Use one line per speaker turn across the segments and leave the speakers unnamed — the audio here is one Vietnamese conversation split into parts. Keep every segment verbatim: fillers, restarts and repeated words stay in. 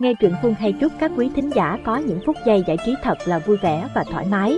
Nghe truyện Phương hay chúc các quý thính giả có những phút giây giải trí thật là vui vẻ và thoải mái.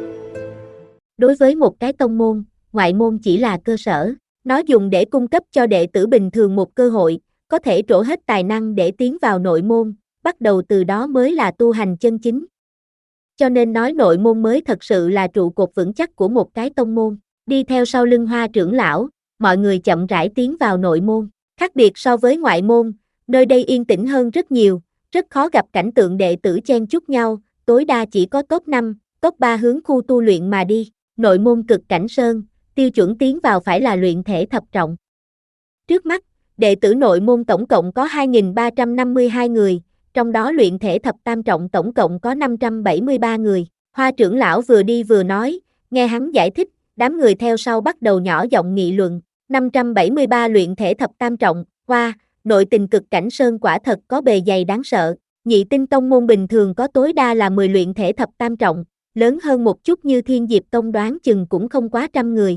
Đối với một cái tông môn, ngoại môn chỉ là cơ sở. Nó dùng để cung cấp cho đệ tử bình thường một cơ hội, có thể trổ hết tài năng để tiến vào nội môn, bắt đầu từ đó mới là tu hành chân chính. Cho nên nói nội môn mới thật sự là trụ cột vững chắc của một cái tông môn. Đi theo sau lưng Hoa trưởng lão, mọi người chậm rãi tiến vào nội môn. Khác biệt so với ngoại môn, nơi đây yên tĩnh hơn rất nhiều, rất khó gặp cảnh tượng đệ tử chen chúc nhau, tối đa chỉ có top năm, top ba hướng khu tu luyện mà đi. Nội môn Cực Cảnh Sơn, tiêu chuẩn tiến vào phải là luyện thể thập trọng. Trước mắt, đệ tử nội môn tổng cộng có hai nghìn ba trăm năm mươi hai người, trong đó luyện thể thập tam trọng tổng cộng có năm trăm bảy mươi ba người. Hoa trưởng lão vừa đi vừa nói, nghe hắn giải thích, đám người theo sau bắt đầu nhỏ giọng nghị luận, năm trăm bảy mươi ba luyện thể thập tam trọng, hoa, nội tình Cực Cảnh Sơn quả thật có bề dày đáng sợ. Nhị tinh tông môn bình thường có tối đa là mười luyện thể thập tam trọng, lớn hơn một chút như Thiên Diệp Tông đoán chừng cũng không quá trăm người.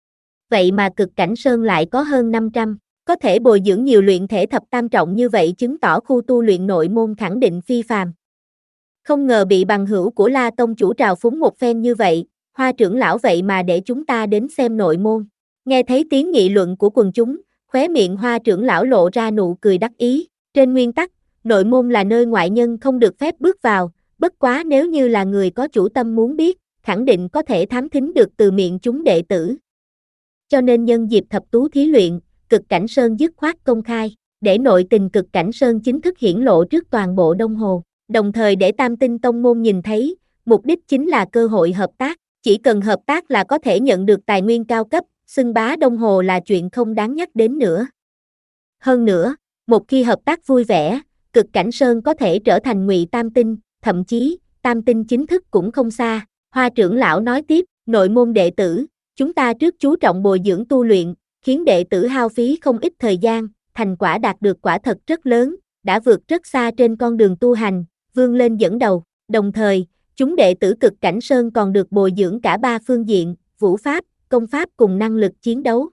Vậy mà Cực Cảnh Sơn lại có hơn năm trăm, có thể bồi dưỡng nhiều luyện thể thập tam trọng như vậy chứng tỏ khu tu luyện nội môn khẳng định phi phàm. Không ngờ bị bằng hữu của La Tông chủ trào phúng một phen như vậy, Hoa trưởng lão vậy mà để chúng ta đến xem nội môn. Nghe thấy tiếng nghị luận của quần chúng, khóe miệng Hoa trưởng lão lộ ra nụ cười đắc ý. Trên nguyên tắc, nội môn là nơi ngoại nhân không được phép bước vào, bất quá nếu như là người có chủ tâm muốn biết, khẳng định có thể thám thính được từ miệng chúng đệ tử. Cho nên nhân dịp thập tú thí luyện, Cực Cảnh Sơn dứt khoát công khai, để nội tình Cực Cảnh Sơn chính thức hiển lộ trước toàn bộ Đông Hồ, đồng thời để Tam tinh tông môn nhìn thấy, mục đích chính là cơ hội hợp tác, chỉ cần hợp tác là có thể nhận được tài nguyên cao cấp, xưng bá Đông Hồ là chuyện không đáng nhắc đến nữa. Hơn nữa, một khi hợp tác vui vẻ, Cực Cảnh Sơn có thể trở thành ngụy tam tinh, thậm chí, tam tinh chính thức cũng không xa. Hoa trưởng lão nói tiếp, nội môn đệ tử, chúng ta trước chú trọng bồi dưỡng tu luyện, khiến đệ tử hao phí không ít thời gian, thành quả đạt được quả thật rất lớn, đã vượt rất xa trên con đường tu hành, vươn lên dẫn đầu. Đồng thời, chúng đệ tử Cực Cảnh Sơn còn được bồi dưỡng cả ba phương diện, vũ pháp, công pháp cùng năng lực chiến đấu.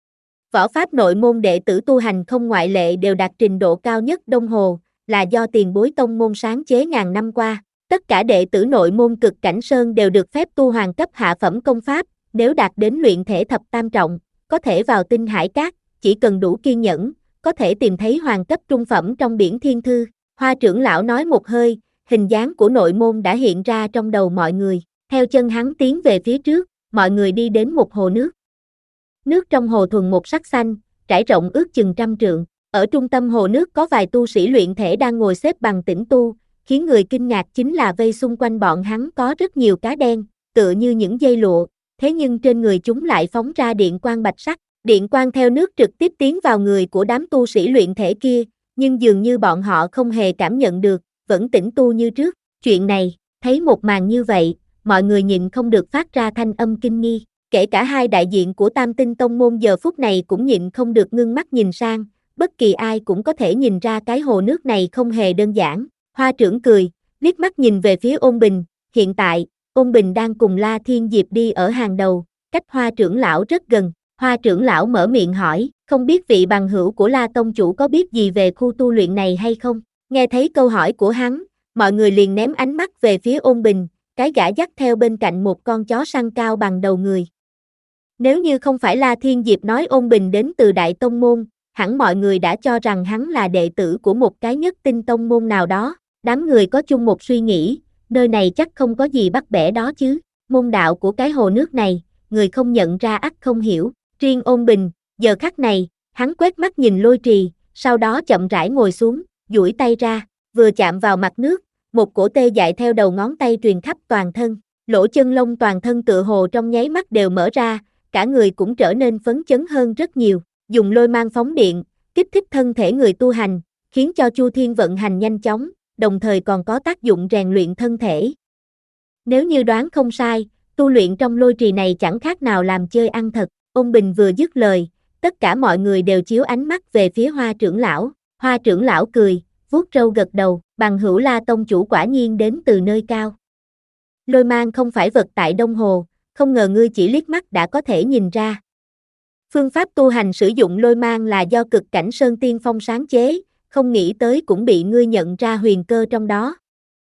Võ pháp nội môn đệ tử tu hành không ngoại lệ đều đạt trình độ cao nhất Đông Hồ, là do tiền bối tông môn sáng chế ngàn năm qua. Tất cả đệ tử nội môn Cực Cảnh Sơn đều được phép tu hoàng cấp hạ phẩm công pháp, nếu đạt đến luyện thể thập tam trọng, có thể vào Tinh Hải Các, chỉ cần đủ kiên nhẫn, có thể tìm thấy hoàng cấp trung phẩm trong biển thiên thư. Hoa trưởng lão nói một hơi, hình dáng của nội môn đã hiện ra trong đầu mọi người, theo chân hắn tiến về phía trước, mọi người đi đến một hồ nước. Nước trong hồ thuần một sắc xanh, trải rộng ước chừng trăm trượng, ở trung tâm hồ nước có vài tu sĩ luyện thể đang ngồi xếp bằng tĩnh tu, khiến người kinh ngạc chính là vây xung quanh bọn hắn có rất nhiều cá đen, tựa như những dây lụa, thế nhưng trên người chúng lại phóng ra điện quang bạch sắc, điện quang theo nước trực tiếp tiến vào người của đám tu sĩ luyện thể kia, nhưng dường như bọn họ không hề cảm nhận được, vẫn tĩnh tu như trước. Chuyện này, thấy một màn như vậy, mọi người nhịn không được phát ra thanh âm kinh nghi, kể cả hai đại diện của Tam tinh tông môn giờ phút này cũng nhịn không được ngưng mắt nhìn sang, bất kỳ ai cũng có thể nhìn ra cái hồ nước này không hề đơn giản. Hoa trưởng cười, liếc mắt nhìn về phía Ôn Bình, hiện tại, Ôn Bình đang cùng La Thiên Diệp đi ở hàng đầu, cách Hoa trưởng lão rất gần. Hoa trưởng lão mở miệng hỏi, không biết vị bằng hữu của La Tông chủ có biết gì về khu tu luyện này hay không? Nghe thấy câu hỏi của hắn, mọi người liền ném ánh mắt về phía Ôn Bình, cái gã dắt theo bên cạnh một con chó săn cao bằng đầu người. Nếu như không phải La Thiên Diệp nói Ôn Bình đến từ Đại Tông Môn, hẳn mọi người đã cho rằng hắn là đệ tử của một cái nhất tinh tông môn nào đó. Đám người có chung một suy nghĩ, nơi này chắc không có gì bắt bẻ đó chứ. Môn đạo của cái hồ nước này, người không nhận ra ắt không hiểu. Riêng Ôn Bình, giờ khắc này, hắn quét mắt nhìn Lôi Trì, sau đó chậm rãi ngồi xuống, duỗi tay ra, vừa chạm vào mặt nước, một cổ tê dại theo đầu ngón tay truyền khắp toàn thân, lỗ chân lông toàn thân tựa hồ trong nháy mắt đều mở ra, cả người cũng trở nên phấn chấn hơn rất nhiều. Dùng lôi mang phóng điện, kích thích thân thể người tu hành, khiến cho Chu Thiên vận hành nhanh chóng, đồng thời còn có tác dụng rèn luyện thân thể. Nếu như đoán không sai, tu luyện trong lôi trì này chẳng khác nào làm chơi ăn thật. Ôn Bình vừa dứt lời, tất cả mọi người đều chiếu ánh mắt về phía Hoa trưởng lão. Hoa trưởng lão cười, vuốt râu gật đầu, bằng hữu La Tông chủ quả nhiên đến từ nơi cao. Lôi mang không phải vật tại Đông Hồ, không ngờ ngươi chỉ liếc mắt đã có thể nhìn ra. Phương pháp tu hành sử dụng lôi mang là do Cực Cảnh Sơn tiên phong sáng chế, không nghĩ tới cũng bị ngươi nhận ra huyền cơ trong đó.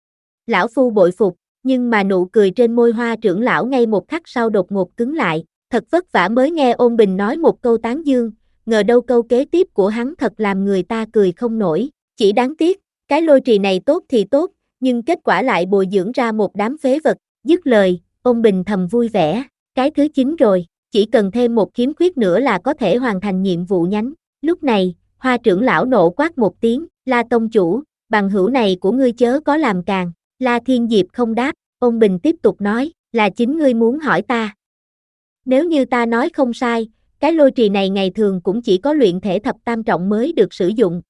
Lão phu bội phục, nhưng mà nụ cười trên môi Hoa trưởng lão ngay một khắc sau đột ngột cứng lại, thật vất vả mới nghe Ôn Bình nói một câu tán dương, ngờ đâu câu kế tiếp của hắn thật làm người ta cười không nổi, chỉ đáng tiếc, cái lôi trì này tốt thì tốt, nhưng kết quả lại bồi dưỡng ra một đám phế vật, dứt lời, Ôn Bình thầm vui vẻ, cái thứ chín rồi, chỉ cần thêm một khiếm khuyết nữa là có thể hoàn thành nhiệm vụ nhánh, lúc này, Hoa trưởng lão nộ quát một tiếng, La tông chủ, bằng hữu này của ngươi chớ có làm càng, La Thiên Diệp không đáp, Ôn Bình tiếp tục nói, là chính ngươi muốn hỏi ta. Nếu như ta nói không sai, cái lôi trì này ngày thường cũng chỉ có luyện thể thập tam trọng mới được sử dụng.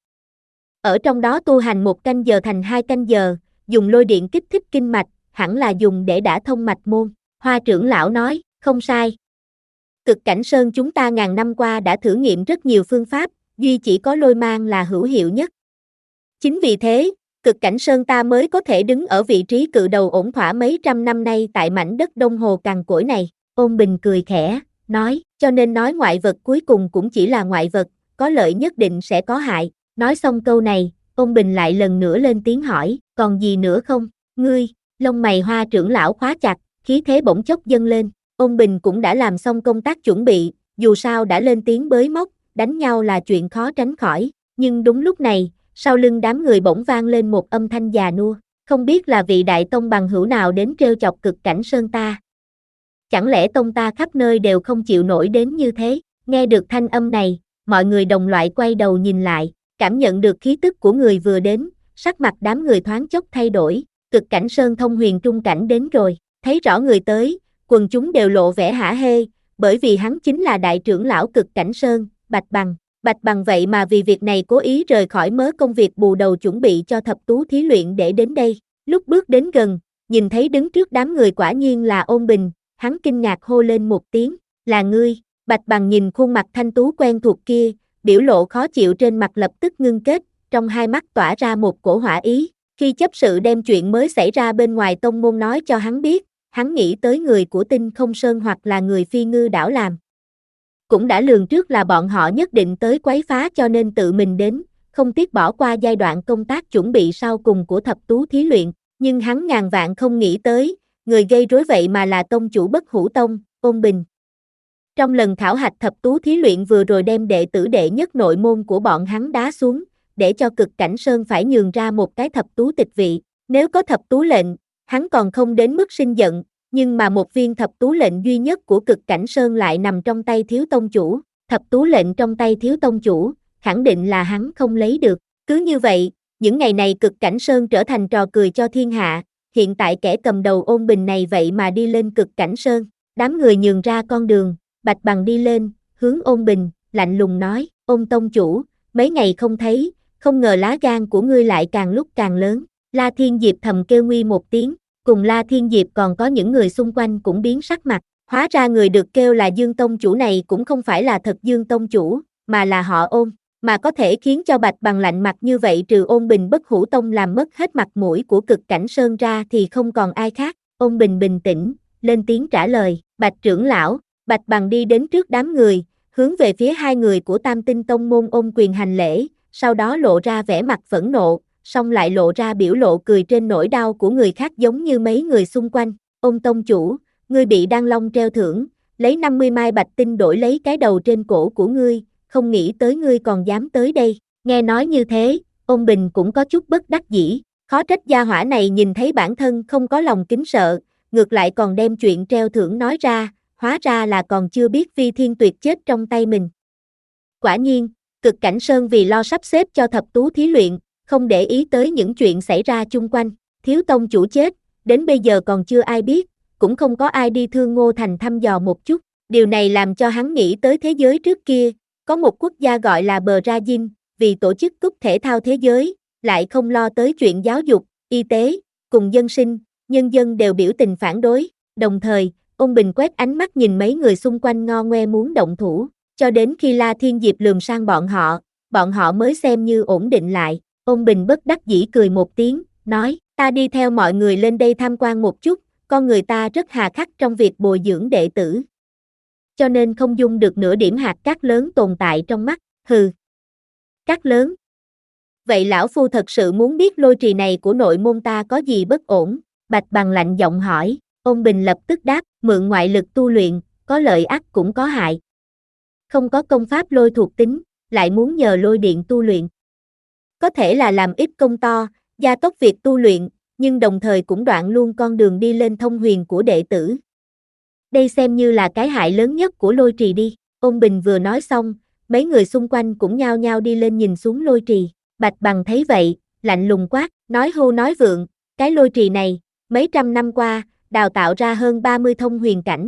Ở trong đó tu hành một canh giờ thành hai canh giờ, dùng lôi điện kích thích kinh mạch, hẳn là dùng để đả thông mạch môn. Hoa trưởng lão nói, không sai. Cực Cảnh Sơn chúng ta ngàn năm qua đã thử nghiệm rất nhiều phương pháp, duy chỉ có lôi mang là hữu hiệu nhất. Chính vì thế, Cực Cảnh Sơn ta mới có thể đứng ở vị trí cự đầu ổn thỏa mấy trăm năm nay tại mảnh đất Đông Hồ cằn cỗi này. Ôn Bình cười khẽ, nói, cho nên nói ngoại vật cuối cùng cũng chỉ là ngoại vật, có lợi nhất định sẽ có hại. Nói xong câu này, Ôn Bình lại lần nữa lên tiếng hỏi, còn gì nữa không, ngươi, lông mày Hoa trưởng lão khóa chặt, khí thế bỗng chốc dâng lên, Ôn Bình cũng đã làm xong công tác chuẩn bị, dù sao đã lên tiếng bới móc, đánh nhau là chuyện khó tránh khỏi, nhưng đúng lúc này, sau lưng đám người bỗng vang lên một âm thanh già nua, không biết là vị đại tông bằng hữu nào đến trêu chọc Cực Cảnh Sơn ta. Chẳng lẽ tông ta khắp nơi đều không chịu nổi đến như thế, nghe được thanh âm này, mọi người đồng loại quay đầu nhìn lại, cảm nhận được khí tức của người vừa đến, sắc mặt đám người thoáng chốc thay đổi, Cực Cảnh Sơn thông huyền trung cảnh đến rồi, thấy rõ người tới, quần chúng đều lộ vẻ hả hê, bởi vì hắn chính là đại trưởng lão Cực Cảnh Sơn, Bạch Bằng. Bạch Bằng vậy mà vì việc này cố ý rời khỏi mớ công việc bù đầu chuẩn bị cho thập tú thí luyện để đến đây, lúc bước đến gần, nhìn thấy đứng trước đám người quả nhiên là Ôn Bình, hắn kinh ngạc hô lên một tiếng, là ngươi. Bạch Bằng nhìn khuôn mặt thanh tú quen thuộc kia, biểu lộ khó chịu trên mặt lập tức ngưng kết, trong hai mắt tỏa ra một cổ hỏa ý, khi chấp sự đem chuyện mới xảy ra bên ngoài tông môn nói cho hắn biết, hắn nghĩ tới người của Tinh Không Sơn hoặc là người Phi Ngư đảo làm. Cũng đã lường trước là bọn họ nhất định tới quấy phá cho nên tự mình đến, không tiếc bỏ qua giai đoạn công tác chuẩn bị sau cùng của thập tú thí luyện, nhưng hắn ngàn vạn không nghĩ tới, người gây rối vậy mà là tông chủ Bất Hủ Tông, Ôn Bình. Trong lần khảo hạch thập tú thí luyện vừa rồi đem đệ tử đệ nhất nội môn của bọn hắn đá xuống, để cho Cực Cảnh Sơn phải nhường ra một cái thập tú tịch vị, nếu có thập tú lệnh, hắn còn không đến mức sinh giận, nhưng mà một viên thập tú lệnh duy nhất của Cực Cảnh Sơn lại nằm trong tay thiếu tông chủ, thập tú lệnh trong tay thiếu tông chủ, khẳng định là hắn không lấy được, cứ như vậy, những ngày này Cực Cảnh Sơn trở thành trò cười cho thiên hạ, hiện tại kẻ cầm đầu Ôn Bình này vậy mà đi lên Cực Cảnh Sơn, đám người nhường ra con đường, Bạch Bằng đi lên, hướng Ôn Bình, lạnh lùng nói, Ôn tông chủ, mấy ngày không thấy, không ngờ lá gan của ngươi lại càng lúc càng lớn, La Thiên Diệp thầm kêu nguy một tiếng, cùng La Thiên Diệp còn có những người xung quanh cũng biến sắc mặt, hóa ra người được kêu là Dương tông chủ này cũng không phải là thật Dương tông chủ, mà là họ Ôn, mà có thể khiến cho Bạch Bằng lạnh mặt như vậy trừ Ôn Bình Bất Hủ Tông làm mất hết mặt mũi của Cực Cảnh Sơn ra thì không còn ai khác, Ôn Bình bình tĩnh, lên tiếng trả lời, Bạch trưởng lão. Bạch Bằng đi đến trước đám người, hướng về phía hai người của Tam Tinh Tông môn ôm quyền hành lễ, sau đó lộ ra vẻ mặt phẫn nộ, xong lại lộ ra biểu lộ cười trên nỗi đau của người khác giống như mấy người xung quanh. Ôn tông chủ, ngươi bị Đan Long treo thưởng, lấy năm mươi mai bạch tinh đổi lấy cái đầu trên cổ của ngươi, không nghĩ tới ngươi còn dám tới đây. Nghe nói như thế, Ôn Bình cũng có chút bất đắc dĩ, khó trách gia hỏa này nhìn thấy bản thân không có lòng kính sợ, ngược lại còn đem chuyện treo thưởng nói ra. Hóa ra là còn chưa biết Vi Thiên Tuyệt chết trong tay mình. Quả nhiên, Cực Cảnh Sơn vì lo sắp xếp cho thập tú thí luyện, không để ý tới những chuyện xảy ra chung quanh, thiếu tông chủ chết, đến bây giờ còn chưa ai biết, cũng không có ai đi Thương Ngô Thành thăm dò một chút, điều này làm cho hắn nghĩ tới thế giới trước kia, có một quốc gia gọi là Brazil, vì tổ chức cúp thể thao thế giới, lại không lo tới chuyện giáo dục, y tế, cùng dân sinh, nhân dân đều biểu tình phản đối, đồng thời, Ôn Bình quét ánh mắt nhìn mấy người xung quanh ngo ngoe muốn động thủ, cho đến khi La Thiên Diệp lườm sang bọn họ, bọn họ mới xem như ổn định lại, Ôn Bình bất đắc dĩ cười một tiếng, nói, ta đi theo mọi người lên đây tham quan một chút, con người ta rất hà khắc trong việc bồi dưỡng đệ tử. Cho nên không dung được nửa điểm hạt cát lớn tồn tại trong mắt, hừ. Cát lớn. Vậy lão phu thật sự muốn biết lôi trì này của nội môn ta có gì bất ổn, Bạch Bằng lạnh giọng hỏi, Ôn Bình lập tức đáp, mượn ngoại lực tu luyện, có lợi ắt cũng có hại. Không có công pháp lôi thuộc tính, lại muốn nhờ lôi điện tu luyện. Có thể là làm ít công to, gia tốc việc tu luyện, nhưng đồng thời cũng đoạn luôn con đường đi lên thông huyền của đệ tử. Đây xem như là cái hại lớn nhất của lôi trì đi. Ôn Bình vừa nói xong, mấy người xung quanh cũng nhao nhao đi lên nhìn xuống lôi trì. Bạch Bằng thấy vậy, lạnh lùng quát, nói hưu nói vượng, cái lôi trì này, mấy trăm năm qua, đào tạo ra hơn ba mươi thông huyền cảnh.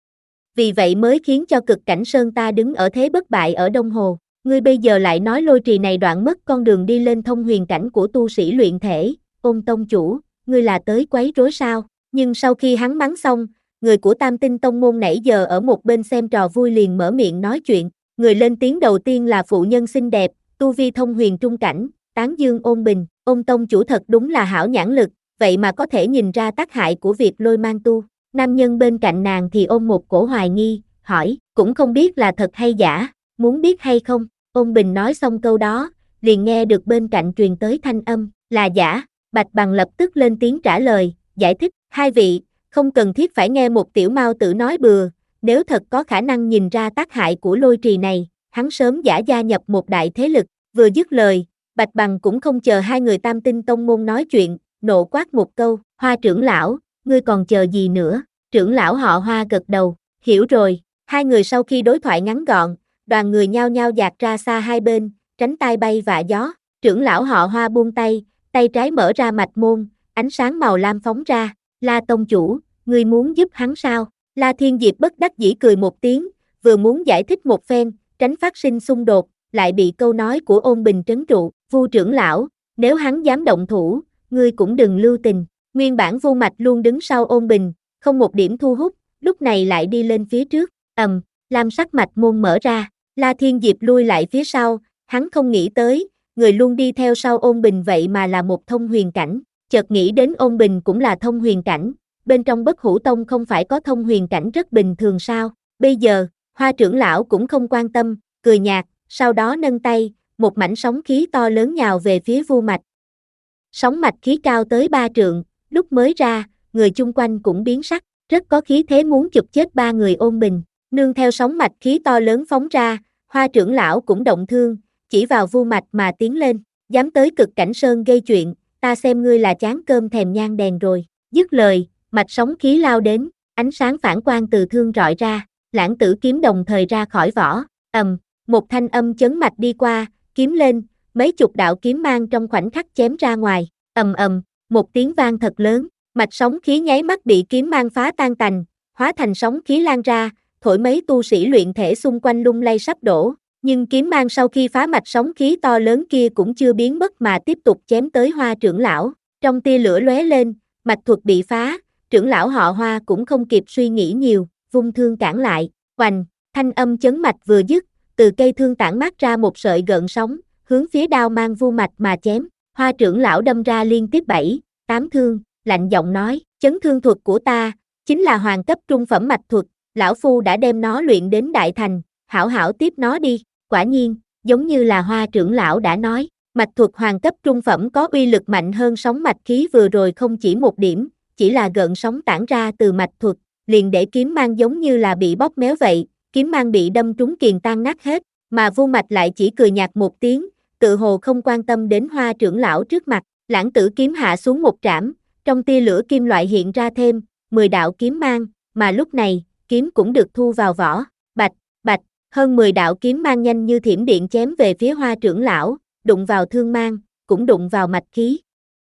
Vì vậy mới khiến cho Cực Cảnh Sơn ta đứng ở thế bất bại ở Đông Hồ. Ngươi bây giờ lại nói lôi trì này đoạn mất con đường đi lên thông huyền cảnh của tu sĩ luyện thể, Ôn tông chủ, ngươi là tới quấy rối sao? Nhưng sau khi hắn mắng xong, người của Tam Tinh Tông môn nãy giờ ở một bên xem trò vui liền mở miệng nói chuyện. Người lên tiếng đầu tiên là phụ nhân xinh đẹp, tu vi thông huyền trung cảnh, tán dương Ôn Bình. Ôn tông chủ thật đúng là hảo nhãn lực, vậy mà có thể nhìn ra tác hại của việc lôi mang tu. Nam nhân bên cạnh nàng thì ôm một cổ hoài nghi, hỏi, cũng không biết là thật hay giả, muốn biết hay không? Ôn Bình nói xong câu đó, liền nghe được bên cạnh truyền tới thanh âm, là giả. Bạch Bằng lập tức lên tiếng trả lời, giải thích, hai vị, không cần thiết phải nghe một tiểu mao tử nói bừa, nếu thật có khả năng nhìn ra tác hại của lôi trì này, hắn sớm giả gia nhập một đại thế lực. Vừa dứt lời, Bạch Bằng cũng không chờ hai người Tam Tinh Tông môn nói chuyện, nộ quát một câu, Hoa trưởng lão, ngươi còn chờ gì nữa? Trưởng lão họ Hoa gật đầu, hiểu rồi. Hai người sau khi đối thoại ngắn gọn, đoàn người nhao nhao dạt ra xa hai bên, tránh tai bay vạ gió. Trưởng lão họ Hoa buông tay, tay trái mở ra mạch môn, ánh sáng màu lam phóng ra. La tông chủ, ngươi muốn giúp hắn sao? La Thiên Diệp bất đắc dĩ cười một tiếng, vừa muốn giải thích một phen, tránh phát sinh xung đột, lại bị câu nói của Ôn Bình trấn trụ. Vu trưởng lão, nếu hắn dám động thủ, ngươi cũng đừng lưu tình. Nguyên bản Vu Mạch luôn đứng sau Ôn Bình, không một điểm thu hút, lúc này lại đi lên phía trước. Ầm, lam sắc mạch môn mở ra, La Thiên Diệp lui lại phía sau, hắn không nghĩ tới, người luôn đi theo sau Ôn Bình vậy mà là một thông huyền cảnh. Chợt nghĩ đến Ôn Bình cũng là thông huyền cảnh, bên trong Bất Hủ Tông không phải có thông huyền cảnh rất bình thường sao? Bây giờ, Hoa trưởng lão cũng không quan tâm, cười nhạt, sau đó nâng tay, một mảnh sóng khí to lớn nhào về phía Vu Mạch. Sóng mạch khí cao tới ba trượng, lúc mới ra, người chung quanh cũng biến sắc, rất có khí thế muốn chụp chết ba người Ôn Bình. Nương theo sóng mạch khí to lớn phóng ra, Hoa trưởng lão cũng động thương, chỉ vào Vu Mạch mà tiến lên, dám tới Cực Cảnh Sơn gây chuyện, ta xem ngươi là chán cơm thèm nhang đèn rồi. Dứt lời, mạch sóng khí lao đến, ánh sáng phản quang từ thương rọi ra, Lãng Tử kiếm đồng thời ra khỏi vỏ. Ầm, một thanh âm chấn mạch đi qua, kiếm lên, mấy chục đạo kiếm mang trong khoảnh khắc chém ra ngoài. Ầm ầm, một tiếng vang thật lớn, mạch sóng khí nháy mắt bị kiếm mang phá tan tành, hóa thành sóng khí lan ra, thổi mấy tu sĩ luyện thể xung quanh lung lay sắp đổ. Nhưng kiếm mang sau khi phá mạch sóng khí to lớn kia cũng chưa biến mất mà tiếp tục chém tới Hoa trưởng lão. Trong tia lửa lóe lên, mạch thuật bị phá, trưởng lão họ Hoa cũng không kịp suy nghĩ nhiều, vung thương cản lại. Oành, thanh âm chấn mạch vừa dứt, từ cây thương tản mát ra một sợi gợn sóng, hướng phía đao mang Vu Mạch mà chém. Hoa trưởng lão đâm ra liên tiếp bảy, tám thương, lạnh giọng nói, chấn thương thuật của ta, chính là hoàng cấp trung phẩm mạch thuật, lão phu đã đem nó luyện đến đại thành, hảo hảo tiếp nó đi. Quả nhiên, giống như là Hoa trưởng lão đã nói, mạch thuật hoàng cấp trung phẩm có uy lực mạnh hơn sóng mạch khí vừa rồi không chỉ một điểm, chỉ là gợn sóng tản ra từ mạch thuật, liền để kiếm mang giống như là bị bóp méo vậy, kiếm mang bị đâm trúng kiền tan nát hết, mà Vu Mạch lại chỉ cười nhạt một tiếng, tự hồ không quan tâm đến Hoa trưởng lão trước mặt. Lãng Tử kiếm hạ xuống một trảm, trong tia lửa kim loại hiện ra thêm mười đạo kiếm mang, mà lúc này, kiếm cũng được thu vào vỏ. Bạch, bạch, hơn mười đạo kiếm mang nhanh như thiểm điện chém về phía Hoa trưởng lão, đụng vào thương mang, cũng đụng vào mạch khí.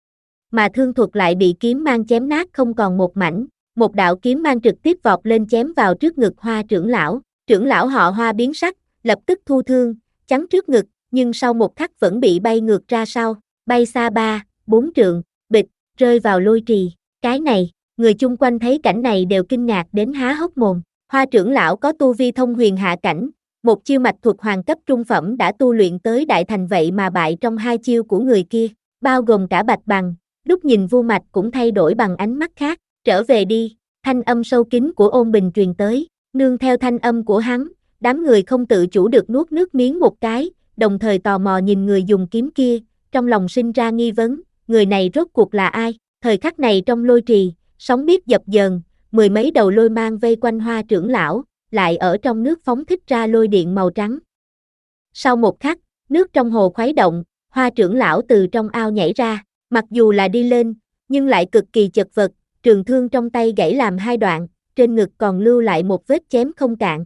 Mà thương thuật lại bị kiếm mang chém nát không còn một mảnh, một đạo kiếm mang trực tiếp vọt lên chém vào trước ngực Hoa trưởng lão. Trưởng lão họ Hoa biến sắc, lập tức thu thương, chắn trước ngực, nhưng sau một khắc vẫn bị bay ngược ra sau, bay xa ba, bốn trượng, bịch, rơi vào lôi trì. Cái này, người chung quanh thấy cảnh này đều kinh ngạc đến há hốc mồm. Hoa trưởng lão có tu vi thông huyền hạ cảnh, một chiêu mạch thuật hoàng cấp trung phẩm đã tu luyện tới đại thành vậy mà bại trong hai chiêu của người kia, bao gồm cả Bạch Bằng, lúc nhìn Vu Mạch cũng thay đổi bằng ánh mắt khác. Trở về đi, thanh âm sâu kín của Ôn Bình truyền tới, nương theo thanh âm của hắn, đám người không tự chủ được nuốt nước miếng một cái, đồng thời tò mò nhìn người dùng kiếm kia, trong lòng sinh ra nghi vấn, người này rốt cuộc là ai? Thời khắc này trong lôi trì, sóng biết dập dờn, mười mấy đầu lôi mang vây quanh Hoa trưởng lão, lại ở trong nước phóng thích ra lôi điện màu trắng. Sau một khắc, nước trong hồ khuấy động, Hoa trưởng lão từ trong ao nhảy ra, mặc dù là đi lên, nhưng lại cực kỳ chật vật, trường thương trong tay gãy làm hai đoạn, trên ngực còn lưu lại một vết chém không cạn.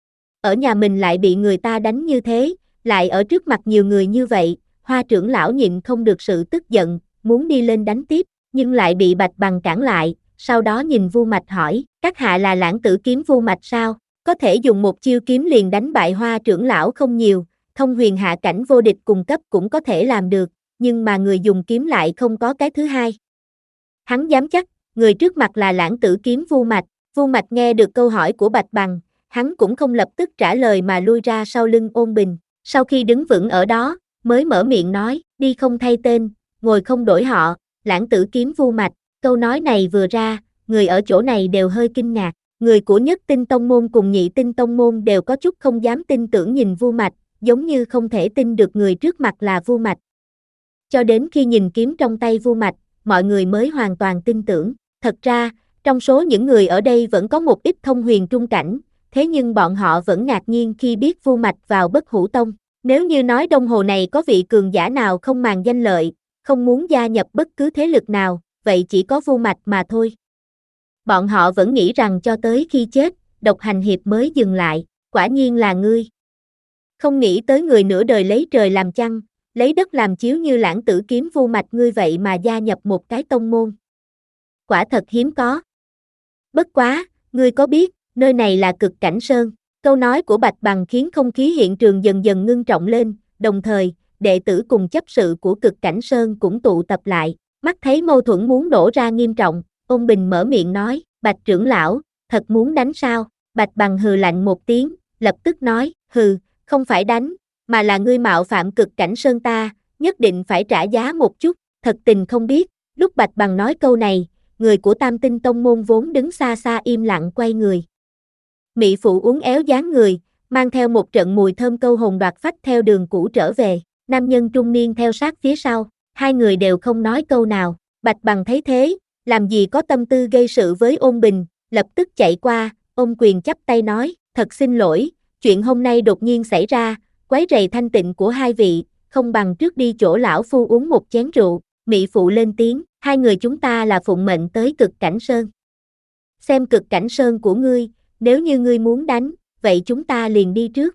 Ở nhà mình lại bị người ta đánh như thế, lại ở trước mặt nhiều người như vậy, Hoa trưởng lão nhịn không được sự tức giận, muốn đi lên đánh tiếp, nhưng lại bị Bạch Bằng cản lại, sau đó nhìn Vu Mạch hỏi, các hạ là Lãng Tử Kiếm Vu Mạch sao? Có thể dùng một chiêu kiếm liền đánh bại Hoa trưởng lão không nhiều, thông huyền hạ cảnh vô địch cùng cấp cũng có thể làm được, nhưng mà người dùng kiếm lại không có cái thứ hai. Hắn dám chắc, người trước mặt là Lãng Tử Kiếm Vu Mạch. Vu Mạch nghe được câu hỏi của Bạch Bằng, hắn cũng không lập tức trả lời mà lui ra sau lưng Ôn Bình, sau khi đứng vững ở đó, mới mở miệng nói, đi không thay tên, ngồi không đổi họ, Lãng Tử Kiếm Vu Mạch. Câu nói này vừa ra, người ở chỗ này đều hơi kinh ngạc, người của Nhất Tinh Tông Môn cùng Nhị Tinh Tông Môn đều có chút không dám tin tưởng nhìn Vu Mạch, giống như không thể tin được người trước mặt là Vu Mạch. Cho đến khi nhìn kiếm trong tay Vu Mạch, mọi người mới hoàn toàn tin tưởng. Thật ra, trong số những người ở đây vẫn có một ít thông huyền trung cảnh, thế nhưng bọn họ vẫn ngạc nhiên khi biết Vu Mạch vào Bất Hủ Tông. Nếu như nói Đông Hồ này có vị cường giả nào không màng danh lợi, không muốn gia nhập bất cứ thế lực nào, vậy chỉ có Vu Mạch mà thôi. Bọn họ vẫn nghĩ rằng cho tới khi chết, Độc Hành Hiệp mới dừng lại, quả nhiên là ngươi. Không nghĩ tới người nửa đời lấy trời làm chăn, lấy đất làm chiếu như Lãng Tử Kiếm Vu Mạch ngươi vậy mà gia nhập một cái tông môn. Quả thật hiếm có. Bất quá, ngươi có biết, nơi này là Cực Cảnh Sơn. Câu nói của Bạch Bằng khiến không khí hiện trường dần dần ngưng trọng lên, đồng thời, đệ tử cùng chấp sự của Cực Cảnh Sơn cũng tụ tập lại, mắt thấy mâu thuẫn muốn nổ ra nghiêm trọng, Ôn Bình mở miệng nói, Bạch trưởng lão, thật muốn đánh sao? Bạch Bằng hừ lạnh một tiếng, lập tức nói, hừ, không phải đánh, mà là ngươi mạo phạm Cực Cảnh Sơn ta, nhất định phải trả giá một chút, thật tình không biết. Lúc Bạch Bằng nói câu này, người của Tam Tinh Tông Môn vốn đứng xa xa im lặng quay người. Mị phụ uốn éo dáng người, mang theo một trận mùi thơm câu hồn đoạt phách theo đường cũ trở về, nam nhân trung niên theo sát phía sau, hai người đều không nói câu nào. Bạch Bằng thấy thế, làm gì có tâm tư gây sự với Ôn Bình, lập tức chạy qua, ôm quyền chắp tay nói, thật xin lỗi, chuyện hôm nay đột nhiên xảy ra, quấy rầy thanh tịnh của hai vị, không bằng trước đi chỗ lão phu uống một chén rượu. Mị phụ lên tiếng, hai người chúng ta là phụng mệnh tới Cực Cảnh Sơn. Xem Cực Cảnh Sơn của ngươi, nếu như ngươi muốn đánh, vậy chúng ta liền đi trước.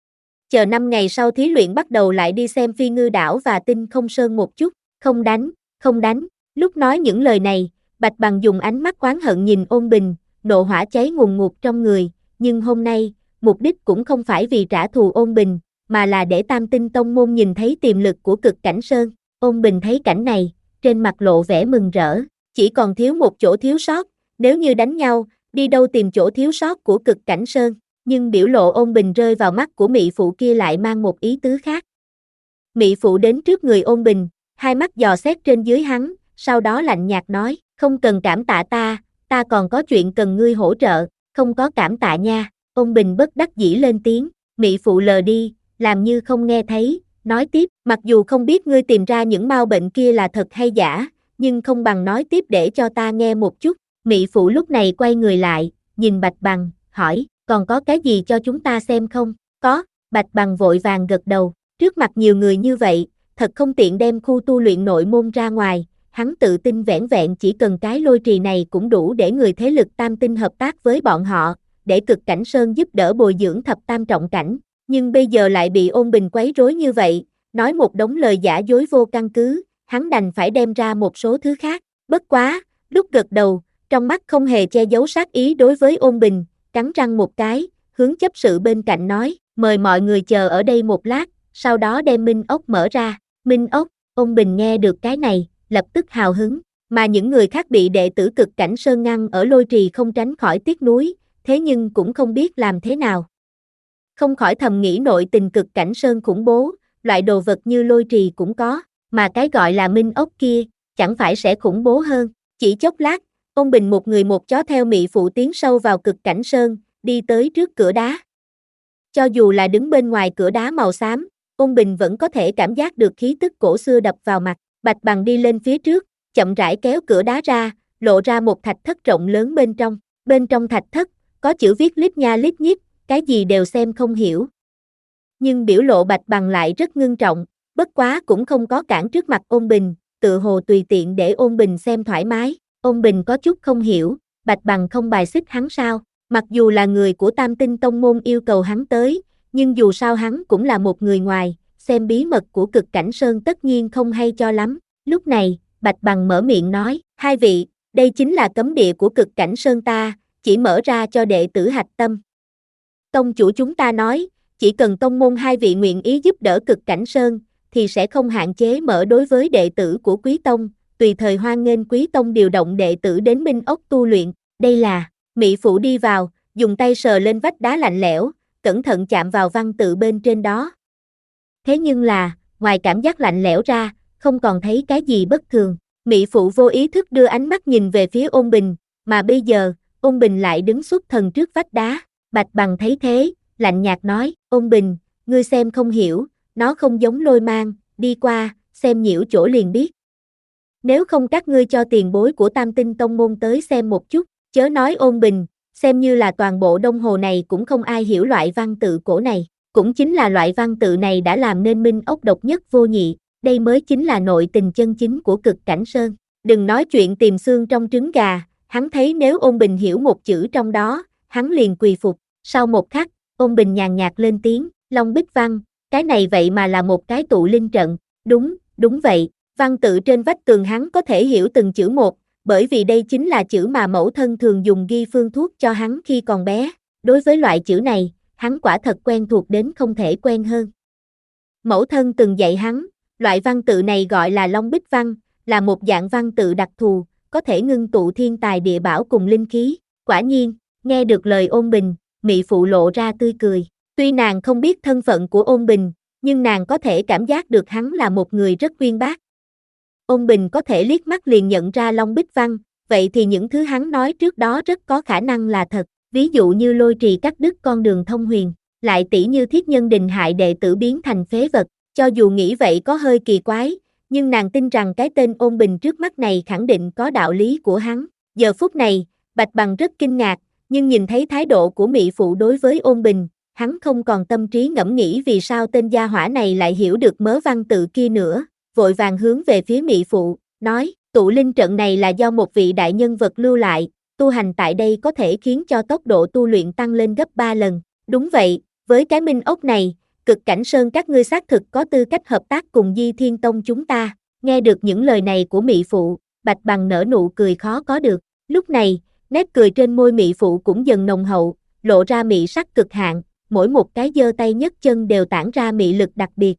Chờ năm ngày sau thí luyện bắt đầu lại đi xem Phi Ngư Đảo và Tinh Không Sơn một chút, không đánh, không đánh. Lúc nói những lời này, Bạch Bằng dùng ánh mắt oán hận nhìn Ôn Bình, nộ hỏa cháy ngùn ngụt trong người, nhưng hôm nay, mục đích cũng không phải vì trả thù Ôn Bình, mà là để Tam Tinh Tông Môn nhìn thấy tiềm lực của Cực Cảnh Sơn. Ôn Bình thấy cảnh này, trên mặt lộ vẻ mừng rỡ, chỉ còn thiếu một chỗ thiếu sót, nếu như đánh nhau, đi đâu tìm chỗ thiếu sót của Cực Cảnh Sơn, nhưng biểu lộ Ôn Bình rơi vào mắt của mị phụ kia lại mang một ý tứ khác. Mị phụ đến trước người Ôn Bình, hai mắt dò xét trên dưới hắn, sau đó lạnh nhạt nói, không cần cảm tạ ta, ta còn có chuyện cần ngươi hỗ trợ, không có cảm tạ nha. Ôn Bình bất đắc dĩ lên tiếng, mị phụ lờ đi, làm như không nghe thấy, nói tiếp, mặc dù không biết ngươi tìm ra những mau bệnh kia là thật hay giả, nhưng không bằng nói tiếp để cho ta nghe một chút. Mị phụ lúc này quay người lại, nhìn Bạch Bằng, hỏi, còn có cái gì cho chúng ta xem không? Có, Bạch Bằng vội vàng gật đầu, trước mặt nhiều người như vậy, thật không tiện đem khu tu luyện nội môn ra ngoài, hắn tự tin vẻn vẹn chỉ cần cái lôi trì này cũng đủ để người thế lực tam tinh hợp tác với bọn họ, để Cực Cảnh Sơn giúp đỡ bồi dưỡng thập tam trọng cảnh, nhưng bây giờ lại bị Ôn Bình quấy rối như vậy, nói một đống lời giả dối vô căn cứ, hắn đành phải đem ra một số thứ khác, bất quá, lúc gật đầu, trong mắt không hề che giấu sát ý đối với Ôn Bình, cắn răng một cái, hướng chấp sự bên cạnh nói, mời mọi người chờ ở đây một lát, sau đó đem Minh Ốc mở ra. Minh Ốc, Ôn Bình nghe được cái này, lập tức hào hứng, mà những người khác bị đệ tử Cực Cảnh Sơn ngăn ở lôi trì không tránh khỏi tiếc nuối, thế nhưng cũng không biết làm thế nào. Không khỏi thầm nghĩ nội tình Cực Cảnh Sơn khủng bố, loại đồ vật như lôi trì cũng có, mà cái gọi là Minh Ốc kia, chẳng phải sẽ khủng bố hơn. Chỉ chốc lát, Ôn Bình một người một chó theo mị phụ tiến sâu vào Cực Cảnh Sơn, đi tới trước cửa đá. Cho dù là đứng bên ngoài cửa đá màu xám, Ôn Bình vẫn có thể cảm giác được khí tức cổ xưa đập vào mặt. Bạch Bằng đi lên phía trước, chậm rãi kéo cửa đá ra, lộ ra một thạch thất rộng lớn bên trong. Bên trong thạch thất, có chữ viết lít nha lít nhít, cái gì đều xem không hiểu. Nhưng biểu lộ Bạch Bằng lại rất ngưng trọng, bất quá cũng không có cản trước mặt Ôn Bình, tự hồ tùy tiện để Ôn Bình xem thoải mái. Ôn Bình có chút không hiểu, Bạch Bằng không bài xích hắn sao? Mặc dù là người của Tam Tinh Tông Môn yêu cầu hắn tới, nhưng dù sao hắn cũng là một người ngoài, xem bí mật của Cực Cảnh Sơn tất nhiên không hay cho lắm. Lúc này, Bạch Bằng mở miệng nói, hai vị, đây chính là cấm địa của Cực Cảnh Sơn ta, chỉ mở ra cho đệ tử hạch tâm. Tông chủ chúng ta nói, chỉ cần tông môn hai vị nguyện ý giúp đỡ Cực Cảnh Sơn, thì sẽ không hạn chế mở đối với đệ tử của Quý Tông, tùy thời hoan nghênh Quý Tông điều động đệ tử đến Minh Ốc tu luyện. Đây là, Mị Phụ đi vào, dùng tay sờ lên vách đá lạnh lẽo, cẩn thận chạm vào văn tự bên trên đó. Thế nhưng là, ngoài cảm giác lạnh lẽo ra, không còn thấy cái gì bất thường. Mị Phụ vô ý thức đưa ánh mắt nhìn về phía Ôn Bình, mà bây giờ, Ôn Bình lại đứng xuất thần trước vách đá. Bạch Bằng thấy thế, lạnh nhạt nói, Ôn Bình, ngươi xem không hiểu, nó không giống lôi mang, đi qua, xem nhiễu chỗ liền biết. Nếu không các ngươi cho tiền bối của Tam Tinh Tông Môn tới xem một chút, chớ nói Ôn Bình, xem như là toàn bộ Đông Hồ này cũng không ai hiểu loại văn tự cổ này. Cũng chính là loại văn tự này đã làm nên Minh Ốc độc nhất vô nhị, đây mới chính là nội tình chân chính của Cực Cảnh Sơn. Đừng nói chuyện tìm xương trong trứng gà, hắn thấy nếu Ôn Bình hiểu một chữ trong đó, hắn liền quỳ phục. Sau một khắc, Ôn Bình nhàn nhạt lên tiếng, Long Bích Văn, cái này vậy mà là một cái tụ linh trận. Đúng, đúng vậy, văn tự trên vách tường hắn có thể hiểu từng chữ một, bởi vì đây chính là chữ mà mẫu thân thường dùng ghi phương thuốc cho hắn khi còn bé. Đối với loại chữ này, hắn quả thật quen thuộc đến không thể quen hơn. Mẫu thân từng dạy hắn, loại văn tự này gọi là Long Bích Văn, là một dạng văn tự đặc thù, có thể ngưng tụ thiên tài địa bảo cùng linh khí. Quả nhiên, nghe được lời Ôn Bình, Mị Phụ lộ ra tươi cười. Tuy nàng không biết thân phận của Ôn Bình, nhưng nàng có thể cảm giác được hắn là một người rất uyên bác. Ôn Bình có thể liếc mắt liền nhận ra Long Bích Văn, vậy thì những thứ hắn nói trước đó rất có khả năng là thật. Ví dụ như lôi trì cắt đứt con đường thông huyền, lại tỉ như thiết nhân đình hại đệ tử biến thành phế vật, cho dù nghĩ vậy có hơi kỳ quái, nhưng nàng tin rằng cái tên Ôn Bình trước mắt này khẳng định có đạo lý của hắn. Giờ phút này, Bạch Bằng rất kinh ngạc, nhưng nhìn thấy thái độ của Mị Phụ đối với Ôn Bình, hắn không còn tâm trí ngẫm nghĩ vì sao tên gia hỏa này lại hiểu được mớ văn tự kia nữa, vội vàng hướng về phía Mị Phụ, nói, tụ linh trận này là do một vị đại nhân vật lưu lại, tu hành tại đây có thể khiến cho tốc độ tu luyện tăng lên gấp ba lần. Đúng vậy, với cái Minh Ốc này, Cực Cảnh Sơn các ngươi xác thực có tư cách hợp tác cùng Di Thiên Tông chúng ta. Nghe được những lời này của Mị Phụ, Bạch Bằng nở nụ cười khó có được. Lúc này, nét cười trên môi Mị Phụ cũng dần nồng hậu, lộ ra mị sắc cực hạn, mỗi một cái giơ tay nhấc chân đều tản ra mị lực đặc biệt.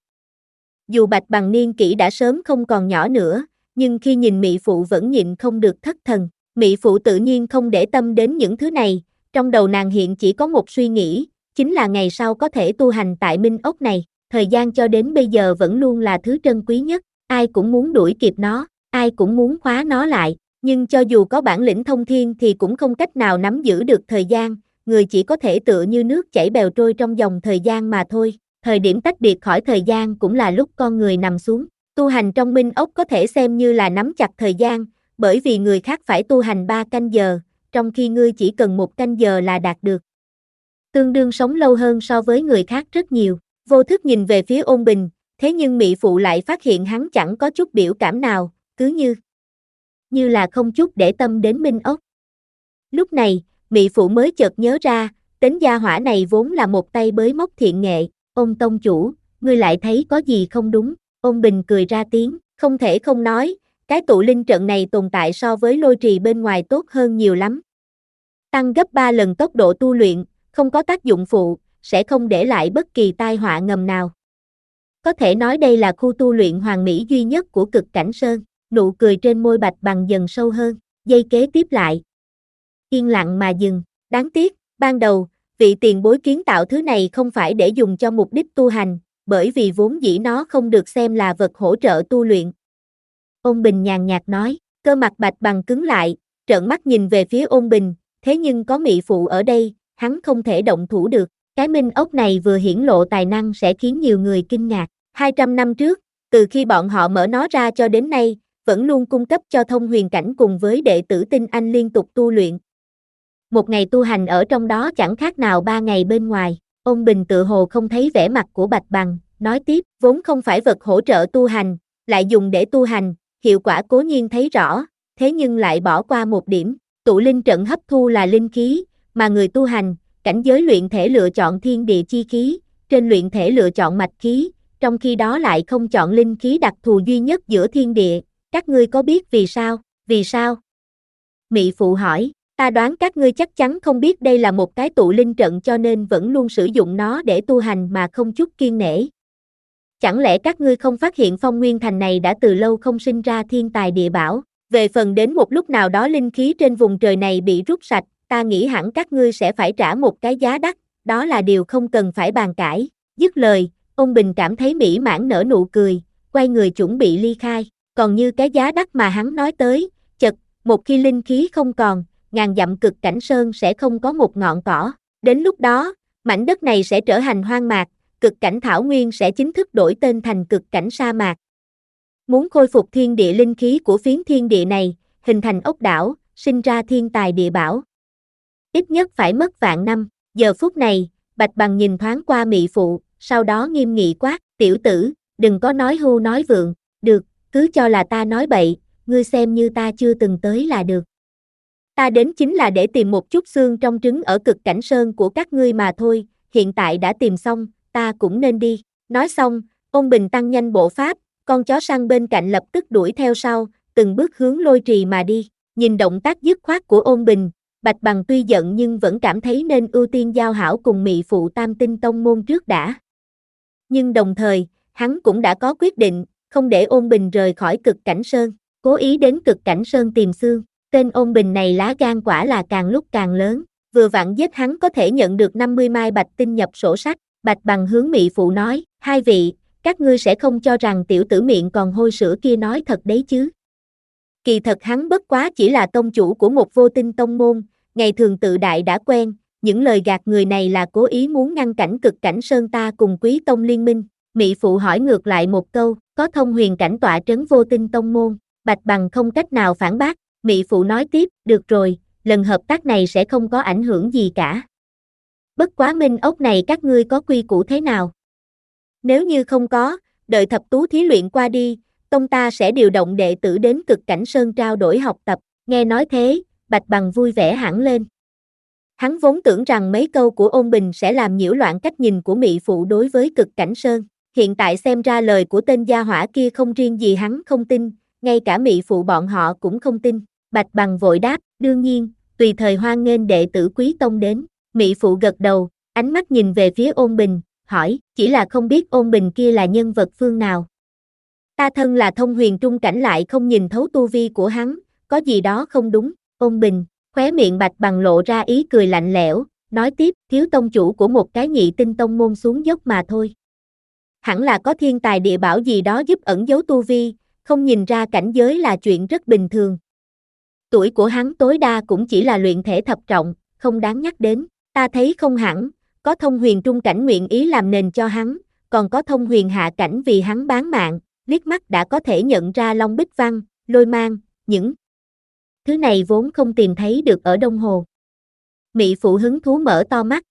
Dù Bạch Bằng niên kỷ đã sớm không còn nhỏ nữa, nhưng khi nhìn Mị Phụ vẫn nhịn không được thất thần. Mị Phụ tự nhiên không để tâm đến những thứ này, trong đầu nàng hiện chỉ có một suy nghĩ, chính là ngày sau có thể tu hành tại Minh Ốc này. Thời gian cho đến bây giờ vẫn luôn là thứ trân quý nhất, ai cũng muốn đuổi kịp nó, ai cũng muốn khóa nó lại, nhưng cho dù có bản lĩnh thông thiên thì cũng không cách nào nắm giữ được thời gian, người chỉ có thể tựa như nước chảy bèo trôi trong dòng thời gian mà thôi. Thời điểm tách biệt khỏi thời gian cũng là lúc con người nằm xuống. Tu hành trong Minh Ốc có thể xem như là nắm chặt thời gian, bởi vì người khác phải tu hành ba canh giờ, trong khi ngươi chỉ cần một canh giờ là đạt được. Tương đương sống lâu hơn so với người khác rất nhiều. Vô thức nhìn về phía Ôn Bình, thế nhưng Mị Phụ lại phát hiện hắn chẳng có chút biểu cảm nào, cứ như như là không chút để tâm đến Minh Ốc. Lúc này, Mị Phụ mới chợt nhớ ra, tính gia hỏa này vốn là một tay bới móc thiện nghệ. Ôn tông chủ, ngươi lại thấy có gì không đúng? Ôn Bình cười ra tiếng, không thể không nói, cái tụ linh trận này tồn tại so với lôi trì bên ngoài tốt hơn nhiều lắm. Tăng gấp ba lần tốc độ tu luyện, không có tác dụng phụ, sẽ không để lại bất kỳ tai họa ngầm nào. Có thể nói đây là khu tu luyện hoàn mỹ duy nhất của Cực Cảnh Sơn. Nụ cười trên môi Bạch Bằng dần sâu hơn, giây kế tiếp lại yên lặng mà dừng. Đáng tiếc, ban đầu, vị tiền bối kiến tạo thứ này không phải để dùng cho mục đích tu hành, bởi vì vốn dĩ nó không được xem là vật hỗ trợ tu luyện. Ôn Bình nhàn nhạt nói, cơ mặt Bạch Bằng cứng lại, trợn mắt nhìn về phía Ôn Bình, thế nhưng có Mị Phụ ở đây, hắn không thể động thủ được. Cái minh ốc này vừa hiển lộ tài năng sẽ khiến nhiều người kinh ngạc. hai trăm năm trước, từ khi bọn họ mở nó ra cho đến nay, vẫn luôn cung cấp cho thông huyền cảnh cùng với đệ tử tinh anh liên tục tu luyện. Một ngày tu hành ở trong đó chẳng khác nào ba ngày bên ngoài. Ôn Bình tự hồ không thấy vẻ mặt của Bạch Bằng, nói tiếp, vốn không phải vật hỗ trợ tu hành, lại dùng để tu hành, hiệu quả cố nhiên thấy rõ, thế nhưng lại bỏ qua một điểm, tụ linh trận hấp thu là linh khí, mà người tu hành, cảnh giới luyện thể lựa chọn thiên địa chi khí, trên luyện thể lựa chọn mạch khí, trong khi đó lại không chọn linh khí đặc thù duy nhất giữa thiên địa, các ngươi có biết vì sao, vì sao? Mị Phụ hỏi, ta đoán các ngươi chắc chắn không biết đây là một cái tụ linh trận cho nên vẫn luôn sử dụng nó để tu hành mà không chút kiêng nể. Chẳng lẽ các ngươi không phát hiện Phong Nguyên Thành này đã từ lâu không sinh ra thiên tài địa bảo, về phần đến một lúc nào đó linh khí trên vùng trời này bị rút sạch, ta nghĩ hẳn các ngươi sẽ phải trả một cái giá đắt, đó là điều không cần phải bàn cãi. Dứt lời, Ôn Bình cảm thấy mỹ mãn nở nụ cười, quay người chuẩn bị ly khai, còn như cái giá đắt mà hắn nói tới, chật, một khi linh khí không còn, ngàn dặm cực cảnh sơn sẽ không có một ngọn cỏ, đến lúc đó, mảnh đất này sẽ trở thành hoang mạc, cực cảnh thảo nguyên sẽ chính thức đổi tên thành cực cảnh sa mạc. Muốn khôi phục thiên địa linh khí của phiến thiên địa này, hình thành ốc đảo, sinh ra thiên tài địa bảo. Ít nhất phải mất vạn năm, giờ phút này, Bạch Bằng nhìn thoáng qua Mị Phụ, sau đó nghiêm nghị quát, tiểu tử, đừng có nói hưu nói vượng, được, cứ cho là ta nói bậy, ngươi xem như ta chưa từng tới là được. Ta đến chính là để tìm một chút xương trong trứng ở cực cảnh sơn của các ngươi mà thôi, hiện tại đã tìm xong, ta cũng nên đi. Nói xong, Ôn Bình tăng nhanh bộ pháp, con chó săn bên cạnh lập tức đuổi theo sau, từng bước hướng Lôi Trì mà đi. Nhìn động tác dứt khoát của Ôn Bình, Bạch Bằng tuy giận nhưng vẫn cảm thấy nên ưu tiên giao hảo cùng Mị Phụ Tam Tinh Tông môn trước đã. Nhưng đồng thời, hắn cũng đã có quyết định, không để Ôn Bình rời khỏi cực cảnh sơn, cố ý đến cực cảnh sơn tìm xương. Tên Ôn Bình này lá gan quả là càng lúc càng lớn, vừa vặn giết hắn có thể nhận được năm mươi mai bạch tinh nhập sổ sách. Bạch Bằng hướng Mị Phụ nói, hai vị, các ngươi sẽ không cho rằng tiểu tử miệng còn hôi sữa kia nói thật đấy chứ. Kỳ thật hắn bất quá chỉ là tông chủ của một vô tinh tông môn, ngày thường tự đại đã quen, những lời gạt người này là cố ý muốn ngăn cản cực cảnh sơn ta cùng quý tông liên minh. Mị Phụ hỏi ngược lại một câu, có thông huyền cảnh tọa trấn vô tinh tông môn, Bạch Bằng không cách nào phản bác. Mị Phụ nói tiếp, được rồi, lần hợp tác này sẽ không có ảnh hưởng gì cả. Bất quá minh ốc này các ngươi có quy củ thế nào? Nếu như không có, đợi thập tú thí luyện qua đi, tông ta sẽ điều động đệ tử đến cực cảnh sơn trao đổi học tập. Nghe nói thế, Bạch Bằng vui vẻ hẳn lên. Hắn vốn tưởng rằng mấy câu của Ôn Bình sẽ làm nhiễu loạn cách nhìn của Mị Phụ đối với cực cảnh sơn. Hiện tại xem ra lời của tên gia hỏa kia không riêng gì hắn không tin, ngay cả Mị Phụ bọn họ cũng không tin. Bạch Bằng vội đáp, đương nhiên, tùy thời hoan nghênh đệ tử quý tông đến. Mị Phụ gật đầu, ánh mắt nhìn về phía Ôn Bình, hỏi, chỉ là không biết Ôn Bình kia là nhân vật phương nào. Ta thân là thông huyền trung cảnh lại không nhìn thấu tu vi của hắn, có gì đó không đúng. Ôn Bình, khóe miệng Bạch Bằng lộ ra ý cười lạnh lẽo, nói tiếp, thiếu tông chủ của một cái nhị tinh tông môn xuống dốc mà thôi. Hẳn là có thiên tài địa bảo gì đó giúp ẩn giấu tu vi, không nhìn ra cảnh giới là chuyện rất bình thường. Tuổi của hắn tối đa cũng chỉ là luyện thể thập trọng, không đáng nhắc đến. Ta thấy không hẳn, có thông huyền trung cảnh nguyện ý làm nền cho hắn, còn có thông huyền hạ cảnh vì hắn bán mạng, liếc mắt đã có thể nhận ra Long Bích Văn, Lôi Mang, những thứ này vốn không tìm thấy được ở Đông Hồ. Mị Phụ hứng thú mở to mắt.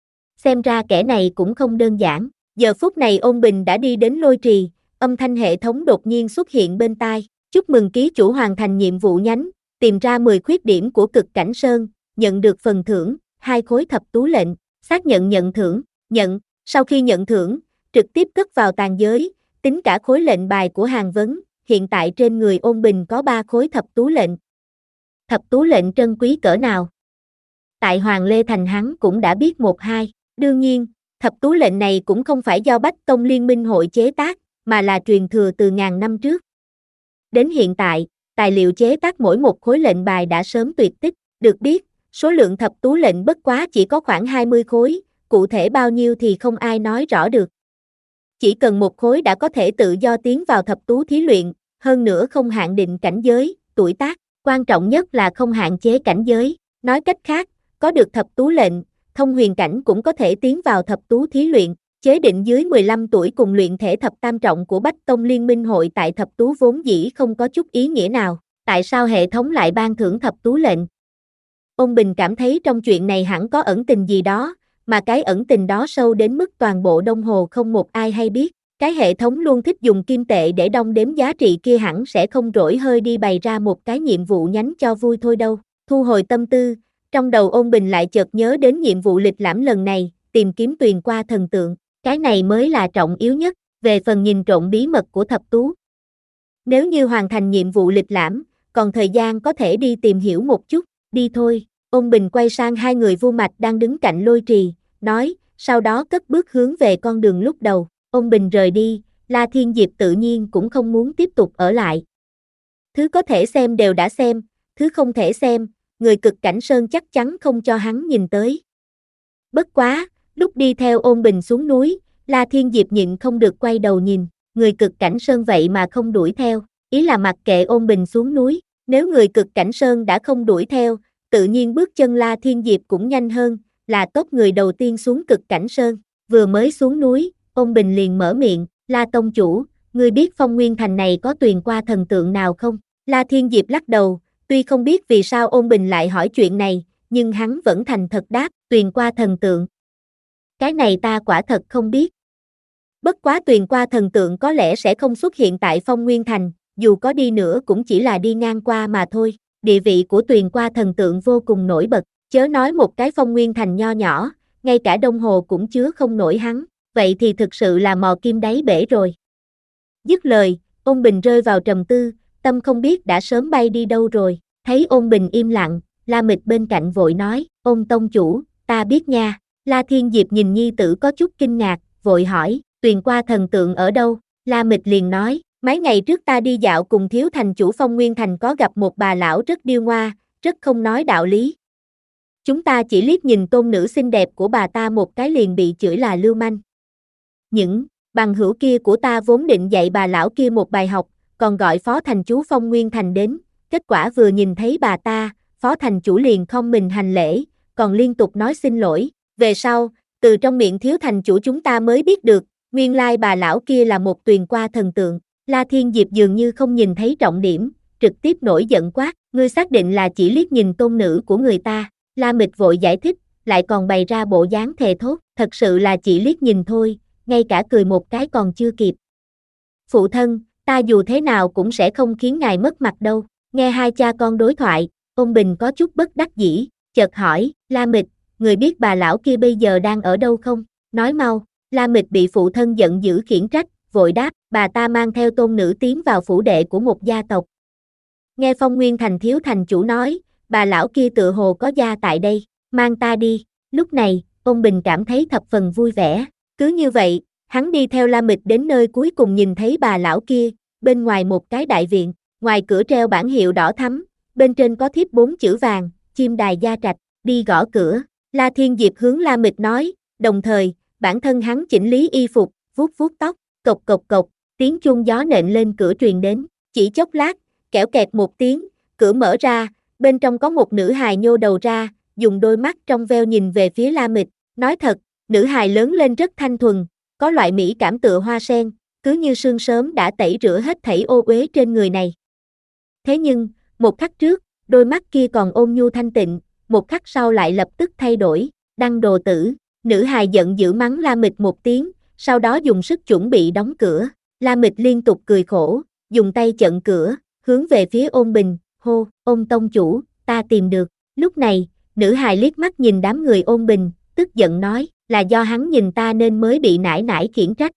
Xem ra kẻ này cũng không đơn giản. Giờ phút này Ôn Bình đã đi đến Lôi Trì, âm thanh hệ thống đột nhiên xuất hiện bên tai. Chúc mừng ký chủ hoàn thành nhiệm vụ nhánh, tìm ra mười khuyết điểm của cực cảnh sơn, nhận được phần thưởng, hai khối thập tú lệnh, xác nhận nhận thưởng, nhận, sau khi nhận thưởng, trực tiếp cất vào tàn giới, tính cả khối lệnh bài của hàng vấn, hiện tại trên người Ôn Bình có ba khối thập tú lệnh. Thập tú lệnh trân quý cỡ nào? Tại Hoàng Lê Thành hắn cũng đã biết một hai, đương nhiên, thập tú lệnh này cũng không phải do Bách Tông Liên minh hội chế tác, mà là truyền thừa từ ngàn năm trước. Đến hiện tại, tài liệu chế tác mỗi một khối lệnh bài đã sớm tuyệt tích, được biết, số lượng thập tú lệnh bất quá chỉ có khoảng hai mươi khối, cụ thể bao nhiêu thì không ai nói rõ được. Chỉ cần một khối đã có thể tự do tiến vào thập tú thí luyện, hơn nữa không hạn định cảnh giới, tuổi tác, quan trọng nhất là không hạn chế cảnh giới. Nói cách khác, có được thập tú lệnh, thông huyền cảnh cũng có thể tiến vào thập tú thí luyện, chế định dưới mười lăm tuổi cùng luyện thể thập tam trọng của Bách Tông Liên minh hội tại thập tú vốn dĩ không có chút ý nghĩa nào, tại sao hệ thống lại ban thưởng thập tú lệnh? Ôn Bình cảm thấy trong chuyện này hẳn có ẩn tình gì đó, mà cái ẩn tình đó sâu đến mức toàn bộ Đông Hồ không một ai hay biết. Cái hệ thống luôn thích dùng kim tệ để đong đếm giá trị kia hẳn sẽ không rỗi hơi đi bày ra một cái nhiệm vụ nhánh cho vui thôi đâu. Thu hồi tâm tư, trong đầu Ôn Bình lại chợt nhớ đến nhiệm vụ lịch lãm lần này, tìm kiếm Tuyền Qua thần tượng. Cái này mới là trọng yếu nhất, về phần nhìn trộm bí mật của thập tú. Nếu như hoàn thành nhiệm vụ lịch lãm, còn thời gian có thể đi tìm hiểu một chút, đi thôi. Ôn Bình quay sang hai người Vu Mạch đang đứng cạnh Lôi Trì, nói, sau đó cất bước hướng về con đường lúc đầu. Ôn Bình rời đi, La Thiên Diệp tự nhiên cũng không muốn tiếp tục ở lại. Thứ có thể xem đều đã xem, thứ không thể xem, người cực cảnh sơn chắc chắn không cho hắn nhìn tới. Bất quá, lúc đi theo Ôn Bình xuống núi, La Thiên Diệp nhịn không được quay đầu nhìn, người cực cảnh sơn vậy mà không đuổi theo, ý là mặc kệ Ôn Bình xuống núi, nếu người cực cảnh sơn đã không đuổi theo, tự nhiên bước chân La Thiên Diệp cũng nhanh hơn, là tốt người đầu tiên xuống cực cảnh sơn, vừa mới xuống núi, Ôn Bình liền mở miệng, La Tông Chủ, ngươi biết Phong Nguyên Thành này có Tuyền Qua thần tượng nào không? La Thiên Diệp lắc đầu, tuy không biết vì sao Ôn Bình lại hỏi chuyện này, nhưng hắn vẫn thành thật đáp, Tuyền Qua thần tượng. Cái này ta quả thật không biết. Bất quá Tuyền Qua thần tượng có lẽ sẽ không xuất hiện tại Phong Nguyên Thành, dù có đi nữa cũng chỉ là đi ngang qua mà thôi. Địa vị của Tuyền Qua thần tượng vô cùng nổi bật, chớ nói một cái Phong Nguyên Thành nho nhỏ, ngay cả Đông Hồ cũng chứa không nổi hắn, vậy thì thực sự là mò kim đáy bể rồi. Dứt lời, Ôn Bình rơi vào trầm tư, tâm không biết đã sớm bay đi đâu rồi, thấy Ôn Bình im lặng, La Mịch bên cạnh vội nói, Ôn Tông Chủ, ta biết nha. La Thiên Diệp nhìn nhi tử có chút kinh ngạc, vội hỏi, Tuyền Qua thần tượng ở đâu? La Mịch liền nói, mấy ngày trước ta đi dạo cùng thiếu thành chủ Phong Nguyên Thành có gặp một bà lão rất điêu ngoa, rất không nói đạo lý. Chúng ta chỉ liếc nhìn tôn nữ xinh đẹp của bà ta một cái liền bị chửi là lưu manh. Những bằng hữu kia của ta vốn định dạy bà lão kia một bài học, còn gọi phó thành chủ Phong Nguyên Thành đến, kết quả vừa nhìn thấy bà ta, phó thành chủ liền không mình hành lễ, còn liên tục nói xin lỗi. Về sau, từ trong miệng thiếu thành chủ chúng ta mới biết được, nguyên lai bà lão kia là một Tuyền Qua thần tượng. La Thiên Diệp dường như không nhìn thấy trọng điểm, trực tiếp nổi giận quát, ngươi xác định là chỉ liếc nhìn tôn nữ của người ta. La Mịch vội giải thích, lại còn bày ra bộ dáng thề thốt, thật sự là chỉ liếc nhìn thôi, ngay cả cười một cái còn chưa kịp. Phụ thân, ta dù thế nào cũng sẽ không khiến ngài mất mặt đâu. Nghe hai cha con đối thoại, Ôn Bình có chút bất đắc dĩ, chợt hỏi, La Mịch, người biết bà lão kia bây giờ đang ở đâu không? Nói mau. La Mịch bị phụ thân giận dữ khiển trách, vội đáp, bà ta mang theo tôn nữ tiến vào phủ đệ của một gia tộc. Nghe Phong Nguyên Thành thiếu thành chủ nói, bà lão kia tựa hồ có gia tại đây, mang ta đi. Lúc này, Ôn Bình cảm thấy thập phần vui vẻ. Cứ như vậy, hắn đi theo La Mịch đến nơi cuối cùng nhìn thấy bà lão kia, bên ngoài một cái đại viện, ngoài cửa treo bảng hiệu đỏ thắm, bên trên có thiếp bốn chữ vàng, chim đài gia trạch, đi gõ cửa. La Thiên Diệp hướng La Mịch nói, đồng thời, bản thân hắn chỉnh lý y phục, vuốt vuốt tóc, cộc cộc cộc, tiếng chuông gió nện lên cửa truyền đến, chỉ chốc lát, kẽo kẹt một tiếng, cửa mở ra, bên trong có một nữ hài nhô đầu ra, dùng đôi mắt trong veo nhìn về phía La Mịch, nói thật, nữ hài lớn lên rất thanh thuần, có loại mỹ cảm tựa hoa sen, cứ như sương sớm đã tẩy rửa hết thảy ô uế trên người này. Thế nhưng, một khắc trước, đôi mắt kia còn ôn nhu thanh tịnh, một khắc sau lại lập tức thay đổi, đăng đồ tử, nữ hài giận dữ mắng La Mịch một tiếng, sau đó dùng sức chuẩn bị đóng cửa, La Mịch liên tục cười khổ, dùng tay chặn cửa, hướng về phía Ôn Bình, hô, Ôn Tông Chủ, ta tìm được. Lúc này, nữ hài liếc mắt nhìn đám người Ôn Bình, tức giận nói, là do hắn nhìn ta nên mới bị nải nải khiển trách.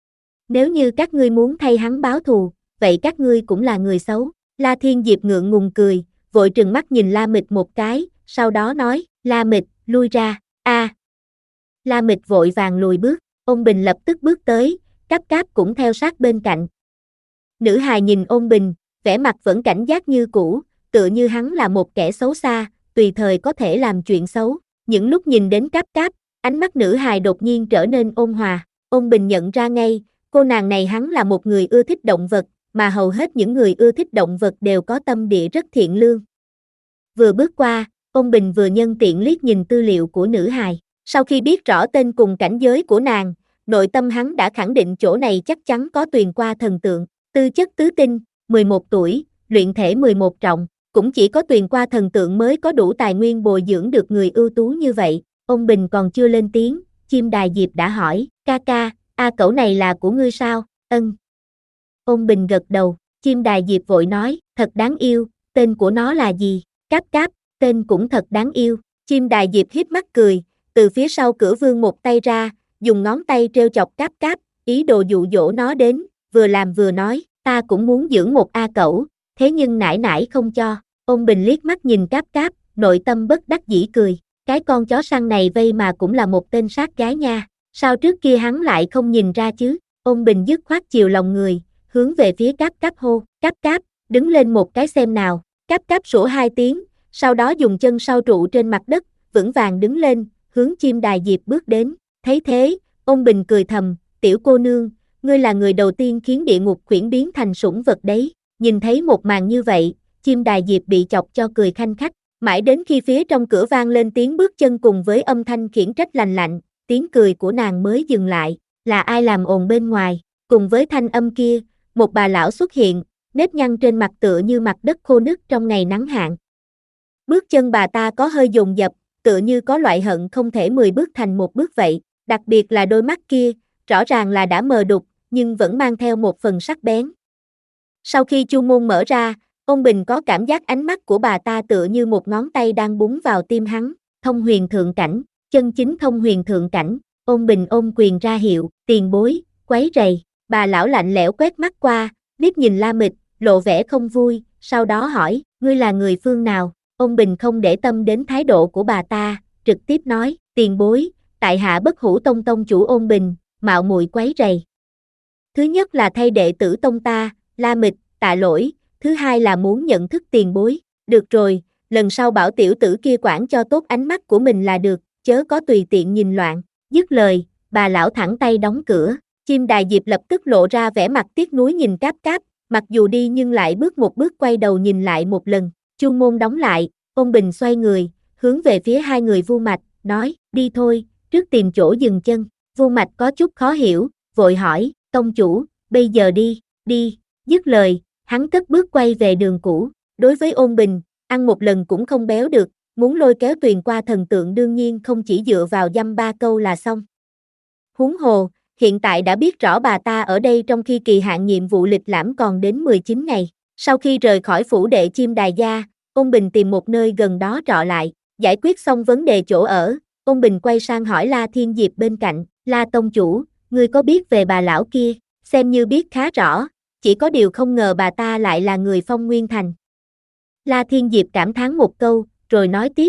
Nếu như các ngươi muốn thay hắn báo thù, vậy các ngươi cũng là người xấu. La Thiên Diệp ngượng ngùng cười, vội trừng mắt nhìn La Mịch một cái, sau đó nói, La Mịch, lui ra, a. À. La Mịch vội vàng lùi bước, Ôn Bình lập tức bước tới, Cáp Cáp cũng theo sát bên cạnh. Nữ hài nhìn Ôn Bình, vẻ mặt vẫn cảnh giác như cũ, tựa như hắn là một kẻ xấu xa, tùy thời có thể làm chuyện xấu. Những lúc nhìn đến Cáp Cáp, ánh mắt nữ hài đột nhiên trở nên ôn hòa. Ôn Bình nhận ra ngay, cô nàng này hắn là một người ưa thích động vật, mà hầu hết những người ưa thích động vật đều có tâm địa rất thiện lương. Vừa bước qua, Ôn Bình vừa nhân tiện liếc nhìn tư liệu của nữ hài. Sau khi biết rõ tên cùng cảnh giới của nàng, nội tâm hắn đã khẳng định chỗ này chắc chắn có tuyền qua thần tượng. Tư chất tứ tinh, mười một tuổi, luyện thể mười một trọng, cũng chỉ có tuyền qua thần tượng mới có đủ tài nguyên bồi dưỡng được người ưu tú như vậy. Ông Bình còn chưa lên tiếng, chim đài diệp đã hỏi, ca ca, a cẩu này là của ngươi sao? Ân. Ông Bình gật đầu, chim đài diệp vội nói, thật đáng yêu, tên của nó là gì? Cáp cáp, tên cũng thật đáng yêu. Chim đài diệp híp mắt cười, từ phía sau cửa vươn một tay ra, dùng ngón tay treo chọc cáp cáp, ý đồ dụ dỗ nó đến, vừa làm vừa nói, ta cũng muốn dưỡng một a cẩu, thế nhưng nải nải không cho. Ông Bình liếc mắt nhìn cáp cáp, nội tâm bất đắc dĩ cười, cái con chó săn này vây mà cũng là một tên sát gái nha, sao trước kia hắn lại không nhìn ra chứ? Ông Bình dứt khoát chiều lòng người, hướng về phía cáp cáp hô, cáp cáp, đứng lên một cái xem nào. Cáp cáp sủa hai tiếng, sau đó dùng chân sau trụ trên mặt đất, vững vàng đứng lên, hướng chim đài diệp bước đến. Thấy thế, ông Bình cười thầm, tiểu cô nương, ngươi là người đầu tiên khiến địa ngục khuyển biến thành sủng vật đấy. Nhìn thấy một màn như vậy, chim đài diệp bị chọc cho cười khanh khách, mãi đến khi phía trong cửa vang lên tiếng bước chân cùng với âm thanh khiển trách lành lạnh, tiếng cười của nàng mới dừng lại. Là ai làm ồn bên ngoài? Cùng với thanh âm kia, một bà lão xuất hiện, nếp nhăn trên mặt tựa như mặt đất khô nứt trong ngày nắng hạn. Bước chân bà ta có hơi dồn dập, tựa như có loại hận không thể mười bước thành một bước vậy, đặc biệt là đôi mắt kia, rõ ràng là đã mờ đục, nhưng vẫn mang theo một phần sắc bén. Sau khi chu môn mở ra, ông Bình có cảm giác ánh mắt của bà ta tựa như một ngón tay đang búng vào tim hắn, thông huyền thượng cảnh, chân chính thông huyền thượng cảnh. Ông Bình ôm quyền ra hiệu, tiền bối, quấy rầy. Bà lão lạnh lẽo quét mắt qua, liếc nhìn La Mịch, lộ vẻ không vui, sau đó hỏi, ngươi là người phương nào? Ông Bình không để tâm đến thái độ của bà ta, trực tiếp nói, tiền bối, tại hạ Bất Hủ Tông tông chủ Ôn Bình, mạo muội quấy rầy. Thứ nhất là thay đệ tử tông ta, La Mịch, tạ lỗi, thứ hai là muốn nhận thức tiền bối. Được rồi, lần sau bảo tiểu tử kia quản cho tốt ánh mắt của mình là được, chớ có tùy tiện nhìn loạn. Dứt lời, bà lão thẳng tay đóng cửa. Chim đài diệp lập tức lộ ra vẻ mặt tiếc nuối nhìn cáp cáp, mặc dù đi nhưng lại bước một bước quay đầu nhìn lại một lần. Chuông môn đóng lại, ông Bình xoay người, hướng về phía hai người Vu Mạch, nói, đi thôi, trước tìm chỗ dừng chân. Vu Mạch có chút khó hiểu, vội hỏi, tông chủ, bây giờ đi, đi. Dứt lời, hắn cất bước quay về đường cũ. Đối với Ôn Bình, ăn một lần cũng không béo được, muốn lôi kéo tuyền qua thần tượng đương nhiên không chỉ dựa vào dăm ba câu là xong. Huống hồ, hiện tại đã biết rõ bà ta ở đây trong khi kỳ hạn nhiệm vụ lịch lãm còn đến mười chín ngày. Sau khi rời khỏi phủ đệ chim đài gia, Ôn Bình tìm một nơi gần đó trọ lại, giải quyết xong vấn đề chỗ ở, Ôn Bình quay sang hỏi La Thiên Diệp bên cạnh, La tông chủ, ngươi có biết về bà lão kia? Xem như biết khá rõ, chỉ có điều không ngờ bà ta lại là người Phong Nguyên Thành. La Thiên Diệp cảm thán một câu, rồi nói tiếp.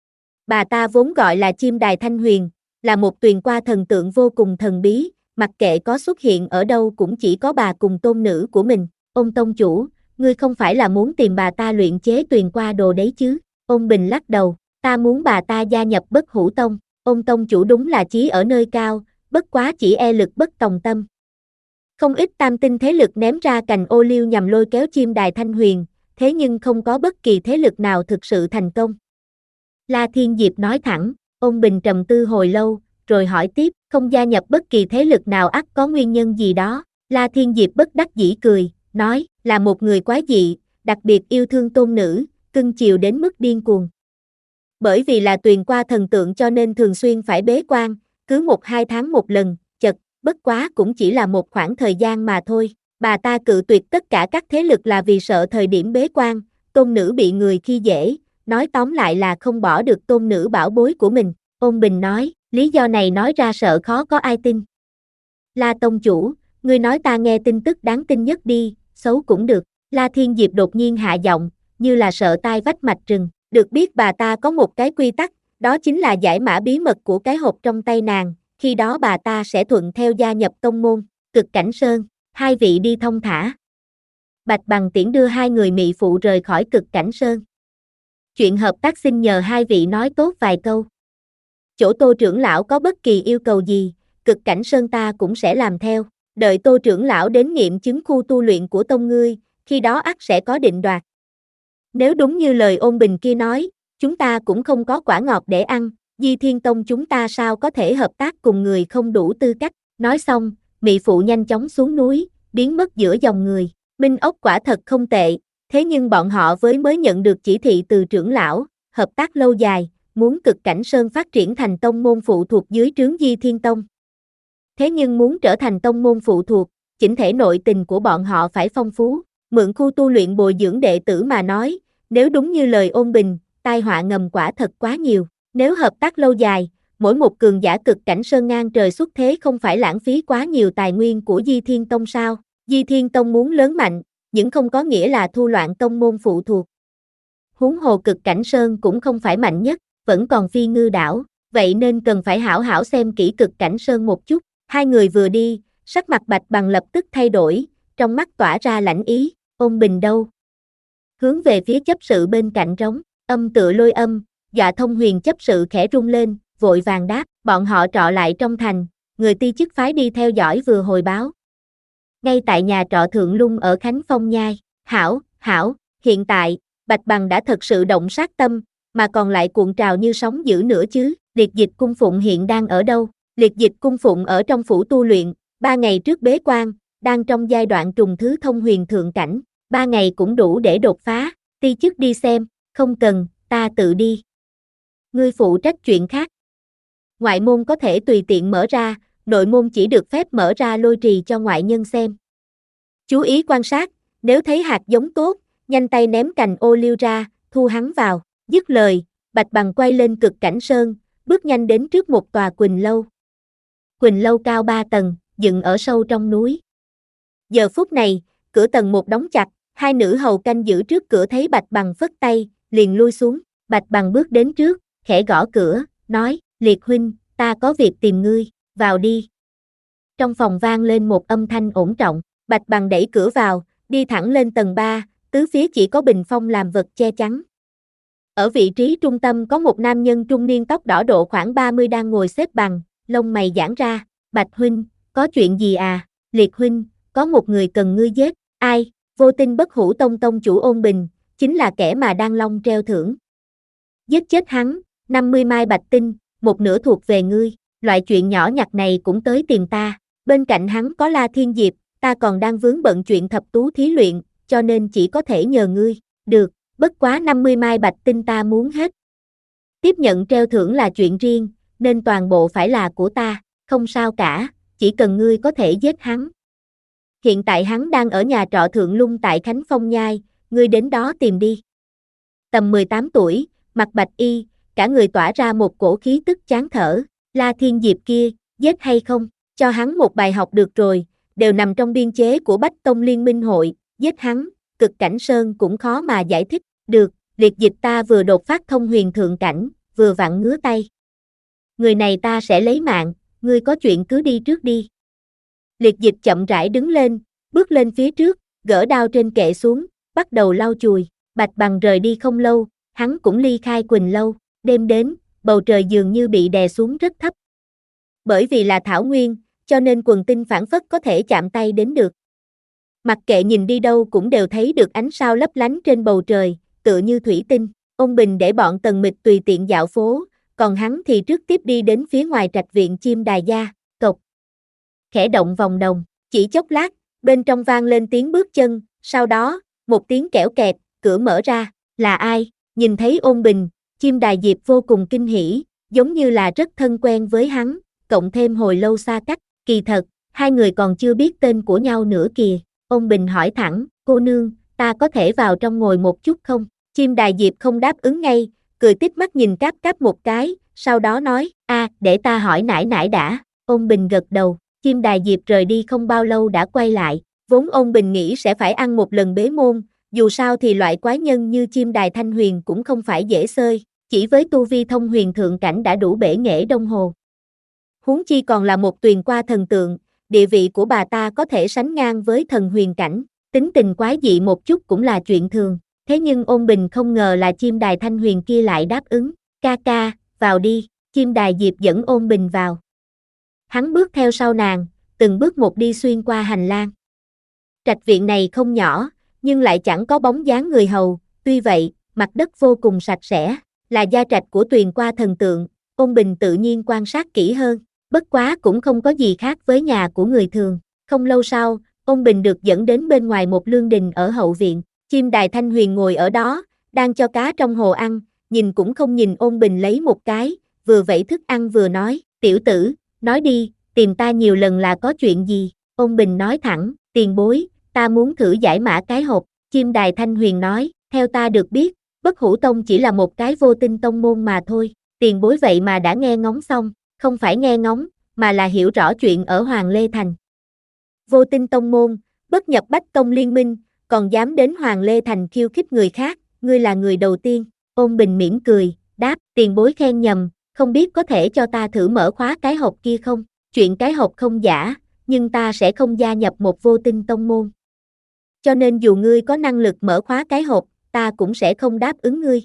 Bà ta vốn gọi là chim đài Thanh Huyền, là một tuyền qua thần tượng vô cùng thần bí, mặc kệ có xuất hiện ở đâu cũng chỉ có bà cùng tôn nữ của mình. Ông tông chủ, ngươi không phải là muốn tìm bà ta luyện chế tuyền qua đồ đấy chứ? Ôn Bình lắc đầu, ta muốn bà ta gia nhập Bất Hủ Tông. Ông tông chủ đúng là chí ở nơi cao, bất quá chỉ e lực bất tòng tâm. Không ít tam tinh thế lực ném ra cành ô liu nhằm lôi kéo chim đài Thanh Huyền, thế nhưng không có bất kỳ thế lực nào thực sự thành công. La Thiên Diệp nói thẳng, Ôn Bình trầm tư hồi lâu, rồi hỏi tiếp, không gia nhập bất kỳ thế lực nào ắt có nguyên nhân gì đó. La Thiên Diệp bất đắc dĩ cười, nói, là một người quái dị, đặc biệt yêu thương tôn nữ, cưng chiều đến mức điên cuồng. Bởi vì là tuyền qua thần tượng cho nên thường xuyên phải bế quan, cứ một hai tháng một lần, chật, bất quá cũng chỉ là một khoảng thời gian mà thôi. Bà ta cự tuyệt tất cả các thế lực là vì sợ thời điểm bế quan, tôn nữ bị người khi dễ, nói tóm lại là không bỏ được tôn nữ bảo bối của mình. Ôn Bình nói, lý do này nói ra sợ khó có ai tin. La tông chủ, ngươi nói ta nghe tin tức đáng tin nhất đi, xấu cũng được. La Thiên Diệp đột nhiên hạ giọng, như là sợ tai vách mạch rừng. Được biết bà ta có một cái quy tắc, đó chính là giải mã bí mật của cái hộp trong tay nàng, khi đó bà ta sẽ thuận theo gia nhập tông môn. Cực Cảnh Sơn, hai vị đi thông thả. Bạch Bằng Tiễn đưa hai người mị phụ rời khỏi Cực Cảnh Sơn. Chuyện hợp tác xin nhờ hai vị nói tốt vài câu. Chỗ Tô trưởng lão có bất kỳ yêu cầu gì, Cực Cảnh Sơn ta cũng sẽ làm theo. Đợi Tô trưởng lão đến nghiệm chứng khu tu luyện của tông ngươi, khi đó ắt sẽ có định đoạt. Nếu đúng như lời Ôn Bình kia nói, chúng ta cũng không có quả ngọt để ăn, Di Thiên Tông chúng ta sao có thể hợp tác cùng người không đủ tư cách, nói xong, Mị Phụ nhanh chóng xuống núi, biến mất giữa dòng người, Minh Ốc quả thật không tệ, thế nhưng bọn họ với mới nhận được chỉ thị từ trưởng lão, hợp tác lâu dài, muốn Cực Cảnh Sơn phát triển thành tông môn phụ thuộc dưới trướng Di Thiên Tông. Thế nhưng muốn trở thành tông môn phụ thuộc, chỉnh thể nội tình của bọn họ phải phong phú, mượn khu tu luyện bồi dưỡng đệ tử mà nói, nếu đúng như lời Ôn Bình, tai họa ngầm quả thật quá nhiều, nếu hợp tác lâu dài, mỗi một cường giả Cực Cảnh Sơn ngang trời xuất thế không phải lãng phí quá nhiều tài nguyên của Di Thiên Tông sao? Di Thiên Tông muốn lớn mạnh, nhưng không có nghĩa là thu loạn tông môn phụ thuộc. Huống hồ Cực Cảnh Sơn cũng không phải mạnh nhất, vẫn còn Phi Ngư đảo, vậy nên cần phải hảo hảo xem kỹ Cực Cảnh Sơn một chút. Hai người vừa đi, sắc mặt Bạch Bằng lập tức thay đổi, trong mắt tỏa ra lãnh ý, Ôn Bình đâu? Hướng về phía chấp sự bên cạnh trống, âm tựa lôi âm, Dạ Thông Huyền chấp sự khẽ rung lên, vội vàng đáp, bọn họ trọ lại trong thành, người ti chức phái đi theo dõi vừa hồi báo. Ngay tại nhà trọ Thượng Lung ở Khánh Phong Nhai, hảo, hảo, hiện tại, Bạch Bằng đã thật sự động sát tâm, mà còn lại cuộn trào như sóng dữ nữa chứ, Liệt Dịch Cung Phụng hiện đang ở đâu? Liệt Dịch Cung Phụng ở trong phủ tu luyện, ba ngày trước bế quan, đang trong giai đoạn trùng thứ thông huyền thượng cảnh, ba ngày cũng đủ để đột phá, ti chức đi xem, không cần, ta tự đi. Ngươi phụ trách chuyện khác. Ngoại môn có thể tùy tiện mở ra, nội môn chỉ được phép mở ra lôi trì cho ngoại nhân xem. Chú ý quan sát, nếu thấy hạt giống tốt, nhanh tay ném cành ô liu ra, thu hắn vào. Dứt lời, Bạch Bằng quay lên Cực Cảnh Sơn, bước nhanh đến trước một tòa Quỳnh Lâu. Quỳnh Lâu cao ba tầng, dựng ở sâu trong núi. Giờ phút này, cửa tầng một đóng chặt, hai nữ hầu canh giữ trước cửa thấy Bạch Bằng phất tay, liền lui xuống. Bạch Bằng bước đến trước, khẽ gõ cửa, nói, Liệt huynh, ta có việc tìm ngươi, vào đi. Trong phòng vang lên một âm thanh ổn trọng, Bạch Bằng đẩy cửa vào, đi thẳng lên tầng ba, tứ phía chỉ có bình phong làm vật che chắn. Ở vị trí trung tâm có một nam nhân trung niên tóc đỏ độ khoảng ba mươi đang ngồi xếp bằng, lông mày giãn ra, Bạch huynh, có chuyện gì à? Liệt huynh, có một người cần ngươi giết, ai? Vô Tinh Bất Hủ Tông tông chủ Ôn Bình, chính là kẻ mà Đan Long treo thưởng. Giết chết hắn, năm mươi mai bạch tinh, một nửa thuộc về ngươi, loại chuyện nhỏ nhặt này cũng tới tìm ta, bên cạnh hắn có La Thiên Diệp, ta còn đang vướng bận chuyện thập tú thí luyện, cho nên chỉ có thể nhờ ngươi, được, bất quá năm mươi mai bạch tinh ta muốn hết. Tiếp nhận treo thưởng là chuyện riêng, nên toàn bộ phải là của ta, không sao cả, chỉ cần ngươi có thể giết hắn. Hiện tại hắn đang ở nhà trọ Thượng Lung tại Khánh Phong Nhai, ngươi đến đó tìm đi. Tầm mười tám tuổi, mặc bạch y, cả người tỏa ra một cổ khí tức chán thở, La Thiên Diệp kia, giết hay không, cho hắn một bài học được rồi, đều nằm trong biên chế của Bách Tông Liên Minh hội, giết hắn, Cực Cảnh Sơn cũng khó mà giải thích, được, Liệt Dịch ta vừa đột phát thông huyền thượng cảnh, vừa vặn ngứa tay. Người này ta sẽ lấy mạng, ngươi có chuyện cứ đi trước đi. Liệt Dịch chậm rãi đứng lên, bước lên phía trước, gỡ đao trên kệ xuống, bắt đầu lau chùi, Bạch Bằng rời đi không lâu, hắn cũng ly khai Quỳnh Lâu, đêm đến, bầu trời dường như bị đè xuống rất thấp. Bởi vì là thảo nguyên, cho nên quần tinh phảng phất có thể chạm tay đến được. Mặc kệ nhìn đi đâu cũng đều thấy được ánh sao lấp lánh trên bầu trời, tựa như thủy tinh. Ôn Bình để bọn Tần Mịch tùy tiện dạo phố, còn hắn thì trước tiếp đi đến phía ngoài trạch viện chim đài gia, cộc. Khẽ động vòng đồng, chỉ chốc lát, bên trong vang lên tiếng bước chân, sau đó, một tiếng kẽo kẹt, cửa mở ra, là ai? Nhìn thấy Ôn Bình, chim đài Diệp vô cùng kinh hỉ, giống như là rất thân quen với hắn, cộng thêm hồi lâu xa cách, kỳ thật, hai người còn chưa biết tên của nhau nữa kìa. Ôn Bình hỏi thẳng, cô nương, ta có thể vào trong ngồi một chút không? Chim đài Diệp không đáp ứng ngay, cười tít mắt nhìn Cáp Cáp một cái, sau đó nói, a, để ta hỏi nải nải đã. Ôn Bình gật đầu, chim đài Diệp rời đi không bao lâu đã quay lại, vốn Ôn Bình nghĩ sẽ phải ăn một lần bế môn, dù sao thì loại quái nhân như chim đài Thanh Huyền cũng không phải dễ xơi, chỉ với tu vi thông huyền thượng cảnh đã đủ bể nghệ đông hồ. Huống chi còn là một tuyền qua thần tượng, địa vị của bà ta có thể sánh ngang với thần huyền cảnh, tính tình quái dị một chút cũng là chuyện thường, thế nhưng Ôn Bình không ngờ là chim đài Thanh Huyền kia lại đáp ứng, ca ca, vào đi, chim đài Diệp dẫn Ôn Bình vào. Hắn bước theo sau nàng, từng bước một đi xuyên qua hành lang. Trạch viện này không nhỏ, nhưng lại chẳng có bóng dáng người hầu, tuy vậy, mặt đất vô cùng sạch sẽ, là gia trạch của tuyền qua thần tượng, Ôn Bình tự nhiên quan sát kỹ hơn, bất quá cũng không có gì khác với nhà của người thường. Không lâu sau, Ôn Bình được dẫn đến bên ngoài một lương đình ở hậu viện, chim đài Thanh Huyền ngồi ở đó, đang cho cá trong hồ ăn, nhìn cũng không nhìn Ôn Bình lấy một cái, vừa vẫy thức ăn vừa nói, tiểu tử, nói đi, tìm ta nhiều lần là có chuyện gì? Ôn Bình nói thẳng, tiền bối, ta muốn thử giải mã cái hộp. Chim đài Thanh Huyền nói, theo ta được biết, Bất Hủ Tông chỉ là một cái vô tinh tông môn mà thôi. Tiền bối vậy mà đã nghe ngóng xong, không phải nghe ngóng, mà là hiểu rõ chuyện ở Hoàng Lê Thành. Vô tinh tông môn, bất nhập bách tông liên minh, còn dám đến Hoàng Lê Thành khiêu khích người khác, ngươi là người đầu tiên. Ôn Bình mỉm cười, đáp, tiền bối khen nhầm, không biết có thể cho ta thử mở khóa cái hộp kia không? Chuyện cái hộp không giả, nhưng ta sẽ không gia nhập một vô tinh tông môn. Cho nên dù ngươi có năng lực mở khóa cái hộp, ta cũng sẽ không đáp ứng ngươi.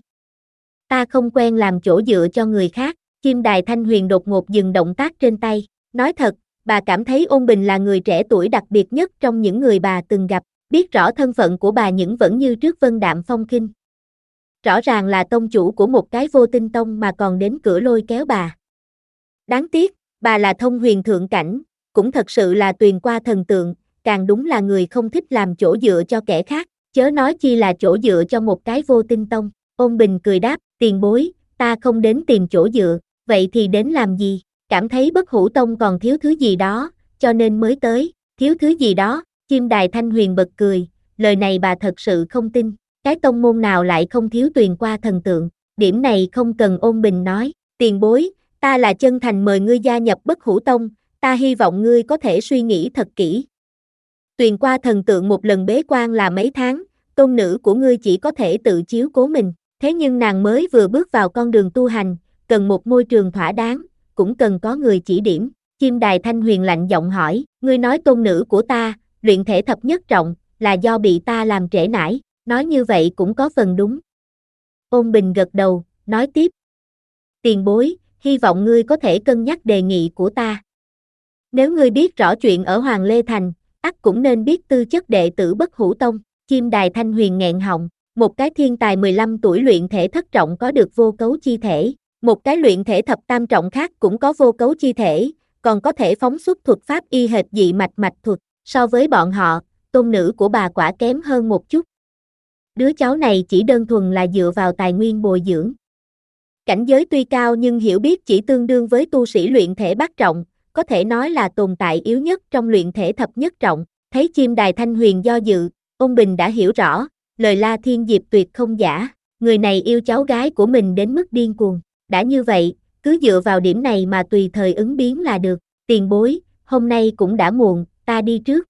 Ta không quen làm chỗ dựa cho người khác. Chim đài Thanh Huyền đột ngột dừng động tác trên tay. Nói thật, bà cảm thấy Ôn Bình là người trẻ tuổi đặc biệt nhất trong những người bà từng gặp. Biết rõ thân phận của bà nhưng vẫn như trước vân đạm phong khinh. Rõ ràng là tông chủ của một cái vô tinh tông mà còn đến cửa lôi kéo bà. Đáng tiếc, bà là thông huyền thượng cảnh, cũng thật sự là tuyền qua thần tượng, càng đúng là người không thích làm chỗ dựa cho kẻ khác, chớ nói chi là chỗ dựa cho một cái vô tinh tông. Ôn Bình cười đáp, tiền bối, ta không đến tìm chỗ dựa, vậy thì đến làm gì? Cảm thấy Bất Hủ Tông còn thiếu thứ gì đó, cho nên mới tới. Thiếu thứ gì đó? Chim đài Thanh Huyền bật cười, lời này bà thật sự không tin, cái tông môn nào lại không thiếu tuyền qua thần tượng, điểm này không cần Ôn Bình nói. Tiền bối, ta là chân thành mời ngươi gia nhập Bất Hủ Tông, ta hy vọng ngươi có thể suy nghĩ thật kỹ. Tuyền qua thần tượng một lần bế quan là mấy tháng, tôn nữ của ngươi chỉ có thể tự chiếu cố mình, thế nhưng nàng mới vừa bước vào con đường tu hành, cần một môi trường thỏa đáng, cũng cần có người chỉ điểm. Chim đài Thanh Huyền lạnh giọng hỏi, ngươi nói tôn nữ của ta, luyện thể thập nhất trọng, là do bị ta làm trễ nải, nói như vậy cũng có phần đúng. Ôn Bình gật đầu, nói tiếp. Tiền bối, hy vọng ngươi có thể cân nhắc đề nghị của ta. Nếu ngươi biết rõ chuyện ở Hoàng Lê Thành, ắt cũng nên biết tư chất đệ tử Bất Hủ Tông. Chim đài Thanh Huyền nghẹn họng, một cái thiên tài mười lăm tuổi luyện thể thất trọng có được vô cấu chi thể, một cái luyện thể thập tam trọng khác cũng có vô cấu chi thể, còn có thể phóng xuất thuật pháp y hệt dị mạch mạch thuật, so với bọn họ, tôn nữ của bà quả kém hơn một chút. Đứa cháu này chỉ đơn thuần là dựa vào tài nguyên bồi dưỡng. Cảnh giới tuy cao nhưng hiểu biết chỉ tương đương với tu sĩ luyện thể bát trọng, có thể nói là tồn tại yếu nhất trong luyện thể thập nhất trọng. Thấy chim đài Thanh Huyền do dự, Ôn Bình đã hiểu rõ, lời La Thiên Diệp tuyệt không giả, người này yêu cháu gái của mình đến mức điên cuồng. Đã như vậy, cứ dựa vào điểm này mà tùy thời ứng biến là được. Tiền bối, hôm nay cũng đã muộn, ta đi trước.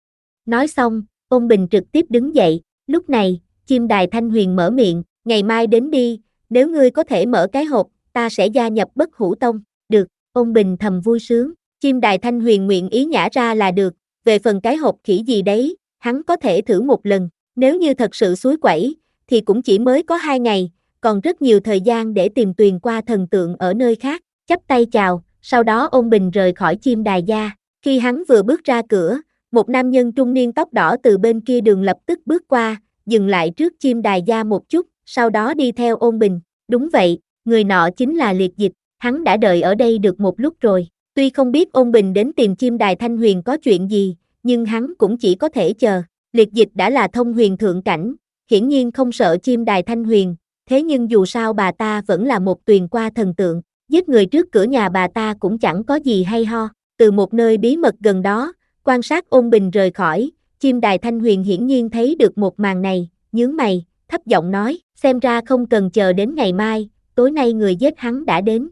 Nói xong, Ôn Bình trực tiếp đứng dậy, lúc này, chim đài Thanh Huyền mở miệng, ngày mai đến đi, nếu ngươi có thể mở cái hộp, ta sẽ gia nhập Bất Hủ Tông. Được, Ôn Bình thầm vui sướng, chim đài Thanh Huyền nguyện ý nhả ra là được, về phần cái hộp khỉ gì đấy, hắn có thể thử một lần, nếu như thật sự suối quẩy, thì cũng chỉ mới có hai ngày, còn rất nhiều thời gian để tìm tuyền qua thần tượng ở nơi khác. Chắp tay chào, sau đó Ôn Bình rời khỏi chim đài gia. Khi hắn vừa bước ra cửa, một nam nhân trung niên tóc đỏ từ bên kia đường lập tức bước qua, dừng lại trước chim đài gia một chút, sau đó đi theo Ôn Bình. Đúng vậy, người nọ chính là Liệt Dịch, hắn đã đợi ở đây được một lúc rồi. Tuy không biết Ôn Bình đến tìm chim đài Thanh Huyền có chuyện gì, nhưng hắn cũng chỉ có thể chờ. Liệt Dịch đã là thông huyền thượng cảnh, hiển nhiên không sợ chim đài Thanh Huyền, thế nhưng dù sao bà ta vẫn là một tuyền qua thần tượng, giết người trước cửa nhà bà ta cũng chẳng có gì hay ho. Từ một nơi bí mật gần đó, quan sát Ôn Bình rời khỏi, chim đài Thanh Huyền hiển nhiên thấy được một màn này, nhướng mày, thấp giọng nói, xem ra không cần chờ đến ngày mai, tối nay người giết hắn đã đến.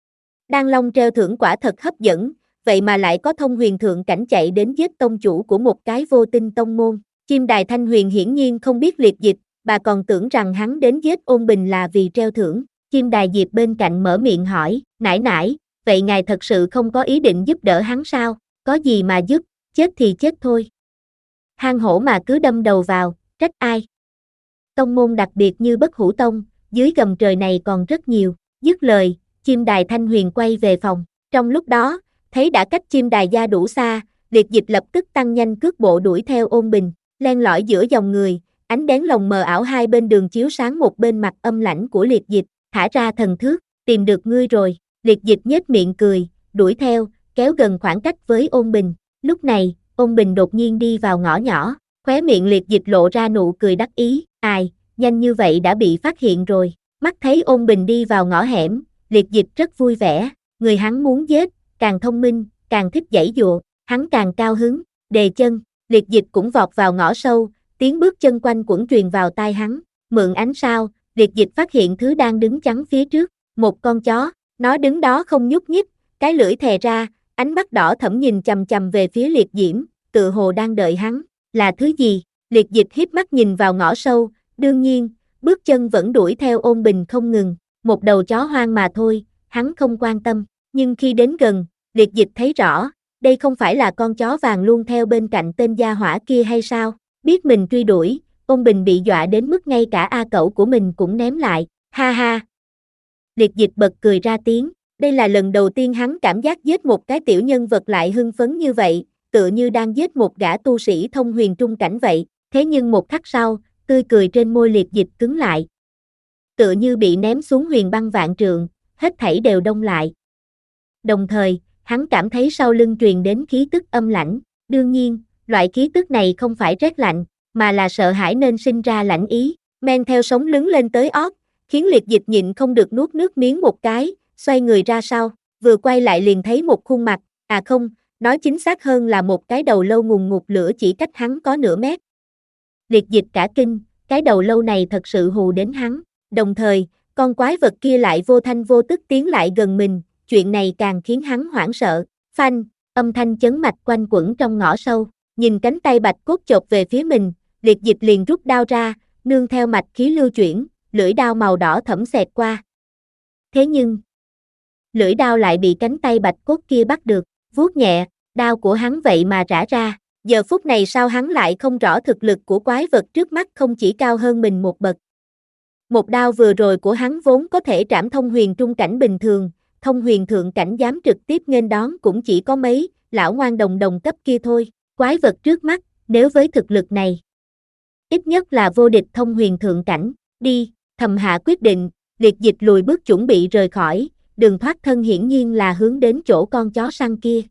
Đan Long treo thưởng quả thật hấp dẫn, vậy mà lại có thông huyền thượng cảnh chạy đến giết tông chủ của một cái vô tinh tông môn. Chim đài Thanh Huyền hiển nhiên không biết Liệt Dịch, bà còn tưởng rằng hắn đến giết Ôn Bình là vì treo thưởng. Chim đài Diệp bên cạnh mở miệng hỏi, nãi nãi, vậy ngài thật sự không có ý định giúp đỡ hắn sao? Có gì mà giúp, chết thì chết thôi. Hang hổ mà cứ đâm đầu vào, trách ai? Tông môn đặc biệt như Bất Hủ Tông, dưới gầm trời này còn rất nhiều. Dứt lời, chim đài Thanh Huyền quay về phòng. Trong lúc đó, thấy đã cách chim đài gia đủ xa, Liệt Dịch lập tức tăng nhanh cước bộ đuổi theo Ôn Bình, len lỏi giữa dòng người, ánh đèn lồng mờ ảo hai bên đường chiếu sáng một bên mặt âm lãnh của Liệt Dịch, thả ra thần thước, tìm được ngươi rồi. Liệt Dịch nhếch miệng cười, đuổi theo, kéo gần khoảng cách với Ôn Bình. Lúc này, Ôn Bình đột nhiên đi vào ngõ nhỏ, khóe miệng Liệt Dịch lộ ra nụ cười đắc ý, ai, nhanh như vậy đã bị phát hiện rồi. Mắt thấy Ôn Bình đi vào ngõ hẻm, Liệt Dịch rất vui vẻ, người hắn muốn giết, càng thông minh, càng thích giãy giụa, hắn càng cao hứng, đề chân, Liệt Dịch cũng vọt vào ngõ sâu, tiếng bước chân quanh quẩn truyền vào tai hắn, mượn ánh sao, Liệt Dịch phát hiện thứ đang đứng chắn phía trước, một con chó, nó đứng đó không nhúc nhích, cái lưỡi thè ra, ánh mắt đỏ thẫm nhìn chằm chằm về phía Liệt Diễm, tự hồ đang đợi hắn, là thứ gì? Liệt Dịch híp mắt nhìn vào ngõ sâu, đương nhiên, bước chân vẫn đuổi theo Ôn Bình không ngừng, một đầu chó hoang mà thôi, hắn không quan tâm, nhưng khi đến gần, Liệt Dịch thấy rõ, đây không phải là con chó vàng luôn theo bên cạnh tên gia hỏa kia hay sao? Biết mình truy đuổi, Ôn Bình bị dọa đến mức ngay cả A cẩu của mình cũng ném lại, ha ha. Liệt Dịch bật cười ra tiếng, đây là lần đầu tiên hắn cảm giác giết một cái tiểu nhân vật lại hưng phấn như vậy, tựa như đang giết một gã tu sĩ thông huyền trung cảnh vậy, thế nhưng một khắc sau, tươi cười trên môi Liệt Dịch cứng lại. Tựa như bị ném xuống huyền băng vạn trượng, hết thảy đều đông lại. Đồng thời, hắn cảm thấy sau lưng truyền đến khí tức âm lãnh, đương nhiên, loại khí tức này không phải rét lạnh, mà là sợ hãi nên sinh ra lãnh ý, men theo sống lưng lên tới ót, khiến Liệt Dịch nhịn không được nuốt nước miếng một cái, xoay người ra sau, vừa quay lại liền thấy một khuôn mặt, à không, nói chính xác hơn là một cái đầu lâu ngùn ngụt lửa chỉ cách hắn có nửa mét. Liệt Dịch cả kinh, cái đầu lâu này thật sự hù đến hắn, đồng thời, con quái vật kia lại vô thanh vô tức tiến lại gần mình, chuyện này càng khiến hắn hoảng sợ, phanh, âm thanh chấn mạch quanh quẩn trong ngõ sâu, nhìn cánh tay bạch cốt chộp về phía mình, Liệt Dịch liền rút đao ra, nương theo mạch khí lưu chuyển, lưỡi đao màu đỏ thẫm xẹt qua. Thế nhưng, lưỡi đao lại bị cánh tay bạch cốt kia bắt được, vuốt nhẹ, đao của hắn vậy mà rã ra, giờ phút này sao hắn lại không rõ thực lực của quái vật trước mắt không chỉ cao hơn mình một bậc. Một đao vừa rồi của hắn vốn có thể trảm thông huyền trung cảnh bình thường, thông huyền thượng cảnh dám trực tiếp nghênh đón cũng chỉ có mấy, lão ngoan đồng đồng cấp kia thôi, quái vật trước mắt, nếu với thực lực này, ít nhất là vô địch thông huyền thượng cảnh, đi, thầm hạ quyết định, Liệt Dịch lùi bước chuẩn bị rời khỏi, đường thoát thân hiển nhiên là hướng đến chỗ con chó săn kia.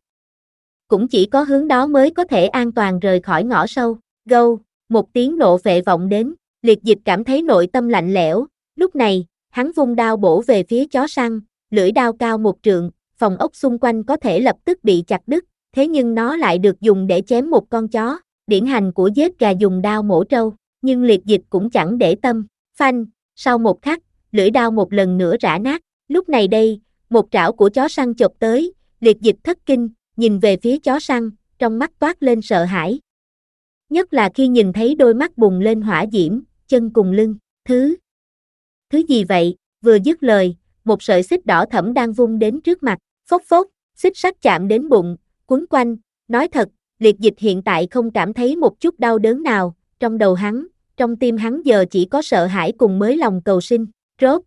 Cũng chỉ có hướng đó mới có thể an toàn rời khỏi ngõ sâu, gâu, một tiếng nộ phệ vọng đến, Liệt Dịch cảm thấy nội tâm lạnh lẽo, lúc này, hắn vung đao bổ về phía chó săn, lưỡi đao cao một trượng, phòng ốc xung quanh có thể lập tức bị chặt đứt, thế nhưng nó lại được dùng để chém một con chó, điển hành của giết gà dùng đao mổ trâu, nhưng Liệt Dịch cũng chẳng để tâm, phanh, sau một khắc, lưỡi đao một lần nữa rã nát, lúc này đây, một trảo của chó săn chộp tới, Liệt Dịch thất kinh, nhìn về phía chó săn, trong mắt toát lên sợ hãi. Nhất là khi nhìn thấy đôi mắt bùng lên hỏa diễm, chân cùng lưng, thứ, thứ gì vậy, vừa dứt lời, một sợi xích đỏ thẫm đang vung đến trước mặt, phốc phốc, xích sắt chạm đến bụng, quấn quanh, nói thật, Liệt Dịch hiện tại không cảm thấy một chút đau đớn nào, trong đầu hắn, trong tim hắn giờ chỉ có sợ hãi cùng mới lòng cầu sinh, rốt,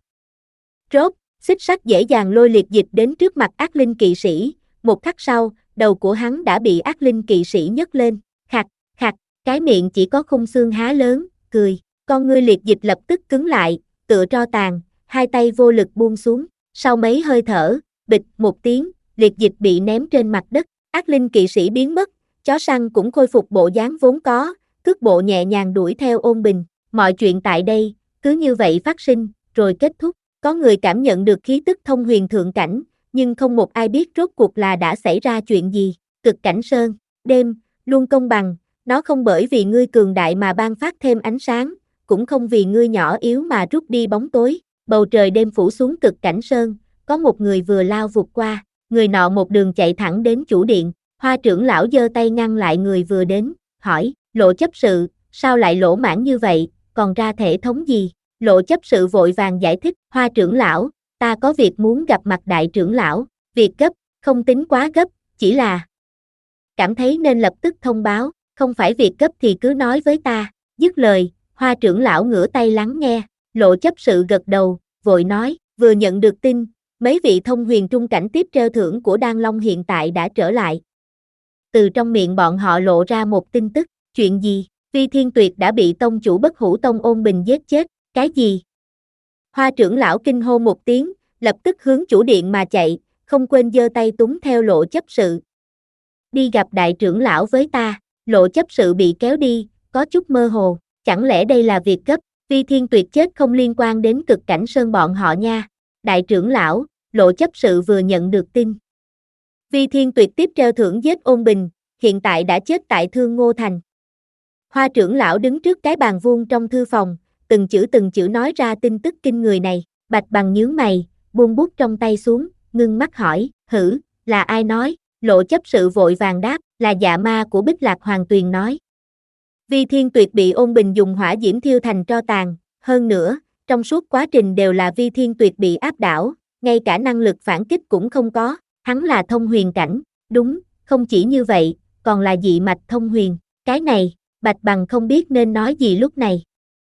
rốt, xích sắt dễ dàng lôi Liệt Dịch đến trước mặt ác linh kỵ sĩ, một khắc sau, đầu của hắn đã bị ác linh kỵ sĩ nhấc lên, khạc, khạc, cái miệng chỉ có khung xương há lớn, cười, con ngươi Liệt Dịch lập tức cứng lại, tựa tro tàn, hai tay vô lực buông xuống, sau mấy hơi thở, bịch một tiếng, Liệt Dịch bị ném trên mặt đất, ác linh kỵ sĩ biến mất, chó săn cũng khôi phục bộ dáng vốn có, cước bộ nhẹ nhàng đuổi theo Ôn Bình, mọi chuyện tại đây, cứ như vậy phát sinh, rồi kết thúc, có người cảm nhận được khí tức thông huyền thượng cảnh, nhưng không một ai biết rốt cuộc là đã xảy ra chuyện gì, cực cảnh sơn, đêm, luôn công bằng, nó không bởi vì ngươi cường đại mà ban phát thêm ánh sáng, cũng không vì ngươi nhỏ yếu mà rút đi bóng tối, bầu trời đêm phủ xuống cực cảnh sơn, có một người vừa lao vụt qua, người nọ một đường chạy thẳng đến chủ điện, Hoa trưởng lão giơ tay ngăn lại người vừa đến, hỏi, Lộ chấp sự, sao lại lỗ mãng như vậy, còn ra thể thống gì? Lộ chấp sự vội vàng giải thích, Hoa trưởng lão, ta có việc muốn gặp mặt đại trưởng lão, việc gấp, không tính quá gấp, chỉ là cảm thấy nên lập tức thông báo, không phải việc gấp thì cứ nói với ta, dứt lời, Hoa trưởng lão ngửa tay lắng nghe, Lộ chấp sự gật đầu, vội nói, vừa nhận được tin, mấy vị thông huyền trung cảnh tiếp treo thưởng của Đan Long hiện tại đã trở lại. Từ trong miệng bọn họ lộ ra một tin tức, chuyện gì, Vi Thiên Tuyệt đã bị tông chủ Bất Hủ Tông Ôn Bình giết chết, cái gì? Hoa trưởng lão kinh hô một tiếng, lập tức hướng chủ điện mà chạy, không quên giơ tay túm theo Lộ chấp sự. Đi gặp đại trưởng lão với ta. Lộ chấp sự bị kéo đi, có chút mơ hồ, chẳng lẽ đây là việc gấp, Vi Thiên Tuyệt chết không liên quan đến Cực Cảnh Sơn bọn họ nha. Đại trưởng lão, Lộ chấp sự vừa nhận được tin. Vi Thiên Tuyệt tiếp treo thưởng giết Ôn Bình, hiện tại đã chết tại Thương Ngô Thành. Hoa trưởng lão đứng trước cái bàn vuông trong thư phòng, từng chữ từng chữ nói ra tin tức kinh người này. Bạch Bằng nhướng mày, buông bút trong tay xuống, ngưng mắt hỏi, hử, là ai nói? Lộ chấp sự vội vàng đáp, là dạ ma của Bích Lạc Hoàng Tuyền nói. Vi Thiên Tuyệt bị Ôn Bình dùng hỏa diễm thiêu thành tro tàn, hơn nữa, trong suốt quá trình đều là Vi Thiên Tuyệt bị áp đảo, ngay cả năng lực phản kích cũng không có, hắn là thông huyền cảnh, đúng, không chỉ như vậy, còn là dị mạch thông huyền, cái này, Bạch Bằng không biết nên nói gì lúc này.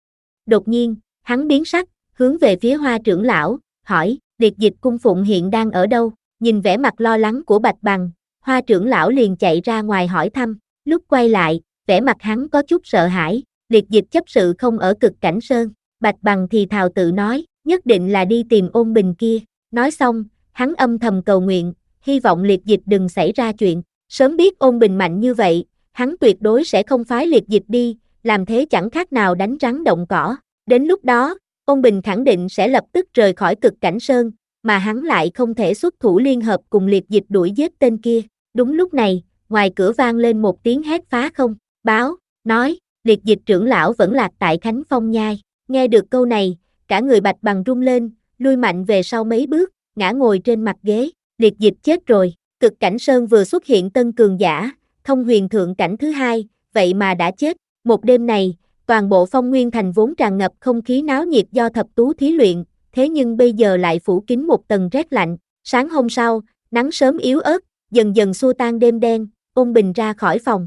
Đột nhiên, hắn biến sắc, hướng về phía Hoa trưởng lão, hỏi, Liệt Dịch cung phụng hiện đang ở đâu? Nhìn vẻ mặt lo lắng của Bạch Bằng, Hoa trưởng lão liền chạy ra ngoài hỏi thăm, lúc quay lại, vẻ mặt hắn có chút sợ hãi, Liệt Dịch chấp sự không ở Cực Cảnh Sơn. Bạch Bằng thì thào tự nói, nhất định là đi tìm Ôn Bình kia. Nói xong, hắn âm thầm cầu nguyện, hy vọng Liệt Dịch đừng xảy ra chuyện. Sớm biết Ôn Bình mạnh như vậy, hắn tuyệt đối sẽ không phái Liệt Dịch đi, làm thế chẳng khác nào đánh rắn động cỏ. Đến lúc đó, Ôn Bình khẳng định sẽ lập tức rời khỏi Cực Cảnh Sơn, mà hắn lại không thể xuất thủ liên hợp cùng Liệt Dịch đuổi giết tên kia. Đúng lúc này, ngoài cửa vang lên một tiếng hét phá không, báo, nói, Liệt Dịch trưởng lão vẫn lạc tại Khánh Phong Nhai. Nghe được câu này, cả người Bạch Bằng rung lên, lui mạnh về sau mấy bước, ngã ngồi trên mặt ghế. Liệt Dịch chết rồi. Cực Cảnh Sơn vừa xuất hiện tân cường giả, thông huyền thượng cảnh thứ hai, vậy mà đã chết. Một đêm này, toàn bộ Phong Nguyên Thành vốn tràn ngập không khí náo nhiệt do thập tú thí luyện, thế nhưng bây giờ lại phủ kín một tầng rét lạnh. Sáng hôm sau, nắng sớm yếu ớt, dần dần xua tan đêm đen, Ôn Bình ra khỏi phòng.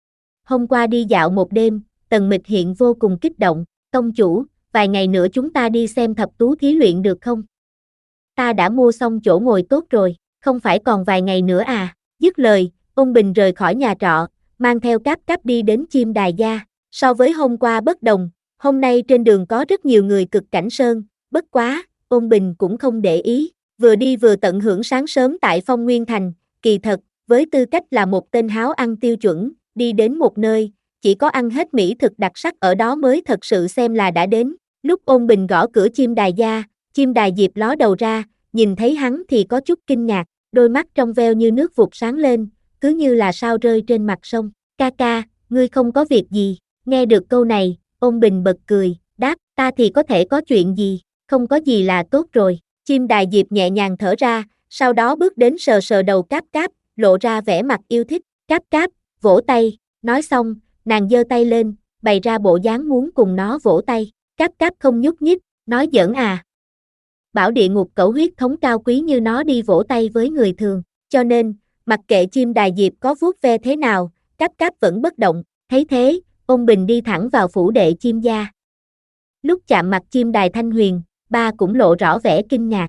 Hôm qua đi dạo một đêm, Tần Mịch hiện vô cùng kích động, tông chủ, vài ngày nữa chúng ta đi xem thập tú thí luyện được không? Ta đã mua xong chỗ ngồi tốt rồi, không phải còn vài ngày nữa à? Dứt lời, Ôn Bình rời khỏi nhà trọ, mang theo Cáp Cáp đi đến Chim Đài Gia. So với hôm qua bất đồng, hôm nay trên đường có rất nhiều người Cực Cảnh Sơn, bất quá, Ôn Bình cũng không để ý, vừa đi vừa tận hưởng sáng sớm tại Phong Nguyên Thành. Kỳ thật, với tư cách là một tên háo ăn tiêu chuẩn, đi đến một nơi, chỉ có ăn hết mỹ thực đặc sắc ở đó mới thật sự xem là đã đến. Lúc Ôn Bình gõ cửa Chim Đài Gia, Chim Đài Diệp ló đầu ra, nhìn thấy hắn thì có chút kinh ngạc, đôi mắt trong veo như nước vụt sáng lên, cứ như là sao rơi trên mặt sông. Ca ca, ngươi không có việc gì? Nghe được câu này, Ôn Bình bật cười, đáp, ta thì có thể có chuyện gì, không có gì là tốt rồi. Chim Đài Diệp nhẹ nhàng thở ra, sau đó bước đến sờ sờ đầu Cáp Cáp, lộ ra vẻ mặt yêu thích. Cáp Cáp, vỗ tay, nói xong, nàng giơ tay lên, bày ra bộ dáng muốn cùng nó vỗ tay. Cáp Cáp không nhúc nhích, nói giỡn à. Bảo địa ngục cẩu huyết thống cao quý như nó đi vỗ tay với người thường, cho nên, mặc kệ Chim Đài Diệp có vuốt ve thế nào, Cáp Cáp vẫn bất động. Thấy thế, Ôn Bình đi thẳng vào phủ đệ Chim gia. Lúc chạm mặt Chim Đài Thanh Huyền, ba cũng lộ rõ vẻ kinh ngạc.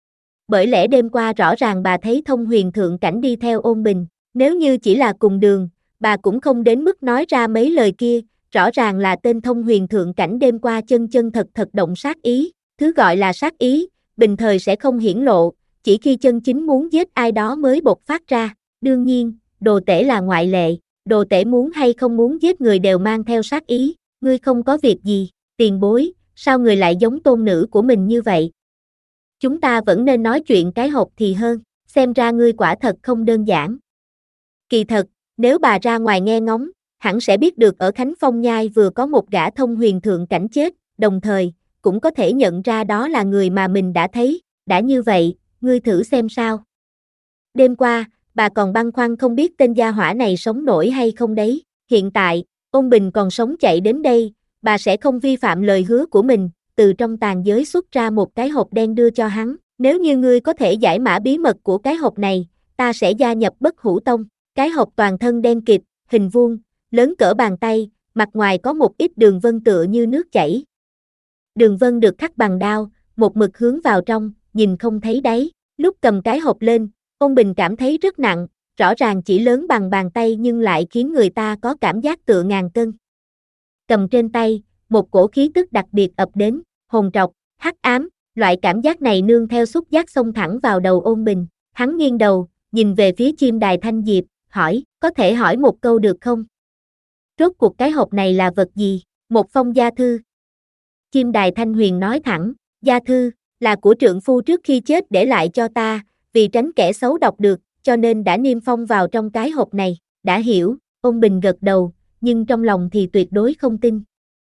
Bởi lẽ đêm qua rõ ràng bà thấy thông huyền thượng cảnh đi theo Ôn Bình, nếu như chỉ là cùng đường, bà cũng không đến mức nói ra mấy lời kia, rõ ràng là tên thông huyền thượng cảnh đêm qua chân chân thật thật động sát ý, thứ gọi là sát ý, bình thời sẽ không hiển lộ, chỉ khi chân chính muốn giết ai đó mới bộc phát ra, đương nhiên, đồ tể là ngoại lệ, đồ tể muốn hay không muốn giết người đều mang theo sát ý, ngươi không có việc gì, tiền bối, sao người lại giống tôn nữ của mình như vậy? Chúng ta vẫn nên nói chuyện cái hộp thì hơn, xem ra ngươi quả thật không đơn giản. Kỳ thật, nếu bà ra ngoài nghe ngóng, hẳn sẽ biết được ở Khánh Phong Nhai vừa có một gã thông huyền thượng cảnh chết, đồng thời, cũng có thể nhận ra đó là người mà mình đã thấy, đã như vậy, ngươi thử xem sao. Đêm qua, bà còn băn khoăn không biết tên gia hỏa này sống nổi hay không đấy, hiện tại, Ôn Bình còn sống chạy đến đây, bà sẽ không vi phạm lời hứa của mình, từ trong tàn giới xuất ra một cái hộp đen đưa cho hắn, nếu như ngươi có thể giải mã bí mật của cái hộp này, ta sẽ gia nhập Bất Hủ Tông. Cái hộp toàn thân đen kịt, hình vuông, lớn cỡ bàn tay, mặt ngoài có một ít đường vân tựa như nước chảy. Đường vân được khắc bằng đao, một mực hướng vào trong, nhìn không thấy đáy. Lúc cầm cái hộp lên, Ôn Bình cảm thấy rất nặng, rõ ràng chỉ lớn bằng bàn tay nhưng lại khiến người ta có cảm giác tựa ngàn cân. Cầm trên tay, một cổ khí tức đặc biệt ập đến, hồn trọc, hắc ám, Loại cảm giác này nương theo xúc giác xông thẳng vào đầu Ôn Bình. Hắn nghiêng đầu, nhìn về phía chim đài Thanh Diệp, hỏi, có thể hỏi một câu được không? Rốt cuộc cái hộp này là vật gì? Một phong gia thư. Chim đài Thanh Huyền nói thẳng, gia thư, là của trượng phu trước khi chết để lại cho ta, vì tránh kẻ xấu đọc được, cho nên đã niêm phong vào trong cái hộp này. Đã hiểu, Ôn Bình gật đầu, nhưng trong lòng thì tuyệt đối không tin.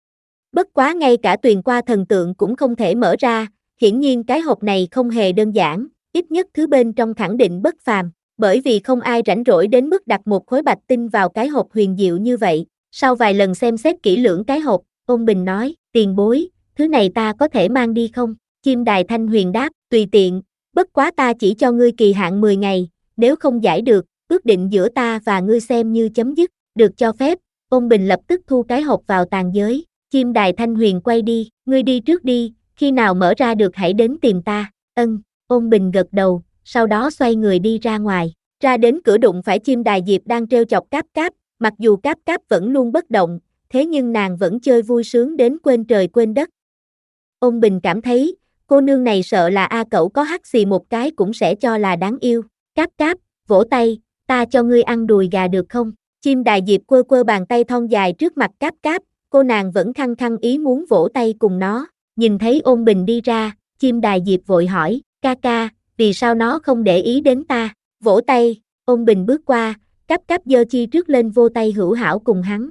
Bất quá ngay cả tuyền qua thần tượng cũng không thể mở ra, hiển nhiên cái hộp này không hề đơn giản, ít nhất thứ bên trong khẳng định bất phàm, bởi vì không ai rảnh rỗi đến mức đặt một khối bạch tinh vào cái hộp huyền diệu như vậy. Sau vài lần xem xét kỹ lưỡng cái hộp, Ôn Bình nói, tiền bối, thứ này ta có thể mang đi không? Chim đài Thanh Huyền đáp, tùy tiện, bất quá ta chỉ cho ngươi kỳ hạn mười ngày, nếu không giải được, ước định giữa ta và ngươi xem như chấm dứt, được cho phép. Ôn Bình lập tức thu cái hộp vào tàn giới. Chim đài Thanh Huyền quay đi, ngươi đi trước đi, khi nào mở ra được hãy đến tìm ta. Ân, Ôn Bình gật đầu, sau đó xoay người đi ra ngoài. Ra đến cửa đụng phải chim đài Diệp đang trêu chọc Cáp Cáp, mặc dù Cáp Cáp vẫn luôn bất động, thế nhưng nàng vẫn chơi vui sướng đến quên trời quên đất. Ôn Bình cảm thấy, cô nương này sợ là A Cẩu có hắt xì một cái cũng sẽ cho là đáng yêu. Cáp Cáp, vỗ tay, ta cho ngươi ăn đùi gà được không? Chim đài Diệp quơ quơ bàn tay thon dài trước mặt Cáp Cáp, cô nàng vẫn khăng khăng ý muốn vỗ tay cùng nó. Nhìn thấy Ôn Bình đi ra, chim đài Diệp vội hỏi, ca ca, vì sao nó không để ý đến ta? Vỗ tay, Ôn Bình bước qua, Cáp Cáp giơ chi trước lên vô tay hữu hảo cùng hắn.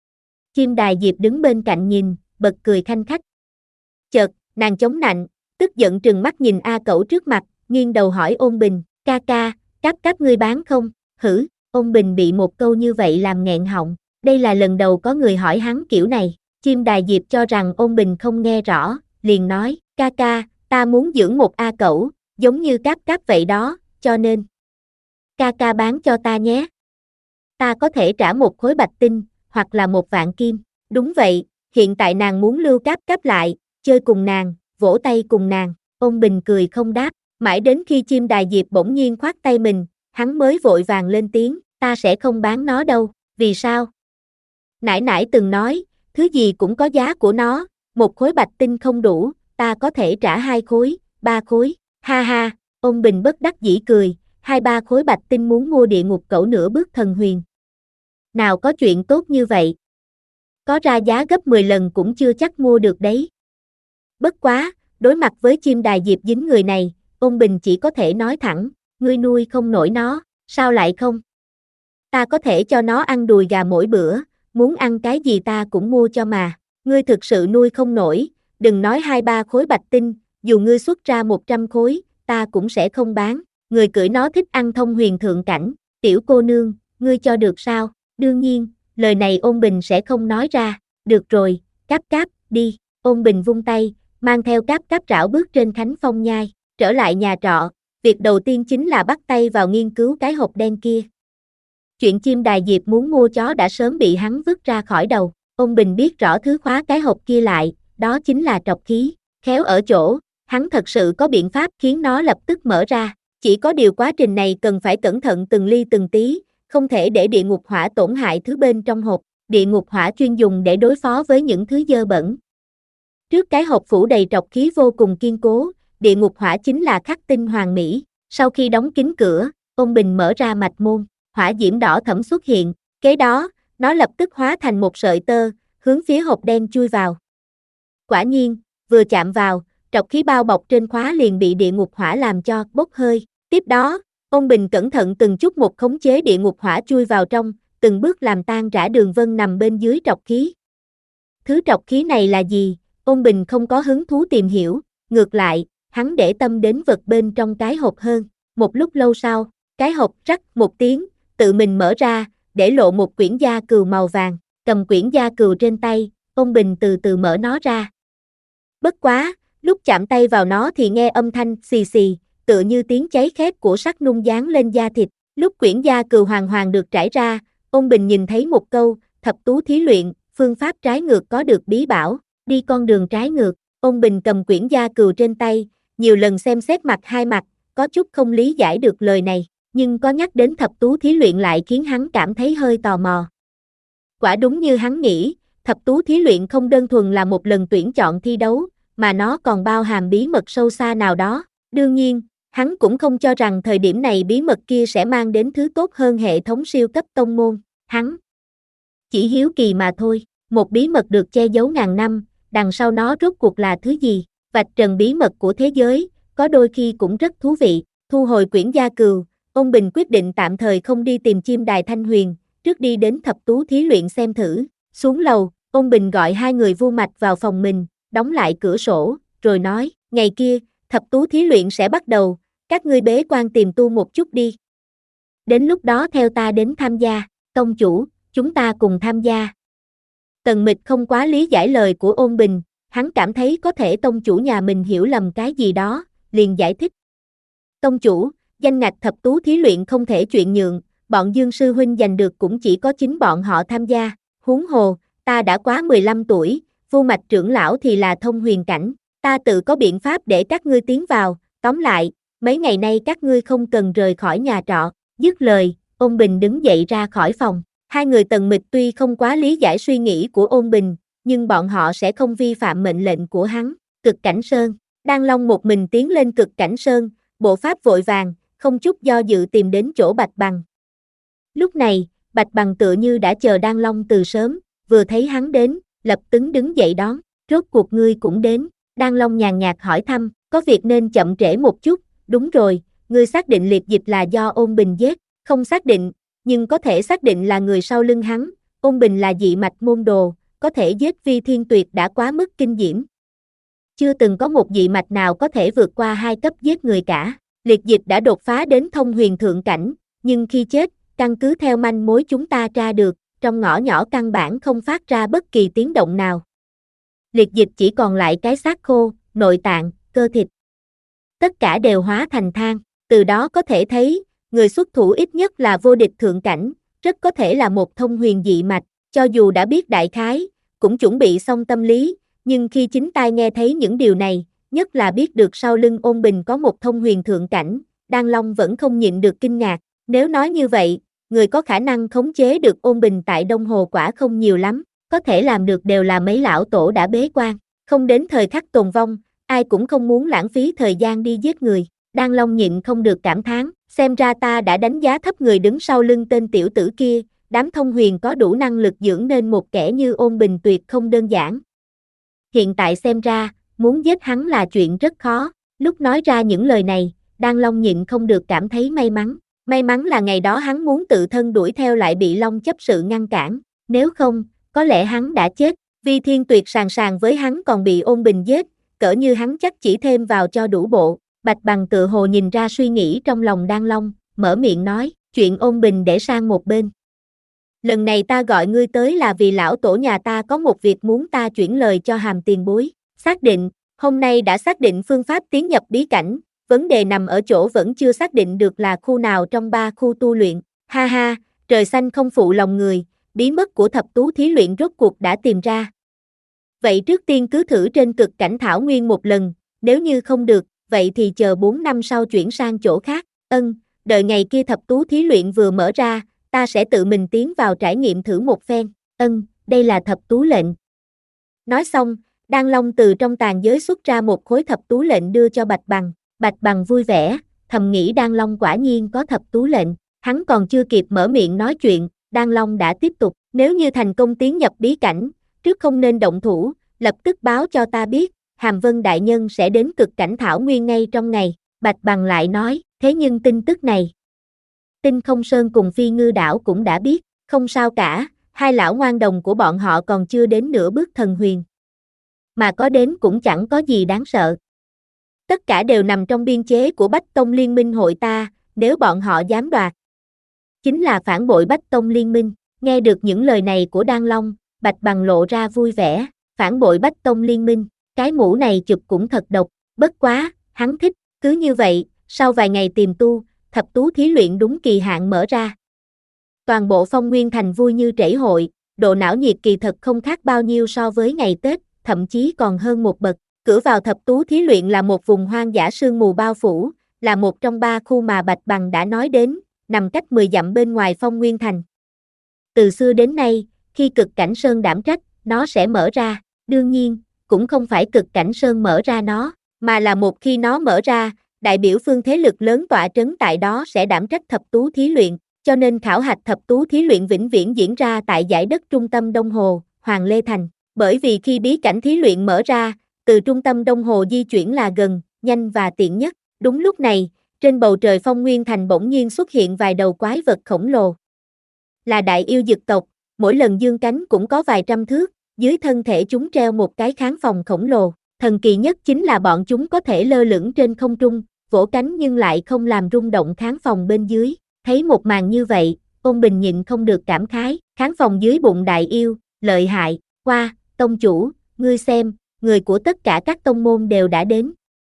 Chim đài Diệp đứng bên cạnh nhìn, bật cười khanh khách. Chợt, nàng chống nạnh, tức giận trừng mắt nhìn A Cẩu trước mặt, nghiêng đầu hỏi Ôn Bình, ca ca, Cáp Cáp ngươi bán không? Hử, Ôn Bình bị một câu như vậy làm nghẹn họng, đây là lần đầu có người hỏi hắn kiểu này. Chim đài Diệp cho rằng Ôn Bình không nghe rõ, liền nói, ca ca, ta muốn dưỡng một A Cẩu, giống như Cáp Cáp vậy đó, cho nên ca ca bán cho ta nhé. Ta có thể trả một khối bạch tinh, hoặc là một vạn kim. Đúng vậy, hiện tại nàng muốn lưu Cáp Cáp lại, chơi cùng nàng, vỗ tay cùng nàng. Ôn Bình cười không đáp, mãi đến khi chim đài Diệp bỗng nhiên khoát tay mình, hắn mới vội vàng lên tiếng, ta sẽ không bán nó đâu. Vì sao? Nãi nãi từng nói, thứ gì cũng có giá của nó, một khối bạch tinh không đủ, ta có thể trả hai khối, ba khối. Ha ha, Ôn Bình bất đắc dĩ cười, hai ba khối bạch tinh muốn mua địa ngục cẩu nửa bước thần huyền. Nào có chuyện tốt như vậy. Có ra giá gấp mười lần cũng chưa chắc mua được đấy. Bất quá, đối mặt với chim đài Diệp dính người này, Ôn Bình chỉ có thể nói thẳng, ngươi nuôi không nổi nó, sao lại không? Ta có thể cho nó ăn đùi gà mỗi bữa, muốn ăn cái gì ta cũng mua cho mà. Ngươi thực sự nuôi không nổi, đừng nói hai ba khối bạch tinh, dù ngươi xuất ra một trăm khối, ta cũng sẽ không bán. Người cưỡi nó thích ăn thông huyền thượng cảnh, tiểu cô nương, ngươi cho được sao? Đương nhiên, lời này Ôn Bình sẽ không nói ra. Được rồi, Cáp Cáp, đi. Ôn Bình vung tay, mang theo Cáp Cáp rảo bước trên Khánh Phong nhai, trở lại nhà trọ. Việc đầu tiên chính là bắt tay vào nghiên cứu cái hộp đen kia. Chuyện chim đài Diệp muốn mua chó đã sớm bị hắn vứt ra khỏi đầu. Ôn Bình biết rõ thứ khóa cái hộp kia lại, đó chính là trọc khí. Khéo ở chỗ, hắn thật sự có biện pháp khiến nó lập tức mở ra. Chỉ có điều quá trình này cần phải cẩn thận từng ly từng tí, không thể để địa ngục hỏa tổn hại thứ bên trong hộp. Địa ngục hỏa chuyên dùng để đối phó với những thứ dơ bẩn. Trước cái hộp phủ đầy trọc khí vô cùng kiên cố, địa ngục hỏa chính là khắc tinh hoàn mỹ. Sau khi đóng kín cửa, Ôn Bình mở ra mạch môn, hỏa diễm đỏ thẫm xuất hiện, kế đó, nó lập tức hóa thành một sợi tơ, hướng phía hộp đen chui vào. Quả nhiên, vừa chạm vào, trọc khí bao bọc trên khóa liền bị địa ngục hỏa làm cho bốc hơi. Tiếp đó, Ôn Bình cẩn thận từng chút một khống chế địa ngục hỏa chui vào trong, từng bước làm tan rã đường vân nằm bên dưới trọc khí. Thứ trọc khí này là gì? Ôn Bình không có hứng thú tìm hiểu, ngược lại, hắn để tâm đến vật bên trong cái hộp hơn. Một lúc lâu sau, cái hộp rắc một tiếng, tự mình mở ra, để lộ một quyển da cừu màu vàng. Cầm quyển da cừu trên tay, Ôn Bình từ từ mở nó ra. Bất quá, lúc chạm tay vào nó thì nghe âm thanh xì xì, tựa như tiếng cháy khét của sắt nung dán lên da thịt. Lúc quyển da cừu hoàng hoàng được trải ra, Ôn Bình nhìn thấy một câu, thập tú thí luyện, phương pháp trái ngược có được bí bảo, đi con đường trái ngược. Ôn Bình cầm quyển da cừu trên tay, nhiều lần xem xét mặt hai mặt, có chút không lý giải được lời này, nhưng có nhắc đến thập tú thí luyện lại khiến hắn cảm thấy hơi tò mò. Quả đúng như hắn nghĩ, thập tú thí luyện không đơn thuần là một lần tuyển chọn thi đấu, mà nó còn bao hàm bí mật sâu xa nào đó. Đương nhiên, hắn cũng không cho rằng thời điểm này bí mật kia sẽ mang đến thứ tốt hơn hệ thống siêu cấp tông môn. Hắn chỉ hiếu kỳ mà thôi. Một bí mật được che giấu ngàn năm, đằng sau nó rốt cuộc là thứ gì? Vạch trần bí mật của thế giới, có đôi khi cũng rất thú vị. Thu hồi quyển gia cừu, Ôn Bình quyết định tạm thời không đi tìm chim đài Thanh Huyền, trước đi đến thập tú thí luyện xem thử. Xuống lầu, Ôn Bình gọi hai người Vu Mạch vào phòng mình, đóng lại cửa sổ, rồi nói, ngày kia, thập tú thí luyện sẽ bắt đầu, các ngươi bế quan tìm tu một chút đi. Đến lúc đó theo ta đến tham gia, tông chủ, chúng ta cùng tham gia. Tần Mịch không quá lý giải lời của Ôn Bình, hắn cảm thấy có thể tông chủ nhà mình hiểu lầm cái gì đó, liền giải thích. Tông chủ, danh ngạch thập tú thí luyện không thể chuyện nhượng, bọn Dương sư huynh giành được cũng chỉ có chính bọn họ tham gia, huống hồ, ta đã quá mười lăm tuổi, Vu Mạch trưởng lão thì là thông huyền cảnh, ta tự có biện pháp để các ngươi tiến vào, tóm lại, mấy ngày nay các ngươi không cần rời khỏi nhà trọ. Dứt lời, Ôn Bình đứng dậy ra khỏi phòng. Hai người Tần Mịch tuy không quá lý giải suy nghĩ của Ôn Bình, nhưng bọn họ sẽ không vi phạm mệnh lệnh của hắn. Cực Cảnh Sơn, Đan Long một mình tiến lên Cực Cảnh Sơn, bộ pháp vội vàng, không chút do dự tìm đến chỗ Bạch Bằng. Lúc này, Bạch Bằng tựa như đã chờ Đan Long từ sớm, vừa thấy hắn đến, lập tức đứng dậy đón, rốt cuộc ngươi cũng đến. Đan Long nhàn nhạt hỏi thăm, có việc nên chậm trễ một chút, đúng rồi, ngươi xác định Liệt Dịch là do Ôn Bình giết, không xác định, nhưng có thể xác định là người sau lưng hắn, Ôn Bình là dị mạch môn đồ, có thể giết Vi Thiên Tuyệt đã quá mức kinh diễm. Chưa từng có một dị mạch nào có thể vượt qua hai cấp giết người cả. Liệt Dịch đã đột phá đến thông huyền thượng cảnh, nhưng khi chết, căn cứ theo manh mối chúng ta tra được, trong ngõ nhỏ căn bản không phát ra bất kỳ tiếng động nào. Liệt Dịch chỉ còn lại cái xác khô, nội tạng, cơ thịt. Tất cả đều hóa thành than, từ đó có thể thấy, người xuất thủ ít nhất là vô địch thượng cảnh, rất có thể là một thông huyền dị mạch, cho dù đã biết đại khái, cũng chuẩn bị xong tâm lý, nhưng khi chính tai nghe thấy những điều này, nhất là biết được sau lưng Ôn Bình có một thông huyền thượng cảnh, Đan Long vẫn không nhịn được kinh ngạc. Nếu nói như vậy, người có khả năng khống chế được Ôn Bình tại Đông Hồ quả không nhiều lắm, có thể làm được đều là mấy lão tổ đã bế quan, không đến thời khắc tồn vong, ai cũng không muốn lãng phí thời gian đi giết người. Đan Long nhịn không được cảm thán, xem ra ta đã đánh giá thấp người đứng sau lưng tên tiểu tử kia, đám thông huyền có đủ năng lực dưỡng nên một kẻ như Ôn Bình tuyệt không đơn giản. Hiện tại xem ra, muốn giết hắn là chuyện rất khó. Lúc nói ra những lời này, Đan Long nhịn không được cảm thấy may mắn. May mắn là ngày đó hắn muốn tự thân đuổi theo lại bị Long chấp sự ngăn cản, nếu không, có lẽ hắn đã chết. Vi Thiên Tuyệt sàng sàng với hắn còn bị Ôn Bình giết, cỡ như hắn chắc chỉ thêm vào cho đủ bộ. Bạch Bằng tự hồ nhìn ra suy nghĩ trong lòng Đan Long, mở miệng nói, chuyện Ôn Bình để sang một bên. Lần này ta gọi ngươi tới là vì lão tổ nhà ta có một việc muốn ta chuyển lời cho Hàm tiền bối. Xác định, hôm nay đã xác định phương pháp tiến nhập bí cảnh, vấn đề nằm ở chỗ vẫn chưa xác định được là khu nào trong ba khu tu luyện. Ha ha, trời xanh không phụ lòng người, bí mật của thập tú thí luyện rốt cuộc đã tìm ra. Vậy trước tiên cứ thử trên Cực Cảnh Thảo Nguyên một lần, nếu như không được, vậy thì chờ bốn năm sau chuyển sang chỗ khác. Ân, đợi ngày kia thập tú thí luyện vừa mở ra, ta sẽ tự mình tiến vào trải nghiệm thử một phen. Ân, đây là thập tú lệnh. Nói xong, Đan Long từ trong tàn giới xuất ra một khối thập tú lệnh đưa cho Bạch Bằng. Bạch Bằng vui vẻ, thầm nghĩ Đan Long quả nhiên có thập tú lệnh. Hắn còn chưa kịp mở miệng nói chuyện, Đan Long đã tiếp tục. Nếu như thành công tiến nhập bí cảnh, trước không nên động thủ, lập tức báo cho ta biết, Hàm Vân đại nhân sẽ đến Cực Cảnh Thảo Nguyên ngay trong ngày. Bạch Bằng lại nói, thế nhưng tin tức này, Tinh Không Sơn cùng Phi Ngư đảo cũng đã biết, không sao cả, hai lão ngoan đồng của bọn họ còn chưa đến nửa bước thần huyền. Mà có đến cũng chẳng có gì đáng sợ. Tất cả đều nằm trong biên chế của Bách Tông Liên minh hội ta, nếu bọn họ dám đoạt, chính là phản bội Bách Tông Liên minh. Nghe được những lời này của Đan Long, Bạch Bằng lộ ra vui vẻ, phản bội Bách Tông Liên minh, cái mũ này chụp cũng thật độc, bất quá, hắn thích, cứ như vậy, sau vài ngày tìm tu, thập tú thí luyện đúng kỳ hạn mở ra. Toàn bộ Phong Nguyên Thành vui như trẩy hội, độ não nhiệt kỳ thật không khác bao nhiêu so với ngày Tết, thậm chí còn hơn một bậc. Cửa vào thập tú thí luyện là một vùng hoang dã sương mù bao phủ, là một trong ba khu mà Bạch Bằng đã nói đến, nằm cách mười dặm bên ngoài Phong Nguyên Thành. Từ xưa đến nay, khi Cực Cảnh Sơn đảm trách, nó sẽ mở ra, đương nhiên, cũng không phải cực cảnh sơn mở ra nó, mà là một khi nó mở ra, đại biểu phương thế lực lớn tọa trấn tại đó sẽ đảm trách thập tú thí luyện, cho nên khảo hạch thập tú thí luyện vĩnh viễn diễn ra tại giải đất trung tâm Đông Hồ, Hoàng Lê Thành, bởi vì khi bí cảnh thí luyện mở ra, từ trung tâm Đông Hồ di chuyển là gần, nhanh và tiện nhất. Đúng lúc này, trên bầu trời Phong Nguyên Thành bỗng nhiên xuất hiện vài đầu quái vật khổng lồ. Là đại yêu dực tộc, mỗi lần dương cánh cũng có vài trăm thước, dưới thân thể chúng treo một cái kháng phòng khổng lồ. Thần kỳ nhất chính là bọn chúng có thể lơ lửng trên không trung, vỗ cánh nhưng lại không làm rung động kháng phòng bên dưới. Thấy một màn như vậy, Ôn Bình nhịn không được cảm khái, kháng phòng dưới bụng đại yêu, lợi hại, qua, tông chủ, ngươi xem, người của tất cả các tông môn đều đã đến.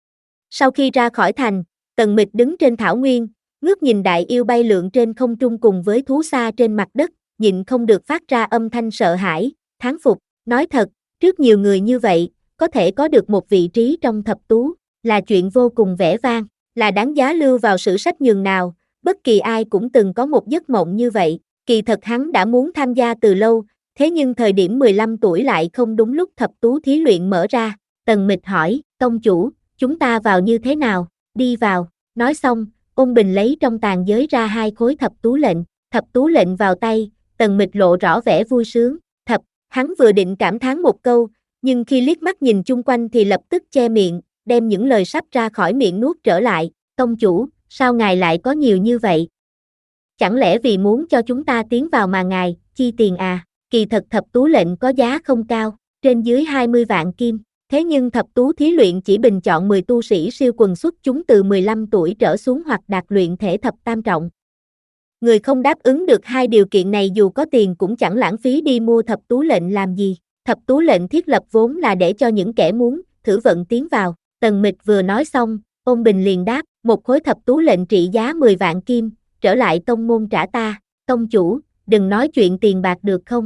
Sau khi ra khỏi thành, Tần Mịch đứng trên thảo nguyên, ngước nhìn đại yêu bay lượn trên không trung cùng với thú xa trên mặt đất, nhịn không được phát ra âm thanh sợ hãi, thán phục, nói thật, trước nhiều người như vậy, có thể có được một vị trí trong thập tú, là chuyện vô cùng vẻ vang, là đáng giá lưu vào sử sách nhường nào, bất kỳ ai cũng từng có một giấc mộng như vậy, kỳ thật hắn đã muốn tham gia từ lâu, thế nhưng thời điểm mười lăm tuổi lại không đúng lúc thập tú thí luyện mở ra. Tần Mịch hỏi, tông chủ, chúng ta vào như thế nào? Đi vào. Nói xong, Ôn Bình lấy trong tàn giới ra hai khối thập tú lệnh, thập tú lệnh vào tay, Tần Mịch lộ rõ vẻ vui sướng, thập, hắn vừa định cảm thán một câu, nhưng khi liếc mắt nhìn chung quanh thì lập tức che miệng, đem những lời sắp ra khỏi miệng nuốt trở lại, tông chủ, sao ngài lại có nhiều như vậy? Chẳng lẽ vì muốn cho chúng ta tiến vào mà ngài, chi tiền à? Kỳ thật thập tú lệnh có giá không cao, trên dưới hai mươi vạn kim. Thế nhưng thập tú thí luyện chỉ bình chọn mười tu sĩ siêu quần xuất chúng từ mười lăm tuổi trở xuống hoặc đạt luyện thể thập tam trọng. Người không đáp ứng được hai điều kiện này dù có tiền cũng chẳng lãng phí đi mua thập tú lệnh làm gì. Thập tú lệnh thiết lập vốn là để cho những kẻ muốn thử vận tiến vào. Tần Mịch vừa nói xong, Ôn Bình liền đáp, một khối thập tú lệnh trị giá mười vạn kim, trở lại tông môn trả ta. Tông chủ, đừng nói chuyện tiền bạc được không?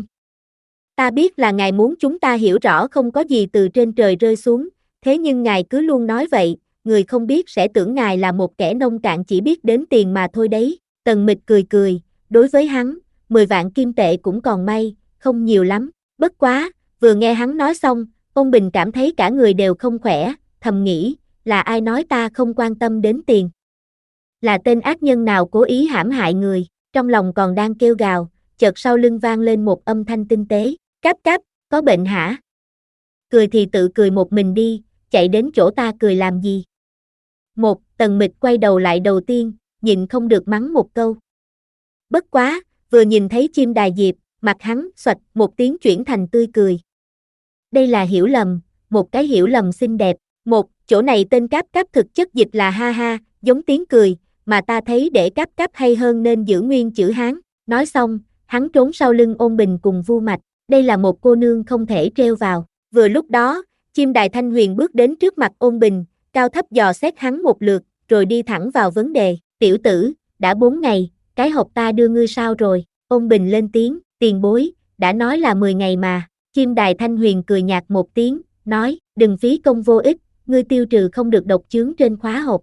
Ta biết là ngài muốn chúng ta hiểu rõ không có gì từ trên trời rơi xuống, thế nhưng ngài cứ luôn nói vậy, người không biết sẽ tưởng ngài là một kẻ nông cạn chỉ biết đến tiền mà thôi đấy. Tần Mịch cười cười, đối với hắn, mười vạn kim tệ cũng còn may, không nhiều lắm. Bất quá, vừa nghe hắn nói xong, Ôn Bình cảm thấy cả người đều không khỏe, thầm nghĩ, là ai nói ta không quan tâm đến tiền? Là tên ác nhân nào cố ý hãm hại người, trong lòng còn đang kêu gào, chợt sau lưng vang lên một âm thanh tinh tế. Cáp cáp, có bệnh hả? Cười thì tự cười một mình đi, chạy đến chỗ ta cười làm gì? Một, Tần Mịch quay đầu lại đầu tiên, nhịn không được mắng một câu. Bất quá, vừa nhìn thấy chim đài diệp, mặt hắn xoạch một tiếng chuyển thành tươi cười. Đây là hiểu lầm, một cái hiểu lầm xinh đẹp. Một, chỗ này tên cáp cáp thực chất dịch là ha ha, giống tiếng cười, mà ta thấy để cáp cáp hay hơn nên giữ nguyên chữ Hán. Nói xong, hắn trốn sau lưng Ôn Bình cùng Vu Mạch. Đây là một cô nương không thể treo vào. Vừa lúc đó, chim đài Thanh Huyền bước đến trước mặt Ôn Bình, cao thấp dò xét hắn một lượt, rồi đi thẳng vào vấn đề. Tiểu tử, đã bốn ngày, cái hộp ta đưa ngươi sao rồi? Ôn Bình lên tiếng, tiền bối, đã nói là mười ngày mà. Chim đài Thanh Huyền cười nhạt một tiếng, nói, đừng phí công vô ích, ngươi tiêu trừ không được độc chướng trên khóa hộp.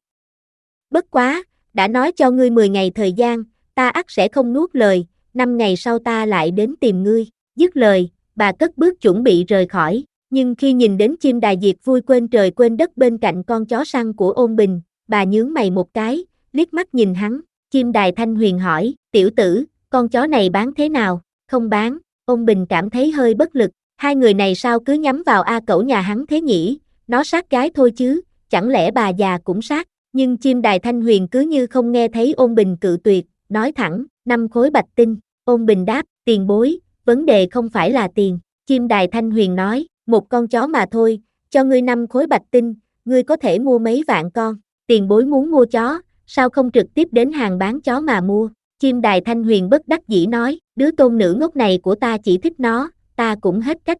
Bất quá, đã nói cho ngươi mười ngày thời gian, ta ắt sẽ không nuốt lời, năm ngày sau ta lại đến tìm ngươi. Dứt lời, bà cất bước chuẩn bị rời khỏi, nhưng khi nhìn đến chim đài diệt vui quên trời quên đất bên cạnh con chó săn của Ôn Bình, bà nhướng mày một cái, liếc mắt nhìn hắn, chim đài Thanh Huyền hỏi, tiểu tử, con chó này bán thế nào? Không bán. Ôn Bình cảm thấy hơi bất lực, hai người này sao cứ nhắm vào A Cẩu nhà hắn thế nhỉ, nó sát gái thôi chứ, chẳng lẽ bà già cũng sát? Nhưng chim đài Thanh Huyền cứ như không nghe thấy Ôn Bình cự tuyệt, nói thẳng, năm khối bạch tinh. Ôn Bình đáp, tiền bối, vấn đề không phải là tiền. Chim đài Thanh Huyền nói, một con chó mà thôi, cho ngươi năm khối bạch tinh, ngươi có thể mua mấy vạn con. Tiền bối muốn mua chó, sao không trực tiếp đến hàng bán chó mà mua? Chim đài Thanh Huyền bất đắc dĩ nói, đứa tôn nữ ngốc này của ta chỉ thích nó, ta cũng hết cách.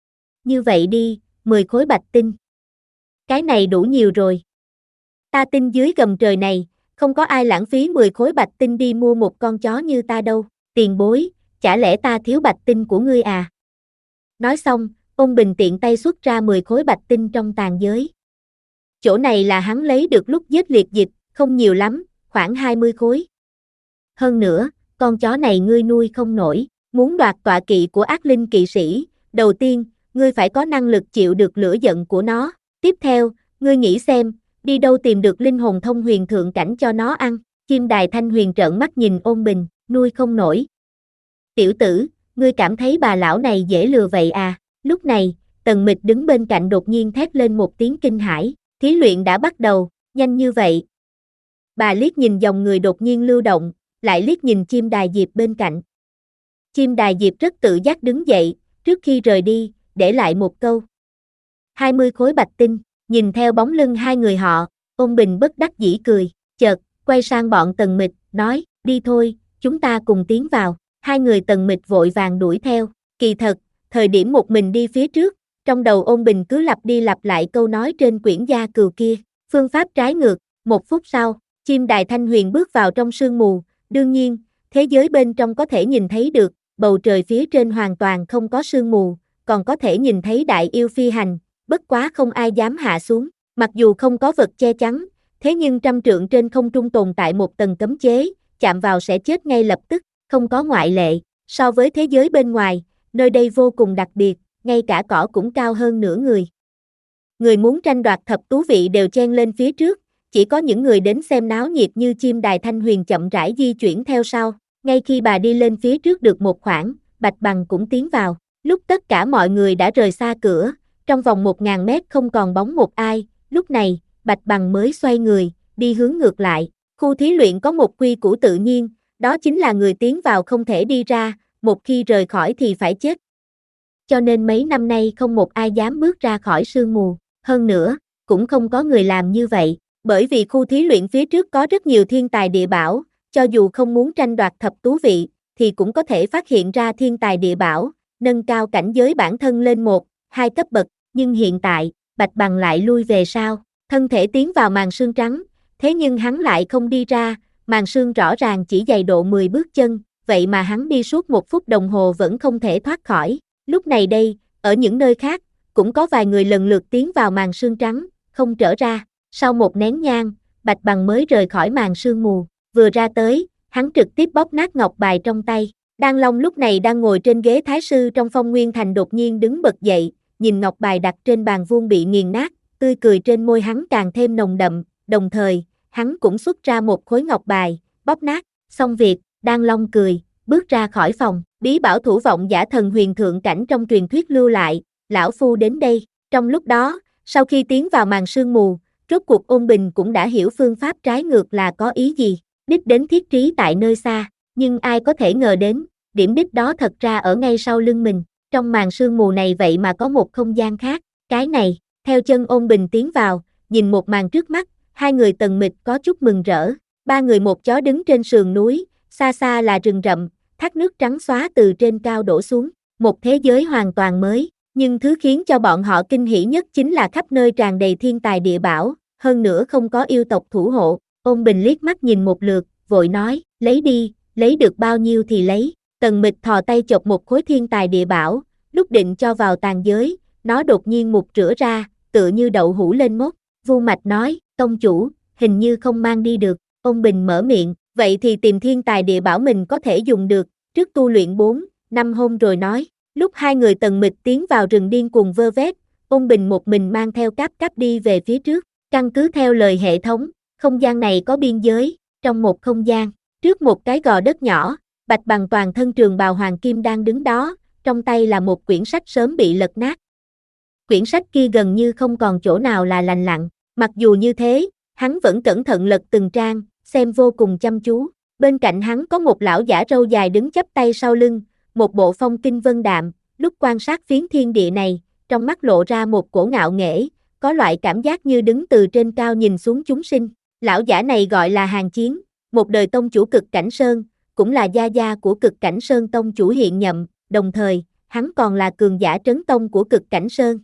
Như vậy đi, mười khối bạch tinh. Cái này đủ nhiều rồi. Ta tin dưới gầm trời này, không có ai lãng phí mười khối bạch tinh đi mua một con chó như ta đâu. Tiền bối, chả lẽ ta thiếu bạch tinh của ngươi à? Nói xong, Ôn Bình tiện tay xuất ra mười khối bạch tinh trong tàn giới. Chỗ này là hắn lấy được lúc giết liệt dịch, không nhiều lắm, khoảng hai mươi khối. Hơn nữa, con chó này ngươi nuôi không nổi, muốn đoạt tọa kỵ của ác linh kỵ sĩ, đầu tiên, ngươi phải có năng lực chịu được lửa giận của nó. Tiếp theo, ngươi nghĩ xem, đi đâu tìm được linh hồn thông huyền thượng cảnh cho nó ăn. Chim Đài Thanh Huyền trợn mắt nhìn Ôn Bình, nuôi không nổi. Tiểu tử, ngươi cảm thấy bà lão này dễ lừa vậy à? Lúc này, Tần Mịch đứng bên cạnh đột nhiên thét lên một tiếng kinh hãi. Thí luyện đã bắt đầu, nhanh như vậy. Bà liếc nhìn dòng người đột nhiên lưu động, lại liếc nhìn chim đài diệp bên cạnh. Chim đài diệp rất tự giác đứng dậy, trước khi rời đi, để lại một câu. hai mươi khối bạch tinh, nhìn theo bóng lưng hai người họ, Ôn Bình bất đắc dĩ cười, chợt, quay sang bọn Tần Mịch, nói, đi thôi, chúng ta cùng tiến vào. Hai người Tần Mịch vội vàng đuổi theo, kỳ thật, thời điểm một mình đi phía trước, trong đầu Ôn Bình cứ lặp đi lặp lại câu nói trên quyển gia cừu kia, phương pháp trái ngược. Một phút sau, chim Đài Thanh Huyền bước vào trong sương mù, đương nhiên, thế giới bên trong có thể nhìn thấy được, bầu trời phía trên hoàn toàn không có sương mù, còn có thể nhìn thấy đại yêu phi hành, bất quá không ai dám hạ xuống, mặc dù không có vật che chắn, thế nhưng trăm trượng trên không trung tồn tại một tầng cấm chế, chạm vào sẽ chết ngay lập tức, không có ngoại lệ, so với thế giới bên ngoài, nơi đây vô cùng đặc biệt, ngay cả cỏ cũng cao hơn nửa người. Người muốn tranh đoạt thập tú vị đều chen lên phía trước, chỉ có những người đến xem náo nhiệt như chim Đài Thanh Huyền chậm rãi di chuyển theo sau. Ngay khi bà đi lên phía trước được một khoảng, Bạch Bằng cũng tiến vào. Lúc tất cả mọi người đã rời xa cửa, trong vòng một ngàn mét không còn bóng một ai, lúc này, Bạch Bằng mới xoay người, đi hướng ngược lại. Khu thí luyện có một quy củ tự nhiên, đó chính là người tiến vào không thể đi ra, một khi rời khỏi thì phải chết. Cho nên mấy năm nay không một ai dám bước ra khỏi sương mù, hơn nữa, cũng không có người làm như vậy. Bởi vì khu thí luyện phía trước có rất nhiều thiên tài địa bảo, cho dù không muốn tranh đoạt thập tú vị, thì cũng có thể phát hiện ra thiên tài địa bảo, nâng cao cảnh giới bản thân lên một, hai cấp bậc, nhưng hiện tại, Bạch Bằng lại lui về sau, thân thể tiến vào màn sương trắng, thế nhưng hắn lại không đi ra, màn sương rõ ràng chỉ dày độ mười bước chân, vậy mà hắn đi suốt một phút đồng hồ vẫn không thể thoát khỏi. Lúc này đây, ở những nơi khác, cũng có vài người lần lượt tiến vào màn sương trắng, không trở ra. Sau một nén nhang, Bạch Bằng mới rời khỏi màn sương mù, vừa ra tới, hắn trực tiếp bóp nát ngọc bài trong tay. Đan Long lúc này đang ngồi trên ghế thái sư trong Phong Nguyên Thành đột nhiên đứng bật dậy, nhìn ngọc bài đặt trên bàn vuông bị nghiền nát, tươi cười trên môi hắn càng thêm nồng đậm, đồng thời, hắn cũng xuất ra một khối ngọc bài, bóp nát, xong việc, Đan Long cười, bước ra khỏi phòng, bí bảo thủ vọng giả thần huyền thượng cảnh trong truyền thuyết lưu lại, lão phu đến đây. Trong lúc đó, sau khi tiến vào màn sương mù, rốt cuộc Ôn Bình cũng đã hiểu phương pháp trái ngược là có ý gì, đích đến thiết trí tại nơi xa, nhưng ai có thể ngờ đến, điểm đích đó thật ra ở ngay sau lưng mình, trong màn sương mù này vậy mà có một không gian khác, cái này, theo chân Ôn Bình tiến vào, nhìn một màn trước mắt, hai người Tần Mịch có chút mừng rỡ, ba người một chó đứng trên sườn núi, xa xa là rừng rậm, thác nước trắng xóa từ trên cao đổ xuống, một thế giới hoàn toàn mới. Nhưng thứ khiến cho bọn họ kinh hỉ nhất chính là khắp nơi tràn đầy thiên tài địa bảo, hơn nữa không có yêu tộc thủ hộ. Ôn Bình liếc mắt nhìn một lượt, vội nói, lấy đi, lấy được bao nhiêu thì lấy. Tần Mịch thò tay chộp một khối thiên tài địa bảo, lúc định cho vào tàn giới, nó đột nhiên mục rửa ra, tựa như đậu hũ lên mốt. Vu Mạch nói, tông chủ, hình như không mang đi được. Ôn Bình mở miệng, vậy thì tìm thiên tài địa bảo mình có thể dùng được, trước tu luyện bốn, năm hôm rồi nói. Lúc hai người Tần Mịch tiến vào rừng điên cuồng vơ vét, Ôn Bình một mình mang theo cáp cáp đi về phía trước, căn cứ theo lời hệ thống, không gian này có biên giới, trong một không gian, trước một cái gò đất nhỏ, Bạch Bằng toàn thân trường bào hoàng kim đang đứng đó, trong tay là một quyển sách sớm bị lật nát. Quyển sách kia gần như không còn chỗ nào là lành lặn, mặc dù như thế, hắn vẫn cẩn thận lật từng trang, xem vô cùng chăm chú, bên cạnh hắn có một lão giả râu dài đứng chắp tay sau lưng, một bộ phong kinh vân đạm, lúc quan sát phiến thiên địa này, trong mắt lộ ra một cổ ngạo nghễ, có loại cảm giác như đứng từ trên cao nhìn xuống chúng sinh. Lão giả này gọi là Hàn Chiến, một đời tông chủ Cực Cảnh Sơn, cũng là gia gia của Cực Cảnh Sơn tông chủ hiện nhậm, đồng thời, hắn còn là cường giả trấn tông của Cực Cảnh Sơn.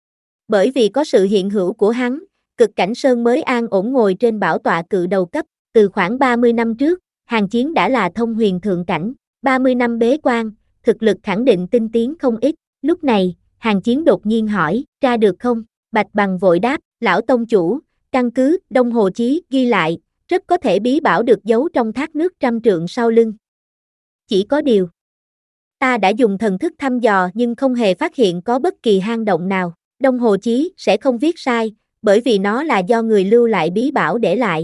Bởi vì có sự hiện hữu của hắn, Cực Cảnh Sơn mới an ổn ngồi trên bảo tọa cự đầu cấp, từ khoảng ba mươi năm trước, Hàn Chiến đã là thông huyền thượng cảnh, ba mươi năm bế quan, thực lực khẳng định tinh tiến không ít. Lúc này, Hàn Chiến đột nhiên hỏi, ra được không? Bạch Bằng vội đáp, lão tông chủ, căn cứ Đông Hồ Chí ghi lại, rất có thể bí bảo được giấu trong thác nước trăm trượng sau lưng. Chỉ có điều, Ta đã dùng thần thức thăm dò nhưng không hề phát hiện có bất kỳ hang động nào. Đông Hồ Chí sẽ không viết sai, bởi vì nó là do người lưu lại bí bảo để lại.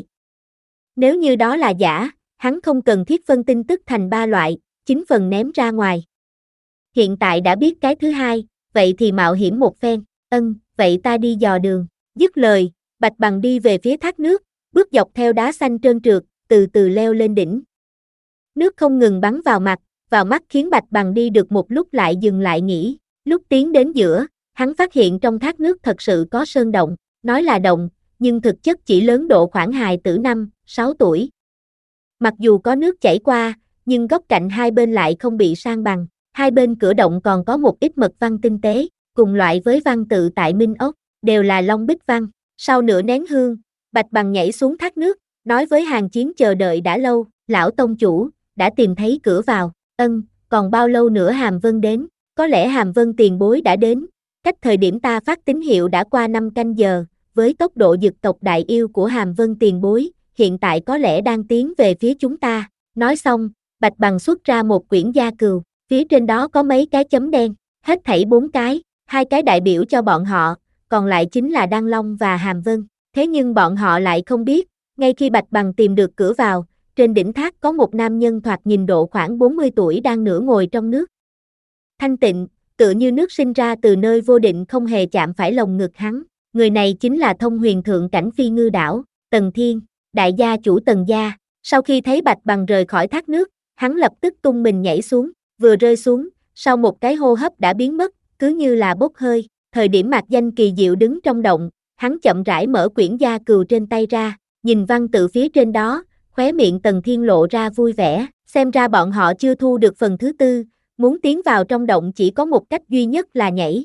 Nếu như đó là giả, hắn không cần thiết phân tin tức thành ba loại, chín phần ném ra ngoài. Hiện tại đã biết cái thứ hai, vậy thì mạo hiểm một phen. Ân, vậy ta đi dò đường. Dứt lời, Bạch Bằng đi về phía thác nước, bước dọc theo đá xanh trơn trượt, từ từ leo lên đỉnh. Nước không ngừng bắn vào mặt, vào mắt khiến Bạch Bằng đi được một lúc lại dừng lại nghỉ. Lúc tiến đến giữa, hắn phát hiện trong thác nước thật sự có sơn động, nói là động, nhưng thực chất chỉ lớn độ khoảng hài tử năm, sáu tuổi. Mặc dù có nước chảy qua, nhưng góc cạnh hai bên lại không bị san bằng. Hai bên cửa động còn có một ít mật văn tinh tế, cùng loại với văn tự tại Minh Ốc, đều là long bích văn. Sau nửa nén hương, Bạch Bằng nhảy xuống thác nước, nói với Hàn Chiến chờ đợi đã lâu, lão tông chủ, đã tìm thấy cửa vào. Ân, còn bao lâu nữa Hàm Vân đến? Có lẽ Hàm Vân tiền bối đã đến, cách thời điểm ta phát tín hiệu đã qua năm canh giờ, với tốc độ dực tộc đại yêu của Hàm Vân tiền bối, hiện tại có lẽ đang tiến về phía chúng ta. Nói xong, Bạch Bằng xuất ra một quyển gia cừu, phía trên đó có mấy cái chấm đen, hết thảy bốn cái, hai cái đại biểu cho bọn họ, còn lại chính là Đan Long và Hàm Vân. Thế nhưng bọn họ lại không biết, ngay khi Bạch Bằng tìm được cửa vào, trên đỉnh thác có một nam nhân thoạt nhìn độ khoảng bốn mươi tuổi đang nửa ngồi trong nước. Thanh tịnh, tựa như nước sinh ra từ nơi vô định không hề chạm phải lồng ngực hắn. Người này chính là thông huyền thượng cảnh Phi Ngư đảo, Tần Thiên, đại gia chủ Tần gia. Sau khi thấy Bạch Bằng rời khỏi thác nước, hắn lập tức tung mình nhảy xuống, vừa rơi xuống, sau một cái hô hấp đã biến mất, cứ như là bốc hơi. Thời điểm Mạc Danh kỳ diệu đứng trong động, hắn chậm rãi mở quyển gia cừu trên tay ra, nhìn văn tự phía trên đó, khóe miệng Tần Thiên lộ ra vui vẻ, xem ra bọn họ chưa thu được phần thứ tư, muốn tiến vào trong động chỉ có một cách duy nhất là nhảy.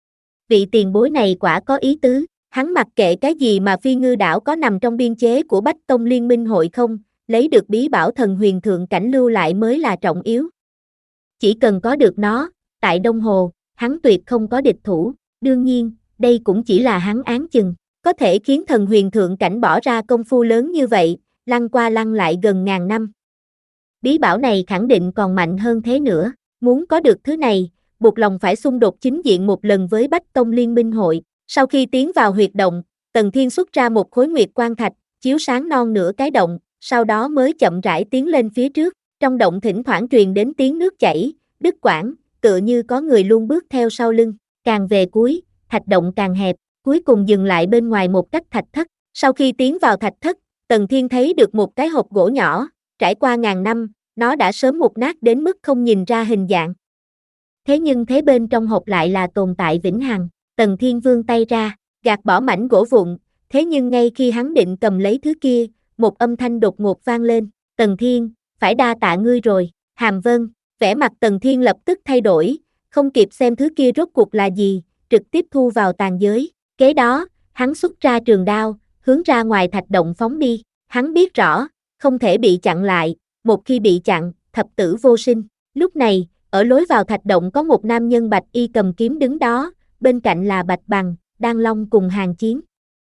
Vị tiền bối này quả có ý tứ, hắn mặc kệ cái gì mà Phi Ngư đảo có nằm trong biên chế của Bách Tông Liên minh hội không, lấy được bí bảo thần huyền thượng cảnh lưu lại mới là trọng yếu. Chỉ cần có được nó, tại Đông Hồ, hắn tuyệt không có địch thủ, đương nhiên, đây cũng chỉ là hắn án chừng, có thể khiến thần huyền thượng cảnh bỏ ra công phu lớn như vậy, lăn qua lăn lại gần ngàn năm. Bí bảo này khẳng định còn mạnh hơn thế nữa, muốn có được thứ này, buộc lòng phải xung đột chính diện một lần với Bách Tông Liên minh hội. Sau khi tiến vào huyệt động, Tần Thiên xuất ra một khối nguyệt quan thạch, chiếu sáng non nửa cái động, sau đó mới chậm rãi tiến lên phía trước. Trong động thỉnh thoảng truyền đến tiếng nước chảy, đứt quãng, tựa như có người luôn bước theo sau lưng. Càng về cuối, thạch động càng hẹp, cuối cùng dừng lại bên ngoài một cách thạch thất. Sau khi tiến vào thạch thất, Tần Thiên thấy được một cái hộp gỗ nhỏ, trải qua ngàn năm, nó đã sớm mục nát đến mức không nhìn ra hình dạng. Thế nhưng thế bên trong hộp lại là tồn tại vĩnh hằng. Tần Thiên vươn tay ra, gạt bỏ mảnh gỗ vụn, thế nhưng ngay khi hắn định cầm lấy thứ kia, một âm thanh đột ngột vang lên. Tần Thiên, phải đa tạ ngươi rồi. Hàm Vân, vẻ mặt Tần Thiên lập tức thay đổi, không kịp xem thứ kia rốt cuộc là gì, trực tiếp thu vào tàn giới. Kế đó, hắn xuất ra trường đao, hướng ra ngoài thạch động phóng đi. Hắn biết rõ, không thể bị chặn lại, một khi bị chặn, thập tử vô sinh. Lúc này, ở lối vào thạch động có một nam nhân bạch y cầm kiếm đứng đó, bên cạnh là Bạch Bằng, Đan Long cùng Hàn Chiến.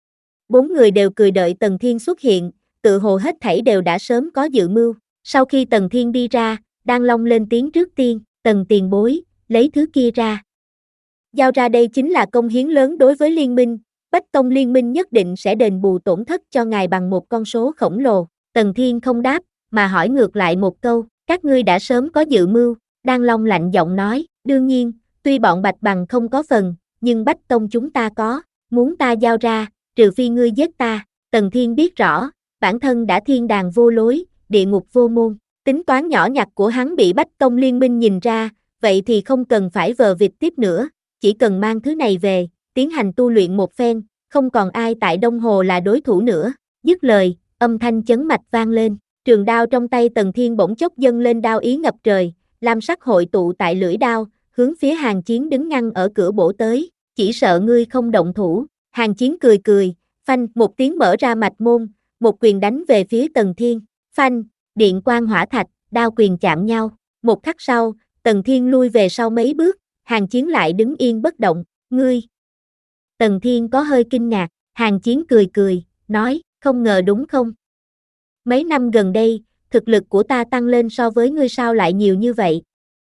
Bốn người đều cười đợi Tần Thiên xuất hiện, tự hồ hết thảy đều đã sớm có dự mưu. Sau khi Tần Thiên đi ra, Đan Long lên tiếng trước tiên, Tần tiền bối, lấy thứ kia ra. Giao ra đây chính là công hiến lớn đối với liên minh, Bách Tông liên minh nhất định sẽ đền bù tổn thất cho ngài bằng một con số khổng lồ. Tần Thiên không đáp, mà hỏi ngược lại một câu, các ngươi đã sớm có dự mưu. Đan Long lạnh giọng nói, đương nhiên, tuy bọn Bạch Bằng không có phần, nhưng Bách Tông chúng ta có, muốn ta giao ra, trừ phi ngươi giết ta. Tần Thiên biết rõ, bản thân đã thiên đàng vô lối, địa ngục vô môn, tính toán nhỏ nhặt của hắn bị Bách Tông liên minh nhìn ra, vậy thì không cần phải vờ vịt tiếp nữa, chỉ cần mang thứ này về, tiến hành tu luyện một phen, không còn ai tại Đông Hồ là đối thủ nữa. Dứt lời, âm thanh chấn mạch vang lên, trường đao trong tay Tần Thiên bỗng chốc dâng lên đao ý ngập trời, lam sắc hội tụ tại lưỡi đao, hướng phía Hàn Chiến đứng ngăn ở cửa bổ tới, chỉ sợ ngươi không động thủ. Hàn Chiến cười cười, phanh một tiếng mở ra mạch môn, một quyền đánh về phía Tần Thiên, phanh, điện quang hỏa thạch, đao quyền chạm nhau, một khắc sau, Tần Thiên lui về sau mấy bước, Hàn Chiến lại đứng yên bất động, ngươi. Tần Thiên có hơi kinh ngạc, Hàn Chiến cười cười, nói, không ngờ đúng không? Mấy năm gần đây, thực lực của ta tăng lên so với ngươi sao lại nhiều như vậy?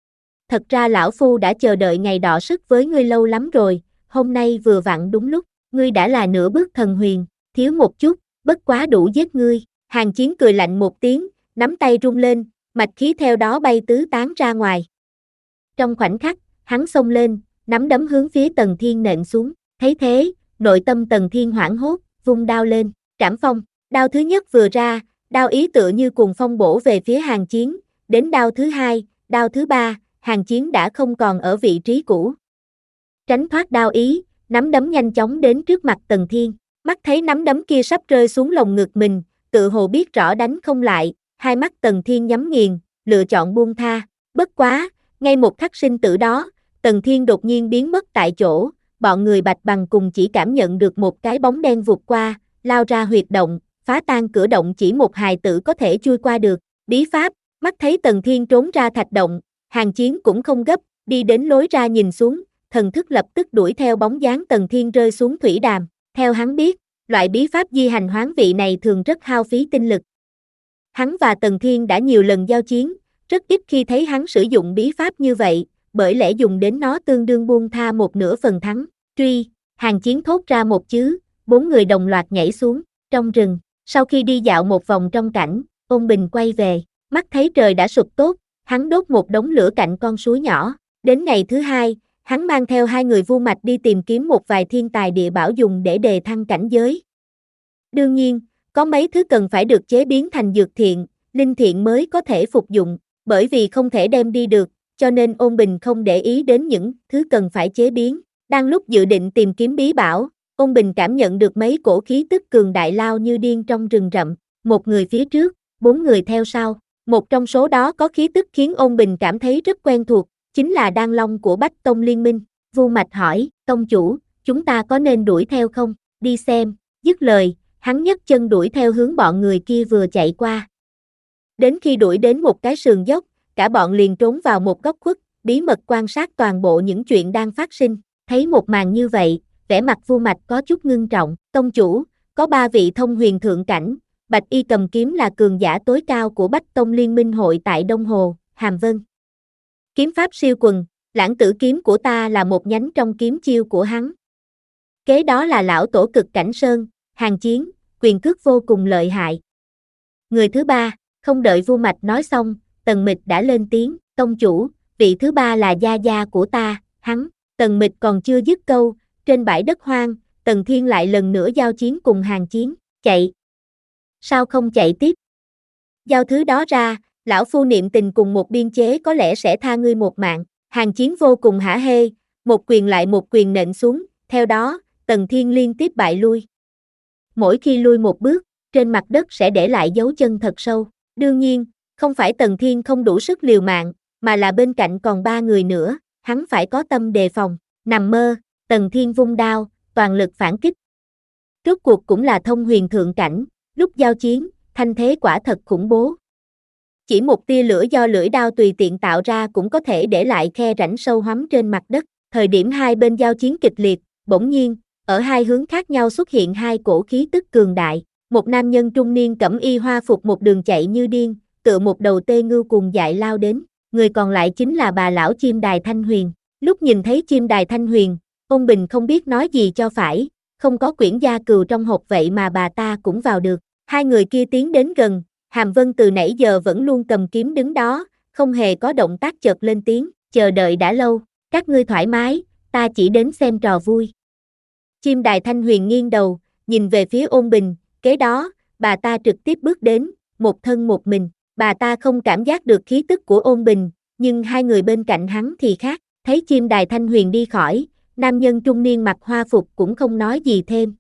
thật ra lão phu đã chờ đợi ngày đọ sức với ngươi lâu lắm rồi, hôm nay vừa vặn đúng lúc, ngươi đã là nửa bước thần huyền, thiếu một chút, bất quá đủ giết ngươi. Hàn Chiến cười lạnh một tiếng, nắm tay rung lên, mạch khí theo đó bay tứ tán ra ngoài. Trong khoảnh khắc, hắn xông lên, nắm đấm hướng phía Tần Thiên nện xuống, thấy thế, nội tâm Tần Thiên hoảng hốt, vung đao lên, trảm phong, đao thứ nhất vừa ra, đao ý tựa như cuồng phong bổ về phía Hàn Chiến, đến đao thứ hai, đao thứ ba, Hàn Chiến đã không còn ở vị trí cũ. Tránh thoát đao ý, nắm đấm nhanh chóng đến trước mặt Tần Thiên, mắt thấy nắm đấm kia sắp rơi xuống lồng ngực mình, tự hồ biết rõ đánh không lại, hai mắt Tần Thiên nhắm nghiền, lựa chọn buông tha, bất quá, ngay một khắc sinh tử đó, Tần Thiên đột nhiên biến mất tại chỗ, bọn người Bạch Bằng cùng chỉ cảm nhận được một cái bóng đen vụt qua, lao ra huyệt động, phá tan cửa động chỉ một hài tử có thể chui qua được, bí pháp, mắt thấy Tần Thiên trốn ra thạch động, Hàn Chiến cũng không gấp, đi đến lối ra nhìn xuống, thần thức lập tức đuổi theo bóng dáng Tần Thiên rơi xuống thủy đàm, theo hắn biết, loại bí pháp di hành hoán vị này thường rất hao phí tinh lực. Hắn và Tần Thiên đã nhiều lần giao chiến, rất ít khi thấy hắn sử dụng bí pháp như vậy, bởi lẽ dùng đến nó tương đương buông tha một nửa phần thắng. Truy, Hàn Chiến thốt ra một chữ, bốn người đồng loạt nhảy xuống, trong rừng. Sau khi đi dạo một vòng trong cảnh, Ôn Bình quay về, mắt thấy trời đã sụp tốt, hắn đốt một đống lửa cạnh con suối nhỏ. Đến ngày thứ hai, hắn mang theo hai người Vu Mạch đi tìm kiếm một vài thiên tài địa bảo dùng để đề thăng cảnh giới. Đương nhiên, có mấy thứ cần phải được chế biến thành dược thiện, linh thiện mới có thể phục dụng, bởi vì không thể đem đi được, cho nên Ôn Bình không để ý đến những thứ cần phải chế biến. Đang lúc dự định tìm kiếm bí bảo, Ôn Bình cảm nhận được mấy cổ khí tức cường đại lao như điên trong rừng rậm, một người phía trước, bốn người theo sau. Một trong số đó có khí tức khiến Ôn Bình cảm thấy rất quen thuộc, chính là Đan Long của Bách Tông Liên Minh. Vu Mạch hỏi, tông chủ, chúng ta có nên đuổi theo không? Đi xem, dứt lời, hắn nhấc chân đuổi theo hướng bọn người kia vừa chạy qua. Đến khi đuổi đến một cái sườn dốc, cả bọn liền trốn vào một góc khuất, bí mật quan sát toàn bộ những chuyện đang phát sinh. Thấy một màn như vậy, vẻ mặt Vu Mạch có chút ngưng trọng. Tông chủ, có ba vị thông huyền thượng cảnh, Bạch Y cầm kiếm là cường giả tối cao của Bách Tông Liên Minh hội tại Đông Hồ, Hàm Vân. Kiếm pháp siêu quần, lãng tử kiếm của ta là một nhánh trong kiếm chiêu của hắn. Kế đó là lão tổ cực cảnh Sơn, Hàn Chiến, quyền cước vô cùng lợi hại. Người thứ ba, không đợi Vu Mạch nói xong, Tần Mịch đã lên tiếng, tông chủ, vị thứ ba là gia gia của ta, hắn. Tần Mịch còn chưa dứt câu, trên bãi đất hoang, Tần Thiên lại lần nữa giao chiến cùng Hàn Chiến, chạy. Sao không chạy tiếp? Giao thứ đó ra, lão phu niệm tình cùng một biên chế có lẽ sẽ tha ngươi một mạng. Hàn Chiến vô cùng hả hê, một quyền lại một quyền nện xuống, theo đó, Tần Thiên liên tiếp bại lui. Mỗi khi lui một bước, trên mặt đất sẽ để lại dấu chân thật sâu. Đương nhiên, không phải Tần Thiên không đủ sức liều mạng, mà là bên cạnh còn ba người nữa, hắn phải có tâm đề phòng. Nằm mơ, Tần Thiên vung đao, toàn lực phản kích. Rốt cuộc cũng là thông huyền thượng cảnh, lúc giao chiến, thanh thế quả thật khủng bố. Chỉ một tia lửa do lưỡi đao tùy tiện tạo ra cũng có thể để lại khe rãnh sâu hoắm trên mặt đất. Thời điểm hai bên giao chiến kịch liệt, bỗng nhiên, ở hai hướng khác nhau xuất hiện hai cổ khí tức cường đại. Một nam nhân trung niên cẩm y hoa phục một đường chạy như điên, tựa một đầu tê ngưu cùng dại lao đến. Người còn lại chính là bà lão chim đài Thanh Huyền. Lúc nhìn thấy chim đài Thanh Huyền, Ôn Bình không biết nói gì cho phải, không có quyển gia cừu trong hộp vậy mà bà ta cũng vào được. Hai người kia tiến đến gần, Hàm Vân từ nãy giờ vẫn luôn cầm kiếm đứng đó, không hề có động tác chợt lên tiếng, chờ đợi đã lâu, các ngươi thoải mái, ta chỉ đến xem trò vui. Chim đài Thanh Huyền nghiêng đầu, nhìn về phía Ôn Bình, kế đó, bà ta trực tiếp bước đến, một thân một mình, bà ta không cảm giác được khí tức của Ôn Bình, nhưng hai người bên cạnh hắn thì khác, thấy chim đài Thanh Huyền đi khỏi, nam nhân trung niên mặc hoa phục cũng không nói gì thêm.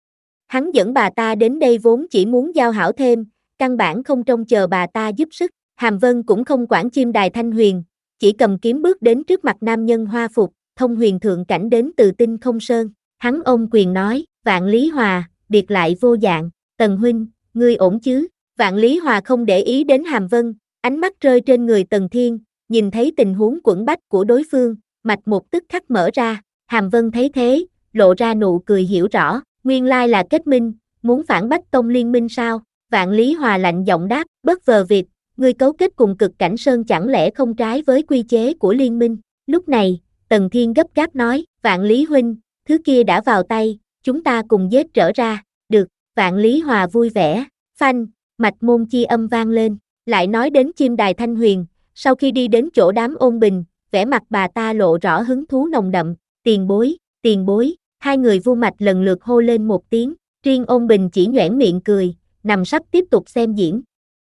Hắn dẫn bà ta đến đây vốn chỉ muốn giao hảo thêm, căn bản không trông chờ bà ta giúp sức. Hàm Vân cũng không quản chim đài Thanh Huyền, chỉ cầm kiếm bước đến trước mặt nam nhân hoa phục, thông huyền thượng cảnh đến từ Tinh Không Sơn. Hắn ôm quyền nói, Vạn Lý Hòa, biệt lại vô dạng, Tần huynh, ngươi ổn chứ? Vạn Lý Hòa không để ý đến Hàm Vân, ánh mắt rơi trên người Tần Thiên, nhìn thấy tình huống quẫn bách của đối phương, mạch một tức khắc mở ra. Hàm Vân thấy thế, lộ ra nụ cười hiểu rõ, nguyên lai là kết minh, muốn phản Bách Tông Liên Minh sao? Vạn Lý Hòa lạnh giọng đáp, bất vờ vịt, ngươi cấu kết cùng Cực Cảnh Sơn chẳng lẽ không trái với quy chế của liên minh? Lúc này, Tần Thiên gấp gáp nói, Vạn Lý huynh, thứ kia đã vào tay, chúng ta cùng giết trở ra, được, Vạn Lý Hòa vui vẻ, phanh, mạch môn chi âm vang lên, lại nói đến chim đài Thanh Huyền, sau khi đi đến chỗ đám ôn bình, vẻ mặt bà ta lộ rõ hứng thú nồng đậm, tiền bối, tiền bối, hai người vu mạch lần lượt hô lên một tiếng, riêng ôn bình chỉ nhoẻn miệng cười, nằm sắp tiếp tục xem diễn.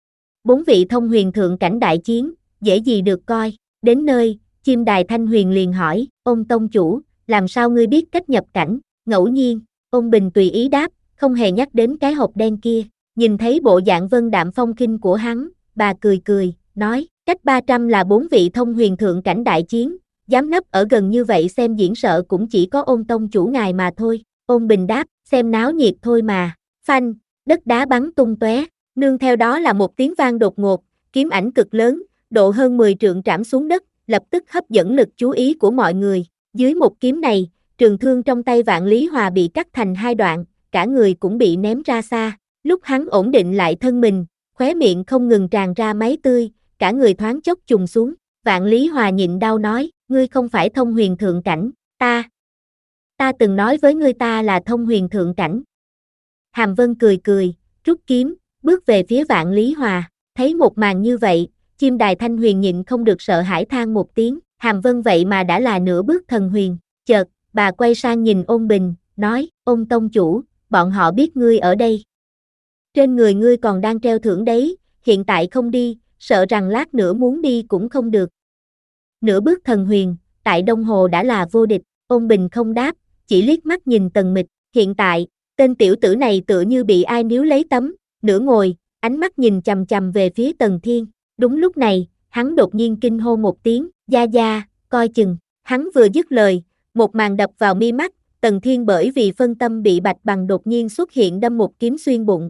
Bốn vị thông huyền thượng cảnh đại chiến, dễ gì được coi, đến nơi, chim đài Thanh Huyền liền hỏi, ôn tông chủ, làm sao ngươi biết cách nhập cảnh, ngẫu nhiên, ôn bình tùy ý đáp, không hề nhắc đến cái hộp đen kia, nhìn thấy bộ dạng vân đạm phong khinh của hắn, bà cười cười, nói, cách ba trăm là bốn vị thông huyền thượng cảnh đại chiến, dám nấp ở gần như vậy xem diễn sợ cũng chỉ có ôn tông chủ ngài mà thôi, ôn bình đáp, xem náo nhiệt thôi mà, phanh, đất đá bắn tung tóe, nương theo đó là một tiếng vang đột ngột, kiếm ảnh cực lớn, độ hơn mười trượng trảm xuống đất, lập tức hấp dẫn lực chú ý của mọi người, dưới một kiếm này, trường thương trong tay Vạn Lý Hòa bị cắt thành hai đoạn, cả người cũng bị ném ra xa, lúc hắn ổn định lại thân mình, khóe miệng không ngừng tràn ra máu tươi, cả người thoáng chốc trùng xuống, Vạn Lý Hòa nhịn đau nói, ngươi không phải thông huyền thượng cảnh, ta, ta từng nói với ngươi ta là thông huyền thượng cảnh. Hàm Vân cười cười, rút kiếm, bước về phía Vạn Lý Hòa, thấy một màn như vậy, chim đài Thanh Huyền nhịn không được sợ hãi than một tiếng, Hàm Vân vậy mà đã là nửa bước thần huyền, chợt, bà quay sang nhìn ôn bình, nói, ôn tông chủ, bọn họ biết ngươi ở đây. Trên người ngươi còn đang treo thưởng đấy, hiện tại không đi, sợ rằng lát nữa muốn đi cũng không được. Nửa bước thần huyền, tại Đông Hồ đã là vô địch, ôn bình không đáp, chỉ liếc mắt nhìn Tần Mịch, hiện tại, tên tiểu tử này tựa như bị ai níu lấy tấm, nửa ngồi, ánh mắt nhìn chằm chằm về phía Tần Thiên, đúng lúc này, hắn đột nhiên kinh hô một tiếng, gia gia, coi chừng, hắn vừa dứt lời, một màn đập vào mi mắt, Tần Thiên bởi vì phân tâm bị Bạch Bằng đột nhiên xuất hiện đâm một kiếm xuyên bụng.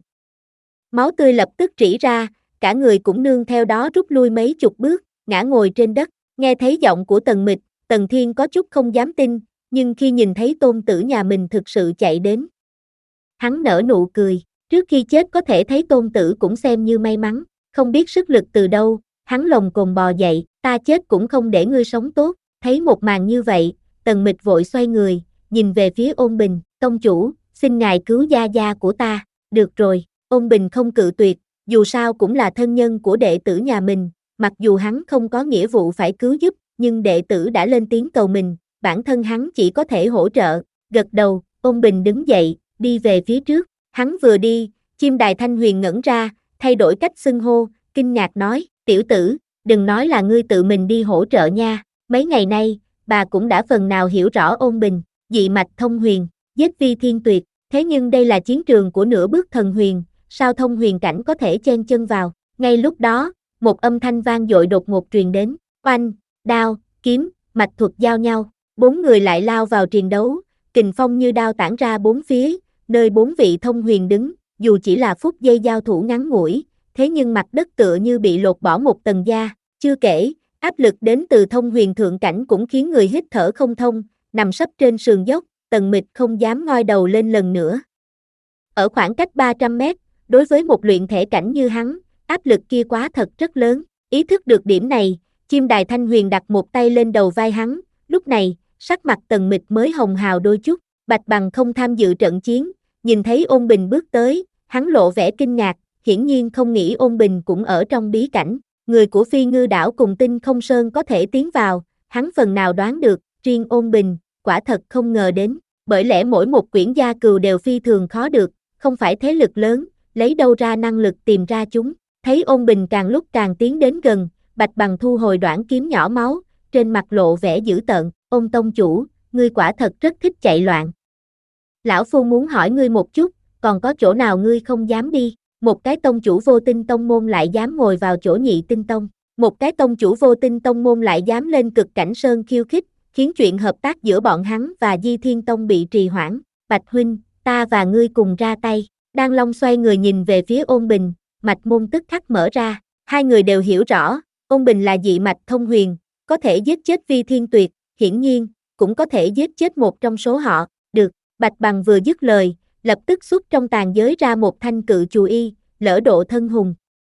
Máu tươi lập tức rỉ ra, cả người cũng nương theo đó rút lui mấy chục bước, ngã ngồi trên đất, nghe thấy giọng của Tần Mịch, Tần Thiên có chút không dám tin, nhưng khi nhìn thấy tôn tử nhà mình thực sự chạy đến, hắn nở nụ cười, trước khi chết có thể thấy tôn tử cũng xem như may mắn, không biết sức lực từ đâu, hắn lồng cồn bò dậy, ta chết cũng không để ngươi sống tốt, thấy một màn như vậy, Tần Mịch vội xoay người, nhìn về phía ôn bình, tông chủ, xin ngài cứu gia gia của ta, được rồi, ôn bình không cự tuyệt, dù sao cũng là thân nhân của đệ tử nhà mình, mặc dù hắn không có nghĩa vụ phải cứu giúp, nhưng đệ tử đã lên tiếng cầu mình, bản thân hắn chỉ có thể hỗ trợ, gật đầu, ôn bình đứng dậy, đi về phía trước, hắn vừa đi, chim đài Thanh Huyền ngẩn ra, thay đổi cách xưng hô, kinh ngạc nói, tiểu tử, đừng nói là ngươi tự mình đi hỗ trợ nha, mấy ngày nay, bà cũng đã phần nào hiểu rõ ôn bình, dị mạch thông huyền, giết vi thiên tuyệt, thế nhưng đây là chiến trường của nửa bước thần huyền, sao thông huyền cảnh có thể chen chân vào, ngay lúc đó, một âm thanh vang dội đột ngột truyền đến, oanh, đao, kiếm, mạch thuật giao nhau, bốn người lại lao vào triền đấu, kình phong như đao tản ra bốn phía, nơi bốn vị thông huyền đứng, dù chỉ là phút giây giao thủ ngắn ngủi, thế nhưng mặt đất tựa như bị lột bỏ một tầng da, chưa kể, áp lực đến từ thông huyền thượng cảnh cũng khiến người hít thở không thông, nằm sấp trên sườn dốc, Tần Mịch không dám ngoi đầu lên lần nữa. Ở khoảng cách ba trăm mét, đối với một luyện thể cảnh như hắn, áp lực kia quá thật rất lớn, ý thức được điểm này, chim đài Thanh Huyền đặt một tay lên đầu vai hắn, lúc này, sắc mặt Tần Mịch mới hồng hào đôi chút, Bạch Bằng không tham dự trận chiến, nhìn thấy ôn bình bước tới, hắn lộ vẻ kinh ngạc, hiển nhiên không nghĩ ôn bình cũng ở trong bí cảnh, người của Phi Ngư đảo cùng Tinh Không Sơn có thể tiến vào, hắn phần nào đoán được, riêng ôn bình, quả thật không ngờ đến, bởi lẽ mỗi một quyển gia cừu đều phi thường khó được, không phải thế lực lớn, lấy đâu ra năng lực tìm ra chúng, thấy ôn bình càng lúc càng tiến đến gần, Bạch Bằng thu hồi đoạn kiếm nhỏ máu, trên mặt lộ vẻ dữ tợn, ôn tông chủ, ngươi quả thật rất thích chạy loạn. Lão Phu muốn hỏi ngươi một chút, còn có chỗ nào ngươi không dám đi, một cái tông chủ vô tinh tông môn lại dám ngồi vào chỗ nhị tinh tông, một cái tông chủ vô tinh tông môn lại dám lên Cực Cảnh Sơn khiêu khích, khiến chuyện hợp tác giữa bọn hắn và Di Thiên Tông bị trì hoãn, Bạch huynh, ta và ngươi cùng ra tay, Đan Long xoay người nhìn về phía ôn bình, mạch môn tức khắc mở ra, hai người đều hiểu rõ, ôn bình là dị mạch thông huyền, có thể giết chết Vi Thiên Tuyệt, hiển nhiên, cũng có thể giết chết một trong số họ, được, Bạch Bằng vừa dứt lời, lập tức xuất trong tàn giới ra một thanh cự chù y, lỡ độ thân hùng.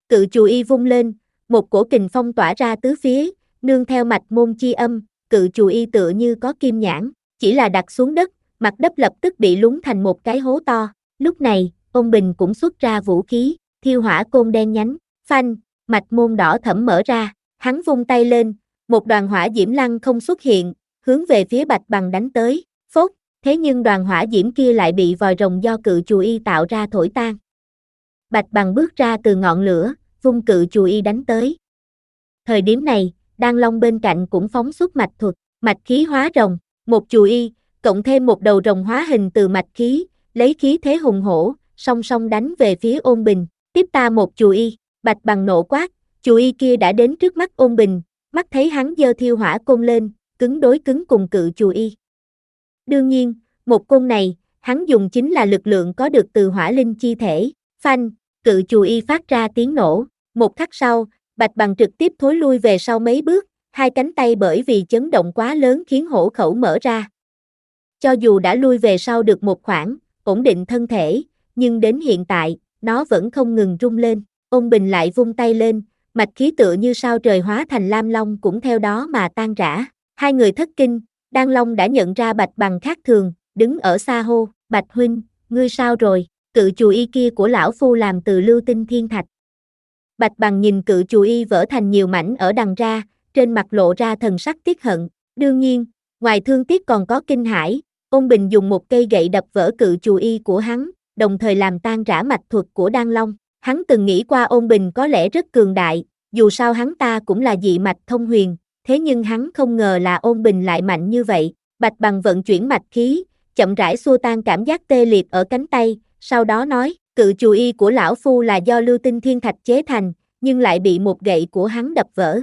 Cự chù y vung lên, một cổ kình phong tỏa ra tứ phía, nương theo mạch môn chi âm, cự chù y tựa như có kim nhãn, chỉ là đặt xuống đất, mặt đất lập tức bị lún thành một cái hố to. Lúc này, Ôn Bình cũng xuất ra vũ khí, thiêu hỏa côn đen nhánh, phanh, mạch môn đỏ thẫm mở ra, hắn vung tay lên, một đoàn hỏa diễm lăng không xuất hiện, hướng về phía Bạch Bằng đánh tới, phốt, thế nhưng đoàn hỏa diễm kia lại bị vòi rồng do cự chù y tạo ra thổi tan. Bạch Bằng bước ra từ ngọn lửa, vung cự chù y đánh tới. Thời điểm này, Đan Long bên cạnh cũng phóng xuất mạch thuật, mạch khí hóa rồng, một chù y, cộng thêm một đầu rồng hóa hình từ mạch khí, lấy khí thế hùng hổ, song song đánh về phía Ôn Bình, tiếp ta một chù y, Bạch Bằng nộ quát, chù y kia đã đến trước mắt Ôn Bình, mắt thấy hắn giơ thiêu hỏa côn lên, cứng đối cứng cùng cự chù y. Đương nhiên, một côn này, hắn dùng chính là lực lượng có được từ hỏa linh chi thể, phanh, cự chù y phát ra tiếng nổ, một khắc sau, Bạch Bằng trực tiếp thối lui về sau mấy bước, hai cánh tay bởi vì chấn động quá lớn khiến hổ khẩu mở ra. Cho dù đã lui về sau được một khoảng, ổn định thân thể, nhưng đến hiện tại, nó vẫn không ngừng rung lên. Ôn Bình lại vung tay lên, mạch khí tựa như sao trời hóa thành lam long cũng theo đó mà tan rã. Hai người thất kinh, Đan Long đã nhận ra Bạch Bằng khác thường, đứng ở xa hô, Bạch huynh, ngươi sao rồi, cự chù y kia của lão phu làm từ lưu tinh thiên thạch. Bạch Bằng nhìn cự chù y vỡ thành nhiều mảnh ở đằng ra, trên mặt lộ ra thần sắc tiếc hận, đương nhiên, ngoài thương tiếc còn có kinh hãi. Ôn Bình dùng một cây gậy đập vỡ cự chù y của hắn, đồng thời làm tan rã mạch thuật của Đan Long. Hắn từng nghĩ qua Ôn Bình có lẽ rất cường đại, dù sao hắn ta cũng là dị mạch thông huyền, thế nhưng hắn không ngờ là Ôn Bình lại mạnh như vậy. Bạch Bằng vận chuyển mạch khí, chậm rãi xua tan cảm giác tê liệt ở cánh tay, sau đó nói, cự chù y của lão phu là do lưu tinh thiên thạch chế thành, nhưng lại bị một gậy của hắn đập vỡ.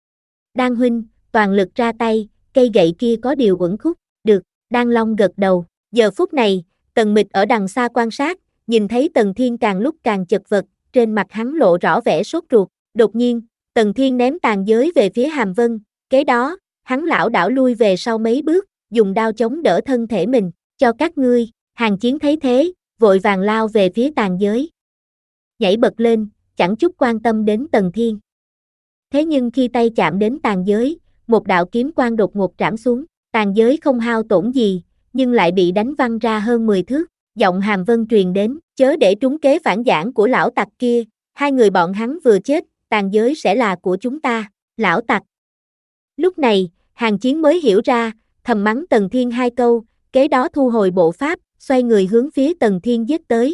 Đan huynh, toàn lực ra tay, cây gậy kia có điều uẩn khúc, được, Đan Long gật đầu. Giờ phút này, Tần Mịch ở đằng xa quan sát, nhìn thấy Tần Thiên càng lúc càng chật vật, trên mặt hắn lộ rõ vẻ sốt ruột. Đột nhiên, Tần Thiên ném tàn giới về phía Hàm Vân, kế đó, hắn lảo đảo lui về sau mấy bước, dùng đao chống đỡ thân thể mình, cho các ngươi. Hàng Chiến thấy thế, vội vàng lao về phía tàn giới. Nhảy bật lên, chẳng chút quan tâm đến Tần Thiên. Thế nhưng khi tay chạm đến tàn giới, một đạo kiếm quang đột ngột trảm xuống, tàn giới không hao tổn gì, nhưng lại bị đánh văng ra hơn mười thước. Giọng Hàm Vân truyền đến, chớ để trúng kế phản giảng của lão tặc kia, hai người bọn hắn vừa chết, tàn giới sẽ là của chúng ta, lão tặc. Lúc này, Hàng Chiến mới hiểu ra, thầm mắng Tần Thiên hai câu, kế đó thu hồi bộ pháp, xoay người hướng phía Tần Thiên giết tới.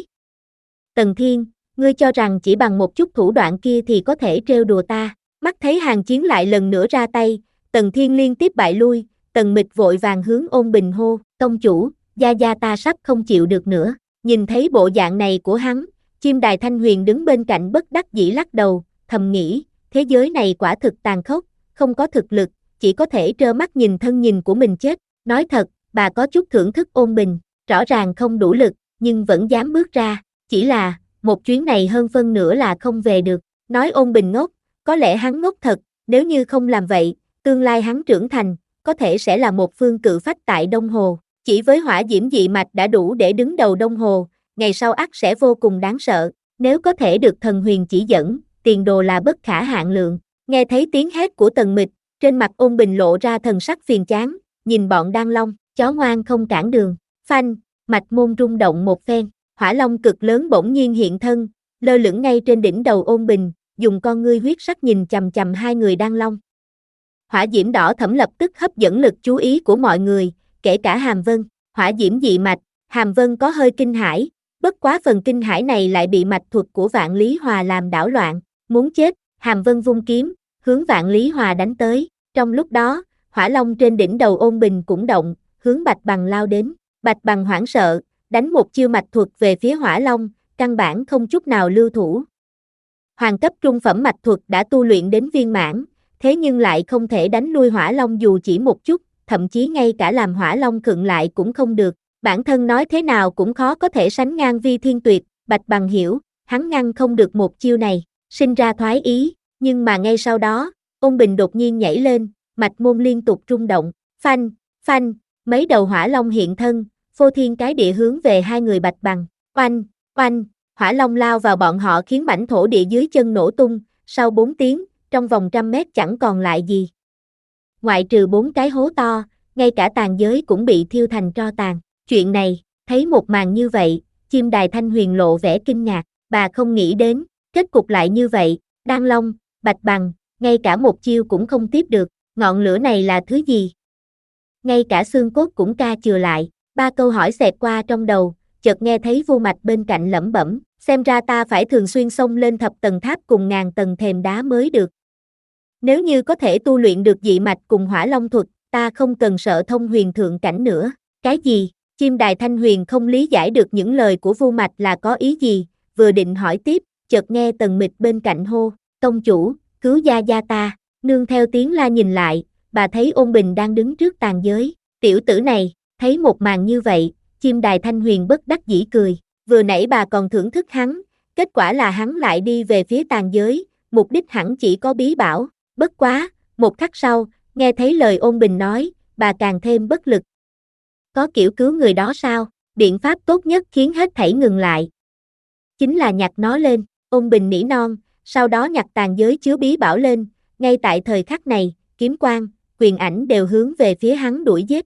Tần Thiên, ngươi cho rằng chỉ bằng một chút thủ đoạn kia thì có thể trêu đùa ta, mắt thấy Hàng Chiến lại lần nữa ra tay, Tần Thiên liên tiếp bại lui, Tần Mịch vội vàng hướng Ôn Bình hô, công chủ, gia gia ta sắp không chịu được nữa. Nhìn thấy bộ dạng này của hắn, Chim Đài Thanh Huyền đứng bên cạnh bất đắc dĩ lắc đầu, thầm nghĩ, thế giới này quả thực tàn khốc, không có thực lực, chỉ có thể trơ mắt nhìn thân nhìn của mình chết. Nói thật, bà có chút thưởng thức Ôn Bình, rõ ràng không đủ lực, nhưng vẫn dám bước ra, chỉ là, một chuyến này hơn phân nửa là không về được. Nói Ôn Bình ngốc, có lẽ hắn ngốc thật, nếu như không làm vậy, tương lai hắn trưởng thành, có thể sẽ là một phương cự phách tại Đông Hồ. Chỉ với hỏa diễm dị mạch đã đủ để đứng đầu Đông Hồ, ngày sau ắt sẽ vô cùng đáng sợ, nếu có thể được thần huyền chỉ dẫn, tiền đồ là bất khả hạn lượng. Nghe thấy tiếng hét của Tần Mịch, trên mặt Ôn Bình lộ ra thần sắc phiền chán, nhìn bọn Đan Long, chó ngoan không cản đường, phanh, mạch môn rung động một phen, hỏa long cực lớn bỗng nhiên hiện thân, lơ lửng ngay trên đỉnh đầu Ôn Bình, dùng con ngươi huyết sắc nhìn chằm chằm hai người Đan Long. Hỏa diễm đỏ thẫm lập tức hấp dẫn lực chú ý của mọi người, kể cả Hàm Vân. Hỏa diễm dị mạch, Hàm Vân có hơi kinh hãi, bất quá phần kinh hãi này lại bị mạch thuật của Vạn Lý Hòa làm đảo loạn, muốn chết, Hàm Vân vung kiếm, hướng Vạn Lý Hòa đánh tới. Trong lúc đó, hỏa long trên đỉnh đầu Ôn Bình cũng động, hướng Bạch Bằng lao đến. Bạch Bằng hoảng sợ, đánh một chiêu mạch thuật về phía hỏa long, căn bản không chút nào lưu thủ. Hoàng cấp trung phẩm mạch thuật đã tu luyện đến viên mãn, thế nhưng lại không thể đánh lui hỏa long dù chỉ một chút, thậm chí ngay cả làm hỏa long khựng lại cũng không được. Bản thân nói thế nào cũng khó có thể sánh ngang Vi Thiên Tuyệt. Bạch Bằng hiểu, hắn ngăn không được một chiêu này, sinh ra thoái ý, nhưng mà ngay sau đó, Ôn Bình đột nhiên nhảy lên, mạch môn liên tục rung động, phanh, phanh, mấy đầu hỏa long hiện thân, phô thiên cái địa hướng về hai người Bạch Bằng, oanh, oanh, hỏa long lao vào bọn họ khiến mảnh thổ địa dưới chân nổ tung, sau bốn tiếng, trong vòng trăm mét chẳng còn lại gì. Ngoại trừ bốn cái hố to, ngay cả tàn giới cũng bị thiêu thành tro tàn. Chuyện này, thấy một màn như vậy, chim đài Thanh Huyền lộ vẻ kinh ngạc, bà không nghĩ đến, kết cục lại như vậy, Đan Long, Bạch Bằng, ngay cả một chiêu cũng không tiếp được, ngọn lửa này là thứ gì? Ngay cả xương cốt cũng ca chừa lại, ba câu hỏi xẹt qua trong đầu, chợt nghe thấy Vô Mạch bên cạnh lẩm bẩm, xem ra ta phải thường xuyên xông lên thập tầng tháp cùng ngàn tầng thềm đá mới được. Nếu như có thể tu luyện được dị mạch cùng hỏa long thuật, ta không cần sợ thông huyền thượng cảnh nữa. Cái gì? Chim đài Thanh Huyền không lý giải được những lời của Vô Mạch là có ý gì, vừa định hỏi tiếp, chợt nghe Tần Mịch bên cạnh hô, tông chủ, cứu gia gia ta, nương theo tiếng la nhìn lại, bà thấy Ôn Bình đang đứng trước tàn giới, tiểu tử này, thấy một màn như vậy, chim đài Thanh Huyền bất đắc dĩ cười, vừa nãy bà còn thưởng thức hắn, kết quả là hắn lại đi về phía tàn giới, mục đích hẳn chỉ có bí bảo, bất quá, một khắc sau, nghe thấy lời Ôn Bình nói, bà càng thêm bất lực. Có kiểu cứu người đó sao? Biện pháp tốt nhất khiến hết thảy ngừng lại. Chính là nhặt nó lên, Ôn Bình nỉ non, sau đó nhặt tàn giới chứa bí bảo lên, ngay tại thời khắc này, kiếm quang, quyền ảnh đều hướng về phía hắn đuổi giết.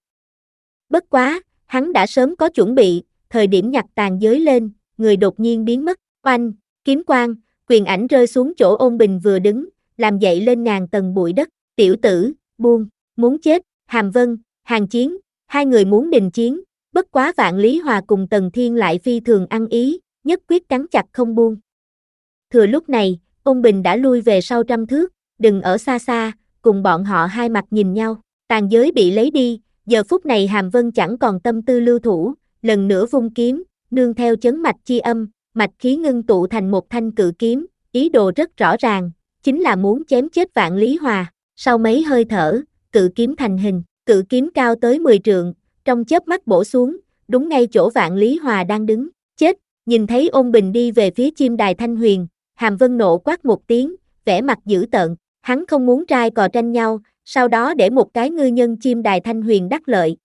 Bất quá, hắn đã sớm có chuẩn bị, thời điểm nhặt tàn giới lên, người đột nhiên biến mất, oanh, kiếm quang, quyền ảnh rơi xuống chỗ Ôn Bình vừa đứng, làm dậy lên ngàn tầng bụi đất, tiểu tử, buông, muốn chết, Hàm Vân, Hàn Chiến, hai người muốn đình chiến, bất quá Vạn Lý Hòa cùng Tần Thiên lại phi thường ăn ý, nhất quyết cắn chặt không buông. Thừa lúc này, Ôn Bình đã lui về sau trăm thước, đừng ở xa xa, cùng bọn họ hai mặt nhìn nhau, tàn giới bị lấy đi, giờ phút này Hàm Vân chẳng còn tâm tư lưu thủ, lần nữa vung kiếm, nương theo chấn mạch chi âm, mạch khí ngưng tụ thành một thanh cự kiếm, ý đồ rất rõ ràng, chính là muốn chém chết Vạn Lý Hòa, sau mấy hơi thở, cự kiếm thành hình, cự kiếm cao tới mười trượng, trong chớp mắt bổ xuống, đúng ngay chỗ Vạn Lý Hòa đang đứng, chết, nhìn thấy Ôn Bình đi về phía chim đài Thanh Huyền, Hàm Vân nộ quát một tiếng, vẻ mặt dữ tợn, hắn không muốn trai cò tranh nhau, sau đó để một cái ngư nhân chim đài Thanh Huyền đắc lợi.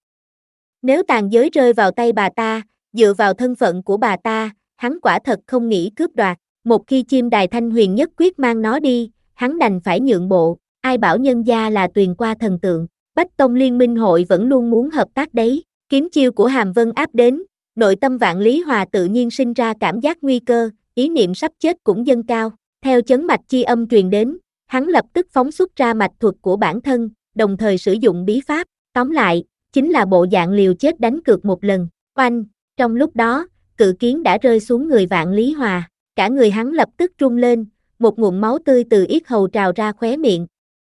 Nếu tàn giới rơi vào tay bà ta, dựa vào thân phận của bà ta, hắn quả thật không nghĩ cướp đoạt, một khi chim đài Thanh Huyền nhất quyết mang nó đi, hắn đành phải nhượng bộ, ai bảo nhân gia là tuyền qua thần tượng, Bách Tông Liên minh hội vẫn luôn muốn hợp tác đấy, kiếm chiêu của Hàm Vân áp đến, nội tâm Vạn Lý Hòa tự nhiên sinh ra cảm giác nguy cơ, ý niệm sắp chết cũng dâng cao, theo chấn mạch chi âm truyền đến, hắn lập tức phóng xuất ra mạch thuật của bản thân, đồng thời sử dụng bí pháp, tóm lại, chính là bộ dạng liều chết đánh cược một lần, oanh, trong lúc đó, cự kiếm đã rơi xuống người Vạn Lý Hòa, cả người hắn lập tức rung lên, một ngụm máu tươi từ yết hầu trào ra khóe miệng.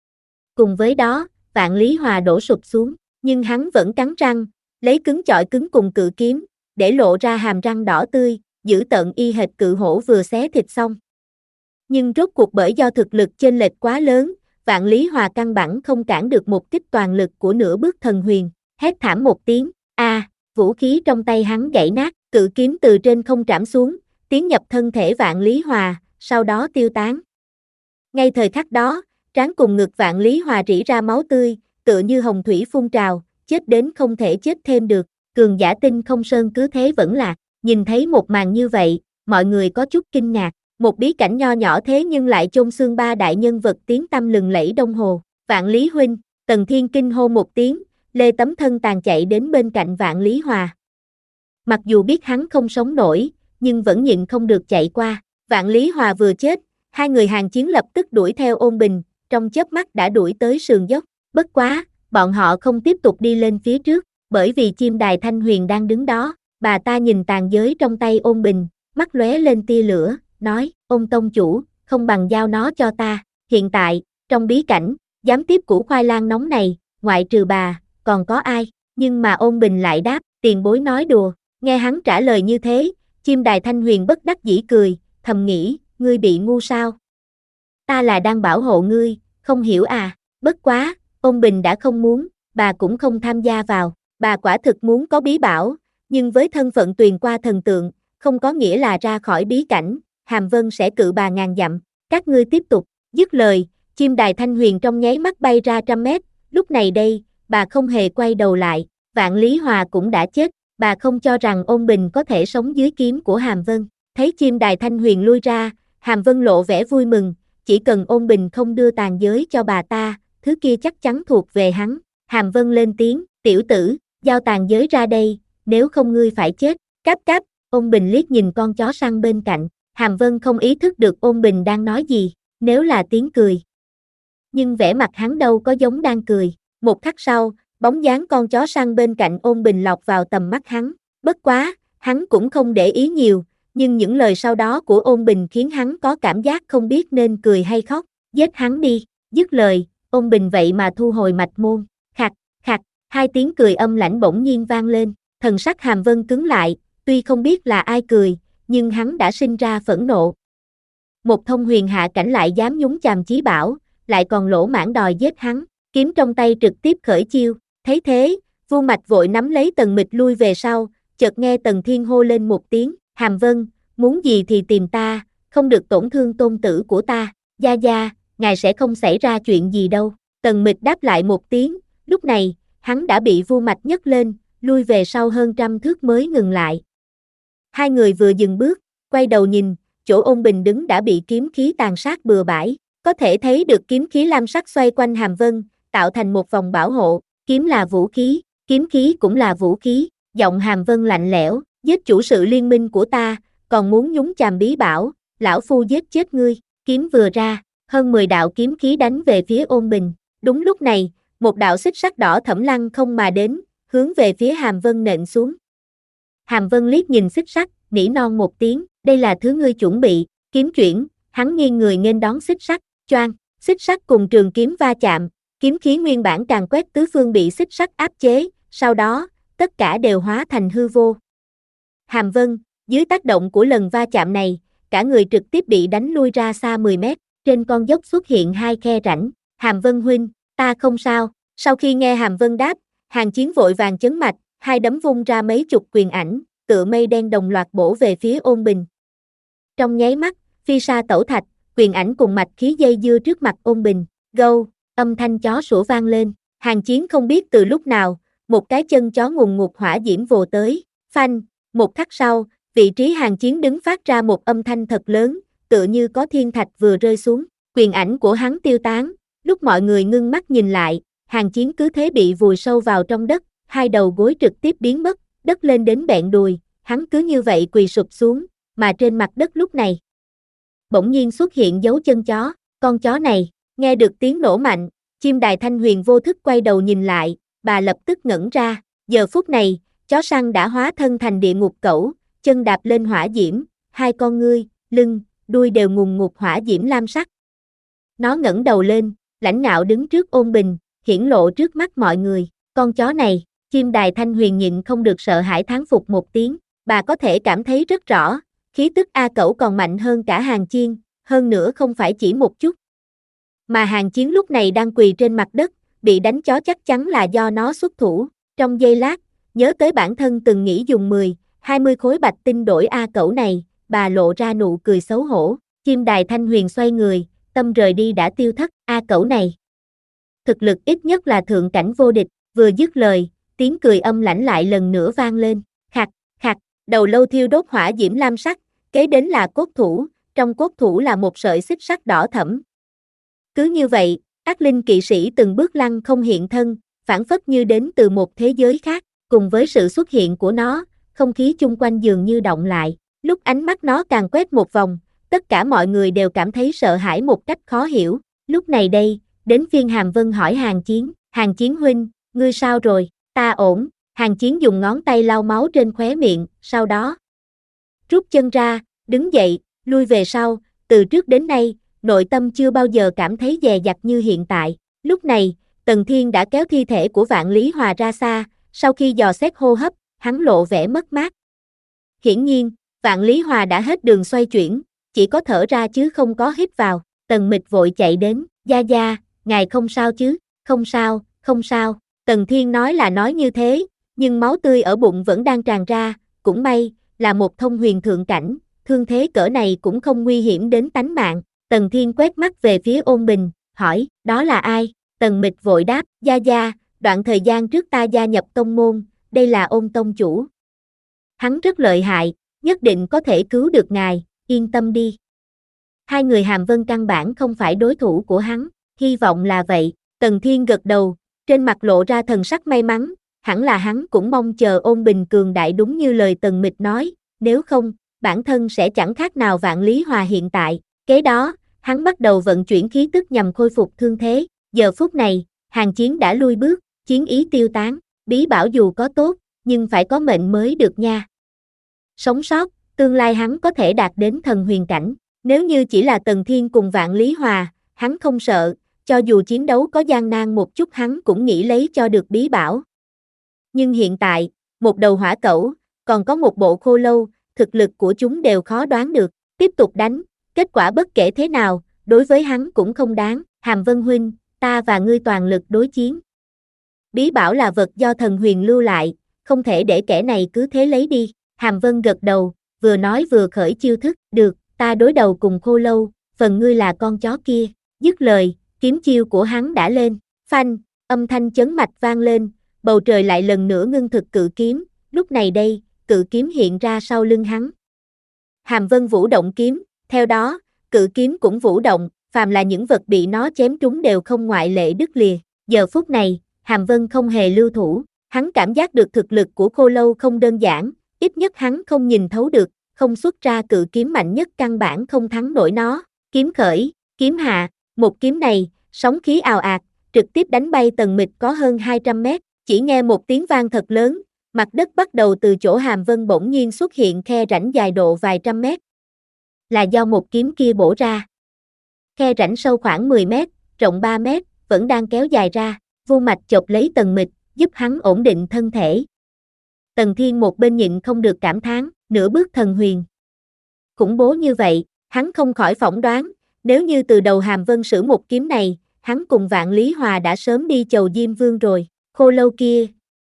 Cùng với đó, Vạn Lý Hòa đổ sụp xuống, nhưng hắn vẫn cắn răng, lấy cứng chọi cứng cùng cự kiếm, để lộ ra hàm răng đỏ tươi, giữ tợn y hệt cự hổ vừa xé thịt xong. Nhưng rốt cuộc bởi do thực lực chênh lệch quá lớn, Vạn Lý Hòa căn bản không cản được một kích toàn lực của nửa bước thần huyền, hét thảm một tiếng, a, vũ khí trong tay hắn gãy nát, cự kiếm từ trên không trảm xuống, tiến nhập thân thể Vạn Lý Hòa, sau đó tiêu tán. Ngay thời khắc đó, trán cùng ngực Vạn Lý Hòa rỉ ra máu tươi, tựa như hồng thủy phun trào, chết đến không thể chết thêm được, cường giả Tinh Không Sơn cứ thế vẫn lạc, nhìn thấy một màn như vậy, mọi người có chút kinh ngạc, một bí cảnh nho nhỏ thế nhưng lại chôn xương ba đại nhân vật tiếng tăm lừng lẫy Đông Hồ, Vạn Lý huynh, Tần Thiên kinh hô một tiếng, lê tấm thân tàn chạy đến bên cạnh Vạn Lý Hòa. Mặc dù biết hắn không sống nổi, nhưng vẫn nhịn không được chạy qua, Vạn Lý Hòa vừa chết, hai người Hàn Chiến lập tức đuổi theo Ôn Bình, trong chớp mắt đã đuổi tới sườn dốc, bất quá, bọn họ không tiếp tục đi lên phía trước, bởi vì chim đài Thanh Huyền đang đứng đó, bà ta nhìn tàn giới trong tay Ôn Bình, mắt lóe lên tia lửa, nói, Ôn tông chủ, không bằng giao nó cho ta, hiện tại, trong bí cảnh, dám tiếp củ khoai lang nóng này, ngoại trừ bà, còn có ai, nhưng mà Ôn Bình lại đáp, tiền bối nói đùa, nghe hắn trả lời như thế, chim đài Thanh Huyền bất đắc dĩ cười, thầm nghĩ, ngươi bị ngu sao? Ta là đang bảo hộ ngươi, không hiểu à, bất quá, Ôn Bình đã không muốn, bà cũng không tham gia vào, bà quả thực muốn có bí bảo, nhưng với thân phận tuyền qua thần tượng, không có nghĩa là ra khỏi bí cảnh, Hàm Vân sẽ cự bà ngàn dặm, các ngươi tiếp tục, dứt lời, chim đài Thanh Huyền trong nháy mắt bay ra trăm mét, lúc này đây, bà không hề quay đầu lại, Vạn Lý Hòa cũng đã chết, bà không cho rằng Ôn Bình có thể sống dưới kiếm của Hàm Vân, Thấy chim đài thanh huyền lui ra, Hàm Vân lộ vẻ vui mừng, chỉ cần Ôn Bình không đưa tàn giới cho bà ta, thứ kia chắc chắn thuộc về hắn. Hàm Vân lên tiếng, tiểu tử, giao tàn giới ra đây, nếu không ngươi phải chết. Cáp cáp, Ôn Bình liếc nhìn con chó săn bên cạnh, Hàm Vân không ý thức được Ôn Bình đang nói gì, nếu là tiếng cười. Nhưng vẻ mặt hắn đâu có giống đang cười. Một khắc sau, bóng dáng con chó săn bên cạnh Ôn Bình lọt vào tầm mắt hắn. Bất quá, hắn cũng không để ý nhiều, nhưng những lời sau đó của Ôn Bình khiến hắn có cảm giác không biết nên cười hay khóc. Giết hắn đi, dứt lời, Ôn Bình vậy mà thu hồi mạch môn. Khặt, khặt, hai tiếng cười âm lãnh bỗng nhiên vang lên, thần sắc Hàm Vân cứng lại, tuy không biết là ai cười, nhưng hắn đã sinh ra phẫn nộ. Một thông huyền hạ cảnh lại dám nhúng chàm Chí Bảo, lại còn lỗ mãng đòi giết hắn, kiếm trong tay trực tiếp khởi chiêu. Thấy thế, Vu Mạch vội nắm lấy Tần Mịch lui về sau, chợt nghe Tần Thiên hô lên một tiếng, Hàm Vân, muốn gì thì tìm ta, không được tổn thương tôn tử của ta. Gia Gia, ngài sẽ không xảy ra chuyện gì đâu. Tần Mịch đáp lại một tiếng, lúc này, hắn đã bị Vu Mạch nhấc lên, lui về sau hơn trăm thước mới ngừng lại. Hai người vừa dừng bước, quay đầu nhìn, chỗ Ôn Bình đứng đã bị kiếm khí tàn sát bừa bãi, có thể thấy được kiếm khí lam sắc xoay quanh Hàm Vân, tạo thành một vòng bảo hộ, kiếm là vũ khí, kiếm khí cũng là vũ khí, giọng Hàm Vân lạnh lẽo, giết chủ sự liên minh của ta, còn muốn nhúng chàm bí bảo, lão phu giết chết ngươi. Kiếm vừa ra, hơn mười đạo kiếm khí đánh về phía Ôn Bình. Đúng lúc này, một đạo xích sắt đỏ thẫm lăng không mà đến, hướng về phía Hàm Vân nện xuống. Hàm Vân liếc nhìn xích sắt, nỉ non một tiếng, đây là thứ ngươi chuẩn bị. Kiếm chuyển, hắn nghiêng người nghênh đón xích sắt, choang, xích sắt cùng trường kiếm va chạm, kiếm khí nguyên bản càn quét tứ phương bị xích sắt áp chế, sau đó, tất cả đều hóa thành hư vô. Hàm Vân, dưới tác động của lần va chạm này, cả người trực tiếp bị đánh lui ra xa mười mét, trên con dốc xuất hiện hai khe rãnh. Hàm Vân huynh, ta không sao. Sau khi nghe Hàm Vân đáp, Hàn Chiến vội vàng chấn mạch, hai đấm vung ra mấy chục quyền ảnh, tựa mây đen đồng loạt bổ về phía Ôn Bình. Trong nháy mắt, phi sa tẩu thạch, quyền ảnh cùng mạch khí dây dưa trước mặt Ôn Bình. Gâu, âm thanh chó sủa vang lên. Hàn Chiến không biết từ lúc nào, một cái chân chó ngùn ngụt hỏa diễm vồ tới. Phanh, một khắc sau, vị trí Hàn Chiến đứng phát ra một âm thanh thật lớn, tựa như có thiên thạch vừa rơi xuống. Quyền ảnh của hắn tiêu tán, lúc mọi người ngưng mắt nhìn lại, Hàn Chiến cứ thế bị vùi sâu vào trong đất, hai đầu gối trực tiếp biến mất, đất lên đến bẹn đùi, hắn cứ như vậy quỳ sụp xuống, mà trên mặt đất lúc này bỗng nhiên xuất hiện dấu chân chó. Con chó này, nghe được tiếng nổ mạnh, chim đài thanh huyền vô thức quay đầu nhìn lại, bà lập tức ngẩn ra. Giờ phút này, chó săn đã hóa thân thành địa ngục cẩu, chân đạp lên hỏa diễm, hai con ngươi, lưng, đuôi đều ngùn ngụt hỏa diễm lam sắc. Nó ngẩng đầu lên, lãnh ngạo đứng trước Ôn Bình, hiển lộ trước mắt mọi người. Con chó này, chim đài thanh huyền nhịn không được sợ hãi thán phục một tiếng, bà có thể cảm thấy rất rõ, khí tức A Cẩu còn mạnh hơn cả Hàn Chiến, hơn nữa không phải chỉ một chút. Mà Hàn Chiến lúc này đang quỳ trên mặt đất, bị đánh chó chắc chắn là do nó xuất thủ. Trong giây lát, nhớ tới bản thân từng nghĩ dùng mười, hai mươi khối bạch tinh đổi A Cẩu này, bà lộ ra nụ cười xấu hổ. Chim đài thanh huyền xoay người, tâm rời đi đã tiêu thất. A Cẩu này, thực lực ít nhất là thượng cảnh vô địch. Vừa dứt lời, tiếng cười âm lãnh lại lần nữa vang lên. Khặt, khặt, đầu lâu thiêu đốt hỏa diễm lam sắc, kế đến là cốt thủ, trong cốt thủ là một sợi xích sắt đỏ thẫm. Cứ như vậy, ác linh kỵ sĩ từng bước lăng không hiện thân, phảng phất như đến từ một thế giới khác. Cùng với sự xuất hiện của nó, không khí chung quanh dường như động lại. Lúc ánh mắt nó càng quét một vòng, tất cả mọi người đều cảm thấy sợ hãi một cách khó hiểu. Lúc này đây, đến phiên Hàm Vân hỏi Hàn Chiến, Hàn Chiến huynh, ngươi sao rồi? Ta ổn. Hàn Chiến dùng ngón tay lau máu trên khóe miệng, sau đó rút chân ra, đứng dậy, lui về sau. Từ trước đến nay, nội tâm chưa bao giờ cảm thấy dè dặt như hiện tại. Lúc này, Tần Thiên đã kéo thi thể của Vạn Lý Hòa ra xa, sau khi dò xét hô hấp, hắn lộ vẻ mất mát. Hiển nhiên, Vạn Lý Hòa đã hết đường xoay chuyển, chỉ có thở ra chứ không có hít vào. Tần Mịch vội chạy đến, Gia Gia, ngài không sao chứ? Không sao, không sao. Tần Thiên nói là nói như thế, nhưng máu tươi ở bụng vẫn đang tràn ra, cũng may, là một thông huyền thượng cảnh, thương thế cỡ này cũng không nguy hiểm đến tánh mạng. Tần Thiên quét mắt về phía Ôn Bình, hỏi, đó là ai? Tần Mịch vội đáp, Gia Gia, đoạn thời gian trước ta gia nhập tông môn, đây là Ôn tông chủ. Hắn rất lợi hại, nhất định có thể cứu được ngài, yên tâm đi. Hai người Hàm Vân căn bản không phải đối thủ của hắn, hy vọng là vậy. Tần Thiên gật đầu, trên mặt lộ ra thần sắc may mắn, hẳn là hắn cũng mong chờ Ôn Bình cường đại đúng như lời Tần Mịch nói, nếu không, bản thân sẽ chẳng khác nào Vạn Lý Hòa hiện tại. Kế đó, hắn bắt đầu vận chuyển khí tức nhằm khôi phục thương thế, giờ phút này, Hàn Chiến đã lui bước, chiến ý tiêu tán, bí bảo dù có tốt, nhưng phải có mệnh mới được nha. Sống sót, tương lai hắn có thể đạt đến thần huyền cảnh, nếu như chỉ là Tần Thiên cùng Vạn Lý Hòa, hắn không sợ, cho dù chiến đấu có gian nan một chút hắn cũng nghĩ lấy cho được bí bảo. Nhưng hiện tại, một đầu hỏa cẩu, còn có một bộ khô lâu, thực lực của chúng đều khó đoán được, tiếp tục đánh, kết quả bất kể thế nào, đối với hắn cũng không đáng. Hàm Vân huynh, ta và ngươi toàn lực đối chiến. Bí bảo là vật do thần huyền lưu lại, không thể để kẻ này cứ thế lấy đi. Hàm Vân gật đầu, vừa nói vừa khởi chiêu thức, được, ta đối đầu cùng khô lâu, phần ngươi là con chó kia. Dứt lời, kiếm chiêu của hắn đã lên, phanh, âm thanh chấn mạch vang lên, bầu trời lại lần nữa ngưng thực cự kiếm, lúc này đây, cự kiếm hiện ra sau lưng hắn. Hàm Vân vũ động kiếm, theo đó, cự kiếm cũng vũ động, phàm là những vật bị nó chém trúng đều không ngoại lệ đứt lìa. Giờ phút này, Hàm Vân không hề lưu thủ, hắn cảm giác được thực lực của khô lâu không đơn giản, ít nhất hắn không nhìn thấu được, không xuất ra cự kiếm mạnh nhất căn bản không thắng nổi nó. Kiếm khởi, kiếm hạ, một kiếm này, sóng khí ào ạt, trực tiếp đánh bay Tần Mịch có hơn hai trăm mét, chỉ nghe một tiếng vang thật lớn, mặt đất bắt đầu từ chỗ Hàm Vân bỗng nhiên xuất hiện khe rãnh dài độ vài trăm mét. Là do một kiếm kia bổ ra. Khe rãnh sâu khoảng mười mét, rộng ba mét, vẫn đang kéo dài ra, Vô Mạch chộp lấy Tần Mịch, giúp hắn ổn định thân thể. Tần Thiên một bên nhịn không được cảm thán, nửa bước thần huyền. Khủng bố như vậy, hắn không khỏi phỏng đoán, nếu như từ đầu Hàm Vân sử một kiếm này, hắn cùng Vạn Lý Hòa đã sớm đi chầu Diêm Vương rồi, khô lâu kia.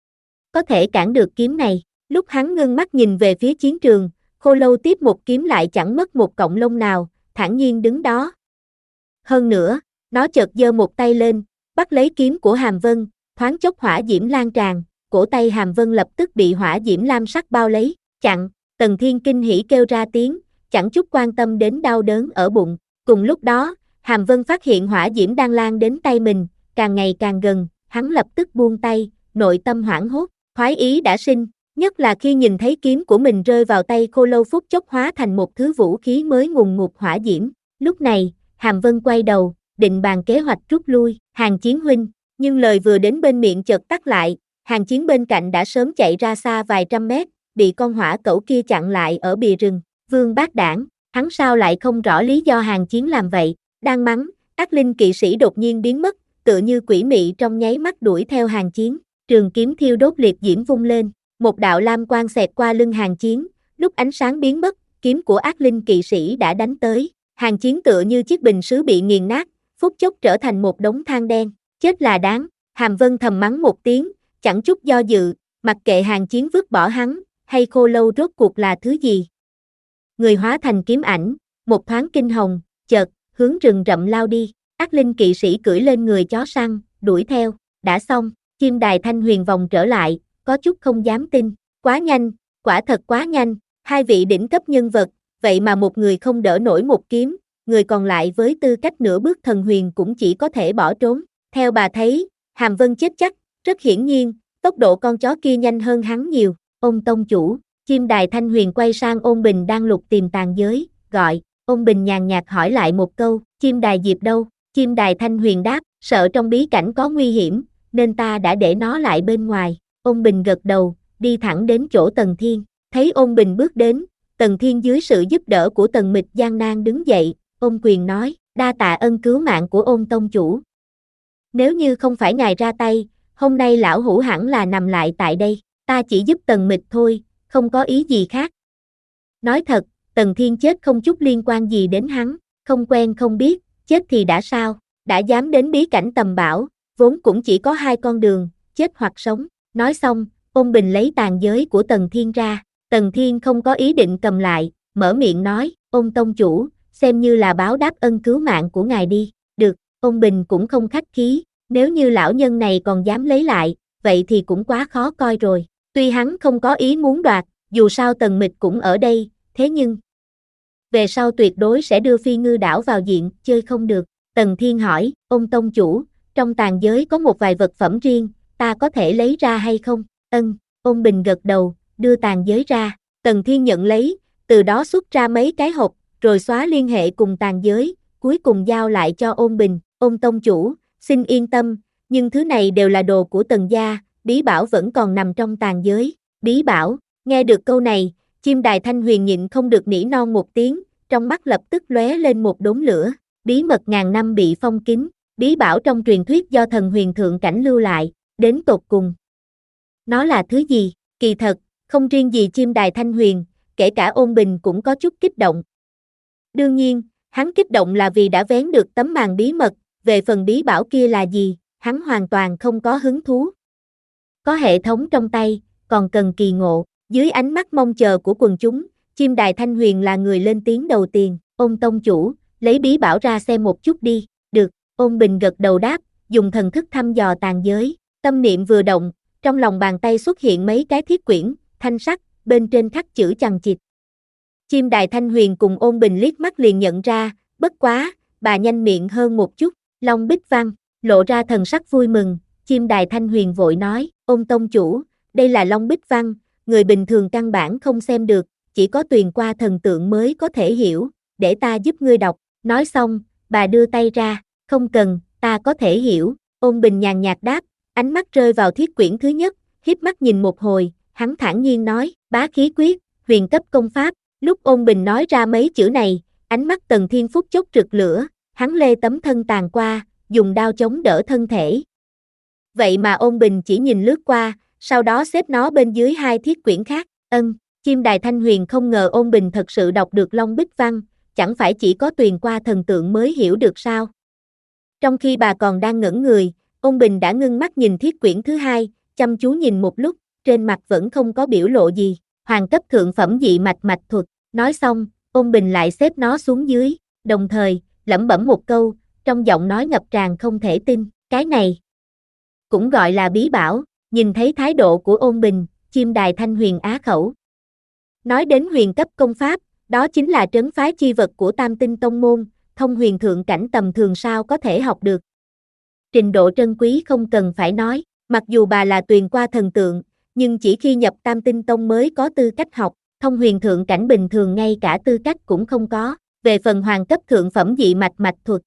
Có thể cản được kiếm này, lúc hắn ngưng mắt nhìn về phía chiến trường, khô lâu tiếp một kiếm lại chẳng mất một cọng lông nào, thản nhiên đứng đó. Hơn nữa, nó chợt giơ một tay lên, bắt lấy kiếm của Hàm Vân, thoáng chốc hỏa diễm lan tràn, cổ tay Hàm Vân lập tức bị hỏa diễm lam sắc bao lấy, chặn, Tần Thiên kinh hỉ kêu ra tiếng, chẳng chút quan tâm đến đau đớn ở bụng. Cùng lúc đó, Hàm Vân phát hiện hỏa diễm đang lan đến tay mình, càng ngày càng gần, hắn lập tức buông tay, nội tâm hoảng hốt, khoái ý đã sinh, nhất là khi nhìn thấy kiếm của mình rơi vào tay khô lâu phút chốc hóa thành một thứ vũ khí mới ngùn ngụt hỏa diễm. Lúc này, Hàm Vân quay đầu, định bàn kế hoạch rút lui, Hàn Chiến huynh, nhưng lời vừa đến bên miệng chợt tắt lại, Hàn Chiến bên cạnh đã sớm chạy ra xa vài trăm mét, bị con hỏa cẩu kia chặn lại ở bìa rừng. Vương bác đảng, hắn sao lại không rõ lý do Hàn Chiến làm vậy, đang mắng, ác linh kỵ sĩ đột nhiên biến mất, tựa như quỷ mị trong nháy mắt đuổi theo Hàn Chiến, trường kiếm thiêu đốt liệt diễm vung lên, một đạo lam quang xẹt qua lưng Hàn Chiến, lúc ánh sáng biến mất, kiếm của ác linh kỵ sĩ đã đánh tới, Hàn Chiến tựa như chiếc bình sứ bị nghiền nát, phút chốc trở thành một đống than đen, chết là đáng, Hàm Vân thầm mắng một tiếng, chẳng chút do dự, mặc kệ Hàn Chiến vứt bỏ hắn, hay khô lâu rốt cuộc là thứ gì. Người hóa thành kiếm ảnh, một thoáng kinh hồng, chợt, hướng rừng rậm lao đi, ác linh kỵ sĩ cưỡi lên người chó săn, đuổi theo, đã xong, chim đài thanh huyền vòng trở lại, có chút không dám tin, quá nhanh, quả thật quá nhanh, hai vị đỉnh cấp nhân vật, vậy mà một người không đỡ nổi một kiếm, người còn lại với tư cách nửa bước thần huyền cũng chỉ có thể bỏ trốn, theo bà thấy, Hàm Vân chết chắc, rất hiển nhiên, tốc độ con chó kia nhanh hơn hắn nhiều, Ôn tông chủ, chim đài thanh huyền quay sang Ôn Bình đang lục tìm tàn giới, gọi, Ôn Bình nhàn nhạt hỏi lại một câu, chim đài Diệp đâu, chim đài thanh huyền đáp, sợ trong bí cảnh có nguy hiểm, nên ta đã để nó lại bên ngoài, Ôn Bình gật đầu, đi thẳng đến chỗ Tần Thiên, thấy Ôn Bình bước đến, Tần Thiên dưới sự giúp đỡ của Tần Mịch gian nan đứng dậy, ôm quyền nói, đa tạ ân cứu mạng của Ôn tông chủ. Nếu như không phải ngài ra tay, hôm nay lão hủ hẳn là nằm lại tại đây, ta chỉ giúp Tần Mịch thôi, không có ý gì khác. Nói thật, Tần Thiên chết không chút liên quan gì đến hắn, không quen không biết, chết thì đã sao, đã dám đến bí cảnh tầm bảo, vốn cũng chỉ có hai con đường, chết hoặc sống. Nói xong, Ôn Bình lấy tàn giới của Tần Thiên ra, Tần Thiên không có ý định cầm lại, mở miệng nói, Ôn tông chủ, xem như là báo đáp ân cứu mạng của ngài đi, được, Ôn Bình cũng không khách khí, nếu như lão nhân này còn dám lấy lại, vậy thì cũng quá khó coi rồi. Tuy hắn không có ý muốn đoạt, dù sao Tần Mịch cũng ở đây, thế nhưng về sau tuyệt đối sẽ đưa Phi Ngư đảo vào diện chơi không được. Tần Thiên hỏi, ông tông chủ, trong tàn giới có một vài vật phẩm riêng, ta có thể lấy ra hay không? Ân, Ôn Bình gật đầu, đưa tàn giới ra. Tần Thiên nhận lấy, từ đó xuất ra mấy cái hộp, rồi xóa liên hệ cùng tàn giới, cuối cùng giao lại cho Ôn Bình. Ôn tông chủ, xin yên tâm, nhưng thứ này đều là đồ của Tần gia, bí bảo vẫn còn nằm trong tàn giới. Bí bảo, nghe được câu này, chim đài Thanh Huyền nhịn không được nỉ non một tiếng, trong mắt lập tức lóe lên một đốm lửa. Bí mật ngàn năm bị phong kín, bí bảo trong truyền thuyết do thần huyền thượng cảnh lưu lại, đến tột cùng nó là thứ gì? Kỳ thật, không riêng gì chim đài Thanh Huyền, kể cả Ôn Bình cũng có chút kích động. Đương nhiên, hắn kích động là vì đã vén được tấm màn bí mật, về phần bí bảo kia là gì, hắn hoàn toàn không có hứng thú. Có hệ thống trong tay, còn cần kỳ ngộ. Dưới ánh mắt mong chờ của quần chúng, chim đài Thanh Huyền là người lên tiếng đầu tiên. Ôn tông chủ, lấy bí bảo ra xem một chút đi. Được, Ôn Bình gật đầu đáp, dùng thần thức thăm dò tàn giới. Tâm niệm vừa động, trong lòng bàn tay xuất hiện mấy cái thiết quyển, thanh sắc, bên trên khắc chữ chằng chịt. Chim đài Thanh Huyền cùng Ôn Bình liếc mắt liền nhận ra, bất quá, bà nhanh miệng hơn một chút. Long Bích Văn, lộ ra thần sắc vui mừng, chim đài Thanh Huyền vội nói, Ôn tông chủ, đây là Long Bích Văn, người bình thường căn bản không xem được, chỉ có tuyền qua thần tượng mới có thể hiểu, để ta giúp ngươi đọc. Nói xong, bà đưa tay ra, không cần, ta có thể hiểu. Ôn Bình nhàn nhạt đáp, ánh mắt rơi vào thiết quyển thứ nhất, híp mắt nhìn một hồi, hắn thản nhiên nói, bá khí quyết, huyền cấp công pháp. Lúc Ôn Bình nói ra mấy chữ này, ánh mắt Tần Thiên phút chốc rực lửa, hắn lê tấm thân tàn qua, dùng đao chống đỡ thân thể. Vậy mà Ôn Bình chỉ nhìn lướt qua, sau đó xếp nó bên dưới hai thiết quyển khác. Ân, chim đài Thanh Huyền không ngờ Ôn Bình thật sự đọc được Long Bích Văn, chẳng phải chỉ có tuyền qua thần tượng mới hiểu được sao? Trong khi bà còn đang ngẩn người, Ôn Bình đã ngưng mắt nhìn thiết quyển thứ hai, chăm chú nhìn một lúc, trên mặt vẫn không có biểu lộ gì. Hoàng cấp thượng phẩm dị mạch mạch thuật. Nói xong, Ôn Bình lại xếp nó xuống dưới, đồng thời lẩm bẩm một câu, trong giọng nói ngập tràn không thể tin, cái này cũng gọi là bí bảo. Nhìn thấy thái độ của Ôn Bình, chim đài Thanh Huyền á khẩu. Nói đến huyền cấp công pháp, đó chính là trấn phái chi vật của Tam Tinh Tông Môn, thông huyền thượng cảnh tầm thường sao có thể học được. Trình độ trân quý không cần phải nói, mặc dù bà là tuyền qua thần tượng, nhưng chỉ khi nhập Tam Tinh Tông mới có tư cách học, thông huyền thượng cảnh bình thường ngay cả tư cách cũng không có. Về phần hoàng cấp thượng phẩm dị mạch mạch thuật,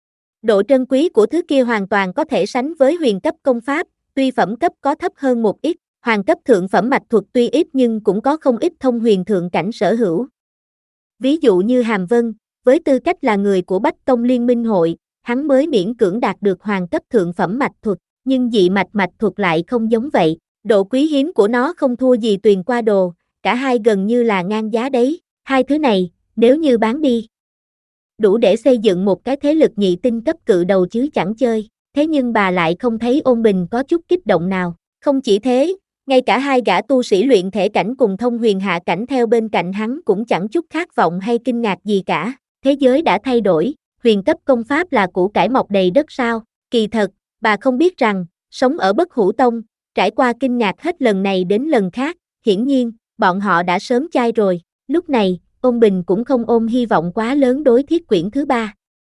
độ trân quý của thứ kia hoàn toàn có thể sánh với huyền cấp công pháp, tuy phẩm cấp có thấp hơn một ít, hoàng cấp thượng phẩm mạch thuật tuy ít nhưng cũng có không ít thông huyền thượng cảnh sở hữu. Ví dụ như Hàm Vân, với tư cách là người của Bách Tông Liên Minh Hội, hắn mới miễn cưỡng đạt được hoàng cấp thượng phẩm mạch thuật, nhưng dị mạch mạch thuật lại không giống vậy, độ quý hiếm của nó không thua gì tuyền qua đồ, cả hai gần như là ngang giá đấy. Hai thứ này, nếu như bán đi, đủ để xây dựng một cái thế lực nhị tinh cấp cự đầu chứ chẳng chơi. Thế nhưng bà lại không thấy Ôn Bình có chút kích động nào. Không chỉ thế, ngay cả hai gã tu sĩ luyện thể cảnh cùng thông huyền hạ cảnh theo bên cạnh hắn cũng chẳng chút khát vọng hay kinh ngạc gì cả. Thế giới đã thay đổi, huyền cấp công pháp là củ cải mọc đầy đất sao? Kỳ thật, bà không biết rằng, sống ở Bất Hủ Tông, trải qua kinh ngạc hết lần này đến lần khác, hiển nhiên, bọn họ đã sớm chai rồi. Lúc này, Ôn Bình cũng không ôm hy vọng quá lớn đối thiết quyển thứ ba.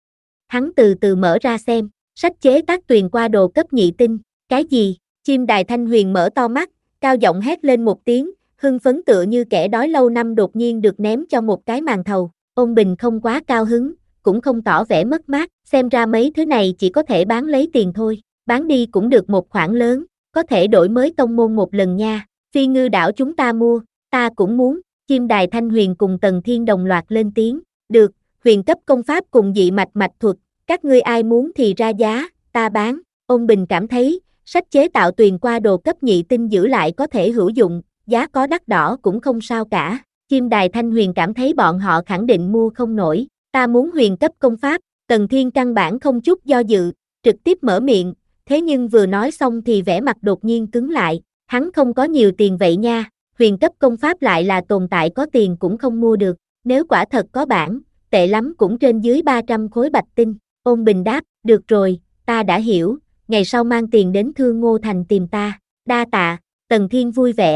Hắn từ từ mở ra xem, sách chế tác tuyền qua đồ cấp nhị tinh, cái gì? Chim đài Thanh Huyền mở to mắt, cao giọng hét lên một tiếng, hưng phấn tựa như kẻ đói lâu năm đột nhiên được ném cho một cái màn thầu. Ôn Bình không quá cao hứng, cũng không tỏ vẻ mất mát, xem ra mấy thứ này chỉ có thể bán lấy tiền thôi, bán đi cũng được một khoản lớn, có thể đổi mới tông môn một lần nha. Phi Ngư đảo chúng ta mua, ta cũng muốn. Chim đài Thanh Huyền cùng Tần Thiên đồng loạt lên tiếng, được, huyền cấp công pháp cùng dị mạch mạch thuật, các ngươi ai muốn thì ra giá, ta bán. Ôn Bình cảm thấy, sách chế tạo tuyền qua đồ cấp nhị tinh giữ lại có thể hữu dụng, giá có đắt đỏ cũng không sao cả. Chim đài Thanh Huyền cảm thấy bọn họ khẳng định mua không nổi, ta muốn huyền cấp công pháp. Tần Thiên căn bản không chút do dự, trực tiếp mở miệng, thế nhưng vừa nói xong thì vẻ mặt đột nhiên cứng lại, hắn không có nhiều tiền vậy nha. Huyền cấp công pháp lại là tồn tại có tiền cũng không mua được, nếu quả thật có bản, tệ lắm cũng trên dưới ba trăm khối bạch tinh. Ôn Bình đáp, được rồi, ta đã hiểu, ngày sau mang tiền đến Thương Ngô Thành tìm ta. Đa tạ. Tần Thiên vui vẻ,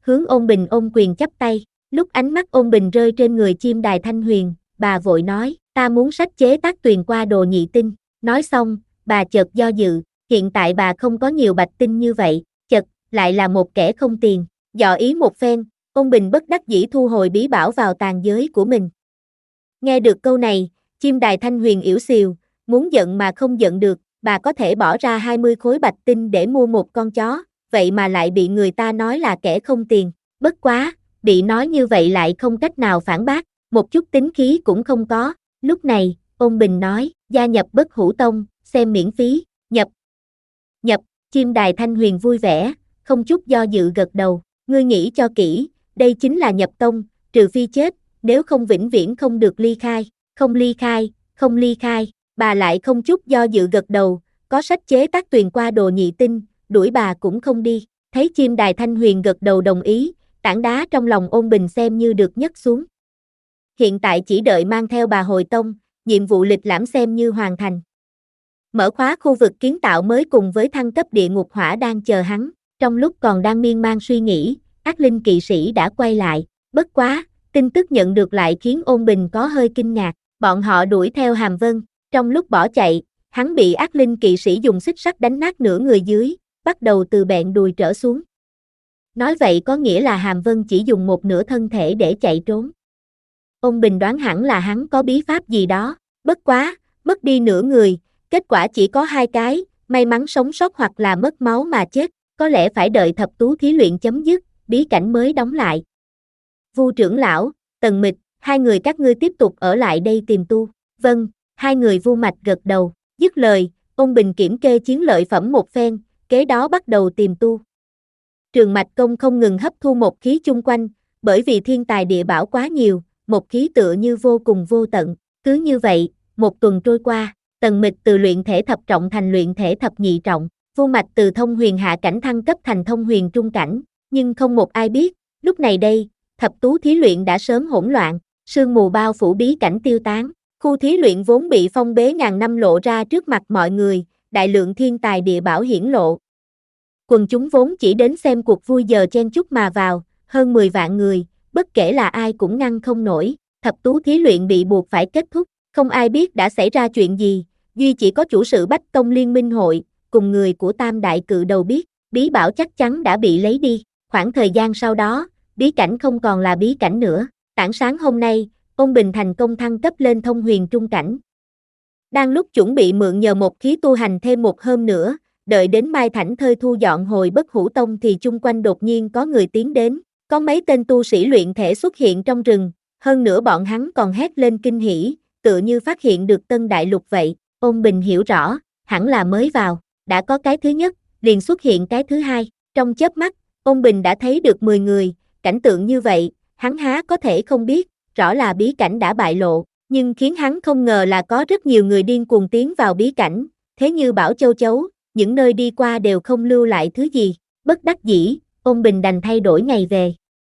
hướng Ôn Bình ôm quyền chắp tay. Lúc ánh mắt Ôn Bình rơi trên người chim đài Thanh Huyền, bà vội nói, ta muốn sách chế tác tuyền qua đồ nhị tinh. Nói xong, bà chợt do dự, hiện tại bà không có nhiều bạch tinh như vậy, chật, lại là một kẻ không tiền. Dò ý một phen, Ôn Bình bất đắc dĩ thu hồi bí bảo vào tàn giới của mình. Nghe được câu này, chim đài Thanh Huyền ỉu xìu, muốn giận mà không giận được, bà có thể bỏ ra hai mươi khối bạch tinh để mua một con chó, vậy mà lại bị người ta nói là kẻ không tiền. Bất quá, bị nói như vậy lại không cách nào phản bác, một chút tính khí cũng không có. Lúc này, Ôn Bình nói, gia nhập Bất Hủ Tông, xem miễn phí, nhập. Nhập, chim đài Thanh Huyền vui vẻ, không chút do dự gật đầu, ngươi nghĩ cho kỹ, đây chính là nhập tông, trừ phi chết, nếu không vĩnh viễn không được ly khai, không ly khai, không ly khai, bà lại không chút do dự gật đầu, có sách chế tác tuyền qua đồ nhị tinh, đuổi bà cũng không đi. Thấy chim đài Thanh Huyền gật đầu đồng ý, tảng đá trong lòng Ôn Bình xem như được nhấc xuống. Hiện tại chỉ đợi mang theo bà hồi tông, nhiệm vụ lịch lãm xem như hoàn thành. Mở khóa khu vực kiến tạo mới cùng với thăng cấp địa ngục hỏa đang chờ hắn, trong lúc còn đang miên man suy nghĩ, ác linh kỵ sĩ đã quay lại, bất quá, tin tức nhận được lại khiến Ôn Bình có hơi kinh ngạc, bọn họ đuổi theo Hàm Vân, trong lúc bỏ chạy, hắn bị ác linh kỵ sĩ dùng xích sắt đánh nát nửa người dưới, bắt đầu từ bẹn đùi trở xuống. Nói vậy có nghĩa là Hàm Vân chỉ dùng một nửa thân thể để chạy trốn. Ôn Bình đoán hẳn là hắn có bí pháp gì đó, bất quá, mất đi nửa người, kết quả chỉ có hai cái, may mắn sống sót hoặc là mất máu mà chết, có lẽ phải đợi thập tú thí luyện chấm dứt, bí cảnh mới đóng lại. Vu trưởng lão, Tần Mịch, hai người các ngươi tiếp tục ở lại đây tìm tu. Vâng, hai người Vu Mạch gật đầu, dứt lời, Ôn Bình kiểm kê chiến lợi phẩm một phen, kế đó bắt đầu tìm tu. Trường Mạch Công không ngừng hấp thu một khí chung quanh, bởi vì thiên tài địa bảo quá nhiều, một khí tựa như vô cùng vô tận. Cứ như vậy, một tuần trôi qua, Tần Mịch từ luyện thể thập trọng thành luyện thể thập nhị trọng, Vu Mạch từ thông huyền hạ cảnh thăng cấp thành thông huyền trung cảnh, nhưng không một ai biết, lúc này đây, thập tú thí luyện đã sớm hỗn loạn, sương mù bao phủ bí cảnh tiêu tán, khu thí luyện vốn bị phong bế ngàn năm lộ ra trước mặt mọi người, đại lượng thiên tài địa bảo hiển lộ. Quần chúng vốn chỉ đến xem cuộc vui giờ chen chúc mà vào, hơn mười vạn người, bất kể là ai cũng ngăn không nổi, thập tú thí luyện bị buộc phải kết thúc, không ai biết đã xảy ra chuyện gì, duy chỉ có chủ sự Bách Tông Liên minh hội, cùng người của Tam Đại Cự Đầu biết, bí bảo chắc chắn đã bị lấy đi, khoảng thời gian sau đó, bí cảnh không còn là bí cảnh nữa, tảng sáng hôm nay, Ôn Bình thành công thăng cấp lên thông huyền trung cảnh. Đang lúc chuẩn bị mượn nhờ một khí tu hành thêm một hôm nữa, đợi đến Mai Thảnh Thơi thu dọn hồi Bất Hủ Tông thì chung quanh đột nhiên có người tiến đến, có mấy tên tu sĩ luyện thể xuất hiện trong rừng, hơn nữa bọn hắn còn hét lên kinh hỉ, tựa như phát hiện được tân đại lục vậy. Ôn Bình hiểu rõ, hẳn là mới vào, đã có cái thứ nhất, liền xuất hiện cái thứ hai, trong chớp mắt, Ôn Bình đã thấy được mười người, cảnh tượng như vậy, hắn há có thể không biết, rõ là bí cảnh đã bại lộ, nhưng khiến hắn không ngờ là có rất nhiều người điên cuồng tiến vào bí cảnh, thế như Bảo Châu Chấu, những nơi đi qua đều không lưu lại thứ gì, bất đắc dĩ, Ôn Bình đành thay đổi ngày về.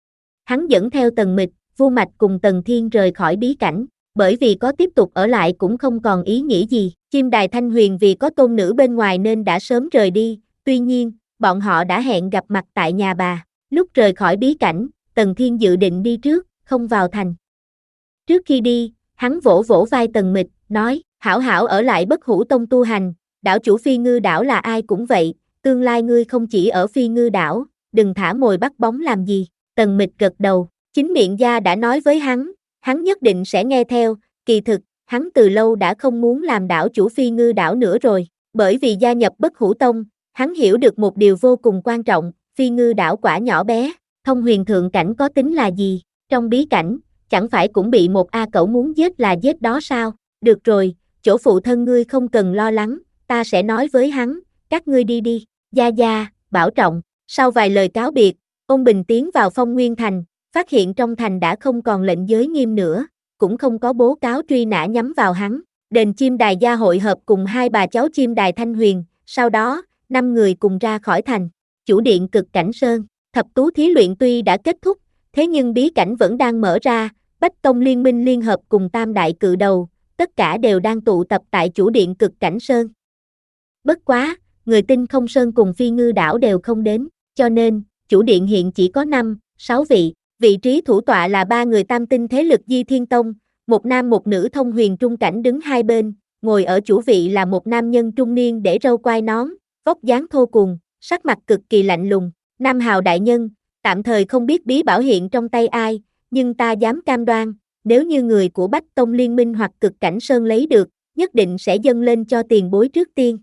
Hắn dẫn theo Tần Mịch, Vu Mạch cùng Tần Thiên rời khỏi bí cảnh, bởi vì có tiếp tục ở lại cũng không còn ý nghĩa gì, chim đài Thanh Huyền vì có tôn nữ bên ngoài nên đã sớm rời đi, tuy nhiên, bọn họ đã hẹn gặp mặt tại nhà bà, lúc rời khỏi bí cảnh, Tần Thiên dự định đi trước, không vào thành. Trước khi đi, hắn vỗ vỗ vai Tần Mịch, nói, hảo hảo ở lại Bất Hủ Tông tu hành, đảo chủ Phi Ngư đảo là ai cũng vậy, tương lai ngươi không chỉ ở Phi Ngư đảo, đừng thả mồi bắt bóng làm gì. Tần Mịch gật đầu, chính miệng gia đã nói với hắn, hắn nhất định sẽ nghe theo, kỳ thực, hắn từ lâu đã không muốn làm đảo chủ Phi Ngư đảo nữa rồi, bởi vì gia nhập Bất Hủ Tông, hắn hiểu được một điều vô cùng quan trọng, Phi Ngư đảo quả nhỏ bé, thông huyền thượng cảnh có tính là gì, trong bí cảnh, chẳng phải cũng bị một A cẩu muốn giết là giết đó sao, được rồi, chỗ phụ thân ngươi không cần lo lắng, ta sẽ nói với hắn, các ngươi đi đi, gia gia, bảo trọng, sau vài lời cáo biệt, Ôn Bình tiến vào Phong Nguyên Thành, phát hiện trong thành đã không còn lệnh giới nghiêm nữa, cũng không có bố cáo truy nã nhắm vào hắn, đền chim đài gia hội hợp cùng hai bà cháu chim đài Thanh Huyền, sau đó, năm người cùng ra khỏi thành, chủ điện Cực Cảnh Sơn, thập tú thí luyện tuy đã kết thúc, thế nhưng bí cảnh vẫn đang mở ra, Bách Tông Liên minh liên hợp cùng Tam Đại Cự Đầu, tất cả đều đang tụ tập tại chủ điện Cực Cảnh Sơn. Bất quá, người Tinh Không Sơn cùng Phi Ngư đảo đều không đến, cho nên, chủ điện hiện chỉ có năm, sáu vị, vị trí thủ tọa là ba người tam tinh thế lực Di Thiên Tông, một nam một nữ thông huyền trung cảnh đứng hai bên, ngồi ở chủ vị là một nam nhân trung niên để râu quai nón, vóc dáng thô cùng, sắc mặt cực kỳ lạnh lùng. Nam Hào đại nhân, tạm thời không biết bí bảo hiện trong tay ai, nhưng ta dám cam đoan, nếu như người của Bách Tông Liên Minh hoặc Cực Cảnh Sơn lấy được, nhất định sẽ dâng lên cho tiền bối trước tiên.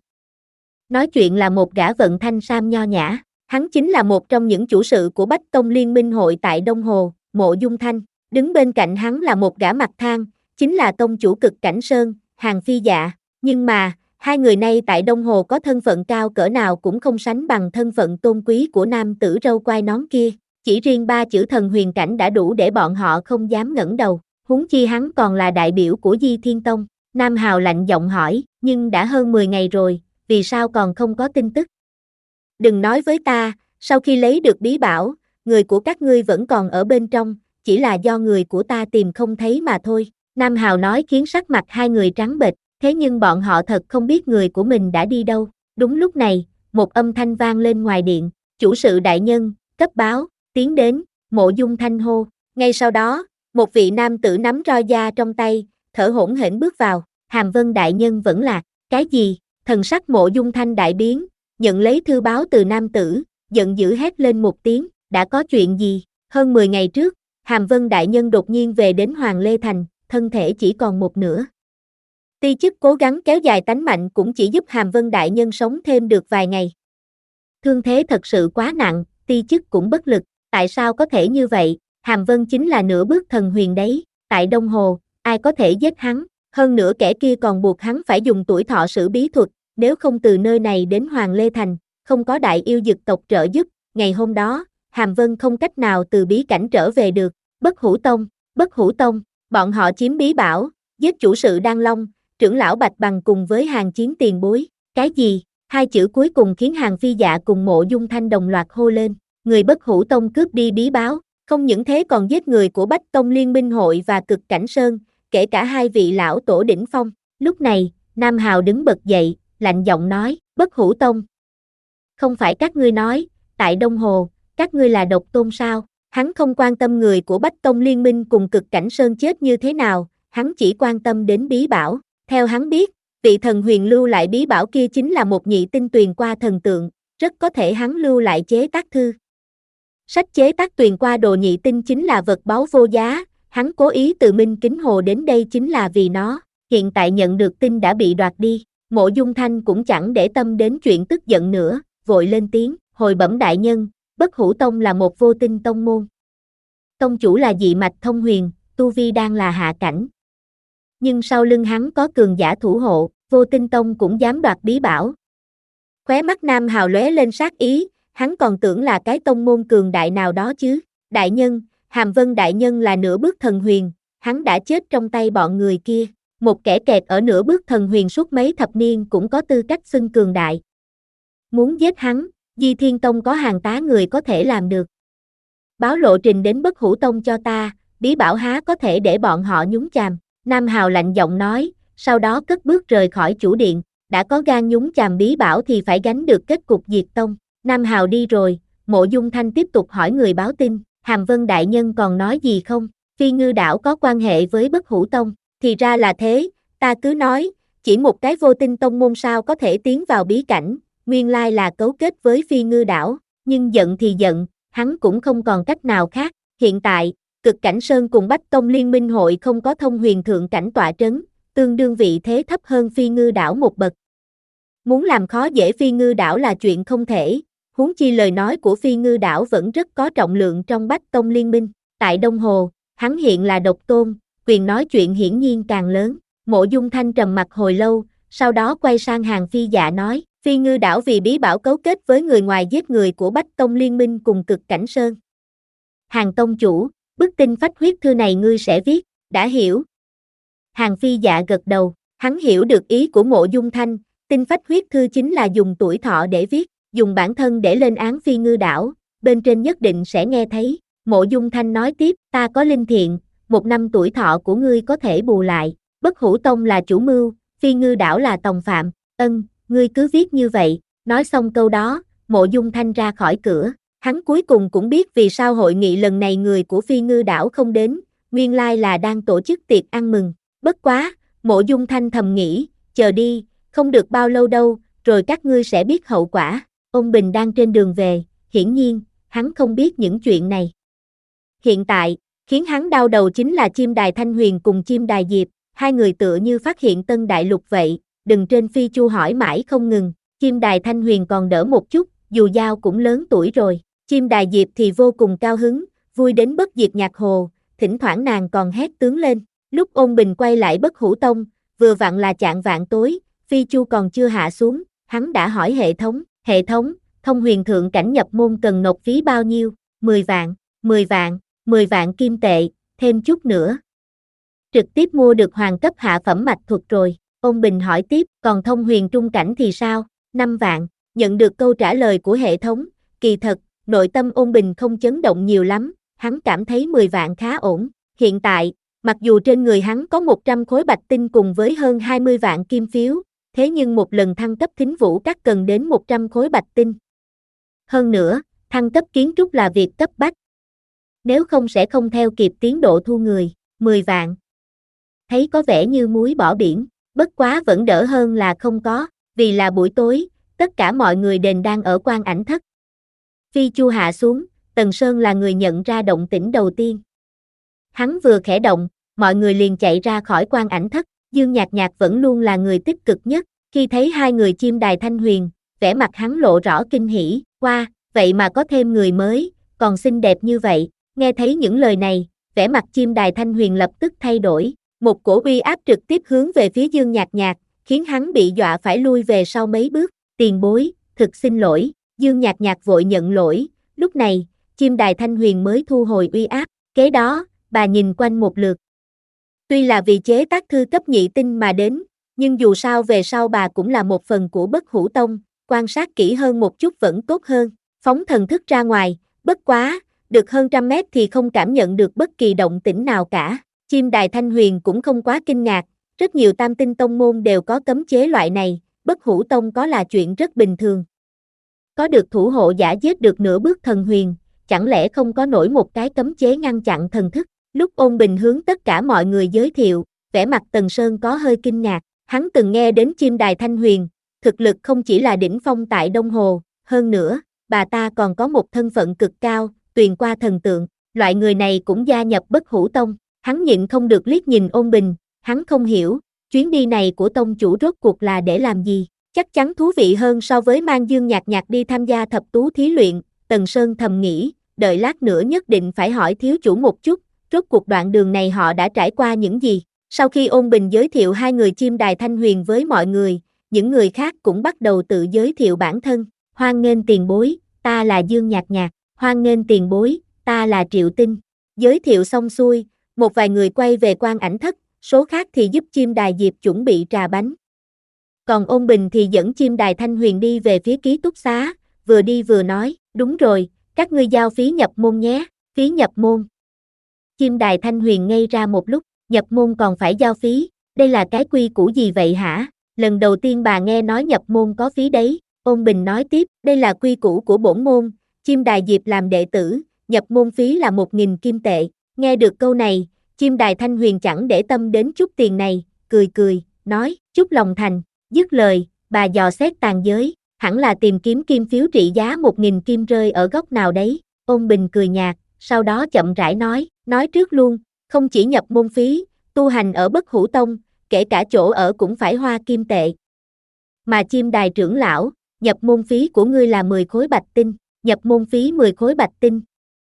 Nói chuyện là một gã vận thanh sam nho nhã, hắn chính là một trong những chủ sự của Bách Tông Liên Minh hội tại Đông Hồ, Mộ Dung Thanh. Đứng bên cạnh hắn là một gã mặt thang, chính là tông chủ Cực Cảnh Sơn, Hàng Phi Dạ. Nhưng mà, hai người này tại Đông Hồ có thân phận cao cỡ nào cũng không sánh bằng thân phận tôn quý của nam tử râu quai nón kia. Chỉ riêng ba chữ thần huyền cảnh đã đủ để bọn họ không dám ngẩng đầu, huống chi hắn còn là đại biểu của Di Thiên Tông. Nam Hào lạnh giọng hỏi, nhưng đã hơn mười ngày rồi, vì sao còn không có tin tức? Đừng nói với ta, sau khi lấy được bí bảo, người của các ngươi vẫn còn ở bên trong, chỉ là do người của ta tìm không thấy mà thôi. Nam Hào nói khiến sắc mặt hai người trắng bệch, thế nhưng bọn họ thật không biết người của mình đã đi đâu. Đúng lúc này, một âm thanh vang lên ngoài điện, chủ sự đại nhân, cấp báo, tiến đến, Mộ Dung Thanh hô. Ngay sau đó, một vị nam tử nắm roi da trong tay, thở hổn hển bước vào. Hàm Vân đại nhân vẫn lạc, cái gì? Thần sắc Mộ Dung Thanh đại biến, nhận lấy thư báo từ nam tử, giận dữ hét lên một tiếng, đã có chuyện gì? Hơn mười ngày trước, Hàm Vân đại nhân đột nhiên về đến Hoàng Lê Thành, thân thể chỉ còn một nửa. Ti chức cố gắng kéo dài tánh mạnh cũng chỉ giúp Hàm Vân đại nhân sống thêm được vài ngày. Thương thế thật sự quá nặng, ti chức cũng bất lực, tại sao có thể như vậy? Hàm Vân chính là nửa bước thần huyền đấy, tại Đông Hồ, ai có thể giết hắn? Hơn nữa kẻ kia còn buộc hắn phải dùng tuổi thọ sử bí thuật, nếu không từ nơi này đến Hoàng Lê Thành, không có đại yêu dực tộc trợ giúp, ngày hôm đó, Hàm Vân không cách nào từ bí cảnh trở về được. Bất Hủ Tông, Bất Hủ Tông, bọn họ chiếm bí bảo, giết chủ sự Đan Long, trưởng lão Bạch Bằng cùng với Hàng Chiến tiền bối. Cái gì? Hai chữ cuối cùng khiến Hàng Phi Dạ cùng Mộ Dung Thanh đồng loạt hô lên. Người Bất Hủ Tông cướp đi bí báo, không những thế còn giết người của Bách Tông Liên Minh hội và Cực Cảnh Sơn, kể cả hai vị lão tổ đỉnh phong. Lúc này, Nam Hào đứng bật dậy, lạnh giọng nói, Bất Hủ Tông. Không phải các ngươi nói, tại Đông Hồ, các ngươi là độc tôn sao? Hắn không quan tâm người của Bách Tông Liên Minh cùng Cực Cảnh Sơn chết như thế nào, hắn chỉ quan tâm đến bí bảo. Theo hắn biết, vị thần huyền lưu lại bí bảo kia chính là một nhị tinh tuyền qua thần tượng, rất có thể hắn lưu lại chế tác thư. Sách chế tác tuyền qua đồ nhị tinh chính là vật báu vô giá, hắn cố ý từ Minh Kính Hồ đến đây chính là vì nó, hiện tại nhận được tin đã bị đoạt đi. Mộ Dung Thanh cũng chẳng để tâm đến chuyện tức giận nữa, vội lên tiếng, hồi bẩm đại nhân, Bất Hủ Tông là một vô tinh tông môn. Tông chủ là dị mạch thông huyền, tu vi đang là hạ cảnh. Nhưng sau lưng hắn có cường giả thủ hộ, vô tinh tông cũng dám đoạt bí bảo. Khóe mắt Nam Hào lóe lên sát ý, hắn còn tưởng là cái tông môn cường đại nào đó chứ. Đại nhân, Hàm Vân đại nhân là nửa bước thần huyền, hắn đã chết trong tay bọn người kia. Một kẻ kẹt ở nửa bước thần huyền suốt mấy thập niên cũng có tư cách xưng cường đại. Muốn giết hắn, Di Thiên Tông có hàng tá người có thể làm được. Báo lộ trình đến Bất Hủ Tông cho ta, bí bảo há có thể để bọn họ nhúng chàm. Nam Hào lạnh giọng nói, sau đó cất bước rời khỏi chủ điện, đã có gan nhúng chàm bí bảo thì phải gánh được kết cục diệt tông. Nam Hào đi rồi, Mộ Dung Thanh tiếp tục hỏi người báo tin, Hàm Vân đại nhân còn nói gì không? Phi Ngư đảo có quan hệ với Bất Hủ Tông, thì ra là thế, ta cứ nói, chỉ một cái vô tinh tông môn sao có thể tiến vào bí cảnh, nguyên lai là cấu kết với Phi Ngư đảo, nhưng giận thì giận, hắn cũng không còn cách nào khác. Hiện tại, Cực Cảnh Sơn cùng Bách Tông Liên Minh hội không có thông huyền thượng cảnh tọa trấn, tương đương vị thế thấp hơn Phi Ngư đảo một bậc. Muốn làm khó dễ Phi Ngư đảo là chuyện không thể, huống chi lời nói của Phi Ngư đảo vẫn rất có trọng lượng trong Bách Tông Liên Minh. Tại Đông Hồ, hắn hiện là độc tôn, quyền nói chuyện hiển nhiên càng lớn. Mộ Dung Thanh trầm mặt hồi lâu, sau đó quay sang Hàng Phi Dạ nói, Phi Ngư đảo vì bí bảo cấu kết với người ngoài giết người của Bách Tông Liên Minh cùng Cực Cảnh Sơn. Hàng tông chủ, bức tinh phách huyết thư này ngươi sẽ viết, đã hiểu. Hàng Phi Dạ gật đầu, hắn hiểu được ý của Mộ Dung Thanh, tinh phách huyết thư chính là dùng tuổi thọ để viết, dùng bản thân để lên án Phi Ngư đảo, bên trên nhất định sẽ nghe thấy. Mộ Dung Thanh nói tiếp, ta có linh thiện, một năm tuổi thọ của ngươi có thể bù lại, Bất Hủ Tông là chủ mưu, Phi Ngư đảo là tòng phạm, ân, ngươi cứ viết như vậy. Nói xong câu đó, Mộ Dung Thanh ra khỏi cửa, Hắn cuối cùng cũng biết vì sao hội nghị lần này người của Phi Ngư đảo không đến, nguyên lai là đang tổ chức tiệc ăn mừng. Bất quá, Mộ Dung Thanh thầm nghĩ, chờ đi, không được bao lâu đâu, rồi các ngươi sẽ biết hậu quả. Ôn Bình đang trên đường về, hiển nhiên, hắn không biết những chuyện này. Hiện tại, khiến hắn đau đầu chính là chim đài Thanh Huyền cùng chim đài Diệp, hai người tựa như phát hiện tân đại lục vậy, đừng trên phi chu hỏi mãi không ngừng. Chim đài Thanh Huyền còn đỡ một chút, dù Giao cũng lớn tuổi rồi. Chim đài Diệp thì vô cùng cao hứng, vui đến bất diệt nhạc hồ, thỉnh thoảng nàng còn hét tướng lên. Lúc Ôn Bình quay lại Bất Hủ Tông, vừa vặn là chạng vạn tối, phi chu còn chưa hạ xuống, hắn đã hỏi hệ thống, hệ thống, thông huyền thượng cảnh nhập môn cần nộp phí bao nhiêu? mười vạn, mười vạn, mười vạn kim tệ, thêm chút nữa. Trực tiếp mua được hoàng cấp hạ phẩm mạch thuật rồi. Ôn Bình hỏi tiếp, còn thông huyền trung cảnh thì sao? năm vạn. Nhận được câu trả lời của hệ thống, kỳ thật, nội tâm Ôn Bình không chấn động nhiều lắm, hắn cảm thấy mười vạn khá ổn. Hiện tại, mặc dù trên người hắn có một trăm khối bạch tinh cùng với hơn hai mươi vạn kim phiếu, thế nhưng một lần thăng cấp thính vũ các cần đến một trăm khối bạch tinh. Hơn nữa, thăng cấp kiến trúc là việc cấp bách. Nếu không sẽ không theo kịp tiến độ thu người. mười vạn. Thấy có vẻ như muối bỏ biển, bất quá vẫn đỡ hơn là không có, vì là buổi tối, tất cả mọi người đền đang ở Quan Ảnh Thất. Phi chu hạ xuống, Tần Sơn là người nhận ra động tĩnh đầu tiên. Hắn vừa khẽ động, mọi người liền chạy ra khỏi Quan Ảnh Thất, Dương Nhạc Nhạc vẫn luôn là người tích cực nhất, khi thấy hai người chim đài Thanh Huyền, vẻ mặt hắn lộ rõ kinh hỉ, qua, vậy mà có thêm người mới, còn xinh đẹp như vậy. Nghe thấy những lời này, vẻ mặt chim đài Thanh Huyền lập tức thay đổi, một cổ uy áp trực tiếp hướng về phía Dương Nhạc Nhạc, khiến hắn bị dọa phải lui về sau mấy bước. Tiền bối, thực xin lỗi. Dương Nhạc Nhạc vội nhận lỗi, lúc này, chim đài Thanh Huyền mới thu hồi uy áp, kế đó, bà nhìn quanh một lượt. Tuy là vì chế tác thư cấp nhị tinh mà đến, nhưng dù sao về sau bà cũng là một phần của Bất Hủ Tông, quan sát kỹ hơn một chút vẫn tốt hơn. Phóng thần thức ra ngoài, bất quá, được hơn trăm mét thì không cảm nhận được bất kỳ động tĩnh nào cả. Chim đài Thanh Huyền cũng không quá kinh ngạc, rất nhiều tam tinh tông môn đều có cấm chế loại này, Bất Hủ Tông có là chuyện rất bình thường. Có được thủ hộ giả giết được nửa bước thần huyền, chẳng lẽ không có nổi một cái cấm chế ngăn chặn thần thức? Lúc Ôn Bình hướng tất cả mọi người giới thiệu, vẻ mặt Tần Sơn có hơi kinh ngạc, hắn từng nghe đến chim đài Thanh Huyền, thực lực không chỉ là đỉnh phong tại Đông Hồ, hơn nữa, bà ta còn có một thân phận cực cao, tuyền qua thần tượng, loại người này cũng gia nhập Bất Hủ Tông, hắn nhịn không được liếc nhìn Ôn Bình, hắn không hiểu, chuyến đi này của tông chủ rốt cuộc là để làm gì, chắc chắn thú vị hơn so với mang Dương Nhạc Nhạc đi tham gia thập tú thí luyện. Tần Sơn thầm nghĩ, đợi lát nữa nhất định phải hỏi thiếu chủ một chút, rốt cuộc đoạn đường này họ đã trải qua những gì. Sau khi Ôn Bình giới thiệu hai người chim đài Thanh Huyền với mọi người, những người khác cũng bắt đầu tự giới thiệu bản thân. Hoan nghênh tiền bối, ta là Dương Nhạc Nhạc. Hoan nghênh tiền bối, ta là Triệu Tinh. Giới thiệu xong xuôi, một vài người quay về Quan Ảnh Thất, số khác thì giúp chim đài Diệp chuẩn bị trà bánh. Còn Ôn Bình thì dẫn chim đài Thanh Huyền đi về phía ký túc xá, vừa đi vừa nói, đúng rồi, các ngươi giao phí nhập môn nhé, phí nhập môn. Chim đài Thanh Huyền ngây ra một lúc, nhập môn còn phải giao phí, đây là cái quy củ gì vậy hả? Lần đầu tiên bà nghe nói nhập môn có phí đấy. Ôn Bình nói tiếp, đây là quy củ của bổn môn, chim đài Diệp làm đệ tử, nhập môn phí là một nghìn kim tệ. Nghe được câu này, chim đài Thanh Huyền chẳng để tâm đến chút tiền này, cười cười, nói, chút lòng thành. Dứt lời, bà dò xét tàn giới, hẳn là tìm kiếm kim phiếu trị giá một nghìn kim rơi ở góc nào đấy. Ôn Bình cười nhạt, sau đó chậm rãi nói, nói trước luôn, không chỉ nhập môn phí, tu hành ở Bất Hủ Tông, kể cả chỗ ở cũng phải hoa kim tệ. Mà chim đài trưởng lão, nhập môn phí của ngươi là mười khối bạch tinh, nhập môn phí mười khối bạch tinh.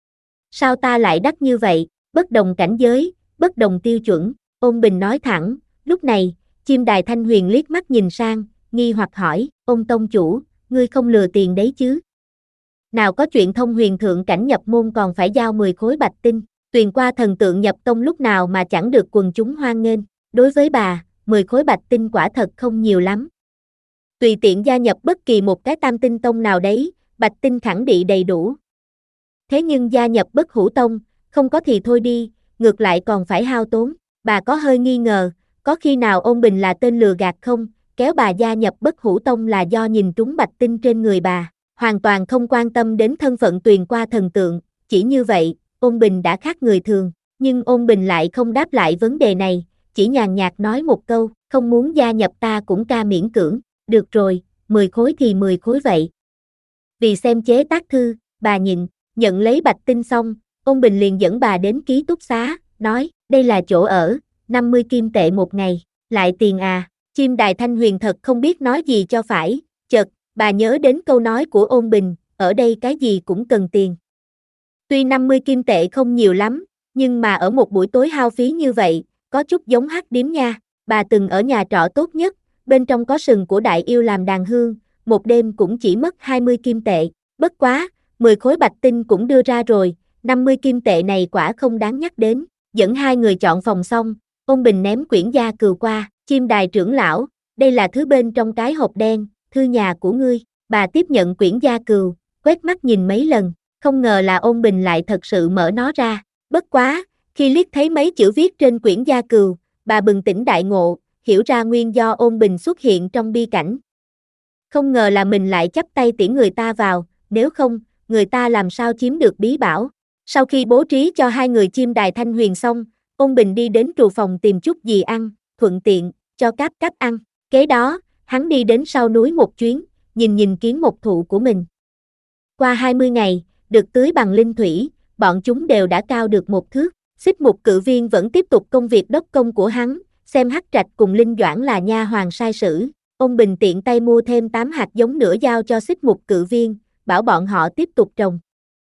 Sao ta lại đắt như vậy, bất đồng cảnh giới, bất đồng tiêu chuẩn. Ôn Bình nói thẳng, lúc này, chim đài Thanh Huyền liếc mắt nhìn sang, nghi hoặc hỏi, Ôn tông chủ, ngươi không lừa tiền đấy chứ? Nào có chuyện thông huyền thượng cảnh nhập môn còn phải giao mười khối bạch tinh, tuyền qua thần tượng nhập tông lúc nào mà chẳng được quần chúng hoan nghênh, đối với bà, mười khối bạch tinh quả thật không nhiều lắm. Tùy tiện gia nhập bất kỳ một cái tam tinh tông nào đấy, bạch tinh khẳng định đầy đủ. Thế nhưng gia nhập Bất Hủ Tông, không có thì thôi đi, ngược lại còn phải hao tốn. Bà có hơi nghi ngờ, có khi nào Ôn Bình là tên lừa gạt không, kéo bà gia nhập Bất Hủ Tông là do nhìn trúng bạch tinh trên người bà, hoàn toàn không quan tâm đến thân phận Tuyền qua thần tượng, chỉ như vậy, Ôn Bình đã khác người thường, nhưng Ôn Bình lại không đáp lại vấn đề này, chỉ nhàn nhạt nói một câu, không muốn gia nhập ta cũng ca miễn cưỡng, được rồi, mười khối thì mười khối vậy. Vì xem chế tác thư, bà nhịn, nhận lấy bạch tinh xong, Ôn Bình liền dẫn bà đến ký túc xá, nói, đây là chỗ ở, năm mươi kim tệ một ngày, lại tiền à, chim đài Thanh Huyền thật không biết nói gì cho phải, chợt, bà nhớ đến câu nói của Ôn Bình, ở đây cái gì cũng cần tiền. Tuy năm mươi kim tệ không nhiều lắm, nhưng mà ở một buổi tối hao phí như vậy, có chút giống hắc điếm nha, bà từng ở nhà trọ tốt nhất, bên trong có sừng của đại yêu làm đàn hương, một đêm cũng chỉ mất hai mươi kim tệ, bất quá, mười khối bạch tinh cũng đưa ra rồi, năm mươi kim tệ này quả không đáng nhắc đến, dẫn hai người chọn phòng xong, Ôn Bình ném quyển gia cừu qua, chim đài trưởng lão, đây là thứ bên trong cái hộp đen, thư nhà của ngươi, bà tiếp nhận quyển gia cừu, quét mắt nhìn mấy lần, không ngờ là Ôn Bình lại thật sự mở nó ra, bất quá, khi liếc thấy mấy chữ viết trên quyển gia cừu, bà bừng tỉnh đại ngộ, hiểu ra nguyên do Ôn Bình xuất hiện trong bi cảnh. Không ngờ là mình lại chắp tay tiễn người ta vào, nếu không, người ta làm sao chiếm được bí bảo. Sau khi bố trí cho hai người chim đài Thanh Huyền xong, Ôn Bình đi đến trù phòng tìm chút gì ăn, thuận tiện, cho Cáp Cáp ăn. Kế đó, hắn đi đến sau núi một chuyến, nhìn nhìn kiến mục thụ của mình. Qua hai mươi ngày, được tưới bằng linh thủy, bọn chúng đều đã cao được một thước. Xích Mục Cự Viên vẫn tiếp tục công việc đốc công của hắn, xem Hắc Trạch cùng Linh Doãn là nha hoàn sai sử. Ôn Bình tiện tay mua thêm tám hạt giống nữa giao cho Xích Mục Cự Viên, bảo bọn họ tiếp tục trồng.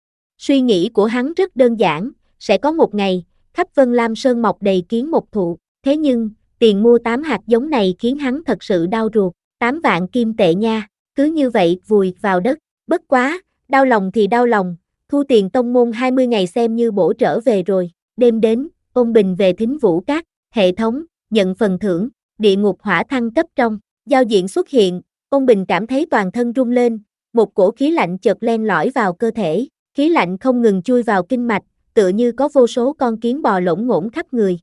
Suy nghĩ của hắn rất đơn giản, sẽ có một ngày, khắp Vân Lam Sơn mọc đầy kiến mục thụ, thế nhưng, tiền mua tám hạt giống này khiến hắn thật sự đau ruột, tám vạn kim tệ nha, cứ như vậy vùi vào đất, bất quá, đau lòng thì đau lòng, thu tiền tông môn hai mươi ngày xem như bổ trở về rồi, đêm đến, Ôn Bình về Thính Vũ Các, hệ thống, nhận phần thưởng, địa ngục hỏa thăng cấp trong, giao diện xuất hiện, Ôn Bình cảm thấy toàn thân rung lên, một cổ khí lạnh chợt len lỏi vào cơ thể, khí lạnh không ngừng chui vào kinh mạch, tựa như có vô số con kiến bò lổn ngổn khắp người.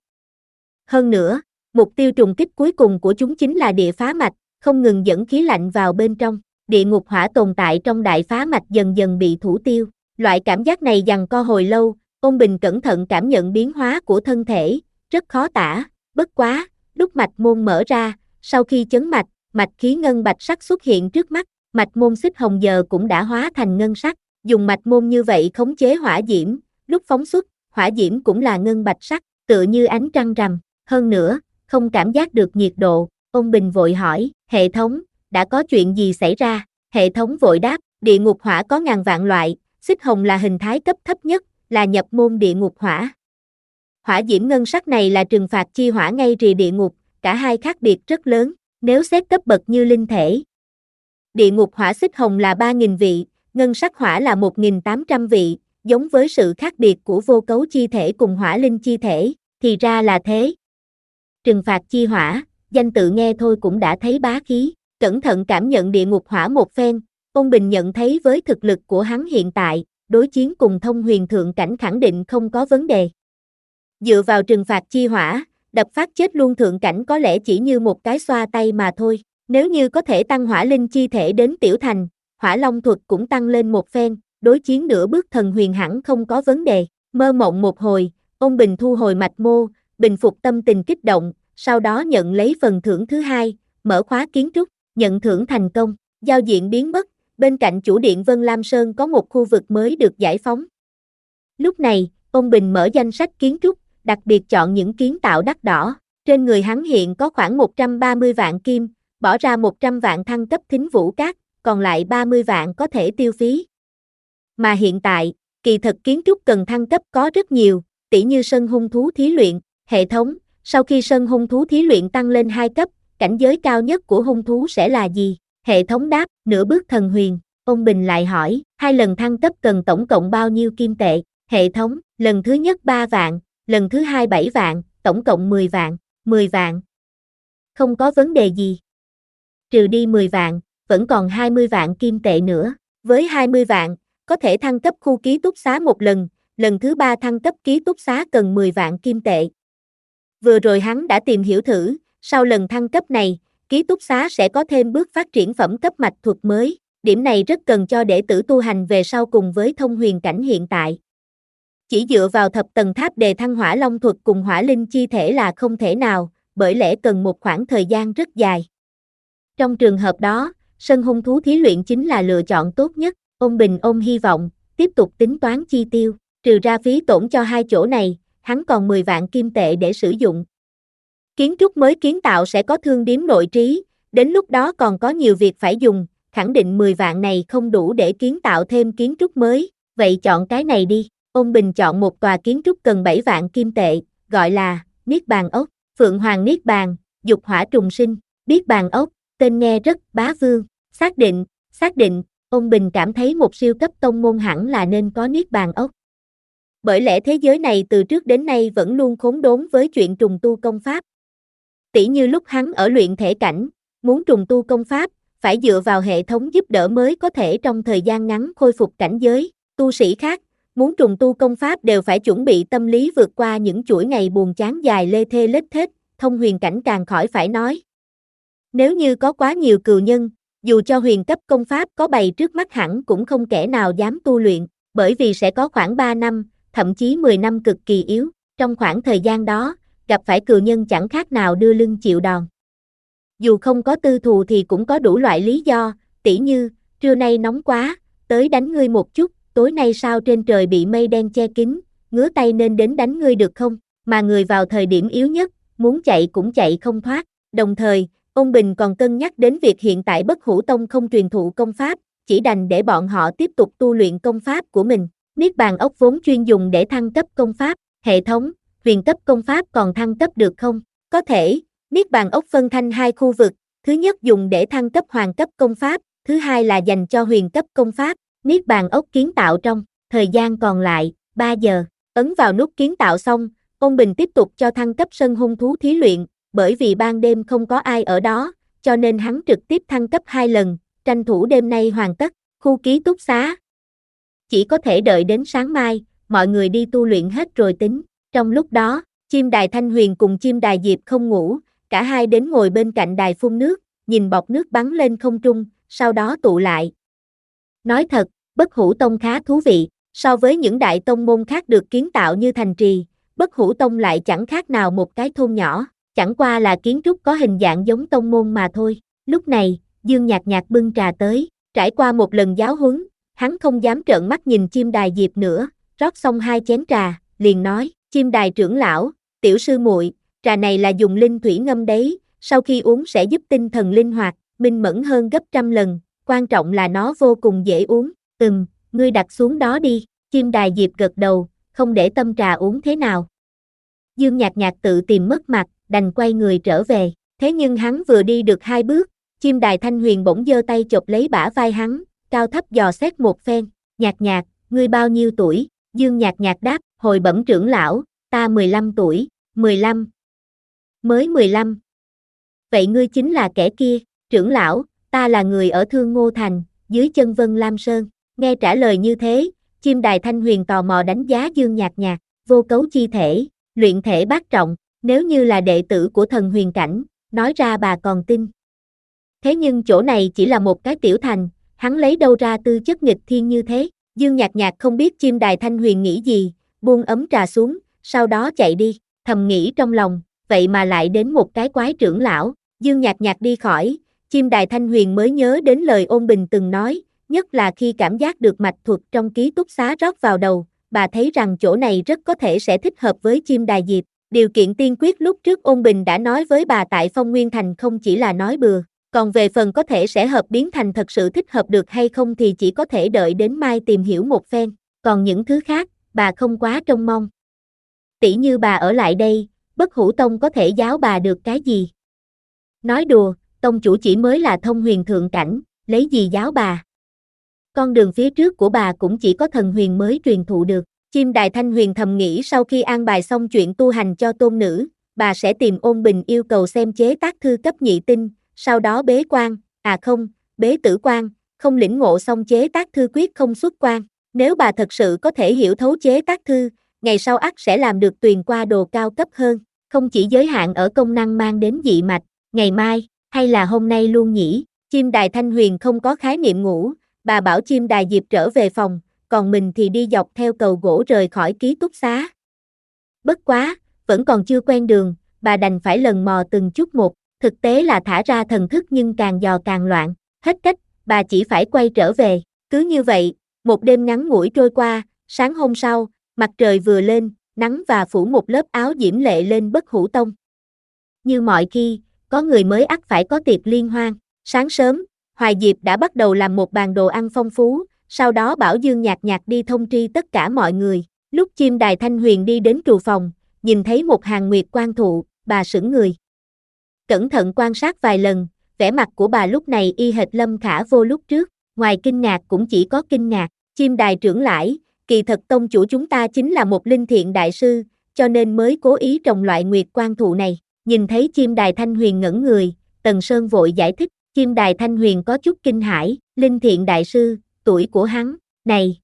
Hơn nữa, mục tiêu trùng kích cuối cùng của chúng chính là địa phá mạch, không ngừng dẫn khí lạnh vào bên trong, địa ngục hỏa tồn tại trong đại phá mạch dần dần bị thủ tiêu, loại cảm giác này giằng co hồi lâu, Ôn Bình cẩn thận cảm nhận biến hóa của thân thể, rất khó tả, bất quá, lúc mạch môn mở ra, sau khi chấn mạch, mạch khí ngân bạch sắc xuất hiện trước mắt, mạch môn xích hồng giờ cũng đã hóa thành ngân sắc, dùng mạch môn như vậy khống chế hỏa diễm, lúc phóng xuất, hỏa diễm cũng là ngân bạch sắc, tựa như ánh trăng rằm, hơn nữa, không cảm giác được nhiệt độ, Ôn Bình vội hỏi, hệ thống, đã có chuyện gì xảy ra, hệ thống vội đáp, địa ngục hỏa có ngàn vạn loại, xích hồng là hình thái cấp thấp nhất, là nhập môn địa ngục hỏa. Hỏa diễm ngân sắc này là trừng phạt chi hỏa ngay rìa địa ngục, cả hai khác biệt rất lớn, nếu xét cấp bậc như linh thể. Địa ngục hỏa xích hồng là ba nghìn vị, ngân sắc hỏa là một nghìn tám trăm vị, giống với sự khác biệt của vô cấu chi thể cùng hỏa linh chi thể, thì ra là thế. Trừng phạt chi hỏa, danh tự nghe thôi cũng đã thấy bá khí, cẩn thận cảm nhận địa ngục hỏa một phen, Ôn Bình nhận thấy với thực lực của hắn hiện tại, đối chiến cùng thông huyền thượng cảnh khẳng định không có vấn đề. Dựa vào trừng phạt chi hỏa, đập phát chết luôn thượng cảnh có lẽ chỉ như một cái xoa tay mà thôi, nếu như có thể tăng hỏa linh chi thể đến tiểu thành, hỏa long thuật cũng tăng lên một phen, đối chiến nửa bước thần huyền hẳn không có vấn đề, mơ mộng một hồi, Ôn Bình thu hồi mạch mô, bình phục tâm tình kích động, sau đó nhận lấy phần thưởng thứ hai, mở khóa kiến trúc, nhận thưởng thành công, giao diện biến mất, bên cạnh chủ điện Vân Lam Sơn có một khu vực mới được giải phóng. Lúc này, Ôn Bình mở danh sách kiến trúc, đặc biệt chọn những kiến tạo đắt đỏ, trên người hắn hiện có khoảng một trăm ba mươi vạn kim, bỏ ra một trăm vạn thăng cấp Thính Vũ Các, còn lại ba mươi vạn có thể tiêu phí. Mà hiện tại, kỳ thật kiến trúc cần thăng cấp có rất nhiều, tỉ như sân hung thú thí luyện, hệ thống, sau khi sân hung thú thí luyện tăng lên hai cấp, cảnh giới cao nhất của hung thú sẽ là gì? Hệ thống đáp, nửa bước thần huyền, Ôn Bình lại hỏi, hai lần thăng cấp cần tổng cộng bao nhiêu kim tệ? Hệ thống, lần thứ nhất ba vạn, lần thứ hai bảy vạn, tổng cộng mười vạn, mười vạn. Không có vấn đề gì. Trừ đi mười vạn, vẫn còn hai mươi vạn kim tệ nữa, với hai mươi vạn, có thể thăng cấp khu ký túc xá một lần, lần thứ ba thăng cấp ký túc xá cần mười vạn kim tệ. Vừa rồi hắn đã tìm hiểu thử, sau lần thăng cấp này, ký túc xá sẽ có thêm bước phát triển phẩm cấp mạch thuật mới, Điểm này rất cần cho đệ tử tu hành về sau cùng với thông huyền cảnh hiện tại. Chỉ dựa vào thập tầng tháp đề thăng hỏa long thuật cùng hỏa linh chi thể là không thể nào, bởi lẽ cần một khoảng thời gian rất dài. Trong trường hợp đó, sân hung thú thí luyện chính là lựa chọn tốt nhất. Ôn Bình ôm hy vọng, tiếp tục tính toán chi tiêu, trừ ra phí tổn cho hai chỗ này, hắn còn mười vạn kim tệ để sử dụng. Kiến trúc mới kiến tạo sẽ có thương điếm nội trí, đến lúc đó còn có nhiều việc phải dùng, khẳng định mười vạn này không đủ để kiến tạo thêm kiến trúc mới, vậy chọn cái này đi. Ôn Bình chọn một tòa kiến trúc cần bảy vạn kim tệ, gọi là Niết Bàn ốc, Phượng Hoàng Niết Bàn, dục hỏa trùng sinh, Niết Bàn ốc, tên nghe rất bá vương, xác định, xác định, Ôn Bình cảm thấy một siêu cấp tông môn hẳn là nên có Niết Bàn ốc. Bởi lẽ thế giới này từ trước đến nay vẫn luôn khốn đốn với chuyện trùng tu công pháp. Tỉ như lúc hắn ở luyện thể cảnh, muốn trùng tu công pháp, phải dựa vào hệ thống giúp đỡ mới có thể trong thời gian ngắn khôi phục cảnh giới. Tu sĩ khác, muốn trùng tu công pháp đều phải chuẩn bị tâm lý vượt qua những chuỗi ngày buồn chán dài lê thê lết thết, thông huyền cảnh càng khỏi phải nói. Nếu như có quá nhiều cừu nhân, dù cho huyền cấp công pháp có bày trước mắt hẳn cũng không kẻ nào dám tu luyện, bởi vì sẽ có khoảng ba năm, thậm chí mười năm cực kỳ yếu. Trong khoảng thời gian đó, gặp phải cừu nhân chẳng khác nào đưa lưng chịu đòn. Dù không có tư thù thì cũng có đủ loại lý do, tỉ như, trưa nay nóng quá, tới đánh ngươi một chút, tối nay sao trên trời bị mây đen che kín, ngứa tay nên đến đánh ngươi được không, mà người vào thời điểm yếu nhất, muốn chạy cũng chạy không thoát. Đồng thời, Ôn Bình còn cân nhắc đến việc hiện tại Bất Hủ Tông không truyền thụ công pháp, chỉ đành để bọn họ tiếp tục tu luyện công pháp của mình. Niết Bàn ốc vốn chuyên dùng để thăng cấp công pháp, hệ thống, huyền cấp công pháp còn thăng cấp được không? Có thể, Niết Bàn ốc phân thành hai khu vực, thứ nhất dùng để thăng cấp hoàng cấp công pháp, thứ hai là dành cho huyền cấp công pháp. Niết Bàn ốc kiến tạo trong thời gian còn lại, ba giờ, ấn vào nút kiến tạo xong, Ôn Bình tiếp tục cho thăng cấp sân hung thú thí luyện, bởi vì ban đêm không có ai ở đó, cho nên hắn trực tiếp thăng cấp hai lần, tranh thủ đêm nay hoàn tất. Khu ký túc xá chỉ có thể đợi đến sáng mai, mọi người đi tu luyện hết rồi tính. Trong lúc đó, chim đài Thanh Huyền cùng chim đài Diệp không ngủ, cả hai đến ngồi bên cạnh đài phun nước, nhìn bọt nước bắn lên không trung, sau đó tụ lại. Nói thật, Bất Hủ Tông khá thú vị, so với những đại tông môn khác được kiến tạo như thành trì, Bất Hủ Tông lại chẳng khác nào một cái thôn nhỏ, chẳng qua là kiến trúc có hình dạng giống tông môn mà thôi. Lúc này, Dương Nhạc Nhạc bưng trà tới, trải qua một lần giáo huấn, hắn không dám trợn mắt nhìn chim đài Diệp nữa, rót xong hai chén trà, liền nói, chim đài trưởng lão, tiểu sư muội, trà này là dùng linh thủy ngâm đấy, sau khi uống sẽ giúp tinh thần linh hoạt, minh mẫn hơn gấp trăm lần, quan trọng là nó vô cùng dễ uống. Ừm, ngươi đặt xuống đó đi. Chim đài Diệp gật đầu, không để tâm trà uống thế nào. Dương Nhạc Nhạc tự tìm mất mặt, đành quay người trở về, thế nhưng hắn vừa đi được hai bước, chim đài Thanh Huyền bỗng giơ tay chộp lấy bả vai hắn, cao thấp dò xét một phen. Nhạc Nhạc, ngươi bao nhiêu tuổi? Dương Nhạc Nhạc đáp, hồi bẩm trưởng lão, ta mười lăm tuổi. mười lăm? Mới mười lăm? Vậy ngươi chính là kẻ kia? Trưởng lão, ta là người ở Thương Ngô Thành, dưới chân Vân Lam Sơn. Nghe trả lời như thế, chim đài Thanh Huyền tò mò đánh giá Dương Nhạc Nhạc. Vô cấu chi thể, luyện thể bát trọng, nếu như là đệ tử của thần huyền cảnh, nói ra bà còn tin. Thế nhưng chỗ này chỉ là một cái tiểu thành, hắn lấy đâu ra tư chất nghịch thiên như thế? Dương Nhạc Nhạc không biết chim đài Thanh Huyền nghĩ gì, buông ấm trà xuống, sau đó chạy đi, thầm nghĩ trong lòng, vậy mà lại đến một cái quái trưởng lão. Dương Nhạc Nhạc đi khỏi, chim đài Thanh Huyền mới nhớ đến lời Ôn Bình từng nói, nhất là khi cảm giác được mạch thuật trong ký túc xá rót vào đầu, bà thấy rằng chỗ này rất có thể sẽ thích hợp với chim đài Diệp. Điều kiện tiên quyết lúc trước Ôn Bình đã nói với bà tại Phong Nguyên Thành không chỉ là nói bừa, còn về phần có thể sẽ hợp biến thành thật sự thích hợp được hay không thì chỉ có thể đợi đến mai tìm hiểu một phen, còn những thứ khác, bà không quá trông mong. Tỷ như bà ở lại đây, Bất Hủ Tông có thể giáo bà được cái gì? Nói đùa, tông chủ chỉ mới là thông huyền thượng cảnh, lấy gì giáo bà? Con đường phía trước của bà cũng chỉ có thần huyền mới truyền thụ được. Chim đài Thanh Huyền thầm nghĩ sau khi an bài xong chuyện tu hành cho tôn nữ, bà sẽ tìm Ôn Bình yêu cầu xem chế tác thư cấp nhị tinh, sau đó bế quan, à không, bế tử quan, không lĩnh ngộ xong chế tác thư quyết không xuất quan. Nếu bà thật sự có thể hiểu thấu chế tác thư, ngày sau ắt sẽ làm được tuyền qua đồ cao cấp hơn, không chỉ giới hạn ở công năng mang đến dị mạch. Ngày mai, hay là hôm nay luôn nhỉ? Chim đài Thanh Huyền không có khái niệm ngủ, bà bảo chim đài Diệp trở về phòng, còn mình thì đi dọc theo cầu gỗ rời khỏi ký túc xá. Bất quá, vẫn còn chưa quen đường, bà đành phải lần mò từng chút một, thực tế là thả ra thần thức nhưng càng dò càng loạn, hết cách, bà chỉ phải quay trở về. Cứ như vậy, một đêm ngắn ngủi trôi qua, sáng hôm sau, mặt trời vừa lên, nắng và phủ một lớp áo diễm lệ lên Bất Hủ Tông. Như mọi khi, có người mới ắt phải có tiệc liên hoan. Sáng sớm, Hoài Diệp đã bắt đầu làm một bàn đồ ăn phong phú, sau đó bảo Dương Nhạc Nhạc đi thông tri tất cả mọi người. Lúc chim đài Thanh Huyền đi đến trù phòng, nhìn thấy một hàng nguyệt quan thụ, bà sững người. Cẩn thận quan sát vài lần, vẻ mặt của bà lúc này y hệt Lâm Khả Vô lúc trước, ngoài kinh ngạc cũng chỉ có kinh ngạc. Chim đài trưởng lãi, kỳ thật tông chủ chúng ta chính là một linh thiện đại sư, cho nên mới cố ý trồng loại nguyệt quan thụ này. Nhìn thấy chim đài Thanh Huyền ngẩn người, Tần Sơn vội giải thích. Chim đài Thanh Huyền có chút kinh hãi, linh thiện đại sư, tuổi của hắn, này.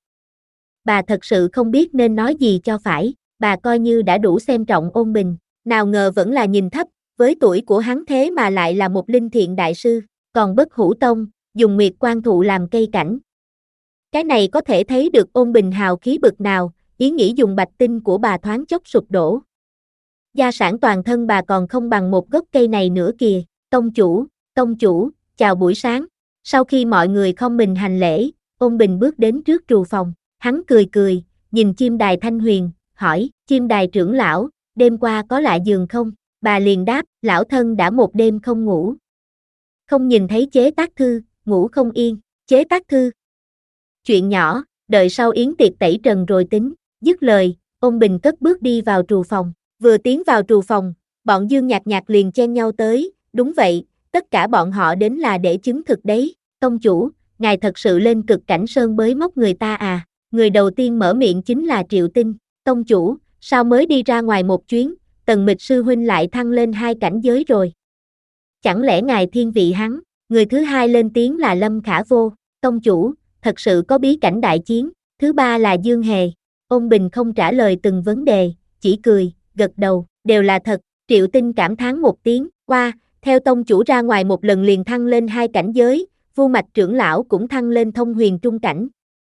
Bà thật sự không biết nên nói gì cho phải, bà coi như đã đủ xem trọng Ôn Bình, nào ngờ vẫn là nhìn thấp, với tuổi của hắn thế mà lại là một linh thiện đại sư, còn Bất Hủ Tông, dùng nguyệt quan thụ làm cây cảnh. Cái này có thể thấy được Ôn Bình hào khí bực nào, ý nghĩ dùng bạch tinh của bà thoáng chốc sụp đổ. Gia sản toàn thân bà còn không bằng một gốc cây này nữa kìa, tông chủ, tông chủ. Chào buổi sáng, sau khi mọi người không mình hành lễ, Ôn Bình bước đến trước trù phòng, hắn cười cười, nhìn chim đài Thanh Huyền, hỏi, chim đài trưởng lão, đêm qua có lại giường không? Bà liền đáp, lão thân đã một đêm không ngủ. Không nhìn thấy chế tác thư, ngủ không yên, chế tác thư. Chuyện nhỏ, đợi sau yến tiệc tẩy trần rồi tính, dứt lời, Ôn Bình cất bước đi vào trù phòng, vừa tiến vào trù phòng, bọn Dương Nhạc Nhạc liền chen nhau tới, đúng vậy. Tất cả bọn họ đến là để chứng thực đấy, tông chủ, ngài thật sự lên cực cảnh sơn bới móc người ta à, người đầu tiên mở miệng chính là Triệu Tinh, tông chủ, sao mới đi ra ngoài một chuyến, Tần Mịch sư huynh lại thăng lên hai cảnh giới rồi. Chẳng lẽ ngài thiên vị hắn, người thứ hai lên tiếng là Lâm Khả Vô, tông chủ, thật sự có bí cảnh đại chiến, thứ ba là Dương Hề, Ôn Bình không trả lời từng vấn đề, chỉ cười, gật đầu, đều là thật, Triệu Tinh cảm thán một tiếng, qua. Theo tông chủ ra ngoài một lần liền thăng lên hai cảnh giới, Vu Mạch trưởng lão cũng thăng lên thông huyền trung cảnh.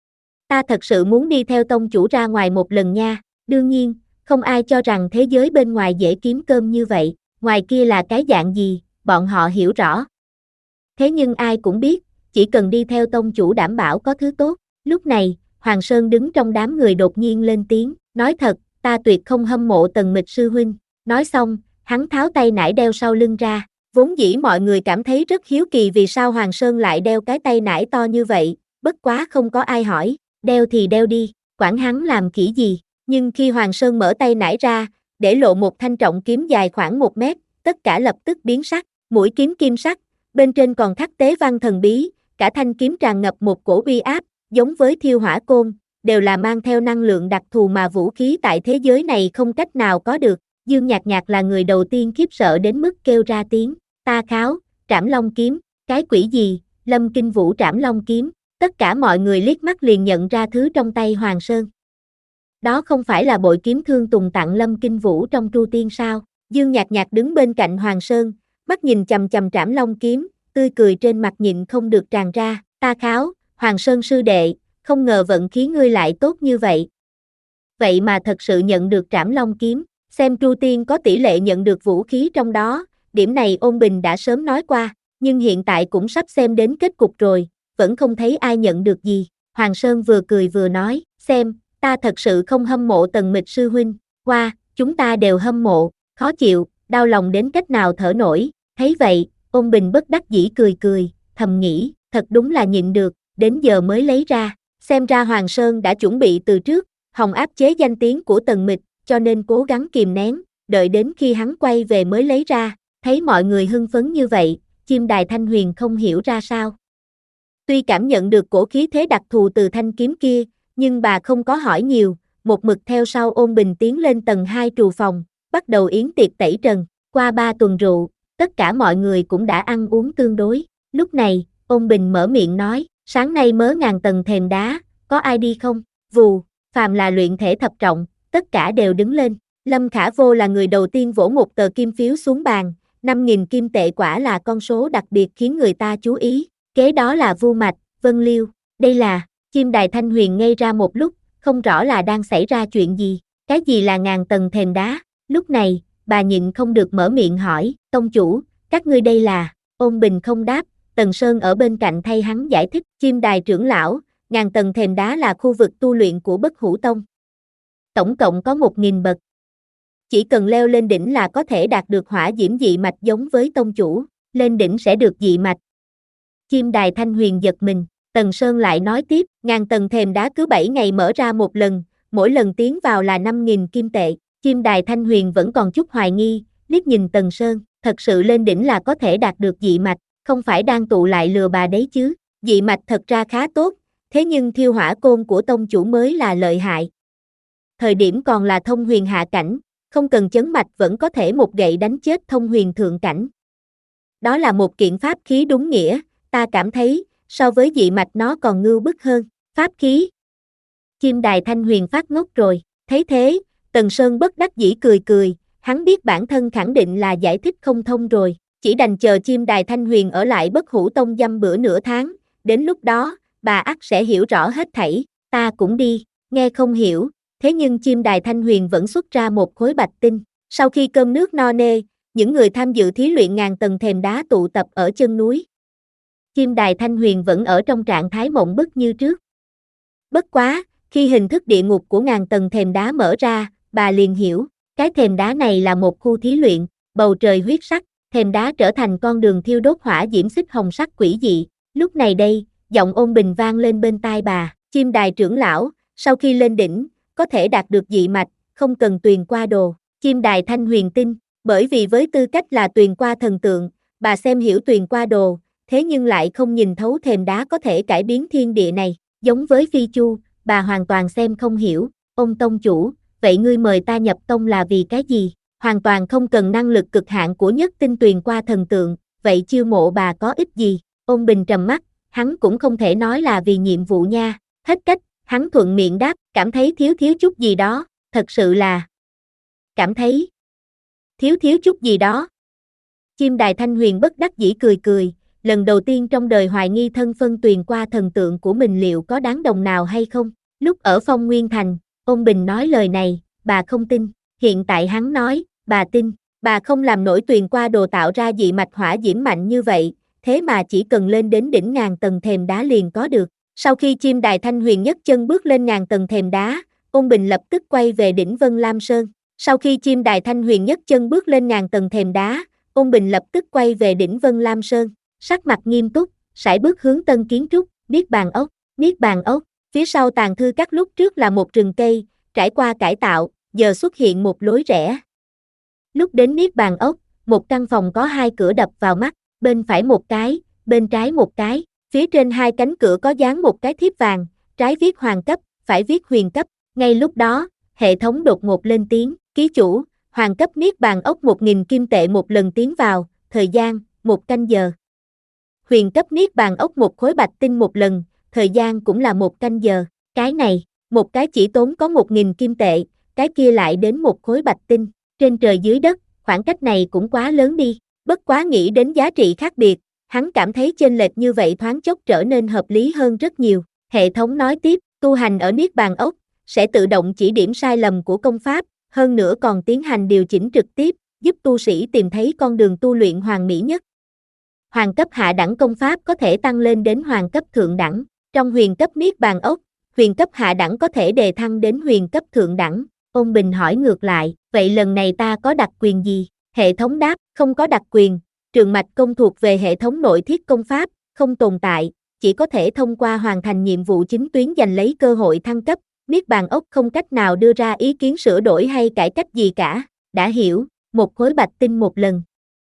Ta thật sự muốn đi theo tông chủ ra ngoài một lần nha, đương nhiên, không ai cho rằng thế giới bên ngoài dễ kiếm cơm như vậy, ngoài kia là cái dạng gì, bọn họ hiểu rõ. Thế nhưng ai cũng biết, chỉ cần đi theo tông chủ đảm bảo có thứ tốt. Lúc này, Hoàng Sơn đứng trong đám người đột nhiên lên tiếng, nói thật, ta tuyệt không hâm mộ Tần Mịch sư huynh. Nói xong, hắn tháo tay nải đeo sau lưng ra. Vốn dĩ mọi người cảm thấy rất hiếu kỳ vì sao Hoàng Sơn lại đeo cái tay nải to như vậy, bất quá không có ai hỏi, đeo thì đeo đi, quản hắn làm kỹ gì. Nhưng khi Hoàng Sơn mở tay nải ra, để lộ một thanh trọng kiếm dài khoảng một mét, tất cả lập tức biến sắc, mũi kiếm kim sắc, bên trên còn khắc tế văn thần bí, cả thanh kiếm tràn ngập một cổ uy áp, giống với thiêu hỏa côn, đều là mang theo năng lượng đặc thù mà vũ khí tại thế giới này không cách nào có được. Dương Nhạc Nhạc là người đầu tiên khiếp sợ đến mức kêu ra tiếng, ta kháo, Trảm Long kiếm, cái quỷ gì, Lâm Kinh Vũ Trảm Long kiếm, tất cả mọi người liếc mắt liền nhận ra thứ trong tay Hoàng Sơn. Đó không phải là bội kiếm Thương Tùng tặng Lâm Kinh Vũ trong Tru Tiên sao? Dương Nhạc Nhạc đứng bên cạnh Hoàng Sơn, mắt nhìn chằm chằm Trảm Long kiếm, tươi cười trên mặt nhịn không được tràn ra, ta kháo, Hoàng Sơn sư đệ, không ngờ vận khí ngươi lại tốt như vậy. Vậy mà thật sự nhận được Trảm Long kiếm. Xem Tru Tiên có tỷ lệ nhận được vũ khí trong đó, điểm này Ôn Bình đã sớm nói qua, nhưng hiện tại cũng sắp xem đến kết cục rồi, vẫn không thấy ai nhận được gì. Hoàng Sơn vừa cười vừa nói, xem, ta thật sự không hâm mộ Tần Mịch sư huynh, qua, chúng ta đều hâm mộ, khó chịu, đau lòng đến cách nào thở nổi, thấy vậy, Ôn Bình bất đắc dĩ cười cười, thầm nghĩ, thật đúng là nhịn được, đến giờ mới lấy ra, xem ra Hoàng Sơn đã chuẩn bị từ trước, hòng áp chế danh tiếng của Tần Mịch, cho nên cố gắng kìm nén, đợi đến khi hắn quay về mới lấy ra, thấy mọi người hưng phấn như vậy, chim đài Thanh Huyền không hiểu ra sao. Tuy cảm nhận được cổ khí thế đặc thù từ thanh kiếm kia, nhưng bà không có hỏi nhiều, một mực theo sau Ôn Bình tiến lên tầng hai trù phòng, bắt đầu yến tiệc tẩy trần, qua ba tuần rượu, tất cả mọi người cũng đã ăn uống tương đối, lúc này, Ôn Bình mở miệng nói, sáng nay mớ ngàn tầng thềm đá, có ai đi không? Vù, phàm là luyện thể thập trọng, tất cả đều đứng lên. Lâm Khả Vô là người đầu tiên vỗ một tờ kim phiếu xuống bàn, năm nghìn kim tệ quả là con số đặc biệt khiến người ta chú ý, kế đó là Vu Mạch, Vân Liêu, đây là, chim đài Thanh Huyền ngây ra một lúc, không rõ là đang xảy ra chuyện gì, cái gì là ngàn tầng thềm đá, lúc này, bà nhịn không được mở miệng hỏi, tông chủ, các ngươi đây là, Ôn Bình không đáp, Tần Sơn ở bên cạnh thay hắn giải thích, chim đài trưởng lão, ngàn tầng thềm đá là khu vực tu luyện của Bất Hủ Tông. Tổng cộng có một nghìn bậc. Chỉ cần leo lên đỉnh là có thể đạt được hỏa diễm dị mạch giống với tông chủ, lên đỉnh sẽ được dị mạch. Chim đài Thanh Huyền giật mình, Tần Sơn lại nói tiếp, ngàn tầng thềm đá cứ bảy ngày mở ra một lần, mỗi lần tiến vào là năm nghìn kim tệ. Chim đài Thanh Huyền vẫn còn chút hoài nghi, liếc nhìn Tần Sơn, thật sự lên đỉnh là có thể đạt được dị mạch, không phải đang tụ lại lừa bà đấy chứ, dị mạch thật ra khá tốt, thế nhưng thiêu hỏa côn của tông chủ mới là lợi hại. Thời điểm còn là thông huyền hạ cảnh, không cần chấn mạch vẫn có thể một gậy đánh chết thông huyền thượng cảnh. Đó là một kiện pháp khí đúng nghĩa, ta cảm thấy, so với dị mạch nó còn ngưu bức hơn, pháp khí. Chim đài Thanh Huyền phát ngốc rồi, thấy thế, Tần Sơn bất đắc dĩ cười cười, hắn biết bản thân khẳng định là giải thích không thông rồi, chỉ đành chờ chim đài Thanh Huyền ở lại Bất Hủ Tông dăm bữa nửa tháng, đến lúc đó, bà ắt sẽ hiểu rõ hết thảy, ta cũng đi, nghe không hiểu, thế nhưng chim đài Thanh Huyền vẫn xuất ra một khối bạch tinh, sau khi cơm nước no nê, những người tham dự thí luyện ngàn tầng thềm đá tụ tập ở chân núi. Chim đài Thanh Huyền vẫn ở trong trạng thái mộng bức như trước. Bất quá, khi hình thức địa ngục của ngàn tầng thềm đá mở ra, bà liền hiểu, cái thềm đá này là một khu thí luyện, bầu trời huyết sắc, thềm đá trở thành con đường thiêu đốt hỏa diễm xích hồng sắc quỷ dị, lúc này đây, giọng Ôn Bình vang lên bên tai bà, chim đài trưởng lão, sau khi lên đỉnh, có thể đạt được dị mạch, không cần tuyền qua đồ, chim đài Thanh Huyền tin, bởi vì với tư cách là tuyền qua thần tượng, bà xem hiểu tuyền qua đồ, thế nhưng lại không nhìn thấu thềm đá có thể cải biến thiên địa này, giống với Phi Chu, bà hoàn toàn xem không hiểu, ông tông chủ, vậy ngươi mời ta nhập tông là vì cái gì, hoàn toàn không cần năng lực cực hạn của nhất tinh tuyền qua thần tượng, vậy chiêu mộ bà có ích gì, Ôn Bình trầm mắt, hắn cũng không thể nói là vì nhiệm vụ nha, hết cách, hắn thuận miệng đáp, cảm thấy thiếu thiếu chút gì đó, thật sự là, cảm thấy, thiếu thiếu chút gì đó. Chim đài Thanh Huyền bất đắc dĩ cười cười, lần đầu tiên trong đời hoài nghi thân phân tuyền qua thần tượng của mình liệu có đáng đồng nào hay không, lúc ở Phong Nguyên Thành, Ôn Bình nói lời này, bà không tin, hiện tại hắn nói, bà tin, bà không làm nổi tuyền qua đồ tạo ra dị mạch hỏa diễm mạnh như vậy, thế mà chỉ cần lên đến đỉnh ngàn tầng thềm đá liền có được. Sau khi chim đài Thanh Huyền nhấc chân bước lên ngàn tầng thềm đá, Ôn Bình lập tức quay về đỉnh Vân Lam Sơn. Sau khi chim đài Thanh Huyền nhấc chân bước lên ngàn tầng thềm đá, Ôn Bình lập tức quay về đỉnh Vân Lam Sơn, sắc mặt nghiêm túc, sải bước hướng tân kiến trúc, Niết Bàn Ốc, Niết Bàn Ốc, phía sau tàng thư các lúc trước là một rừng cây, trải qua cải tạo, giờ xuất hiện một lối rẽ. Lúc đến Niết Bàn Ốc, một căn phòng có hai cửa đập vào mắt, bên phải một cái, bên trái một cái, phía trên hai cánh cửa có dán một cái thiếp vàng, trái viết hoàng cấp, phải viết huyền cấp, ngay lúc đó, hệ thống đột ngột lên tiếng, ký chủ, hoàng cấp Niết Bàn Ốc một nghìn kim tệ một lần tiến vào, thời gian, một canh giờ. Huyền cấp Niết Bàn Ốc một khối bạch tinh một lần, thời gian cũng là một canh giờ, cái này, một cái chỉ tốn có một nghìn kim tệ, cái kia lại đến một khối bạch tinh, trên trời dưới đất, khoảng cách này cũng quá lớn đi, bất quá nghĩ đến giá trị khác biệt, hắn cảm thấy chênh lệch như vậy thoáng chốc trở nên hợp lý hơn rất nhiều. Hệ thống nói tiếp, tu hành ở Niết Bàn Ốc, sẽ tự động chỉ điểm sai lầm của công pháp, hơn nữa còn tiến hành điều chỉnh trực tiếp, giúp tu sĩ tìm thấy con đường tu luyện hoàn mỹ nhất. Hoàng cấp hạ đẳng công pháp có thể tăng lên đến hoàng cấp thượng đẳng, trong huyền cấp Niết Bàn Ốc, huyền cấp hạ đẳng có thể đề thăng đến huyền cấp thượng đẳng. Ôn Bình hỏi ngược lại, vậy lần này ta có đặc quyền gì? Hệ thống đáp, không có đặc quyền, trường mạch công thuộc về hệ thống nội thiết công pháp, không tồn tại, chỉ có thể thông qua hoàn thành nhiệm vụ chính tuyến giành lấy cơ hội thăng cấp, Niết Bàn Ốc không cách nào đưa ra ý kiến sửa đổi hay cải cách gì cả, đã hiểu, một khối bạch tinh một lần.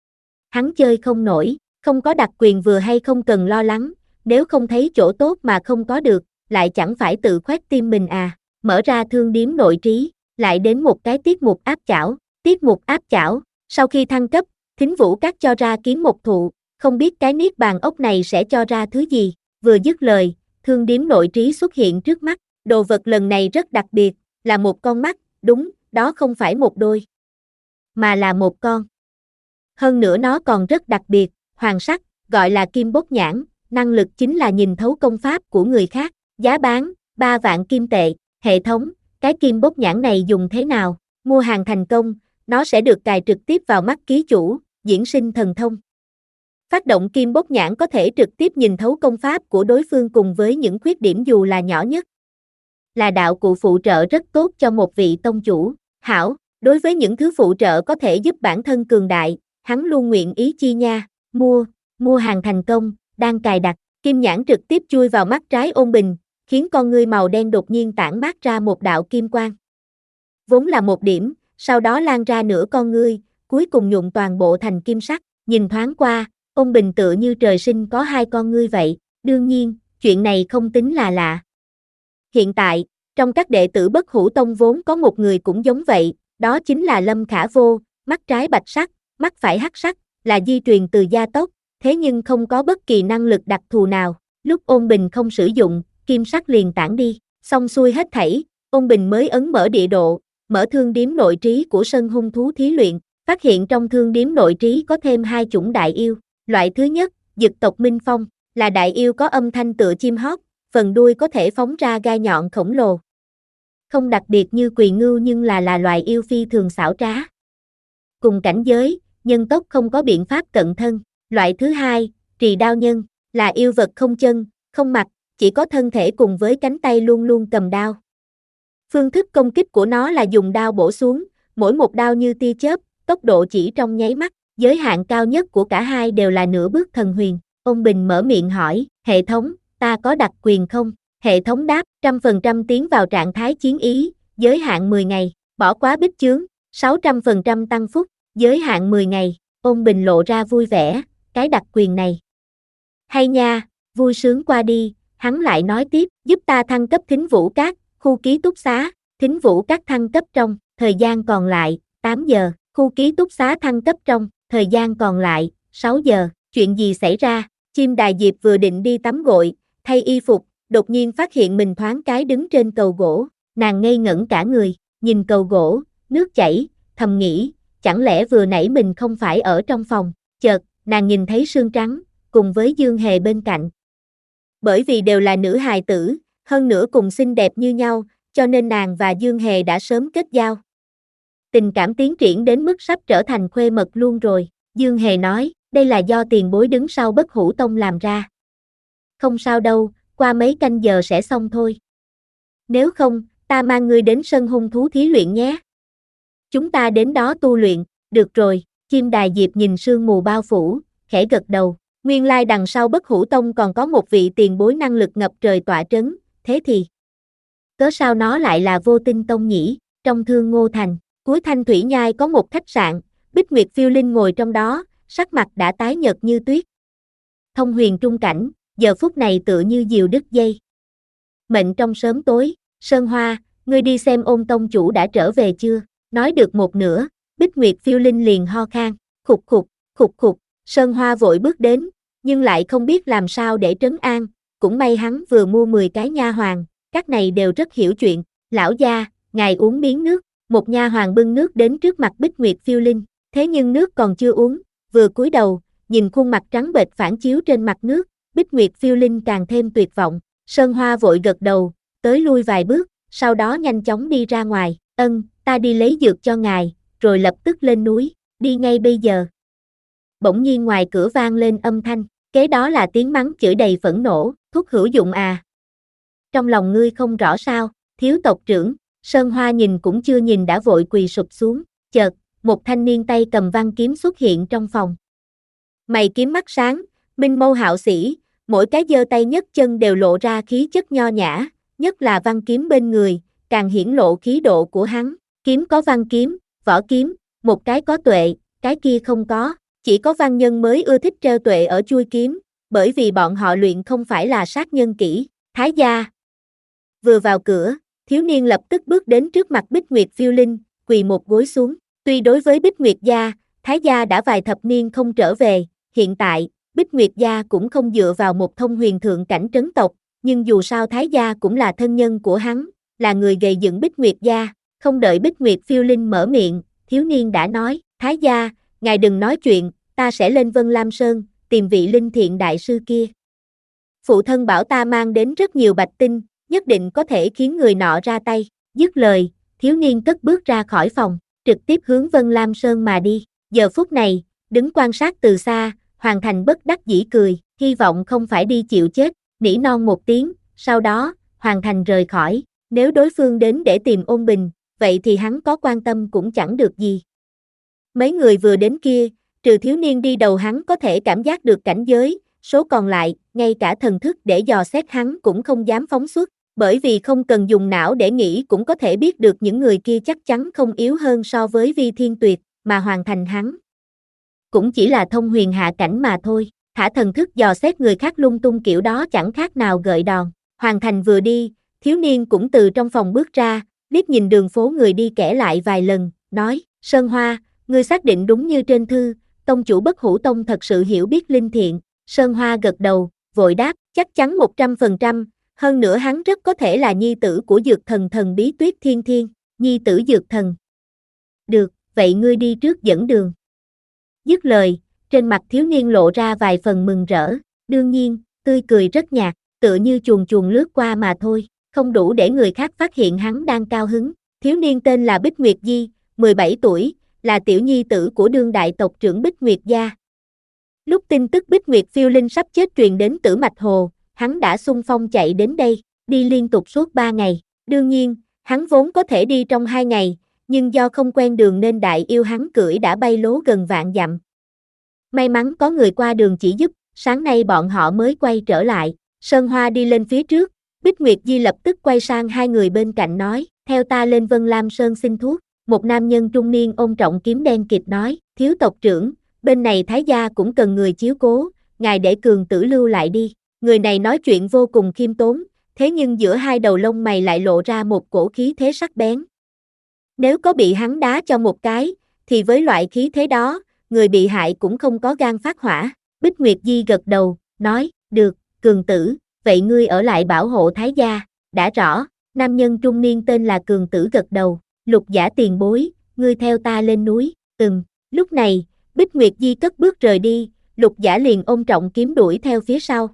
Hắn chơi không nổi, không có đặc quyền vừa hay không cần lo lắng, nếu không thấy chỗ tốt mà không có được, lại chẳng phải tự khoét tim mình à, mở ra thương điếm nội trí, lại đến một cái tiết mục áp chảo, tiết mục áp chảo, sau khi thăng cấp, Thính Vũ Các cho ra kiến một thụ, không biết cái Niết Bàn Ốc này sẽ cho ra thứ gì, vừa dứt lời, thương điếm nội trí xuất hiện trước mắt, đồ vật lần này rất đặc biệt, là một con mắt, đúng, đó không phải một đôi, mà là một con. Hơn nữa nó còn rất đặc biệt, hoàng sắc, gọi là kim bốt nhãn, năng lực chính là nhìn thấu công pháp của người khác, giá bán, ba vạn kim tệ, hệ thống, cái kim bốt nhãn này dùng thế nào, mua hàng thành công, nó sẽ được cài trực tiếp vào mắt ký chủ, diễn sinh thần thông. Phát động kim bốt nhãn có thể trực tiếp nhìn thấu công pháp của đối phương cùng với những khuyết điểm dù là nhỏ nhất. Là đạo cụ phụ trợ rất tốt cho một vị tông chủ, hảo, đối với những thứ phụ trợ có thể giúp bản thân cường đại, hắn luôn nguyện ý chi nha, mua, mua hàng thành công, đang cài đặt, kim nhãn trực tiếp chui vào mắt trái Ôn Bình, khiến con ngươi màu đen đột nhiên tản mát ra một đạo kim quang. Vốn là một điểm, sau đó lan ra nửa con ngươi, cuối cùng nhuộm toàn bộ thành kim sắc, nhìn thoáng qua, Ôn Bình tựa như trời sinh có hai con ngươi vậy, đương nhiên, chuyện này không tính là lạ. Hiện tại, trong các đệ tử Bất Hủ Tông vốn có một người cũng giống vậy, đó chính là Lâm Khả Vô, mắt trái bạch sắc, mắt phải hắc sắc, là di truyền từ gia tộc, thế nhưng không có bất kỳ năng lực đặc thù nào, lúc Ôn Bình không sử dụng, kim sắc liền tản đi, xong xuôi hết thảy, Ôn Bình mới ấn mở địa độ, mở thương điếm nội trí của sân hung thú thí luyện, phát hiện trong thương điếm nội trí có thêm hai chủng đại yêu, loại thứ nhất, Dực tộc Minh Phong, là đại yêu có âm thanh tựa chim hót, phần đuôi có thể phóng ra gai nhọn khổng lồ. Không đặc biệt như Quỳ Ngưu nhưng là là loài yêu phi thường xảo trá. Cùng cảnh giới, nhân tốc không có biện pháp cận thân. Loại thứ hai, Trì Đao Nhân, là yêu vật không chân, không mặt, chỉ có thân thể cùng với cánh tay luôn luôn cầm đao. Phương thức công kích của nó là dùng đao bổ xuống, mỗi một đao như tia chớp, tốc độ chỉ trong nháy mắt, giới hạn cao nhất của cả hai đều là nửa bước thần huyền. Ôn Bình mở miệng hỏi, hệ thống, ta có đặc quyền không? Hệ thống đáp, trăm phần trăm tiến vào trạng thái chiến ý, giới hạn mười ngày, bỏ quá bích chướng, sáu trăm phần trăm tăng phúc, giới hạn mười ngày. Ôn Bình lộ ra vui vẻ, cái đặc quyền này. Hay nha, vui sướng qua đi, hắn lại nói tiếp, giúp ta thăng cấp Thính Vũ Các, khu ký túc xá, Thính Vũ Các thăng cấp trong, thời gian còn lại, tám giờ, khu ký túc xá thăng cấp trong, thời gian còn lại, sáu giờ, chuyện gì xảy ra, chim đài diệp vừa định đi tắm gội, thay y phục, đột nhiên phát hiện mình thoáng cái đứng trên cầu gỗ, nàng ngây ngẩn cả người, nhìn cầu gỗ, nước chảy, thầm nghĩ, chẳng lẽ vừa nãy mình không phải ở trong phòng, chợt, nàng nhìn thấy Sương Trắng, cùng với Dương Hề bên cạnh. Bởi vì đều là nữ hài tử, hơn nữa cùng xinh đẹp như nhau, cho nên nàng và Dương Hề đã sớm kết giao. Tình cảm tiến triển đến mức sắp trở thành khuê mật luôn rồi, Dương Hề nói, đây là do tiền bối đứng sau Bất Hủ Tông làm ra. Không sao đâu, qua mấy canh giờ sẽ xong thôi. Nếu không, ta mang ngươi đến sân hung thú thí luyện nhé. Chúng ta đến đó tu luyện, được rồi, chim đài diệp nhìn sương mù bao phủ, khẽ gật đầu. Nguyên lai đằng sau Bất Hủ Tông còn có một vị tiền bối năng lực ngập trời tọa trấn, thế thì cớ sao nó lại là Vô Tinh Tông nhỉ? Trong Thương Ngô Thành, cuối Thanh Thủy Nhai có một khách sạn, Bích Nguyệt Phiêu Linh ngồi trong đó, sắc mặt đã tái nhợt như tuyết. Thông huyền trung cảnh, giờ phút này tựa như diều đứt dây. Mệnh trong sớm tối, Sơn Hoa, ngươi đi xem Ôn tông chủ đã trở về chưa? Nói được một nửa, Bích Nguyệt Phiêu Linh liền ho khan, khục khục, khục khục, Sơn Hoa vội bước đến, nhưng lại không biết làm sao để trấn an, cũng may hắn vừa mua mười cái nha hoàn, các này đều rất hiểu chuyện, lão gia, ngài uống miếng nước, một nha hoàn bưng nước đến trước mặt Bích Nguyệt Phiêu Linh, thế nhưng nước còn chưa uống, vừa cúi đầu, nhìn khuôn mặt trắng bệch phản chiếu trên mặt nước, Bích Nguyệt Phiêu Linh càng thêm tuyệt vọng, Sơn Hoa vội gật đầu, tới lui vài bước, sau đó nhanh chóng đi ra ngoài, ân, ta đi lấy dược cho ngài, rồi lập tức lên núi, đi ngay bây giờ. Bỗng nhiên ngoài cửa vang lên âm thanh, kế đó là tiếng mắng chửi đầy phẫn nộ, thuốc hữu dụng à. Trong lòng ngươi không rõ sao, thiếu tộc trưởng, Sơn Hoa nhìn cũng chưa nhìn đã vội quỳ sụp xuống, chợt, một thanh niên tay cầm văn kiếm xuất hiện trong phòng. Mày kiếm mắt sáng, minh mâu hạo sĩ, mỗi cái giơ tay nhất chân đều lộ ra khí chất nho nhã, nhất là văn kiếm bên người, càng hiển lộ khí độ của hắn, kiếm có văn kiếm, võ kiếm, một cái có tuệ, cái kia không có, chỉ có văn nhân mới ưa thích treo tuệ ở chuôi kiếm, bởi vì bọn họ luyện không phải là sát nhân kỹ, Thái gia. Vừa vào cửa, thiếu niên lập tức bước đến trước mặt Bích Nguyệt Phiêu Linh, quỳ một gối xuống, tuy đối với Bích Nguyệt gia, Thái gia đã vài thập niên không trở về, hiện tại, Bích Nguyệt gia cũng không dựa vào một thông huyền thượng cảnh trấn tộc, nhưng dù sao Thái gia cũng là thân nhân của hắn, là người gây dựng Bích Nguyệt gia, không đợi Bích Nguyệt Phiêu Linh mở miệng, thiếu niên đã nói, Thái gia, ngài đừng nói chuyện, ta sẽ lên Vân Lam Sơn, tìm vị linh thiện đại sư kia. Phụ thân bảo ta mang đến rất nhiều bạch tinh, nhất định có thể khiến người nọ ra tay. Dứt lời, thiếu niên cất bước ra khỏi phòng, trực tiếp hướng Vân Lam Sơn mà đi. Giờ phút này, đứng quan sát từ xa, Hoàng Thành bất đắc dĩ cười, hy vọng không phải đi chịu chết, nỉ non một tiếng, sau đó, Hoàng Thành rời khỏi. Nếu đối phương đến để tìm Ôn Bình, vậy thì hắn có quan tâm cũng chẳng được gì. Mấy người vừa đến kia, trừ thiếu niên đi đầu hắn có thể cảm giác được cảnh giới, số còn lại, ngay cả thần thức để dò xét hắn cũng không dám phóng xuất, bởi vì không cần dùng não để nghĩ cũng có thể biết được những người kia chắc chắn không yếu hơn so với Vi Thiên Tuyệt, mà Hoàng Thành hắn cũng chỉ là thông huyền hạ cảnh mà thôi, thả thần thức dò xét người khác lung tung kiểu đó chẳng khác nào gợi đòn. Hoàng Thành vừa đi, thiếu niên cũng từ trong phòng bước ra, liếc nhìn đường phố người đi kẻ lại vài lần, nói, Sơn Hoa, ngươi xác định đúng như trên thư, tông chủ Bất Hủ Tông thật sự hiểu biết linh thiện. Sơn Hoa gật đầu, vội đáp, chắc chắn một trăm phần trăm, hơn nữa hắn rất có thể là nhi tử của dược thần thần bí Tuyết Thiên Thiên, nhi tử dược thần. Được, vậy ngươi đi trước dẫn đường. Dứt lời, trên mặt thiếu niên lộ ra vài phần mừng rỡ, đương nhiên, tươi cười rất nhạt, tựa như chuồn chuồn lướt qua mà thôi, không đủ để người khác phát hiện hắn đang cao hứng. Thiếu niên tên là Bích Nguyệt Di, mười bảy tuổi, là tiểu nhi tử của đương đại tộc trưởng Bích Nguyệt gia. Lúc tin tức Bích Nguyệt phiêu linh sắp chết truyền đến Tử Mạch Hồ, hắn đã xung phong chạy đến đây, đi liên tục suốt ba ngày. Đương nhiên, hắn vốn có thể đi trong hai ngày, nhưng do không quen đường nên đại yêu hắn cưỡi đã bay lố gần vạn dặm. May mắn có người qua đường chỉ giúp, sáng nay bọn họ mới quay trở lại. Sơn Hoa đi lên phía trước, Bích Nguyệt Di lập tức quay sang hai người bên cạnh nói, theo ta lên Vân Lam Sơn xin thuốc. Một nam nhân trung niên ôm trọng kiếm đen kịt nói, thiếu tộc trưởng, bên này Thái gia cũng cần người chiếu cố, ngài để Cường Tử lưu lại đi. Người này nói chuyện vô cùng khiêm tốn, thế nhưng giữa hai đầu lông mày lại lộ ra một cổ khí thế sắc bén. Nếu có bị hắn đá cho một cái, thì với loại khí thế đó, người bị hại cũng không có gan phát hỏa. Bích Nguyệt Di gật đầu, nói, được, Cường Tử, vậy ngươi ở lại bảo hộ Thái gia. Đã rõ. Nam nhân trung niên tên là Cường Tử gật đầu, Lục Giả tiền bối, ngươi theo ta lên núi. Ừm. Lúc này, Bích Nguyệt Di cất bước rời đi, Lục Giả liền ôm trọng kiếm đuổi theo phía sau.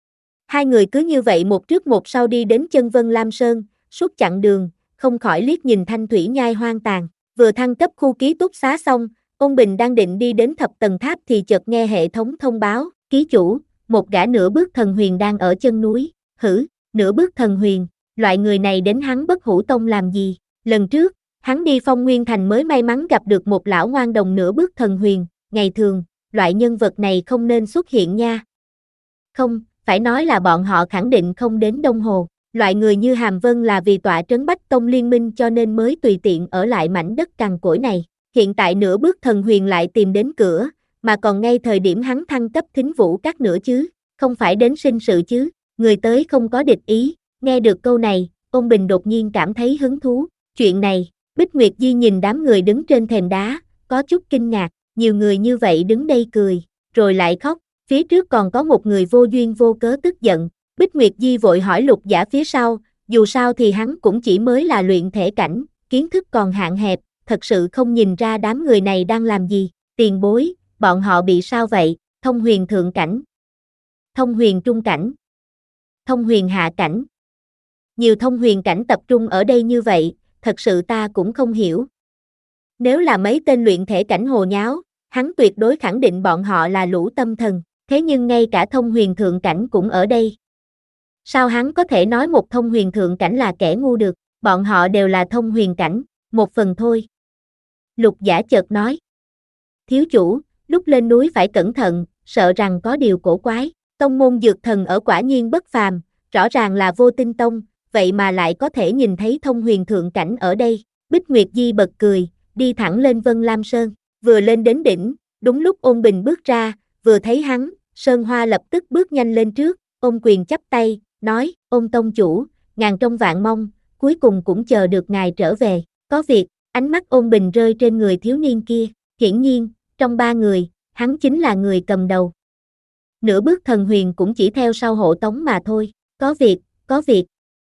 Hai người cứ như vậy một trước một sau đi đến chân Vân Lam Sơn, suốt chặng đường, không khỏi liếc nhìn thanh thủy nhai hoang tàn. Vừa thăng cấp khu ký túc xá xong, Ôn Bình đang định đi đến thập tầng tháp thì chợt nghe hệ thống thông báo, ký chủ, một gã nửa bước thần huyền đang ở chân núi. Hử, nửa bước thần huyền, loại người này đến hắn Bất Hủ Tông làm gì? Lần trước, hắn đi Phong Nguyên Thành mới may mắn gặp được một lão ngoan đồng nửa bước thần huyền, ngày thường, loại nhân vật này không nên xuất hiện nha. Không, phải nói là bọn họ khẳng định không đến Đông Hồ, loại người như Hàm Vân là vì tọa trấn Bách Tông liên minh cho nên mới tùy tiện ở lại mảnh đất cằn cỗi này. Hiện tại nửa bước thần huyền lại tìm đến cửa, mà còn ngay thời điểm hắn thăng cấp thính vũ các nữa chứ, không phải đến sinh sự chứ, người tới không có địch ý. Nghe được câu này, Ôn Bình đột nhiên cảm thấy hứng thú. Chuyện này, Bích Nguyệt Di nhìn đám người đứng trên thềm đá, có chút kinh ngạc, nhiều người như vậy đứng đây cười, rồi lại khóc, phía trước còn có một người vô duyên vô cớ tức giận. Bích Nguyệt Di vội hỏi Lục Giả phía sau, dù sao thì hắn cũng chỉ mới là luyện thể cảnh, kiến thức còn hạn hẹp, thật sự không nhìn ra đám người này đang làm gì. Tiền bối, bọn họ bị sao vậy? Thông huyền thượng cảnh, thông huyền trung cảnh, thông huyền hạ cảnh. Nhiều thông huyền cảnh tập trung ở đây như vậy, thật sự ta cũng không hiểu. Nếu là mấy tên luyện thể cảnh hồ nháo, hắn tuyệt đối khẳng định bọn họ là lũ tâm thần, thế nhưng ngay cả thông huyền thượng cảnh cũng ở đây. Sao hắn có thể nói một thông huyền thượng cảnh là kẻ ngu được, bọn họ đều là thông huyền cảnh, một phần thôi. Lục Giả chợt nói. Thiếu chủ, lúc lên núi phải cẩn thận, sợ rằng có điều cổ quái, tông môn dược thần ở quả nhiên bất phàm, rõ ràng là Vô Tinh Tông, vậy mà lại có thể nhìn thấy thông huyền thượng cảnh ở đây. Bích Nguyệt Di bật cười, đi thẳng lên Vân Lam Sơn, vừa lên đến đỉnh, đúng lúc Ôn Bình bước ra, vừa thấy hắn, Sơn Hoa lập tức bước nhanh lên trước, ôm quyền chắp tay, nói, Ôn tông chủ, ngàn trong vạn mong, cuối cùng cũng chờ được ngài trở về, có việc. Ánh mắt Ôn Bình rơi trên người thiếu niên kia, hiển nhiên, trong ba người, hắn chính là người cầm đầu. Nửa bước thần huyền cũng chỉ theo sau hộ tống mà thôi, có việc, có việc.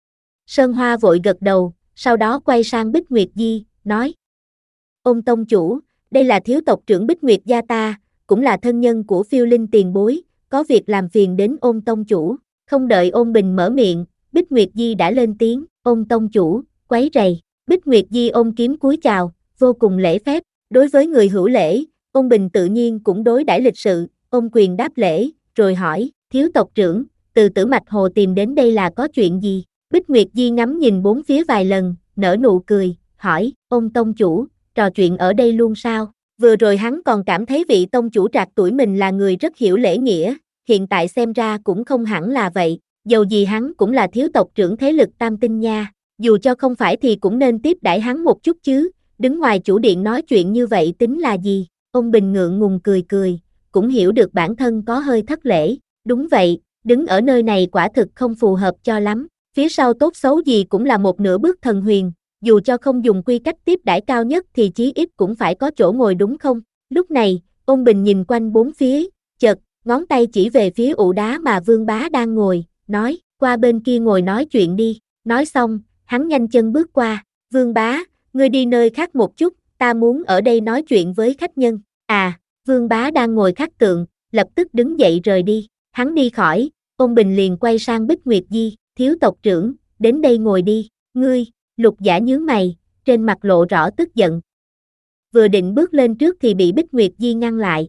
Sơn Hoa vội gật đầu, sau đó quay sang Bích Nguyệt Di, nói. Ôn tông chủ, đây là thiếu tộc trưởng Bích Nguyệt gia ta, cũng là thân nhân của Phiêu Linh tiền bối, có việc làm phiền đến Ôn tông chủ. Không đợi Ôn Bình mở miệng, Bích Nguyệt Di đã lên tiếng, Ôn tông chủ, quấy rầy. Bích Nguyệt Di ôm kiếm cúi chào, vô cùng lễ phép. Đối với người hữu lễ, Ôn Bình tự nhiên cũng đối đãi lịch sự, ôm quyền đáp lễ, rồi hỏi, thiếu tộc trưởng, từ Tử Mạch Hồ tìm đến đây là có chuyện gì? Bích Nguyệt Di ngắm nhìn bốn phía vài lần, nở nụ cười, hỏi, Ôn tông chủ, trò chuyện ở đây luôn sao? Vừa rồi hắn còn cảm thấy vị tông chủ trạc tuổi mình là người rất hiểu lễ nghĩa, hiện tại xem ra cũng không hẳn là vậy, dầu gì hắn cũng là thiếu tộc trưởng thế lực Tam Tinh nha, dù cho không phải thì cũng nên tiếp đãi hắn một chút chứ, đứng ngoài chủ điện nói chuyện như vậy tính là gì? Ôn Bình ngượng ngùng cười cười, cũng hiểu được bản thân có hơi thất lễ, đúng vậy, đứng ở nơi này quả thực không phù hợp cho lắm, phía sau tốt xấu gì cũng là một nửa bước thần huyền, dù cho không dùng quy cách tiếp đãi cao nhất thì chí ít cũng phải có chỗ ngồi đúng không? Lúc này, Ôn Bình nhìn quanh bốn phía, chợt, ngón tay chỉ về phía ụ đá mà Vương Bá đang ngồi, nói, qua bên kia ngồi nói chuyện đi, nói xong, hắn nhanh chân bước qua, Vương Bá, ngươi đi nơi khác một chút, ta muốn ở đây nói chuyện với khách nhân, à, Vương Bá đang ngồi khắc tượng, lập tức đứng dậy rời đi, hắn đi khỏi, Ôn Bình liền quay sang Bích Nguyệt Di, thiếu tộc trưởng, đến đây ngồi đi, ngươi, Lục Giả nhướng mày, trên mặt lộ rõ tức giận. Vừa định bước lên trước thì bị Bích Nguyệt Di ngăn lại.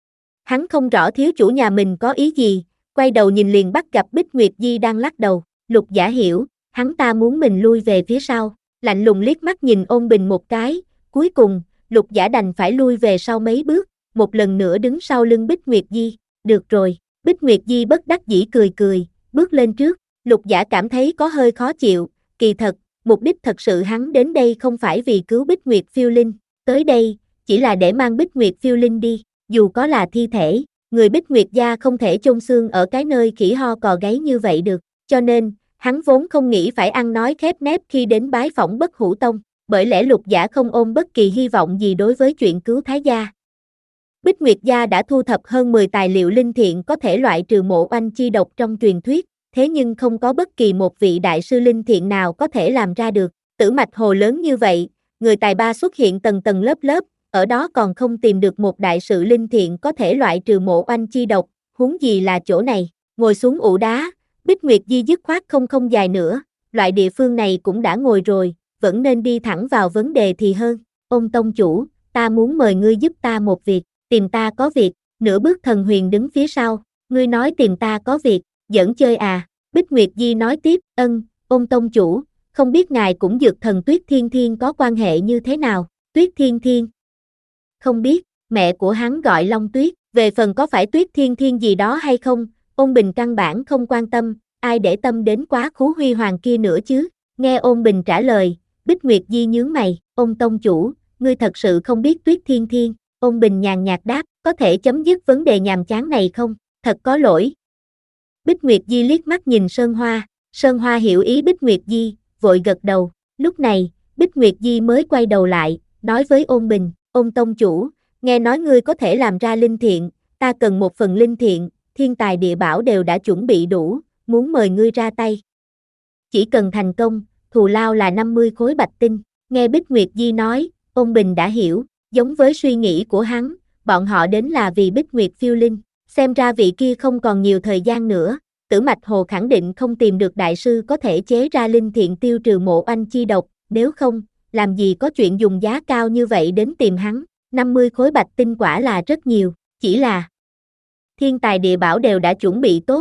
Hắn không rõ thiếu chủ nhà mình có ý gì, quay đầu nhìn liền bắt gặp Bích Nguyệt Di đang lắc đầu, Lục Giả hiểu, hắn ta muốn mình lui về phía sau, lạnh lùng liếc mắt nhìn Ôn Bình một cái, cuối cùng, Lục Giả đành phải lui về sau mấy bước, một lần nữa đứng sau lưng Bích Nguyệt Di, được rồi, Bích Nguyệt Di bất đắc dĩ cười cười, bước lên trước, Lục Giả cảm thấy có hơi khó chịu, kỳ thật, mục đích thật sự hắn đến đây không phải vì cứu Bích Nguyệt Phiêu Linh, tới đây, chỉ là để mang Bích Nguyệt Phiêu Linh đi, dù có là thi thể, người Bích Nguyệt gia không thể chôn xương ở cái nơi khỉ ho cò gáy như vậy được, cho nên, hắn vốn không nghĩ phải ăn nói khép nép khi đến bái phỏng Bất Hủ Tông, bởi lẽ Lục Giả không ôm bất kỳ hy vọng gì đối với chuyện cứu Thái gia. Bích Nguyệt gia đã thu thập hơn mười tài liệu linh thiện có thể loại trừ mộ oanh chi độc trong truyền thuyết, thế nhưng không có bất kỳ một vị đại sư linh thiện nào có thể làm ra được. Tử Mạch Hồ lớn như vậy, người tài ba xuất hiện tầng tầng lớp lớp, ở đó còn không tìm được một đại sự linh thiện có thể loại trừ mộ oanh chi độc, huống gì là chỗ này. Ngồi xuống ụ đá, Bích Nguyệt Di dứt khoát không không dài nữa, loại địa phương này cũng đã ngồi rồi, vẫn nên đi thẳng vào vấn đề thì hơn. Ôn tông chủ, ta muốn mời ngươi giúp ta một việc, tìm ta có việc, nửa bước thần huyền đứng phía sau, ngươi nói tìm ta có việc, giỡn chơi à, Bích Nguyệt Di nói tiếp, ân, Ôn tông chủ, không biết ngài cũng dược thần Tuyết Thiên Thiên có quan hệ như thế nào, Tuyết Thiên Thiên. Không biết, mẹ của hắn gọi Long Tuyết, về phần có phải Tuyết Thiên Thiên gì đó hay không, Ôn Bình căn bản không quan tâm, ai để tâm đến quá khứ huy hoàng kia nữa chứ, nghe Ôn Bình trả lời, Bích Nguyệt Di nhướng mày, Ôn tông chủ, ngươi thật sự không biết Tuyết Thiên Thiên, Ôn Bình nhàn nhạt đáp, có thể chấm dứt vấn đề nhàm chán này không, thật có lỗi. Bích Nguyệt Di liếc mắt nhìn Sơn Hoa, Sơn Hoa hiểu ý Bích Nguyệt Di, vội gật đầu, lúc này, Bích Nguyệt Di mới quay đầu lại, nói với Ôn Bình, Ôn tông chủ, nghe nói ngươi có thể làm ra linh thiện, ta cần một phần linh thiện, thiên tài địa bảo đều đã chuẩn bị đủ, muốn mời ngươi ra tay. Chỉ cần thành công, thù lao là năm mươi khối bạch tinh, nghe Bích Nguyệt Di nói, Ôn Bình đã hiểu, giống với suy nghĩ của hắn, bọn họ đến là vì Bích Nguyệt Phiêu Linh, xem ra vị kia không còn nhiều thời gian nữa, Tử Mạch Hồ khẳng định không tìm được đại sư có thể chế ra linh thiện tiêu trừ mộ oanh chi độc, nếu không, làm gì có chuyện dùng giá cao như vậy đến tìm hắn, năm mươi khối bạch tinh quả là rất nhiều, chỉ là thiên tài địa bảo đều đã chuẩn bị tốt.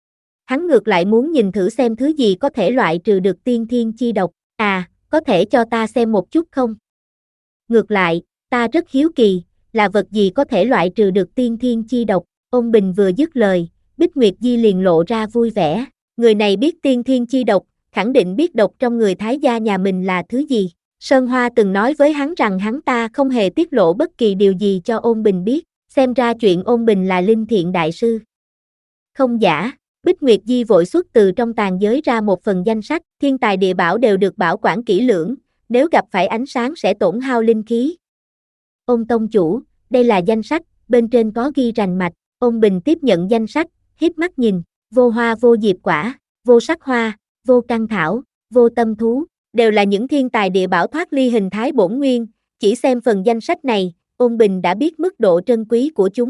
Hắn ngược lại muốn nhìn thử xem thứ gì có thể loại trừ được tiên thiên chi độc, à, có thể cho ta xem một chút không? Ngược lại, ta rất hiếu kỳ, là vật gì có thể loại trừ được tiên thiên chi độc, Ôn Bình vừa dứt lời, Bích Nguyệt Di liền lộ ra vui vẻ, người này biết tiên thiên chi độc, khẳng định biết độc trong người Thái gia nhà mình là thứ gì. Sơn Hoa từng nói với hắn rằng hắn ta không hề tiết lộ bất kỳ điều gì cho Ôn Bình biết, xem ra chuyện Ôn Bình là linh thiện đại sư. Không giả, Bích Nguyệt Di vội xuất từ trong tàn giới ra một phần danh sách, thiên tài địa bảo đều được bảo quản kỹ lưỡng, nếu gặp phải ánh sáng sẽ tổn hao linh khí. Ôn tông chủ, đây là danh sách, bên trên có ghi rành mạch, Ôn Bình tiếp nhận danh sách, híp mắt nhìn, vô hoa vô diệp quả, vô sắc hoa, vô căn thảo, vô tâm thú, đều là những thiên tài địa bảo thoát ly hình thái bổn nguyên, chỉ xem phần danh sách này, Ôn Bình đã biết mức độ trân quý của chúng.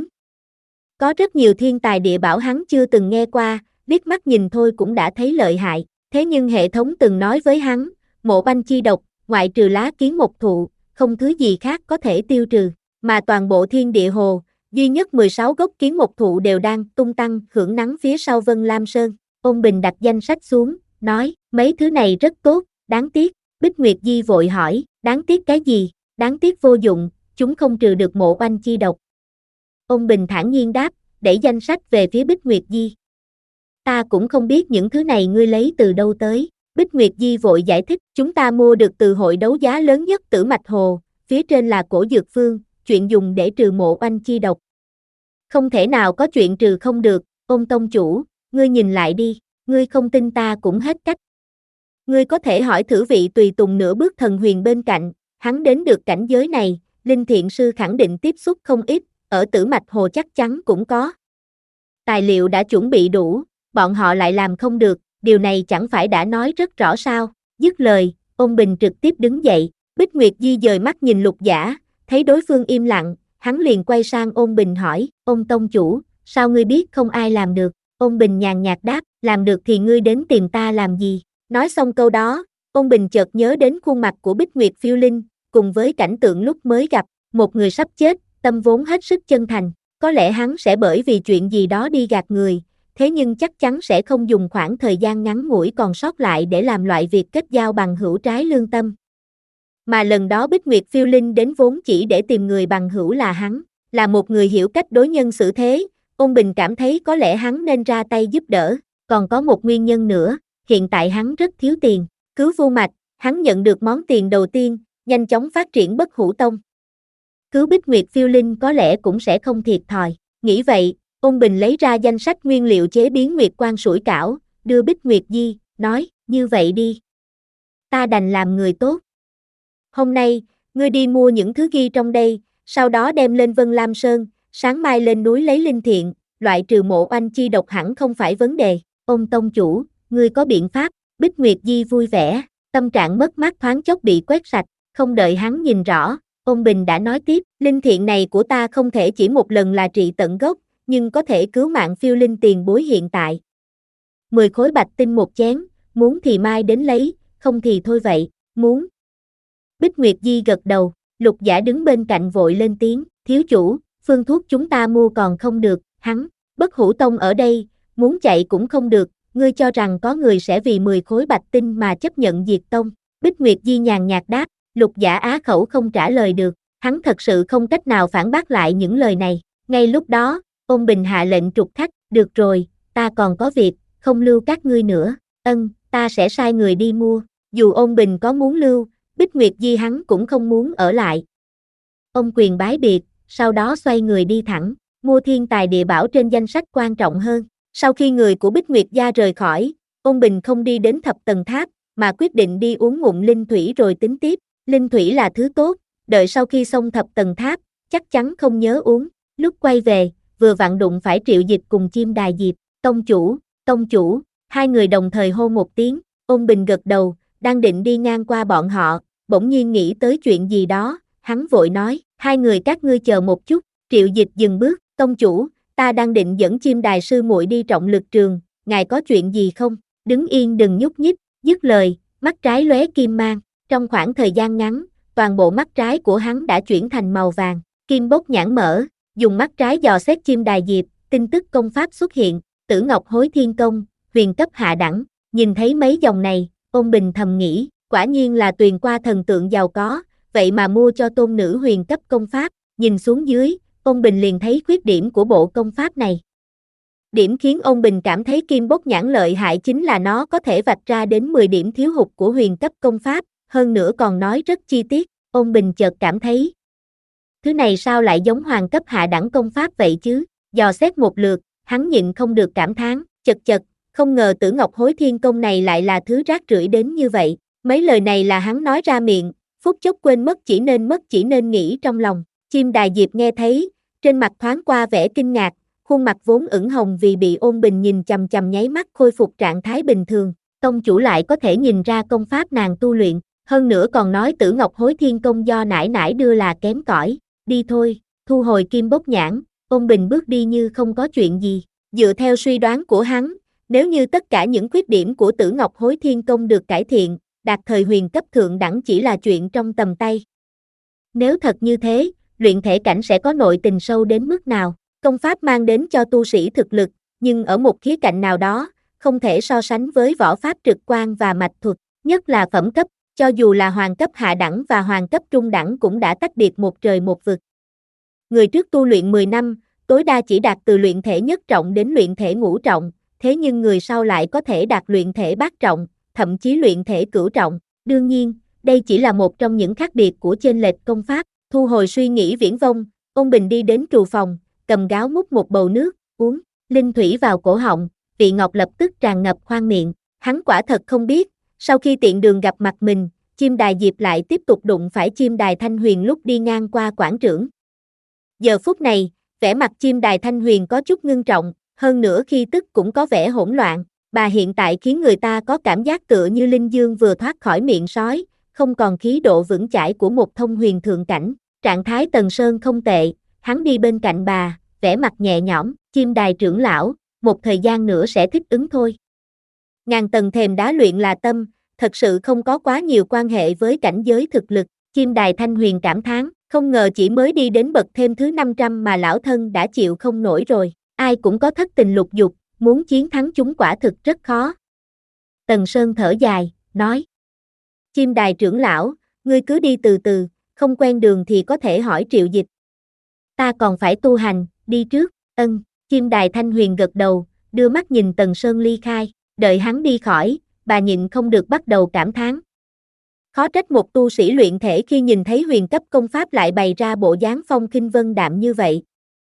Có rất nhiều thiên tài địa bảo hắn chưa từng nghe qua, liếc mắt nhìn thôi cũng đã thấy lợi hại. Thế nhưng hệ thống từng nói với hắn, mộ banh chi độc, ngoại trừ lá kiến mộc thụ, không thứ gì khác có thể tiêu trừ. Mà toàn bộ thiên địa hồ, duy nhất mười sáu gốc kiến mộc thụ đều đang tung tăng hưởng nắng phía sau Vân Lam Sơn. Ôn Bình đặt danh sách xuống, nói, mấy thứ này rất tốt, đáng tiếc. Bích Nguyệt Di vội hỏi, đáng tiếc cái gì? Đáng tiếc vô dụng, chúng không trừ được mộ banh chi độc. Ôn Bình thản nhiên đáp, đẩy danh sách về phía Bích Nguyệt Di. Ta cũng không biết những thứ này ngươi lấy từ đâu tới. Bích Nguyệt Di vội giải thích, chúng ta mua được từ hội đấu giá lớn nhất Tử Mạch Hồ, phía trên là cổ dược phương, chuyện dùng để trừ mộ banh chi độc. Không thể nào có chuyện trừ không được, Ôn tông chủ, ngươi nhìn lại đi, ngươi không tin ta cũng hết cách. Ngươi có thể hỏi thử vị tùy tùng nửa bước thần huyền bên cạnh, hắn đến được cảnh giới này, Linh Thiện Sư khẳng định tiếp xúc không ít, ở Tử Mạch Hồ chắc chắn cũng có. Tài liệu đã chuẩn bị đủ, bọn họ lại làm không được, điều này chẳng phải đã nói rất rõ sao. Dứt lời, Ôn Bình trực tiếp đứng dậy, Bích Nguyệt Di dời mắt nhìn Lục Giả, thấy đối phương im lặng, hắn liền quay sang Ôn Bình hỏi, Ôn tông chủ, sao ngươi biết không ai làm được? Ôn Bình nhàn nhạt đáp, làm được thì ngươi đến tìm ta làm gì? Nói xong câu đó, Ôn Bình chợt nhớ đến khuôn mặt của Bích Nguyệt Phiêu Linh, cùng với cảnh tượng lúc mới gặp, một người sắp chết, tâm vốn hết sức chân thành, có lẽ hắn sẽ bởi vì chuyện gì đó đi gạt người, thế nhưng chắc chắn sẽ không dùng khoảng thời gian ngắn ngủi còn sót lại để làm loại việc kết giao bằng hữu trái lương tâm. Mà lần đó Bích Nguyệt Phiêu Linh đến vốn chỉ để tìm người bằng hữu là hắn, là một người hiểu cách đối nhân xử thế, Ôn Bình cảm thấy có lẽ hắn nên ra tay giúp đỡ, còn có một nguyên nhân nữa, hiện tại hắn rất thiếu tiền, cứu Vu Mạch, hắn nhận được món tiền đầu tiên, nhanh chóng phát triển Bất Hủ Tông. Cứu Bích Nguyệt Phiêu Linh có lẽ cũng sẽ không thiệt thòi, nghĩ vậy, Ôn Bình lấy ra danh sách nguyên liệu chế biến Nguyệt Quang sủi cảo, đưa Bích Nguyệt Di, nói, như vậy đi. Ta đành làm người tốt. Hôm nay, ngươi đi mua những thứ ghi trong đây, sau đó đem lên Vân Lam Sơn, sáng mai lên núi lấy linh thiện, loại trừ mộ oanh chi độc hẳn không phải vấn đề. Ôn tông chủ, ngươi có biện pháp? Bích Nguyệt Di vui vẻ, tâm trạng mất mát thoáng chốc bị quét sạch, không đợi hắn nhìn rõ, Ôn Bình đã nói tiếp, linh thiện này của ta không thể chỉ một lần là trị tận gốc, nhưng có thể cứu mạng Phiêu Linh tiền bối hiện tại. Mười khối bạch tinh một chén, muốn thì mai đến lấy, không thì thôi vậy, muốn. Bích Nguyệt Di gật đầu, Lục Giả đứng bên cạnh vội lên tiếng, thiếu chủ, phương thuốc chúng ta mua còn không được, hắn, Bất Hủ Tông ở đây, muốn chạy cũng không được, ngươi cho rằng có người sẽ vì mười khối bạch tinh mà chấp nhận diệt tông. Bích Nguyệt Di nhàn nhạt đáp, Lục Giả á khẩu không trả lời được, hắn thật sự không cách nào phản bác lại những lời này. Ngay lúc đó, Ôn Bình hạ lệnh trục khách, được rồi, ta còn có việc, không lưu các ngươi nữa, ân, ta sẽ sai người đi mua. Dù Ôn Bình có muốn lưu, Bích Nguyệt Di hắn cũng không muốn ở lại. Ông quyền bái biệt, sau đó xoay người đi thẳng, mua thiên tài địa bảo trên danh sách quan trọng hơn. Sau khi người của Bích Nguyệt gia rời khỏi, Ôn Bình không đi đến thập tầng tháp, mà quyết định đi uống ngụm linh thủy rồi tính tiếp. Linh thủy là thứ tốt, đợi sau khi xong thập tầng tháp, chắc chắn không nhớ uống. Lúc quay về, vừa vặn đụng phải Triệu Dịch cùng Chim Đài Diệp, tông chủ, tông chủ, hai người đồng thời hô một tiếng, Ôn Bình gật đầu, đang định đi ngang qua bọn họ, bỗng nhiên nghĩ tới chuyện gì đó, hắn vội nói, hai người các ngươi chờ một chút. Triệu Dịch dừng bước, tông chủ, ta đang định dẫn Chim Đài sư muội đi trọng lực trường, ngài có chuyện gì không? Đứng yên đừng nhúc nhích, dứt lời, mắt trái lóe kim mang, trong khoảng thời gian ngắn, toàn bộ mắt trái của hắn đã chuyển thành màu vàng, kim bốc nhãn mở, dùng mắt trái dò xét Chim Đài Diệp, tin tức công pháp xuất hiện, Tử Ngọc Hối Thiên Công, huyền cấp hạ đẳng, nhìn thấy mấy dòng này, Ôn Bình thầm nghĩ, quả nhiên là Tuyền qua thần tượng giàu có, vậy mà mua cho tôn nữ huyền cấp công pháp, nhìn xuống dưới, Ôn Bình liền thấy khuyết điểm của bộ công pháp này. Điểm khiến Ôn Bình cảm thấy kim bốc nhãn lợi hại chính là nó có thể vạch ra đến mười điểm thiếu hụt của huyền cấp công pháp, hơn nữa còn nói rất chi tiết, Ôn Bình chợt cảm thấy. Thứ này sao lại giống hoàng cấp hạ đẳng công pháp vậy chứ, dò xét một lượt, hắn nhịn không được cảm thán, chật chật, không ngờ Tử Ngọc Hối Thiên Công này lại là thứ rác rưởi đến như vậy, mấy lời này là hắn nói ra miệng, phút chốc quên mất chỉ nên mất chỉ nên nghĩ trong lòng. Chim Đài Diệp nghe thấy, trên mặt thoáng qua vẻ kinh ngạc, khuôn mặt vốn ửng hồng vì bị Ôn Bình nhìn chằm chằm nháy mắt khôi phục trạng thái bình thường, tông chủ lại có thể nhìn ra công pháp nàng tu luyện, hơn nữa còn nói Tử Ngọc Hối Thiên Công do nải nải đưa là kém cỏi. đi thôi, thu hồi kim bốc nhãn, Ôn Bình bước đi như không có chuyện gì. Dựa theo suy đoán của hắn, nếu như tất cả những khuyết điểm của Tử Ngọc Hối Thiên Công được cải thiện, đạt thời huyền cấp thượng đẳng chỉ là chuyện trong tầm tay. Nếu thật như thế, luyện thể cảnh sẽ có nội tình sâu đến mức nào? Công pháp mang đến cho tu sĩ thực lực, nhưng ở một khía cạnh nào đó, không thể so sánh với võ pháp trực quan và mạch thuật, nhất là phẩm cấp, cho dù là hoàng cấp hạ đẳng và hoàng cấp trung đẳng cũng đã tách biệt một trời một vực. Người trước tu luyện mười năm, tối đa chỉ đạt từ luyện thể nhất trọng đến luyện thể ngũ trọng, thế nhưng người sau lại có thể đạt luyện thể bát trọng, thậm chí luyện thể cửu trọng. Đương nhiên, đây chỉ là một trong những khác biệt của chênh lệch công pháp. Thu hồi suy nghĩ viển vông, Ôn Bình đi đến trù phòng, cầm gáo múc một bầu nước, uống, linh thủy vào cổ họng, vị ngọt lập tức tràn ngập khoang miệng. Hắn quả thật không biết, sau khi tiện đường gặp mặt mình, chim đài Diệp lại tiếp tục đụng phải chim đài Thanh Huyền lúc đi ngang qua quảng trưởng. Giờ phút này, vẻ mặt chim đài Thanh Huyền có chút ngưng trọng, hơn nữa khi tức cũng có vẻ hỗn loạn. Bà hiện tại khiến người ta có cảm giác tựa như linh dương vừa thoát khỏi miệng sói, không còn khí độ vững chãi của một thông huyền thượng cảnh. Trạng thái Tần Sơn không tệ, hắn đi bên cạnh bà, vẻ mặt nhẹ nhõm, chim đài trưởng lão, một thời gian nữa sẽ thích ứng thôi. Ngàn tầng thềm đá luyện là tâm, thật sự không có quá nhiều quan hệ với cảnh giới thực lực. Chim đài Thanh Huyền cảm thán, không ngờ chỉ mới đi đến bậc thêm thứ năm trăm mà lão thân đã chịu không nổi rồi. Ai cũng có thất tình lục dục, muốn chiến thắng chúng quả thực rất khó. Tần Sơn thở dài, nói. Chim đài trưởng lão, ngươi cứ đi từ từ, không quen đường thì có thể hỏi Triệu Dịch. Ta còn phải tu hành, đi trước, ân. Chim đài Thanh Huyền gật đầu, đưa mắt nhìn Tần Sơn ly khai, đợi hắn đi khỏi, bà nhịn không được bắt đầu cảm thán. Khó trách một tu sĩ luyện thể khi nhìn thấy huyền cấp công pháp lại bày ra bộ dáng phong khinh vân đạm như vậy.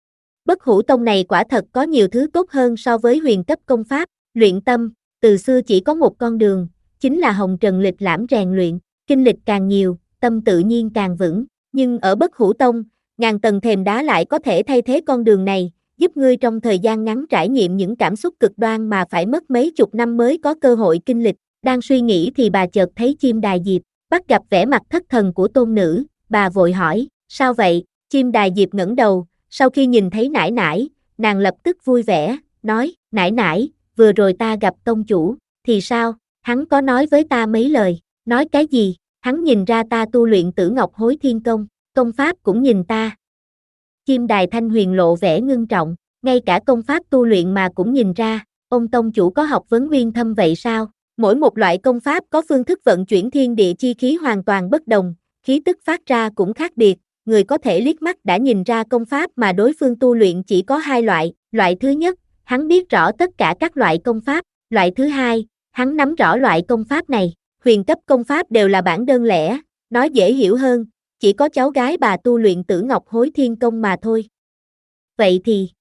Bất Hủ Tông này quả thật có nhiều thứ tốt hơn so với huyền cấp công pháp, luyện tâm, từ xưa chỉ có một con đường, chính là hồng trần lịch lãm rèn luyện, kinh lịch càng nhiều, tâm tự nhiên càng vững, nhưng ở Bất Hủ Tông, ngàn tầng thềm đá lại có thể thay thế con đường này, giúp ngươi trong thời gian ngắn trải nghiệm những cảm xúc cực đoan mà phải mất mấy chục năm mới có cơ hội kinh lịch. Đang suy nghĩ thì bà chợt thấy chim đài Diệp, bắt gặp vẻ mặt thất thần của tôn nữ, bà vội hỏi, sao vậy? Chim đài Diệp ngẩng đầu, sau khi nhìn thấy nải nải, nàng lập tức vui vẻ, nói, nải nải, vừa rồi ta gặp tông chủ, thì sao? Hắn có nói với ta mấy lời, nói cái gì? Hắn nhìn ra ta tu luyện Tử Ngọc Hối Thiên Công, công pháp cũng nhìn ta. Chim đài Thanh Huyền lộ vẻ ngưng trọng, ngay cả công pháp tu luyện mà cũng nhìn ra, ông tông chủ có học vấn uyên thâm vậy sao? Mỗi một loại công pháp có phương thức vận chuyển thiên địa chi khí hoàn toàn bất đồng, khí tức phát ra cũng khác biệt, người có thể liếc mắt đã nhìn ra công pháp mà đối phương tu luyện chỉ có hai loại, loại thứ nhất, hắn biết rõ tất cả các loại công pháp, loại thứ hai, hắn nắm rõ loại công pháp này, huyền cấp công pháp đều là bản đơn lẻ, nói dễ hiểu hơn, chỉ có cháu gái bà tu luyện Tử Ngọc Hối Thiên Công mà thôi. Vậy thì,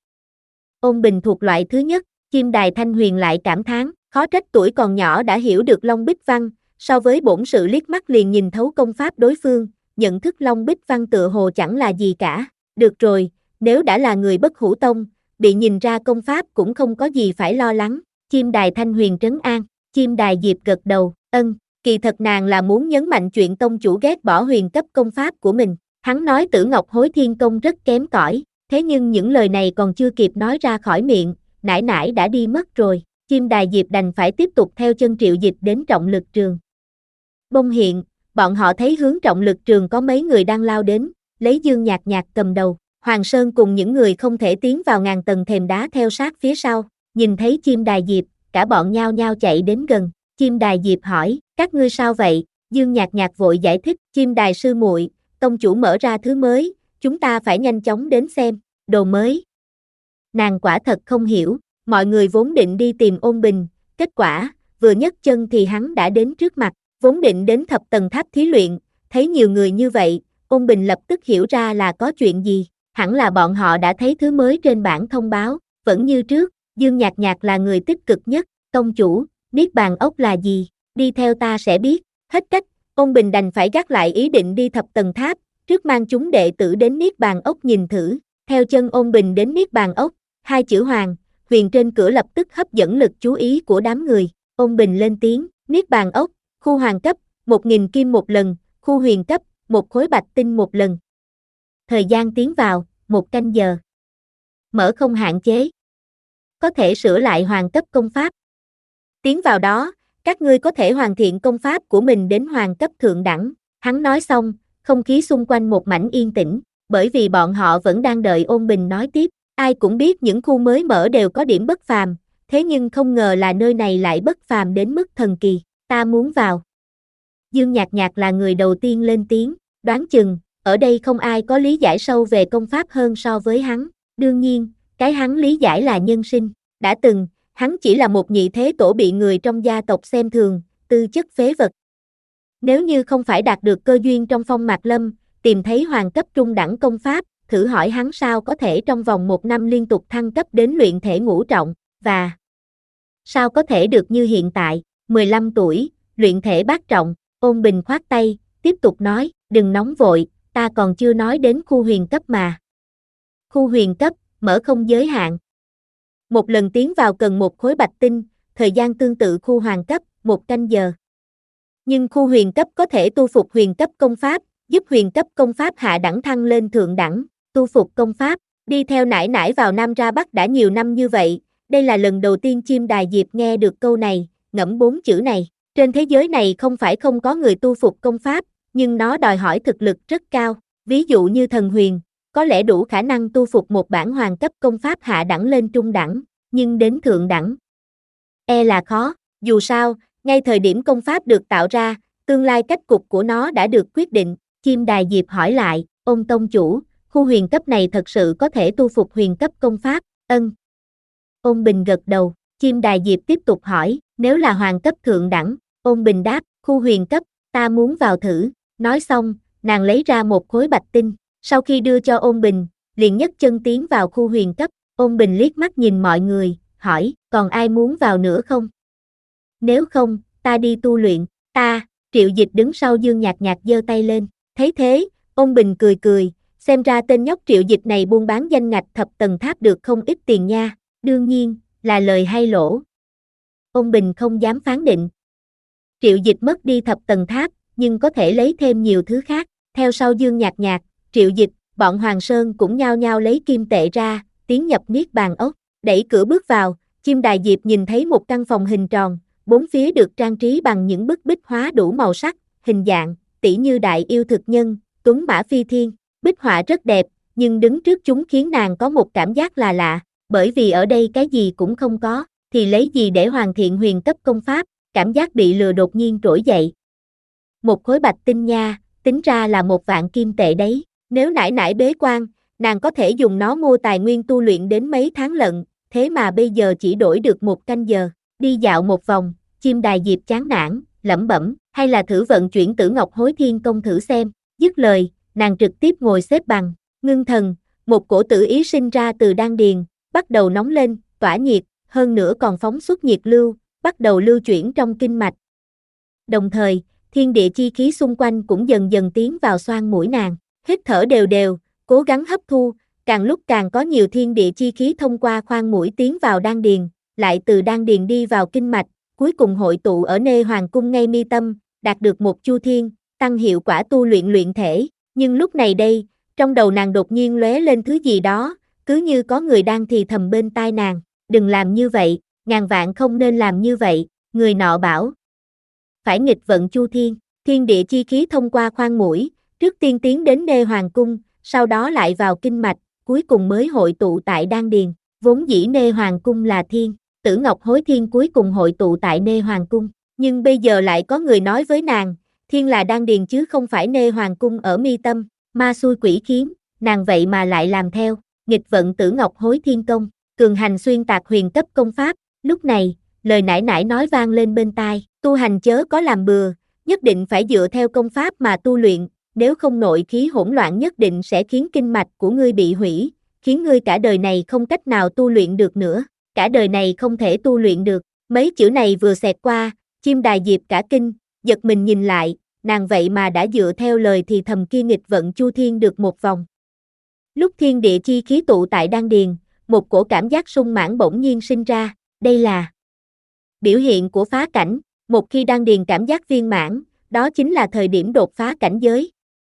Ôn Bình thuộc loại thứ nhất, chim đài Thanh Huyền lại cảm thán, khó trách tuổi còn nhỏ đã hiểu được Long Bích Văn, so với bổn sự liếc mắt liền nhìn thấu công pháp đối phương, nhận thức Long Bích Văn tựa hồ chẳng là gì cả. Được rồi, nếu đã là người Bất Hủ Tông, bị nhìn ra công pháp cũng không có gì phải lo lắng. Chim đài Thanh Huyền trấn an, chim đài Diệp gật đầu, ân, kỳ thật nàng là muốn nhấn mạnh chuyện tông chủ ghét bỏ huyền cấp công pháp của mình. Hắn nói Tử Ngọc Hối Thiên Công rất kém cỏi, thế nhưng những lời này còn chưa kịp nói ra khỏi miệng, nải nải đã đi mất rồi. Chim đài Diệp đành phải tiếp tục theo chân Triệu Dịch đến trọng lực trường. Bông hiện, bọn họ thấy hướng trọng lực trường có mấy người đang lao đến, lấy Dương Nhạc Nhạc cầm đầu. Hoàng Sơn cùng những người không thể tiến vào ngàn tầng thềm đá theo sát phía sau, nhìn thấy chim đài Diệp, cả bọn nhao nhao chạy đến gần. Chim đài Diệp hỏi, các ngươi sao vậy? Dương Nhạc Nhạc vội giải thích, chim đài sư muội, tông chủ mở ra thứ mới, chúng ta phải nhanh chóng đến xem, đồ mới. Nàng quả thật không hiểu, mọi người vốn định đi tìm Ôn Bình, kết quả, vừa nhấc chân thì hắn đã đến trước mặt, vốn định đến thập tầng tháp thí luyện, thấy nhiều người như vậy, Ôn Bình lập tức hiểu ra là có chuyện gì, hẳn là bọn họ đã thấy thứ mới trên bảng thông báo, vẫn như trước, Dương Nhạc Nhạc là người tích cực nhất, tông chủ, Niết Bàn Ốc là gì, đi theo ta sẽ biết, hết cách, Ôn Bình đành phải gác lại ý định đi thập tầng tháp, trước mang chúng đệ tử đến Niết Bàn Ốc nhìn thử, theo chân Ôn Bình đến Niết Bàn Ốc, hai chữ hoàng, huyền trên cửa lập tức hấp dẫn lực chú ý của đám người, Ôn Bình lên tiếng, Niết Bàn Ốc, khu hoàng cấp, một nghìn kim một lần, khu huyền cấp, một khối bạch tinh một lần. Thời gian tiến vào, một canh giờ. Mở không hạn chế. Có thể sửa lại hoàng cấp công pháp. Tiến vào đó, các ngươi có thể hoàn thiện công pháp của mình đến hoàng cấp thượng đẳng. Hắn nói xong, không khí xung quanh một mảnh yên tĩnh, bởi vì bọn họ vẫn đang đợi Ôn Bình nói tiếp. Ai cũng biết những khu mới mở đều có điểm bất phàm, thế nhưng không ngờ là nơi này lại bất phàm đến mức thần kỳ. Ta muốn vào. Dương Nhạc Nhạc là người đầu tiên lên tiếng, đoán chừng, ở đây không ai có lý giải sâu về công pháp hơn so với hắn. Đương nhiên, cái hắn lý giải là nhân sinh. Đã từng, hắn chỉ là một nhị thế tổ bị người trong gia tộc xem thường, tư chất phế vật. Nếu như không phải đạt được cơ duyên trong Phong Mạc Lâm, tìm thấy hoàng cấp trung đẳng công pháp, thử hỏi hắn sao có thể trong vòng một năm liên tục thăng cấp đến luyện thể ngũ trọng, và sao có thể được như hiện tại, mười lăm tuổi, luyện thể bát trọng. Ôn Bình khoát tay, tiếp tục nói, đừng nóng vội, ta còn chưa nói đến khu huyền cấp mà. Khu huyền cấp, mở không giới hạn. Một lần tiến vào cần một khối bạch tinh, thời gian tương tự khu hoàng cấp, một canh giờ. Nhưng khu huyền cấp có thể tu phục huyền cấp công pháp, giúp huyền cấp công pháp hạ đẳng thăng lên thượng đẳng, tu phục công pháp, đi theo nải nải vào Nam ra Bắc đã nhiều năm như vậy, đây là lần đầu tiên chim đài diệp nghe được câu này, ngẫm bốn chữ này. Trên thế giới này không phải không có người tu phục công pháp, nhưng nó đòi hỏi thực lực rất cao, ví dụ như thần huyền, có lẽ đủ khả năng tu phục một bản hoàng cấp công pháp hạ đẳng lên trung đẳng, nhưng đến thượng đẳng, e là khó, dù sao, ngay thời điểm công pháp được tạo ra, tương lai cách cục của nó đã được quyết định. Chim đài diệp hỏi lại, ông tông chủ, khu huyền cấp này thật sự có thể tu phục huyền cấp công pháp? Ân. Ôn Bình gật đầu, chim đài diệp tiếp tục hỏi, nếu là hoàng cấp thượng đẳng? Ôn Bình đáp, khu huyền cấp, ta muốn vào thử. Nói xong, nàng lấy ra một khối bạch tinh, sau khi đưa cho Ôn Bình, liền nhấc chân tiến vào khu huyền cấp. Ôn Bình liếc mắt nhìn mọi người, hỏi, còn ai muốn vào nữa không? Nếu không, ta đi tu luyện. Ta, Triệu Dịch đứng sau Dương Nhạc Nhạc giơ tay lên, thấy thế, Ôn Bình cười cười, xem ra tên nhóc Triệu Dịch này buôn bán danh ngạch thập tầng tháp được không ít tiền nha, đương nhiên, là lời hay lỗ. Ôn Bình không dám phán định. Triệu Dịch mất đi thập tầng tháp, nhưng có thể lấy thêm nhiều thứ khác, theo sau Dương Nhạc Nhạc, Triệu Dịch, bọn Hoàng Sơn cũng nhao nhao lấy kim tệ ra, tiến nhập niết bàn ốc, đẩy cửa bước vào, chim đài diệp nhìn thấy một căn phòng hình tròn, bốn phía được trang trí bằng những bức bích hóa đủ màu sắc, hình dạng, tỉ như đại yêu thực nhân, tuấn mã phi thiên, bích họa rất đẹp, nhưng đứng trước chúng khiến nàng có một cảm giác là lạ, bởi vì ở đây cái gì cũng không có, thì lấy gì để hoàn thiện huyền cấp công pháp, cảm giác bị lừa đột nhiên trỗi dậy. Một khối bạch tinh nha, tính ra là một vạn kim tệ đấy, nếu nải nải bế quan, nàng có thể dùng nó mua tài nguyên tu luyện đến mấy tháng lận, thế mà bây giờ chỉ đổi được một canh giờ. Đi dạo một vòng, chim đài diệp chán nản, lẩm bẩm, hay là thử vận chuyển Tử Ngọc Hối Thiên Công thử xem. Dứt lời, nàng trực tiếp ngồi xếp bằng, ngưng thần, một cổ tử ý sinh ra từ đan điền, bắt đầu nóng lên, tỏa nhiệt, hơn nữa còn phóng xuất nhiệt lưu, bắt đầu lưu chuyển trong kinh mạch. Đồng thời, thiên địa chi khí xung quanh cũng dần dần tiến vào xoang mũi nàng, hít thở đều đều, cố gắng hấp thu, càng lúc càng có nhiều thiên địa chi khí thông qua khoang mũi tiến vào đan điền, lại từ đan điền đi vào kinh mạch, cuối cùng hội tụ ở nơi hoàng cung ngay mi tâm, đạt được một chu thiên, tăng hiệu quả tu luyện luyện thể. Nhưng lúc này đây, trong đầu nàng đột nhiên lóe lên thứ gì đó, cứ như có người đang thì thầm bên tai nàng, đừng làm như vậy, ngàn vạn không nên làm như vậy, người nọ bảo. Phải nghịch vận chu thiên, thiên địa chi khí thông qua khoang mũi, trước tiên tiến đến nơi hoàng cung, sau đó lại vào kinh mạch, cuối cùng mới hội tụ tại đan điền, vốn dĩ nê hoàng cung là thiên, Tử Ngọc Hối Thiên cuối cùng hội tụ tại nê hoàng cung, nhưng bây giờ lại có người nói với nàng, thiên là đan điền chứ không phải nê hoàng cung ở mi tâm, ma xui quỷ khiến, nàng vậy mà lại làm theo, nghịch vận Tử Ngọc Hối Thiên Công, cường hành xuyên tạc huyền cấp công pháp. Lúc này, lời nải nải nói vang lên bên tai, tu hành chớ có làm bừa, nhất định phải dựa theo công pháp mà tu luyện, nếu không nội khí hỗn loạn nhất định sẽ khiến kinh mạch của ngươi bị hủy, khiến ngươi cả đời này không cách nào tu luyện được nữa, cả đời này không thể tu luyện được. Mấy chữ này vừa xẹt qua, chim đài diệp cả kinh, giật mình nhìn lại, nàng vậy mà đã dựa theo lời thì thầm kia nghịch vận chu thiên được một vòng. Lúc thiên địa chi khí tụ tại đan điền, một cổ cảm giác sung mãn bỗng nhiên sinh ra, đây là biểu hiện của phá cảnh, một khi đan điền cảm giác viên mãn, đó chính là thời điểm đột phá cảnh giới.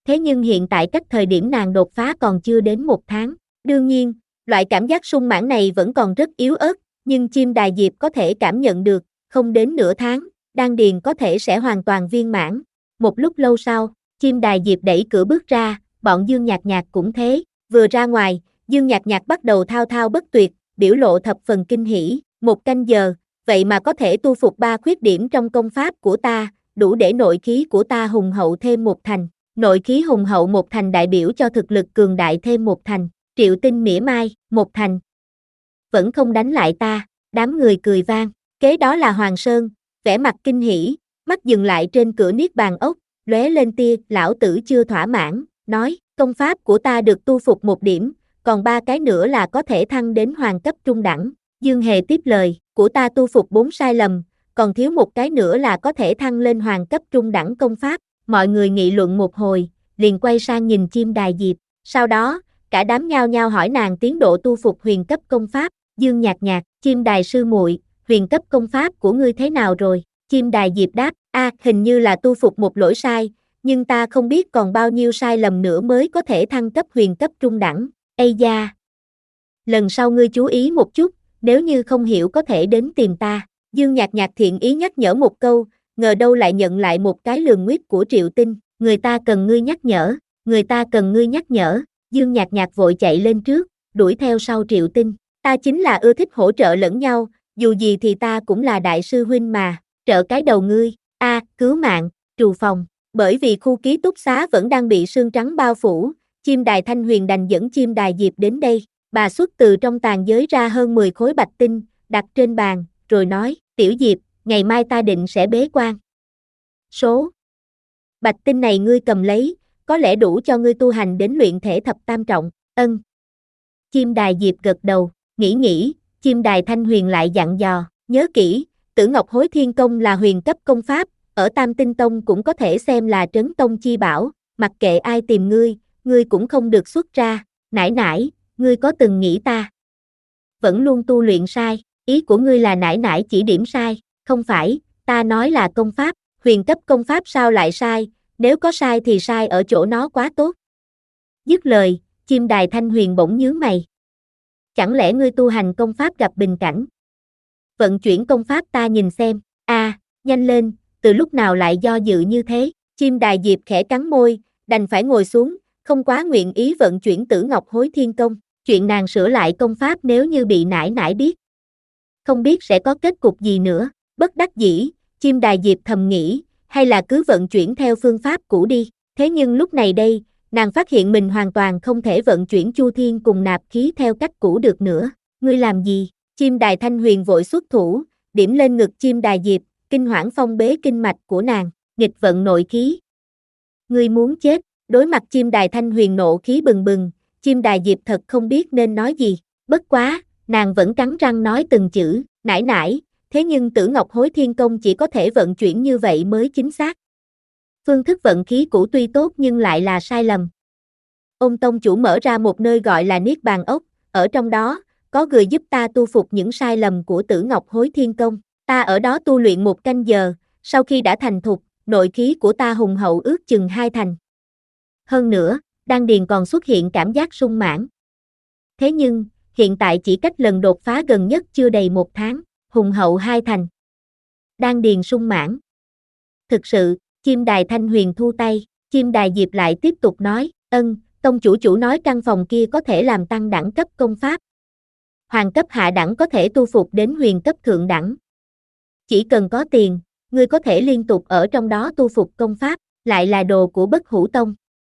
Thế nhưng hiện tại cách thời điểm nàng đột phá còn chưa đến một tháng. Đương nhiên, loại cảm giác sung mãn này vẫn còn rất yếu ớt, nhưng chim đài diệp có thể cảm nhận được, không đến nửa tháng, đan điền có thể sẽ hoàn toàn viên mãn. Một lúc lâu sau, chim đài diệp đẩy cửa bước ra, bọn Dương Nhạc Nhạc cũng thế, vừa ra ngoài, Dương Nhạc Nhạc bắt đầu thao thao bất tuyệt, biểu lộ thập phần kinh hỉ, một canh giờ, vậy mà có thể tu phục ba khuyết điểm trong công pháp của ta, đủ để nội khí của ta hùng hậu thêm một thành. Nội khí hùng hậu một thành đại biểu cho thực lực cường đại thêm một thành. Triệu Tinh mỉa mai, một thành. Vẫn không đánh lại ta, đám người cười vang. Kế đó là Hoàng Sơn, vẻ mặt kinh hỉ, mắt dừng lại trên cửa niết bàn ốc, lóe lên tia, lão tử chưa thỏa mãn, nói, công pháp của ta được tu phục một điểm, còn ba cái nữa là có thể thăng đến hoàng cấp trung đẳng. Dương Hề tiếp lời, của ta tu phục bốn sai lầm, còn thiếu một cái nữa là có thể thăng lên hoàng cấp trung đẳng công pháp. Mọi người nghị luận một hồi, liền quay sang nhìn chim đài diệp, sau đó, cả đám nhao nhao hỏi nàng tiến độ tu phục huyền cấp công pháp. Dương Nhạc Nhạc, chim đài sư muội, huyền cấp công pháp của ngươi thế nào rồi? Chim đài diệp đáp, a, hình như là tu phục một lỗi sai, nhưng ta không biết còn bao nhiêu sai lầm nữa mới có thể thăng cấp huyền cấp trung đẳng. Ây da! Lần sau ngươi chú ý một chút, nếu như không hiểu có thể đến tìm ta. Dương Nhạc Nhạc thiện ý nhắc nhở một câu, ngờ đâu lại nhận lại một cái lườm nguyết của Triệu Tinh. Người ta cần ngươi nhắc nhở, người ta cần ngươi nhắc nhở. Dương Nhạc Nhạc vội chạy lên trước, đuổi theo sau Triệu Tinh. Ta chính là ưa thích hỗ trợ lẫn nhau, dù gì thì ta cũng là đại sư huynh mà, trợ cái đầu ngươi. A, cứu mạng, trù phòng. Bởi vì khu ký túc xá vẫn đang bị sương trắng bao phủ, chim đài Thanh Huyền đành dẫn chim đài Diệp đến đây. Bà xuất từ trong tàn giới ra hơn mười khối bạch tinh, đặt trên bàn, rồi nói, tiểu Diệp, ngày mai ta định sẽ bế quan. Số bạch tinh này ngươi cầm lấy, có lẽ đủ cho ngươi tu hành đến luyện thể thập tam trọng. Ân. Chim đài Diệp gật đầu, nghĩ nghĩ, chim đài Thanh Huyền lại dặn dò, nhớ kỹ, Tử Ngọc Hối Thiên Công là huyền cấp công pháp, ở Tam Tinh Tông cũng có thể xem là trấn tông chi bảo, mặc kệ ai tìm ngươi, ngươi cũng không được xuất ra. Nãi nãi, ngươi có từng nghĩ ta vẫn luôn tu luyện sai, ý của ngươi là nãi nãi chỉ điểm sai? Không phải, ta nói là công pháp, huyền cấp công pháp sao lại sai, nếu có sai thì sai ở chỗ nó quá tốt. Dứt lời, chim đài Thanh Huyền bỗng nhướng mày. Chẳng lẽ ngươi tu hành công pháp gặp bình cảnh? Vận chuyển công pháp ta nhìn xem. A, à, nhanh lên, từ lúc nào lại do dự như thế? Chim đài Diệp khẽ cắn môi, đành phải ngồi xuống, không quá nguyện ý vận chuyển Tử Ngọc Hối Thiên Công. Chuyện nàng sửa lại công pháp nếu như bị nãi nãi biết, không biết sẽ có kết cục gì nữa. Bất đắc dĩ, chim đài Diệp thầm nghĩ, hay là cứ vận chuyển theo phương pháp cũ đi. Thế nhưng lúc này đây, nàng phát hiện mình hoàn toàn không thể vận chuyển Chu Thiên cùng nạp khí theo cách cũ được nữa. Ngươi làm gì? Chim đài Thanh Huyền vội xuất thủ, điểm lên ngực chim đài Diệp, kinh hoảng phong bế kinh mạch của nàng, nghịch vận nội khí. Ngươi muốn chết. Đối mặt chim đài Thanh Huyền nộ khí bừng bừng, chim đài Diệp thật không biết nên nói gì. Bất quá, nàng vẫn cắn răng nói từng chữ, nãi nãi, thế nhưng Tử Ngọc Hối Thiên Công chỉ có thể vận chuyển như vậy mới chính xác. Phương thức vận khí cũ tuy tốt nhưng lại là sai lầm. Ông tông chủ mở ra một nơi gọi là Niết Bàn Ốc, ở trong đó, có người giúp ta tu phục những sai lầm của Tử Ngọc Hối Thiên Công. Ta ở đó tu luyện một canh giờ, sau khi đã thành thục, nội khí của ta hùng hậu ước chừng hai thành. Hơn nữa, đan điền còn xuất hiện cảm giác sung mãn. Thế nhưng, hiện tại chỉ cách lần đột phá gần nhất chưa đầy một tháng, hùng hậu hai thành. Đan điền sung mãn. Thực sự, chim đài Thanh Huyền thu tay, chim đài Diệp lại tiếp tục nói, ân, tông chủ chủ nói căn phòng kia có thể làm tăng đẳng cấp công pháp. Hoàng cấp hạ đẳng có thể tu phục đến huyền cấp thượng đẳng. Chỉ cần có tiền, ngươi có thể liên tục ở trong đó tu phục công pháp, lại là đồ của Bất Hủ Tông.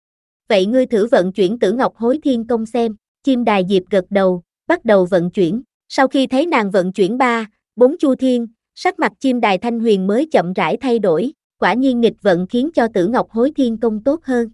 Vậy ngươi thử vận chuyển Tử Ngọc Hối Thiên Công xem. Chim đài Diệp gật đầu, bắt đầu vận chuyển. Sau khi thấy nàng vận chuyển ba, bốn chu thiên, sắc mặt chim đài Thanh Huyền mới chậm rãi thay đổi. Quả nhiên nghịch vận khiến cho Tử Ngọc Hối Thiên Công tốt hơn.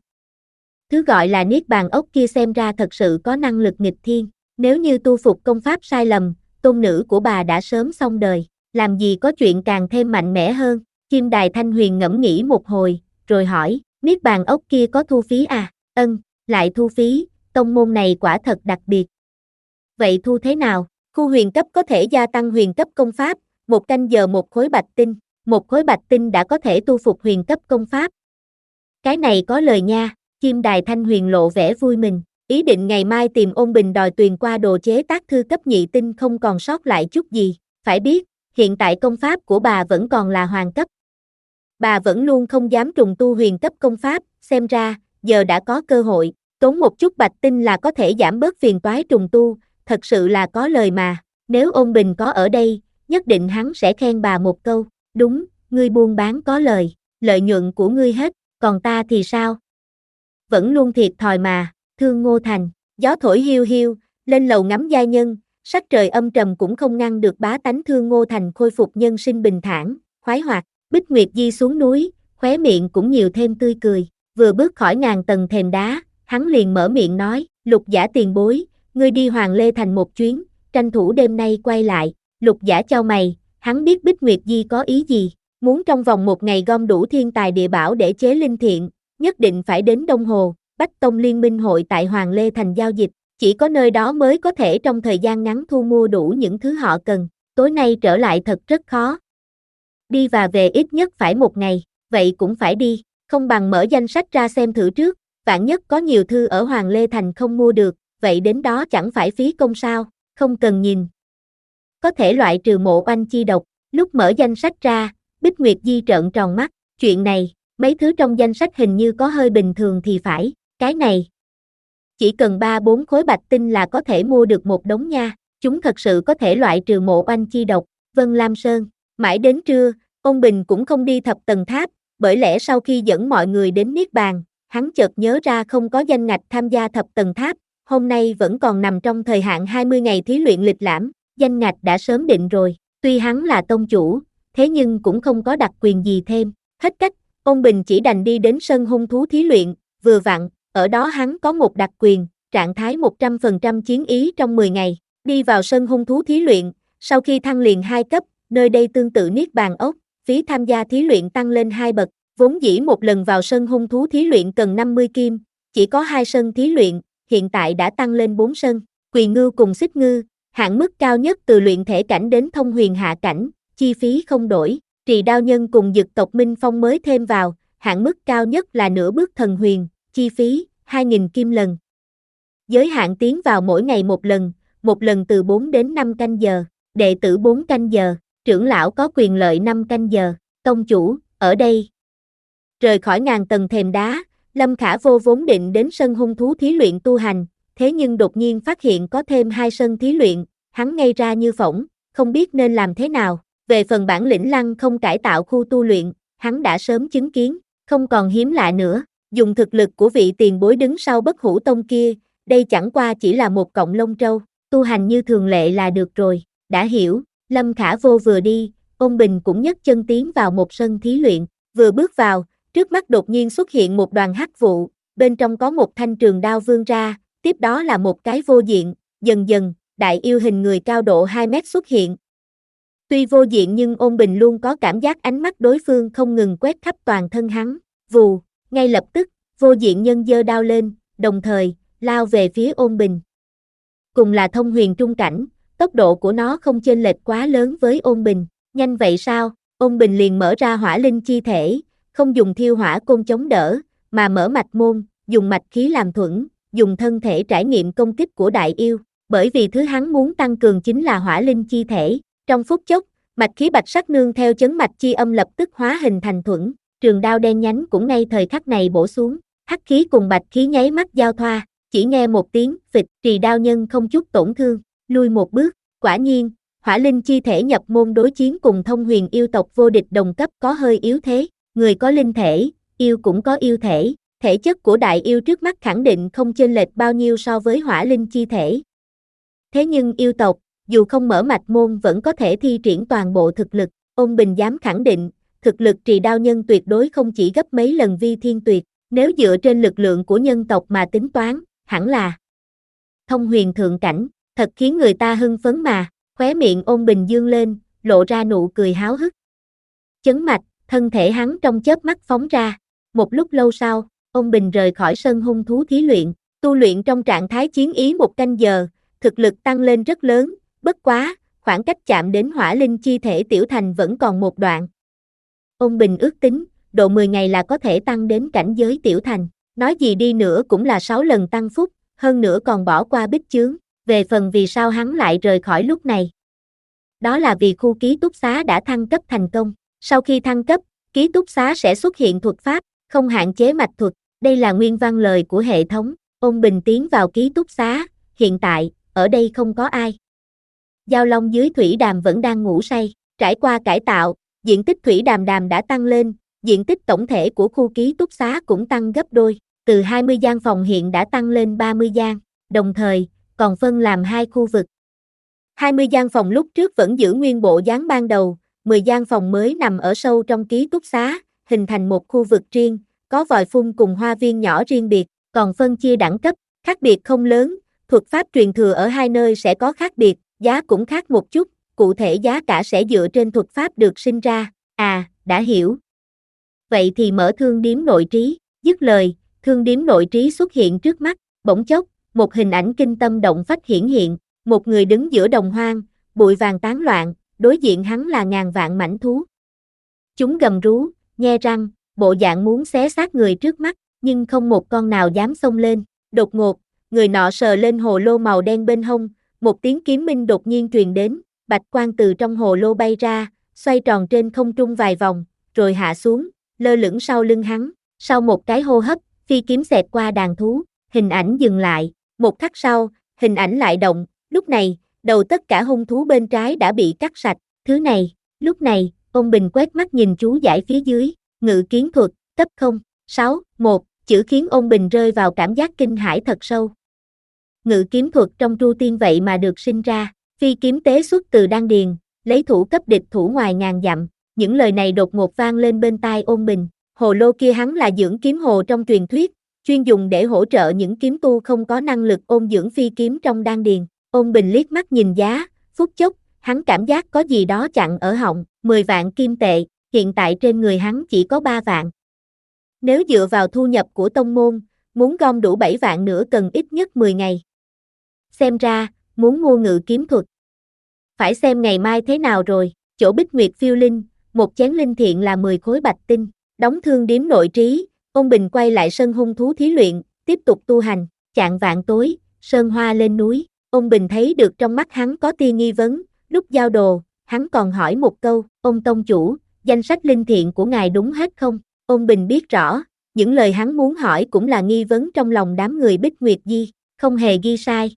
Thứ gọi là Niết Bàn Ốc kia xem ra thật sự có năng lực nghịch thiên. Nếu như tu phục công pháp sai lầm, tôn nữ của bà đã sớm xong đời. Làm gì có chuyện càng thêm mạnh mẽ hơn. Chim đài Thanh Huyền ngẫm nghĩ một hồi, rồi hỏi, Niết Bàn Ốc kia có thu phí à? Ân, lại thu phí, tông môn này quả thật đặc biệt. Vậy thu thế nào? Khu huyền cấp có thể gia tăng huyền cấp công pháp, một canh giờ một khối bạch tinh, một khối bạch tinh đã có thể tu phục huyền cấp công pháp. Cái này có lời nha, Chim Đài Thanh Huyền lộ vẻ vui mừng, ý định ngày mai tìm Ôn Bình đòi tuyền qua đồ chế tác thư cấp nhị tinh không còn sót lại chút gì, phải biết, hiện tại công pháp của bà vẫn còn là hoàng cấp. Bà vẫn luôn không dám trùng tu huyền cấp công pháp, xem ra, giờ đã có cơ hội, tốn một chút bạch tinh là có thể giảm bớt phiền toái trùng tu, thật sự là có lời mà, nếu Ôn Bình có ở đây, nhất định hắn sẽ khen bà một câu, đúng, ngươi buôn bán có lời, lợi nhuận của ngươi hết, còn ta thì sao? Vẫn luôn thiệt thòi mà, Thương Ngô Thành, gió thổi hiu hiu, lên lầu ngắm giai nhân, sắc trời âm trầm cũng không ngăn được bá tánh Thương Ngô Thành khôi phục nhân sinh bình thản, khoái hoạt, Bích Nguyệt Di xuống núi, khóe miệng cũng nhiều thêm tươi cười, vừa bước khỏi ngàn tầng thềm đá, hắn liền mở miệng nói, Lục Giả tiền bối, ngươi đi Hoàng Lê Thành một chuyến, tranh thủ đêm nay quay lại, Lục Giả chau mày, hắn biết Bích Nguyệt Di có ý gì, muốn trong vòng một ngày gom đủ thiên tài địa bảo để chế linh thiện, nhất định phải đến Đông Hồ, Bách Tông Liên minh hội tại Hoàng Lê Thành giao dịch, chỉ có nơi đó mới có thể trong thời gian ngắn thu mua đủ những thứ họ cần, tối nay trở lại thật rất khó. Đi và về ít nhất phải một ngày, vậy cũng phải đi, không bằng mở danh sách ra xem thử trước, vạn nhất có nhiều thư ở Hoàng Lê Thành không mua được, vậy đến đó chẳng phải phí công sao, không cần nhìn. Có thể loại trừ Mộ Oanh chi độc, lúc mở danh sách ra, Bích Nguyệt Di trợn tròn mắt, chuyện này, mấy thứ trong danh sách hình như có hơi bình thường thì phải, cái này. Chỉ cần ba bốn khối bạch tinh là có thể mua được một đống nha, chúng thật sự có thể loại trừ Mộ Oanh chi độc, Vân Lam Sơn. Mãi đến trưa, Ôn Bình cũng không đi thập tầng tháp, bởi lẽ sau khi dẫn mọi người đến Niết Bàn, hắn chợt nhớ ra không có danh ngạch tham gia thập tầng tháp, hôm nay vẫn còn nằm trong thời hạn hai mươi ngày thí luyện lịch lãm, danh ngạch đã sớm định rồi, tuy hắn là tông chủ, thế nhưng cũng không có đặc quyền gì thêm, hết cách, Ôn Bình chỉ đành đi đến sân hung thú thí luyện, vừa vặn, ở đó hắn có một đặc quyền, trạng thái một trăm phần trăm chiến ý trong mười ngày, đi vào sân hung thú thí luyện, sau khi thăng liền hai cấp, nơi đây tương tự Niết Bàn ốc, phí tham gia thí luyện tăng lên hai bậc, vốn dĩ một lần vào sân hung thú thí luyện cần năm mươi kim, chỉ có hai sân thí luyện, hiện tại đã tăng lên bốn sân, Quỳ Ngưu cùng Xích Ngư, hạn mức cao nhất từ luyện thể cảnh đến thông huyền hạ cảnh, chi phí không đổi, Trì Đao Nhân cùng Dực tộc Minh Phong mới thêm vào, hạn mức cao nhất là nửa bước thần huyền, chi phí hai nghìn kim lần. Giới hạn tiến vào mỗi ngày một lần, một lần từ bốn đến năm canh giờ, đệ tử bốn canh giờ, trưởng lão có quyền lợi năm canh giờ, tông chủ, ở đây. Rời khỏi ngàn tầng thềm đá, Lâm Khả Vô vốn định đến sân hung thú thí luyện tu hành, thế nhưng đột nhiên phát hiện có thêm hai sân thí luyện, hắn ngây ra như phỗng, không biết nên làm thế nào. Về phần bản lĩnh lăng không cải tạo khu tu luyện, hắn đã sớm chứng kiến, không còn hiếm lạ nữa, dùng thực lực của vị tiền bối đứng sau Bất Hủ Tông kia, đây chẳng qua chỉ là một cọng lông trâu, tu hành như thường lệ là được rồi, đã hiểu, Lâm Khả Vô vừa đi, Ôn Bình cũng nhấc chân tiến vào một sân thí luyện, vừa bước vào, trước mắt đột nhiên xuất hiện một đoàn hắc vụ, bên trong có một thanh trường đao vươn ra, tiếp đó là một cái vô diện, dần dần, đại yêu hình người cao độ hai mét xuất hiện. Tuy vô diện nhưng Ôn Bình luôn có cảm giác ánh mắt đối phương không ngừng quét khắp toàn thân hắn, vù, ngay lập tức, vô diện nhân giơ đao lên, đồng thời, lao về phía Ôn Bình. Cùng là thông huyền trung cảnh, tốc độ của nó không chênh lệch quá lớn với Ôn Bình, nhanh vậy sao? Ôn Bình liền mở ra hỏa linh chi thể, không dùng thiêu hỏa côn chống đỡ, mà mở mạch môn, dùng mạch khí làm thuẫn, dùng thân thể trải nghiệm công kích của đại yêu, bởi vì thứ hắn muốn tăng cường chính là hỏa linh chi thể. Trong phút chốc, mạch khí bạch sắc nương theo chấn mạch chi âm lập tức hóa hình thành thuẫn, trường đao đen nhánh cũng ngay thời khắc này bổ xuống, hắc khí cùng bạch khí nháy mắt giao thoa, chỉ nghe một tiếng phịch, Trì Đao Nhân không chút tổn thương, lui một bước, quả nhiên, hỏa linh chi thể nhập môn đối chiến cùng thông huyền yêu tộc vô địch đồng cấp có hơi yếu thế, người có linh thể, yêu cũng có yêu thể, thể chất của đại yêu trước mắt khẳng định không chênh lệch bao nhiêu so với hỏa linh chi thể. Thế nhưng yêu tộc, dù không mở mạch môn vẫn có thể thi triển toàn bộ thực lực, Ôn Bình dám khẳng định, thực lực Trì Đao Nhân tuyệt đối không chỉ gấp mấy lần Vi Thiên Tuyệt, nếu dựa trên lực lượng của nhân tộc mà tính toán, hẳn là thông huyền thượng cảnh, thật khiến người ta hưng phấn mà, khóe miệng Ôn Bình dương lên, lộ ra nụ cười háo hức. Chấn mạch, thân thể hắn trong chớp mắt phóng ra, một lúc lâu sau, Ôn Bình rời khỏi sân hung thú thí luyện, tu luyện trong trạng thái chiến ý một canh giờ, thực lực tăng lên rất lớn, bất quá, khoảng cách chạm đến hỏa linh chi thể tiểu thành vẫn còn một đoạn. Ôn Bình ước tính, độ mười ngày là có thể tăng đến cảnh giới tiểu thành, Nói gì đi nữa cũng là sáu lần tăng phúc, hơn nữa còn bỏ qua bích chướng, về phần vì sao hắn lại rời khỏi lúc này. Đó là vì khu ký túc xá đã thăng cấp thành công, sau khi thăng cấp, ký túc xá sẽ xuất hiện thuật pháp, không hạn chế mạch thuật, đây là nguyên văn lời của hệ thống. Ôn Bình tiến vào ký túc xá, hiện tại, ở đây không có ai. Giao Long dưới thủy đàm vẫn đang ngủ say, trải qua cải tạo, diện tích thủy đàm đàm đã tăng lên, diện tích tổng thể của khu ký túc xá cũng tăng gấp đôi, từ hai mươi gian phòng hiện đã tăng lên ba mươi gian, đồng thời, còn phân làm hai khu vực. hai mươi gian phòng lúc trước vẫn giữ nguyên bộ dáng ban đầu, mười gian phòng mới nằm ở sâu trong ký túc xá, hình thành một khu vực riêng, có vòi phun cùng hoa viên nhỏ riêng biệt, còn phân chia đẳng cấp, khác biệt không lớn, thuật pháp truyền thừa ở hai nơi sẽ có khác biệt, giá cũng khác một chút, cụ thể giá cả sẽ dựa trên thuật pháp được sinh ra, à, đã hiểu. Vậy thì mở thương điếm nội trí, dứt lời, thương điếm nội trí xuất hiện trước mắt, bỗng chốc, một hình ảnh kinh tâm động phách hiển hiện, một người đứng giữa đồng hoang, bụi vàng tán loạn, đối diện hắn là ngàn vạn mãnh thú. Chúng gầm rú, nhe răng, bộ dạng muốn xé xác người trước mắt, nhưng không một con nào dám xông lên. Đột ngột, người nọ sờ lên hồ lô màu đen bên hông, một tiếng kiếm minh đột nhiên truyền đến, bạch quang từ trong hồ lô bay ra, xoay tròn trên không trung vài vòng, rồi hạ xuống, lơ lửng sau lưng hắn. Sau một cái hô hấp, phi kiếm xẹt qua đàn thú, hình ảnh dừng lại, một khắc sau, hình ảnh lại động, lúc này, đầu tất cả hung thú bên trái đã bị cắt sạch, thứ này, lúc này, Ôn Bình quét mắt nhìn chú giải phía dưới, ngự kiến thuật, cấp không, sáu, một, chữ khiến Ôn Bình rơi vào cảm giác kinh hãi thật sâu. Ngự kiếm thuật trong Tru Tiên vậy mà được sinh ra, phi kiếm tế xuất từ đan điền, lấy thủ cấp địch thủ ngoài ngàn dặm, những lời này đột ngột vang lên bên tai Ôn Bình, hồ lô kia hắn là dưỡng kiếm hồ trong truyền thuyết, chuyên dùng để hỗ trợ những kiếm tu không có năng lực ôn dưỡng phi kiếm trong đan điền. Ôn Bình liếc mắt nhìn giá, phút chốc, hắn cảm giác có gì đó chặn ở họng, mười vạn kim tệ, hiện tại trên người hắn chỉ có ba vạn. Nếu dựa vào thu nhập của tông môn, muốn gom đủ bảy vạn nữa cần ít nhất mười ngày. Xem ra, muốn mua ngự kiếm thuật. Phải xem ngày mai thế nào rồi, chỗ Bích Nguyệt phiêu linh, một chén linh thiện là mười khối bạch tinh, đóng thương điếm nội trí, Ôn Bình quay lại sân hung thú thí luyện, tiếp tục tu hành, chạng vạn tối, sơn hoa lên núi. Ôn Bình thấy được trong mắt hắn có tia nghi vấn, lúc giao đồ, hắn còn hỏi một câu, Ôn tông chủ, danh sách linh thiện của ngài đúng hết không? Ôn Bình biết rõ, những lời hắn muốn hỏi cũng là nghi vấn trong lòng đám người Bích Nguyệt Di, không hề ghi sai.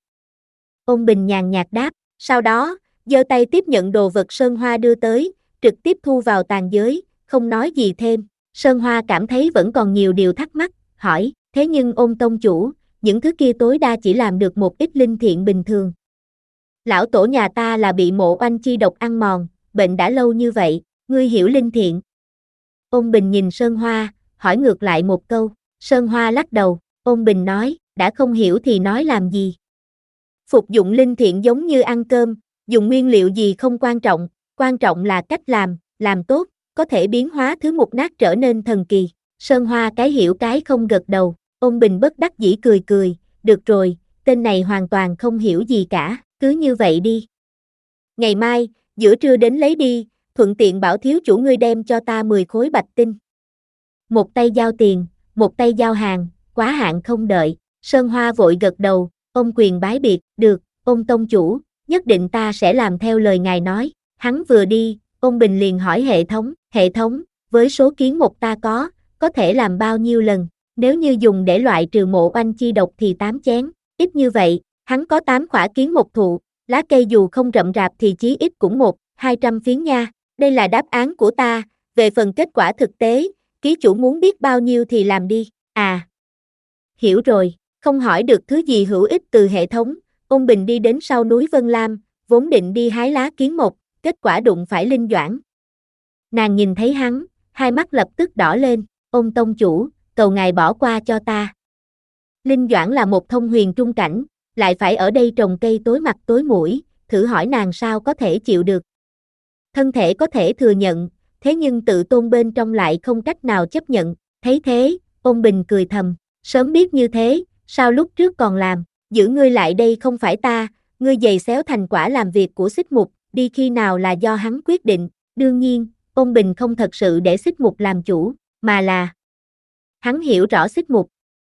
Ôn Bình nhàn nhạt đáp, sau đó, giơ tay tiếp nhận đồ vật Sơn Hoa đưa tới, trực tiếp thu vào tàn giới, không nói gì thêm. Sơn Hoa cảm thấy vẫn còn nhiều điều thắc mắc, hỏi, thế nhưng Ôn tông chủ, những thứ kia tối đa chỉ làm được một ít linh thiện bình thường. Lão tổ nhà ta là bị mộ oanh chi độc ăn mòn, bệnh đã lâu như vậy, ngươi hiểu linh thiện. Ôn Bình nhìn Sơn Hoa, hỏi ngược lại một câu, Sơn Hoa lắc đầu, Ôn Bình nói, đã không hiểu thì nói làm gì. Phục dụng linh thiện giống như ăn cơm, dùng nguyên liệu gì không quan trọng, quan trọng là cách làm, làm tốt, có thể biến hóa thứ mục nát trở nên thần kỳ. Sơn Hoa cái hiểu cái không gật đầu, Ôn Bình bất đắc dĩ cười cười, được rồi, tên này hoàn toàn không hiểu gì cả, cứ như vậy đi. Ngày mai, giữa trưa đến lấy đi, thuận tiện bảo thiếu chủ ngươi đem cho ta mười khối bạch tinh. Một tay giao tiền, một tay giao hàng, quá hạn không đợi, Sơn Hoa vội gật đầu, ôm quyền bái biệt, được, Ôn tông chủ, nhất định ta sẽ làm theo lời ngài nói. Hắn vừa đi, Ôn Bình liền hỏi hệ thống, hệ thống, với số kiến một ta có, có thể làm bao nhiêu lần, nếu như dùng để loại trừ mộ oanh chi độc thì tám chén, ít như vậy, hắn có tám khỏa kiến một thụ, lá cây dù không rậm rạp thì chí ít cũng một, hai trăm phiến nha, đây là đáp án của ta, về phần kết quả thực tế, ký chủ muốn biết bao nhiêu thì làm đi, à. Hiểu rồi, không hỏi được thứ gì hữu ích từ hệ thống, Ôn Bình đi đến sau núi Vân Lam, vốn định đi hái lá kiến mộc, kết quả đụng phải Linh Doãn. Nàng nhìn thấy hắn, hai mắt lập tức đỏ lên, Ôn tông chủ, cầu ngài bỏ qua cho ta. Linh Doãn là một thông huyền trung cảnh, lại phải ở đây trồng cây tối mặt tối mũi, thử hỏi nàng sao có thể chịu được. Thân thể có thể thừa nhận, thế nhưng tự tôn bên trong lại không cách nào chấp nhận, thấy thế, Ôn Bình cười thầm, sớm biết như thế, sao lúc trước còn làm, giữ ngươi lại đây không phải ta, ngươi giày xéo thành quả làm việc của Xích Mục, đi khi nào là do hắn quyết định, đương nhiên, Ôn Bình không thật sự để Xích Mục làm chủ, mà là hắn hiểu rõ Xích Mục.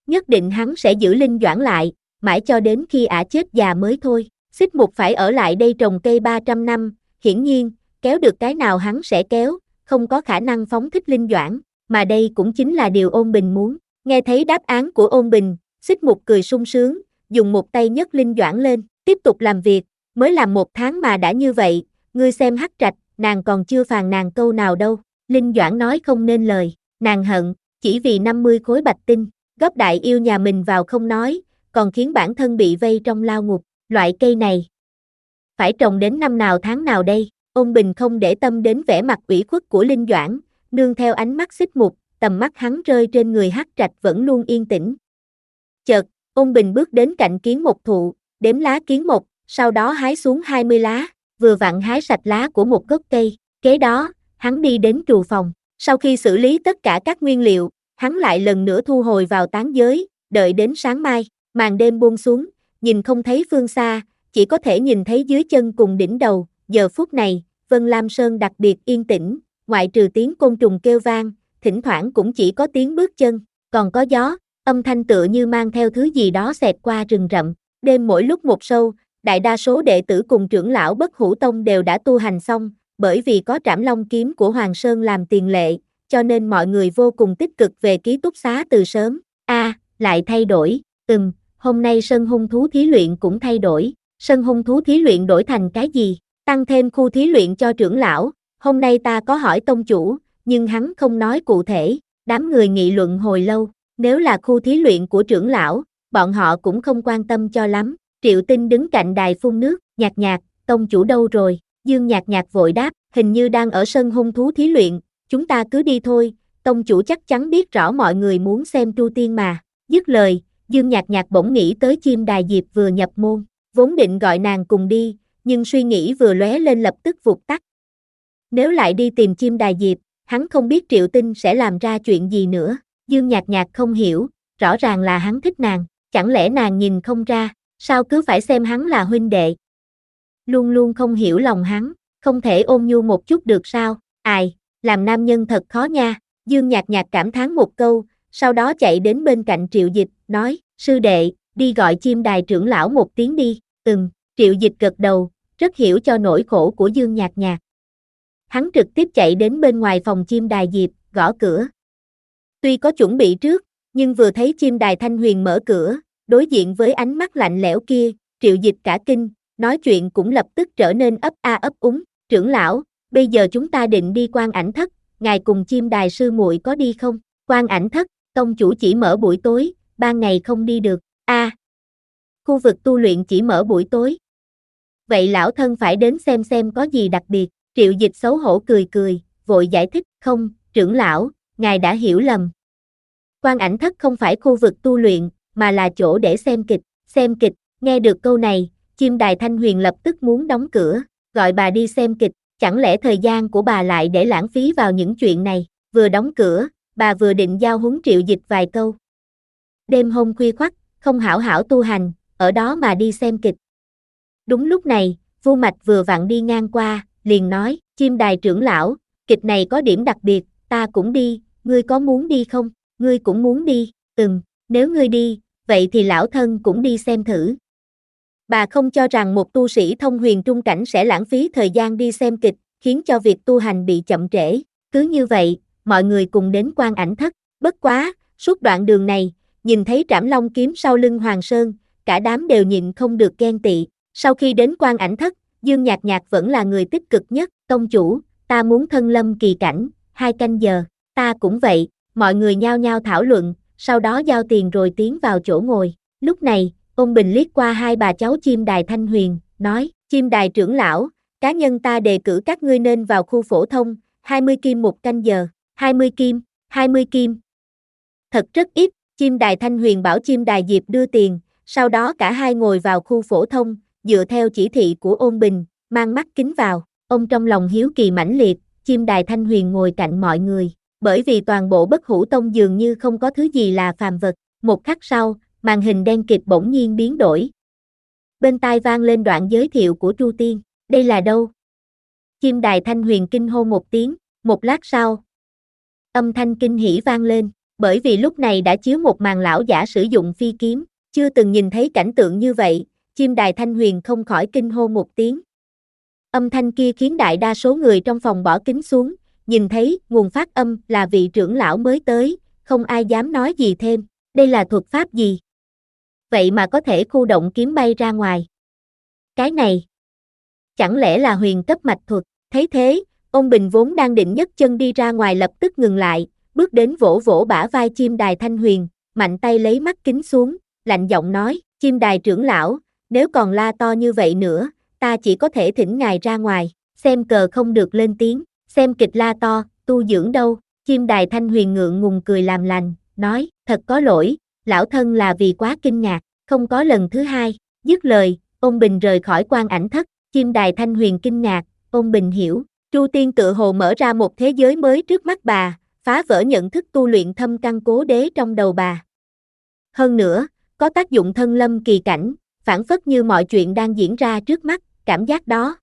nhất định hắn sẽ giữ Linh Doãn lại, mãi cho đến khi ả chết già mới thôi. Xích Mục phải ở lại đây trồng cây ba trăm năm, hiển nhiên, kéo được cái nào hắn sẽ kéo, không có khả năng phóng thích Linh Doãn, mà đây cũng chính là điều Ôn Bình muốn. Nghe thấy đáp án của Ôn Bình, Xích Mục cười sung sướng, dùng một tay nhấc Linh Doãn lên, tiếp tục làm việc, mới làm một tháng mà đã như vậy, ngươi xem Hắc Trạch, nàng còn chưa phàn nàn câu nào đâu. Linh Doãn nói không nên lời, nàng hận, chỉ vì năm mươi khối bạch tinh, góp đại yêu nhà mình vào không nói, còn khiến bản thân bị vây trong lao ngục, loại cây này. Phải trồng đến năm nào tháng nào đây? Ôn Bình không để tâm đến vẻ mặt ủy khuất của Linh Doãn, nương theo ánh mắt Xích Mục, tầm mắt hắn rơi trên người Hắc Trạch vẫn luôn yên tĩnh. Chợt, Ôn Bình bước đến cạnh kiến mộc thụ, đếm lá kiến mộc, sau đó hái xuống hai mươi lá, vừa vặn hái sạch lá của một gốc cây. Kế đó, hắn đi đến trù phòng. Sau khi xử lý tất cả các nguyên liệu, hắn lại lần nữa thu hồi vào tán giới, đợi đến sáng mai, màn đêm buông xuống, nhìn không thấy phương xa, chỉ có thể nhìn thấy dưới chân cùng đỉnh đầu. Giờ phút này, Vân Lam Sơn đặc biệt yên tĩnh, ngoại trừ tiếng côn trùng kêu vang, thỉnh thoảng cũng chỉ có tiếng bước chân, còn có gió, âm thanh tựa như mang theo thứ gì đó xẹt qua rừng rậm. Đêm mỗi lúc một sâu, đại đa số đệ tử cùng trưởng lão Bất Hủ Tông đều đã tu hành xong, bởi vì có Trảm Long kiếm của Hoàng Sơn làm tiền lệ, cho nên mọi người vô cùng tích cực về ký túc xá từ sớm. A, à, lại thay đổi, ừm, hôm nay sân hung thú thí luyện cũng thay đổi, sân hung thú thí luyện đổi thành cái gì? Tăng thêm khu thí luyện cho trưởng lão, hôm nay ta có hỏi tông chủ, nhưng hắn không nói cụ thể, đám người nghị luận hồi lâu, nếu là khu thí luyện của trưởng lão, bọn họ cũng không quan tâm cho lắm. Triệu Tinh đứng cạnh đài phun nước, nhạt nhạt, tông chủ đâu rồi? Dương nhạt nhạt vội đáp, hình như đang ở sân hung thú thí luyện, chúng ta cứ đi thôi, tông chủ chắc chắn biết rõ mọi người muốn xem Tru Tiên mà. Dứt lời, Dương nhạt nhạt bỗng nghĩ tới chim đài diệp vừa nhập môn, vốn định gọi nàng cùng đi, nhưng suy nghĩ vừa lóe lên lập tức vụt tắt. Nếu lại đi tìm chim đài diệp, hắn không biết Triệu Tinh sẽ làm ra chuyện gì nữa. Dương nhạt nhạt không hiểu, rõ ràng là hắn thích nàng, chẳng lẽ nàng nhìn không ra, sao cứ phải xem hắn là huynh đệ? Luôn luôn không hiểu lòng hắn, không thể ôn nhu một chút được sao? Ai, làm nam nhân thật khó nha. Dương nhạt nhạt cảm thán một câu, sau đó chạy đến bên cạnh Triệu Dịch, nói, sư đệ, đi gọi chim đài trưởng lão một tiếng đi. Ừm, Triệu Dịch gật đầu, rất hiểu cho nỗi khổ của Dương nhạt nhạt. Hắn trực tiếp chạy đến bên ngoài phòng chim đài diệp, gõ cửa. Tuy có chuẩn bị trước, nhưng vừa thấy chim đài Thanh Huyền mở cửa, đối diện với ánh mắt lạnh lẽo kia, Triệu Dịch cả kinh, nói chuyện cũng lập tức trở nên ấp a ấp úng. Trưởng lão, bây giờ chúng ta định đi Quan Ảnh Thất, ngài cùng chim đài sư muội có đi không? Quan Ảnh Thất, tông chủ chỉ mở buổi tối, ban ngày không đi được. A, à, khu vực tu luyện chỉ mở buổi tối. Vậy lão thân phải đến xem xem có gì đặc biệt. Triệu Dịch xấu hổ cười cười, vội giải thích, không, trưởng lão, ngài đã hiểu lầm. Quan Ảnh Thất không phải khu vực tu luyện, mà là chỗ để xem kịch. Xem kịch, nghe được câu này, chim đài Thanh Huyền lập tức muốn đóng cửa, gọi bà đi xem kịch, chẳng lẽ thời gian của bà lại để lãng phí vào những chuyện này. Vừa đóng cửa, bà vừa định giao huấn Triệu Dịch vài câu. Đêm hôm khuya khoắt, không hảo hảo tu hành, ở đó mà đi xem kịch. Đúng lúc này, Vu Mạch vừa vặn đi ngang qua, liền nói, chim đài trưởng lão, kịch này có điểm đặc biệt, ta cũng đi, ngươi có muốn đi không? Ngươi cũng muốn đi, ừm, nếu ngươi đi, vậy thì lão thân cũng đi xem thử. Bà không cho rằng một tu sĩ thông huyền trung cảnh sẽ lãng phí thời gian đi xem kịch, khiến cho việc tu hành bị chậm trễ. Cứ như vậy, mọi người cùng đến Quan Ảnh Thất, bất quá, suốt đoạn đường này, nhìn thấy Trảm Long kiếm sau lưng Hoàng Sơn, cả đám đều nhịn không được ghen tị. Sau khi đến Quan Ảnh Thất, Dương nhạt nhạt vẫn là người tích cực nhất, tông chủ, ta muốn thân lâm kỳ cảnh, hai canh giờ, ta cũng vậy, mọi người nhao nhao thảo luận, sau đó giao tiền rồi tiến vào chỗ ngồi. Lúc này, Ôn Bình liếc qua hai bà cháu chim đài Thanh Huyền, nói, chim đài trưởng lão, cá nhân ta đề cử các ngươi nên vào khu phổ thông, hai mươi kim một canh giờ, hai mươi kim, hai mươi kim. Thật rất ít, chim đài Thanh Huyền bảo chim đài Diệp đưa tiền, sau đó cả hai ngồi vào khu phổ thông, dựa theo chỉ thị của Ôn Bình, mang mắt kính vào. Ông trong lòng hiếu kỳ mãnh liệt, chim đài Thanh Huyền ngồi cạnh mọi người, bởi vì toàn bộ Bất Hủ Tông dường như không có thứ gì là phàm vật. Một khắc sau, màn hình đen kịt bỗng nhiên biến đổi. Bên tai vang lên đoạn giới thiệu của Tru Tiên, đây là đâu? Chim đài Thanh Huyền kinh hô một tiếng, một lát sau. Âm thanh kinh hỉ vang lên, Bởi vì lúc này đã chiếu một màn lão giả sử dụng phi kiếm, chưa từng nhìn thấy cảnh tượng như vậy, chim đài Thanh Huyền không khỏi kinh hô một tiếng. Âm thanh kia khiến đại đa số người trong phòng bỏ kính xuống, nhìn thấy nguồn phát âm là vị trưởng lão mới tới, không ai dám nói gì thêm, đây là thuật pháp gì? Vậy mà có thể khu động kiếm bay ra ngoài. Cái này, chẳng lẽ là huyền cấp mạch thuật? Thấy thế, ông Bình vốn đang định nhấc chân đi ra ngoài lập tức ngừng lại, bước đến vỗ vỗ bả vai chim đài Thanh Huyền, mạnh tay lấy mắt kính xuống, lạnh giọng nói, chim đài trưởng lão, nếu còn la to như vậy nữa, ta chỉ có thể thỉnh ngài ra ngoài, xem cờ không được lên tiếng, xem kịch la to, tu dưỡng đâu, chim đài Thanh Huyền ngượng ngùng cười làm lành, nói, thật có lỗi, lão thân là vì quá kinh ngạc, không có lần thứ hai, dứt lời, ông Bình rời khỏi quan ảnh thất, chim đài Thanh Huyền kinh ngạc, ông Bình hiểu, Tru Tiên tự hồ mở ra một thế giới mới trước mắt bà, phá vỡ nhận thức tu luyện thâm căn cố đế trong đầu bà. Hơn nữa, có tác dụng thân lâm kỳ cảnh, phảng phất như mọi chuyện đang diễn ra trước mắt, cảm giác đó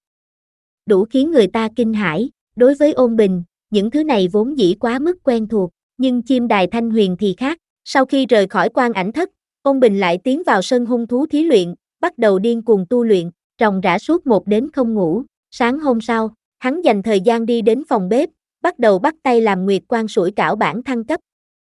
đủ khiến người ta kinh hãi. Đối với Ôn Bình, những thứ này vốn dĩ quá mức quen thuộc, nhưng chim đài Thanh Huyền thì khác. Sau khi rời khỏi quan ảnh thất, Ôn Bình lại tiến vào sân hung thú thí luyện, bắt đầu điên cuồng tu luyện, ròng rã suốt một đến không ngủ. Sáng hôm sau, hắn dành thời gian đi đến phòng bếp, bắt đầu bắt tay làm nguyệt quan sủi cảo bản thăng cấp.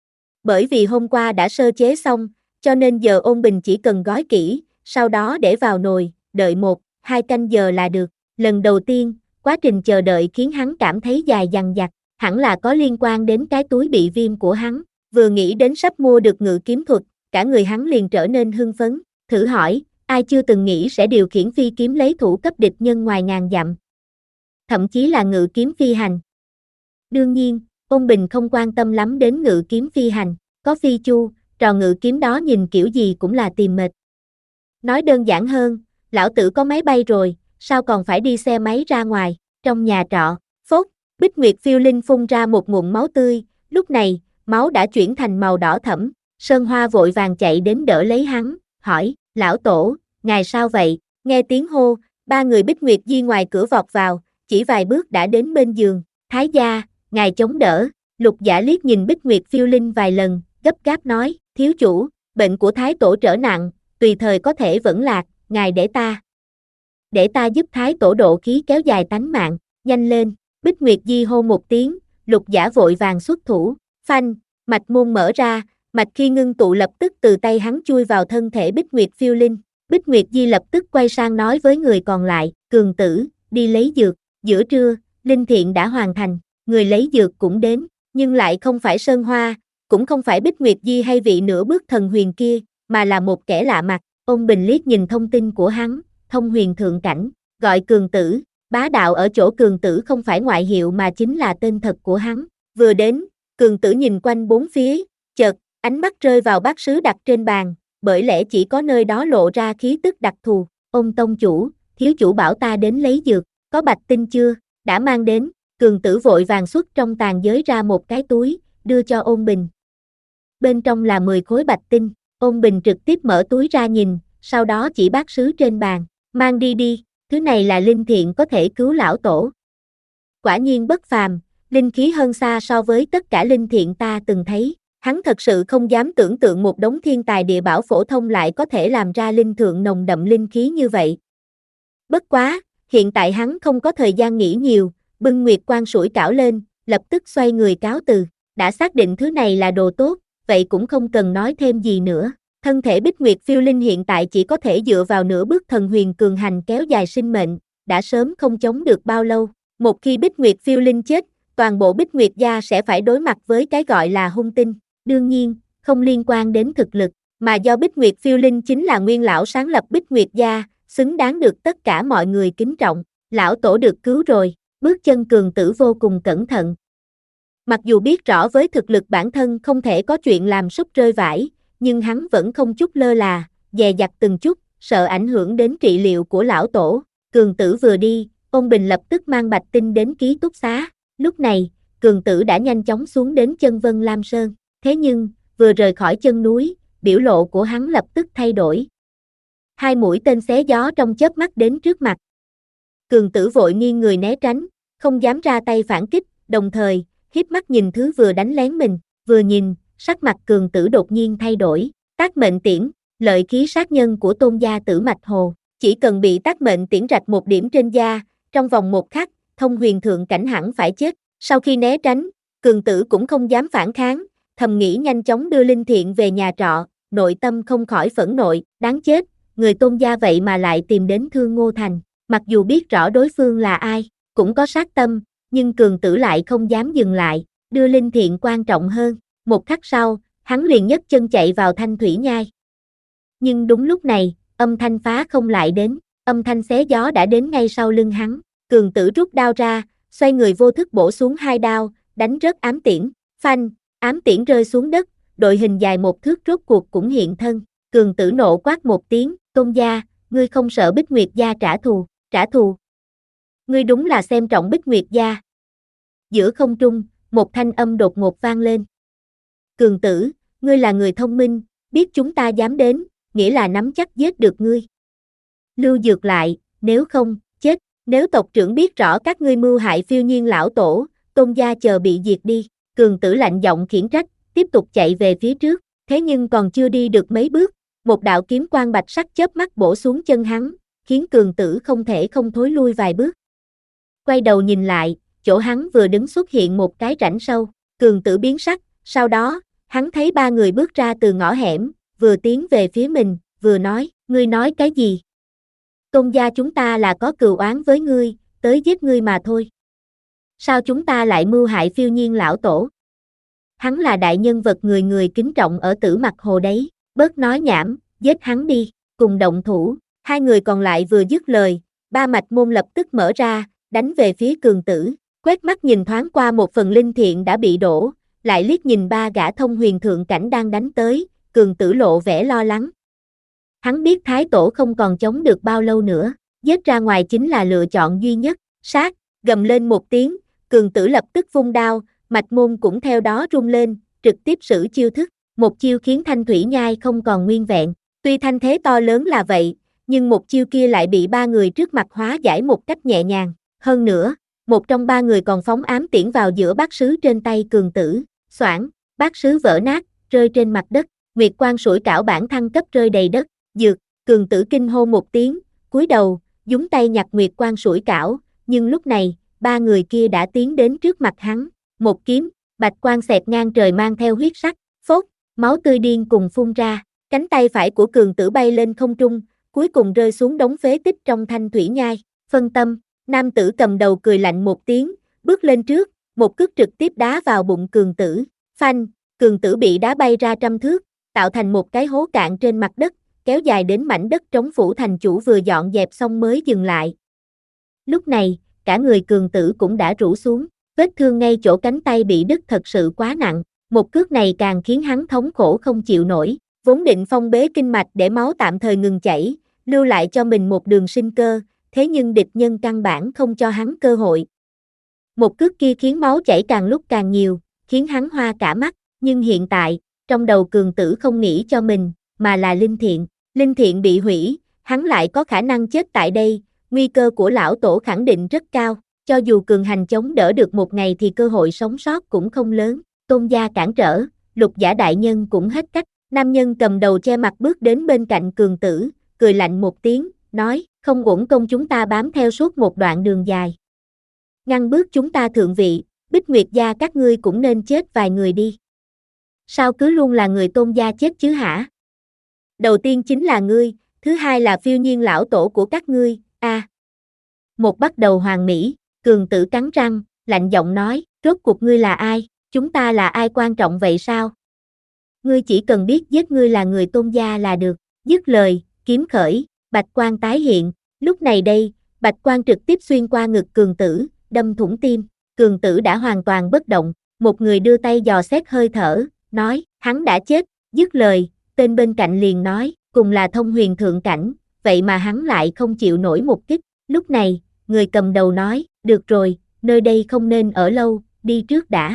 Bởi vì hôm qua đã sơ chế xong, cho nên giờ Ôn Bình chỉ cần gói kỹ, sau đó để vào nồi, đợi một, hai canh giờ là được. Lần đầu tiên, quá trình chờ đợi khiến hắn cảm thấy dài dằng dặc, hẳn là có liên quan đến cái túi bị viêm của hắn. Vừa nghĩ đến sắp mua được ngự kiếm thuật, cả người hắn liền trở nên hưng phấn, thử hỏi, ai chưa từng nghĩ sẽ điều khiển phi kiếm lấy thủ cấp địch nhân ngoài ngàn dặm. Thậm chí là ngự kiếm phi hành. Đương nhiên, Ôn Bình không quan tâm lắm đến ngự kiếm phi hành, có phi chu, trò ngự kiếm đó nhìn kiểu gì cũng là tìm mệt. Nói đơn giản hơn, lão tử có máy bay rồi, sao còn phải đi xe máy ra ngoài, trong nhà trọ, phốt, Bích Nguyệt phiêu linh phun ra một ngụm máu tươi, lúc này, máu đã chuyển thành màu đỏ thẫm, Sơn Hoa vội vàng chạy đến đỡ lấy hắn, hỏi, lão tổ, ngài sao vậy, nghe tiếng hô, ba người Bích Nguyệt Di ngoài cửa vọt vào, chỉ vài bước đã đến bên giường, Thái gia, ngài chống đỡ, Lục Giả liếc nhìn Bích Nguyệt phiêu linh vài lần, gấp gáp nói, thiếu chủ, bệnh của Thái tổ trở nặng, tùy thời có thể vẫn lạc, ngài để ta. Để ta giúp Thái tổ độ khí kéo dài tánh mạng, nhanh lên, Bích Nguyệt Di hô một tiếng, Lục Giả vội vàng xuất thủ, phanh, mạch môn mở ra, mạch khi ngưng tụ lập tức từ tay hắn chui vào thân thể Bích Nguyệt phiêu linh, Bích Nguyệt Di lập tức quay sang nói với người còn lại, cường tử, đi lấy dược, giữa trưa, linh thiện đã hoàn thành, người lấy dược cũng đến, nhưng lại không phải Sơn Hoa, cũng không phải Bích Nguyệt Di hay vị nửa bước thần huyền kia, mà là một kẻ lạ mặt. Ôn Bình liếc nhìn thông tin của hắn, thông huyền thượng cảnh, gọi cường tử, bá đạo ở chỗ cường tử không phải ngoại hiệu mà chính là tên thật của hắn. Vừa đến, cường tử nhìn quanh bốn phía, chợt, ánh mắt rơi vào bát sứ đặt trên bàn, bởi lẽ chỉ có nơi đó lộ ra khí tức đặc thù. Ôn tông chủ, thiếu chủ bảo ta đến lấy dược, có bạch tinh chưa, đã mang đến, cường tử vội vàng xuất trong tàn giới ra một cái túi, đưa cho Ôn Bình. Bên trong là mười khối bạch tinh, Ôn Bình trực tiếp mở túi ra nhìn, sau đó chỉ bát sứ trên bàn, mang đi đi, thứ này là linh thiện có thể cứu lão tổ. Quả nhiên bất phàm, linh khí hơn xa so với tất cả linh thiện ta từng thấy, hắn thật sự không dám tưởng tượng một đống thiên tài địa bảo phổ thông lại có thể làm ra linh thượng nồng đậm linh khí như vậy. Bất quá, hiện tại hắn không có thời gian nghĩ nhiều, bưng nguyệt quan sủi cảo lên, lập tức xoay người cáo từ, đã xác định thứ này là đồ tốt, vậy cũng không cần nói thêm gì nữa. Thân thể Bích Nguyệt phiêu linh hiện tại chỉ có thể dựa vào nửa bước thần huyền cường hành kéo dài sinh mệnh, đã sớm không chống được bao lâu. Một khi Bích Nguyệt phiêu linh chết, toàn bộ Bích Nguyệt gia sẽ phải đối mặt với cái gọi là hung tinh. Đương nhiên, không liên quan đến thực lực, mà do Bích Nguyệt phiêu linh chính là nguyên lão sáng lập Bích Nguyệt gia, xứng đáng được tất cả mọi người kính trọng. Lão tổ được cứu rồi, bước chân cường tử vô cùng cẩn thận. Mặc dù biết rõ với thực lực bản thân không thể có chuyện làm súc rơi vải, nhưng hắn vẫn không chút lơ là, dè dặt từng chút, sợ ảnh hưởng đến trị liệu của lão tổ. Cường tử vừa đi, Ôn Bình lập tức mang Bạch Tinh đến ký túc xá. Lúc này, cường tử đã nhanh chóng xuống đến chân Vân Lam Sơn. Thế nhưng, vừa rời khỏi chân núi, biểu lộ của hắn lập tức thay đổi. Hai mũi tên xé gió trong chớp mắt đến trước mặt. Cường tử vội nghiêng người né tránh, không dám ra tay phản kích, đồng thời, híp mắt nhìn thứ vừa đánh lén mình, vừa nhìn, sắc mặt Cường Tử đột nhiên thay đổi, tác mệnh tiễn, lợi khí sát nhân của Tôn gia Tử Mạch Hồ, chỉ cần bị tác mệnh tiễn rạch một điểm trên da, trong vòng một khắc, thông huyền thượng cảnh hẳn phải chết. Sau khi né tránh, Cường Tử cũng không dám phản kháng, thầm nghĩ nhanh chóng đưa Linh Thiện về nhà trọ, nội tâm không khỏi phẫn nộ, đáng chết, người Tôn gia vậy mà lại tìm đến Thương Ngô Thành, mặc dù biết rõ đối phương là ai, cũng có sát tâm, nhưng Cường Tử lại không dám dừng lại, đưa Linh Thiện quan trọng hơn, một khắc sau, hắn liền nhấc chân chạy vào Thanh Thủy Nhai. Nhưng đúng lúc này, âm thanh phá không lại đến, âm thanh xé gió đã đến ngay sau lưng hắn, Cường Tử rút đao ra, xoay người vô thức bổ xuống hai đao, đánh rớt ám tiễn, phanh, ám tiễn rơi xuống đất, đội hình dài một thước rốt cuộc cũng hiện thân, Cường Tử nộ quát một tiếng, Tôn gia, ngươi không sợ Bích Nguyệt gia trả thù, trả thù. Ngươi đúng là xem trọng Bích Nguyệt gia. Giữa không trung, một thanh âm đột ngột vang lên. Cường Tử, ngươi là người thông minh, biết chúng ta dám đến, nghĩa là nắm chắc giết được ngươi. Lưu Dược lại, nếu không, chết, nếu tộc trưởng biết rõ các ngươi mưu hại Phiêu Nhiên lão tổ, Tôn gia chờ bị diệt đi. Cường Tử lạnh giọng khiển trách, tiếp tục chạy về phía trước, thế nhưng còn chưa đi được mấy bước, một đạo kiếm quang bạch sắc chớp mắt bổ xuống chân hắn, khiến Cường Tử không thể không thối lui vài bước. Quay đầu nhìn lại, chỗ hắn vừa đứng xuất hiện một cái rãnh sâu, Cường Tử biến sắc, sau đó, hắn thấy ba người bước ra từ ngõ hẻm, vừa tiến về phía mình, vừa nói, ngươi nói cái gì? Tôn gia chúng ta là có cừu oán với ngươi, tới giết ngươi mà thôi. Sao chúng ta lại mưu hại Phiêu Nhiên lão tổ? Hắn là đại nhân vật người người kính trọng ở Tử Mạch Hồ đấy, bớt nói nhảm, giết hắn đi, cùng động thủ. Hai người còn lại vừa dứt lời, ba mạch môn lập tức mở ra, đánh về phía Cường Tử, quét mắt nhìn thoáng qua một phần linh thiện đã bị đổ, lại liếc nhìn ba gã thông huyền thượng cảnh đang đánh tới, Cường Tử lộ vẻ lo lắng. Hắn biết Thái Tổ không còn chống được bao lâu nữa, giết ra ngoài chính là lựa chọn duy nhất, sát, gầm lên một tiếng, Cường Tử lập tức vung đao, mạch môn cũng theo đó rung lên, trực tiếp sử chiêu thức, một chiêu khiến Thanh Thủy Nhai không còn nguyên vẹn, tuy thanh thế to lớn là vậy, nhưng một chiêu kia lại bị ba người trước mặt hóa giải một cách nhẹ nhàng, hơn nữa, một trong ba người còn phóng ám tiễn vào giữa bát sứ trên tay Cường Tử, xoảng, bát sứ vỡ nát, rơi trên mặt đất, Nguyệt Quang sủi cảo bản thăng cấp rơi đầy đất, dược, Cường Tử kinh hô một tiếng, cúi đầu, dúng tay nhặt Nguyệt Quang sủi cảo, nhưng lúc này, ba người kia đã tiến đến trước mặt hắn, một kiếm, bạch quang xẹt ngang trời mang theo huyết sắc, phốt, máu tươi điên cùng phun ra, cánh tay phải của Cường Tử bay lên không trung, cuối cùng rơi xuống đống phế tích trong Thanh Thủy Nhai, phân tâm, nam tử cầm đầu cười lạnh một tiếng, bước lên trước, một cước trực tiếp đá vào bụng Cường Tử, phanh, Cường Tử bị đá bay ra trăm thước, tạo thành một cái hố cạn trên mặt đất, kéo dài đến mảnh đất trống phủ thành chủ vừa dọn dẹp xong mới dừng lại. Lúc này, cả người Cường Tử cũng đã rũ xuống, vết thương ngay chỗ cánh tay bị đứt thật sự quá nặng, một cước này càng khiến hắn thống khổ không chịu nổi, vốn định phong bế kinh mạch để máu tạm thời ngừng chảy, lưu lại cho mình một đường sinh cơ, thế nhưng địch nhân căn bản không cho hắn cơ hội. Một cước kia khiến máu chảy càng lúc càng nhiều, khiến hắn hoa cả mắt, nhưng hiện tại, trong đầu Cường Tử không nghĩ cho mình, mà là Linh Thiện. Linh Thiện bị hủy, hắn lại có khả năng chết tại đây, nguy cơ của lão tổ khẳng định rất cao, cho dù cường hành chống đỡ được một ngày thì cơ hội sống sót cũng không lớn. Tôn gia cản trở, Lục Giả đại nhân cũng hết cách, nam nhân cầm đầu che mặt bước đến bên cạnh Cường Tử, cười lạnh một tiếng, nói, không uổng công chúng ta bám theo suốt một đoạn đường dài. Ngăn bước chúng ta thượng vị, Bích Nguyệt gia các ngươi cũng nên chết vài người đi. Sao cứ luôn là người Tôn gia chết chứ hả? Đầu tiên chính là ngươi, thứ hai là Phiêu Nhiên lão tổ của các ngươi, a. À. Một bắt đầu hoàng mỹ, Cường Tử cắn răng, lạnh giọng nói, rốt cuộc ngươi là ai, chúng ta là ai quan trọng vậy sao? Ngươi chỉ cần biết giết ngươi là người Tôn gia là được, dứt lời, kiếm khởi, bạch quang tái hiện, lúc này đây, bạch quang trực tiếp xuyên qua ngực Cường Tử, đâm thủng tim, Cường Tử đã hoàn toàn bất động, một người đưa tay dò xét hơi thở, nói, hắn đã chết, dứt lời, tên bên cạnh liền nói, cùng là thông huyền thượng cảnh, vậy mà hắn lại không chịu nổi một kích, lúc này, người cầm đầu nói, được rồi, nơi đây không nên ở lâu, đi trước đã.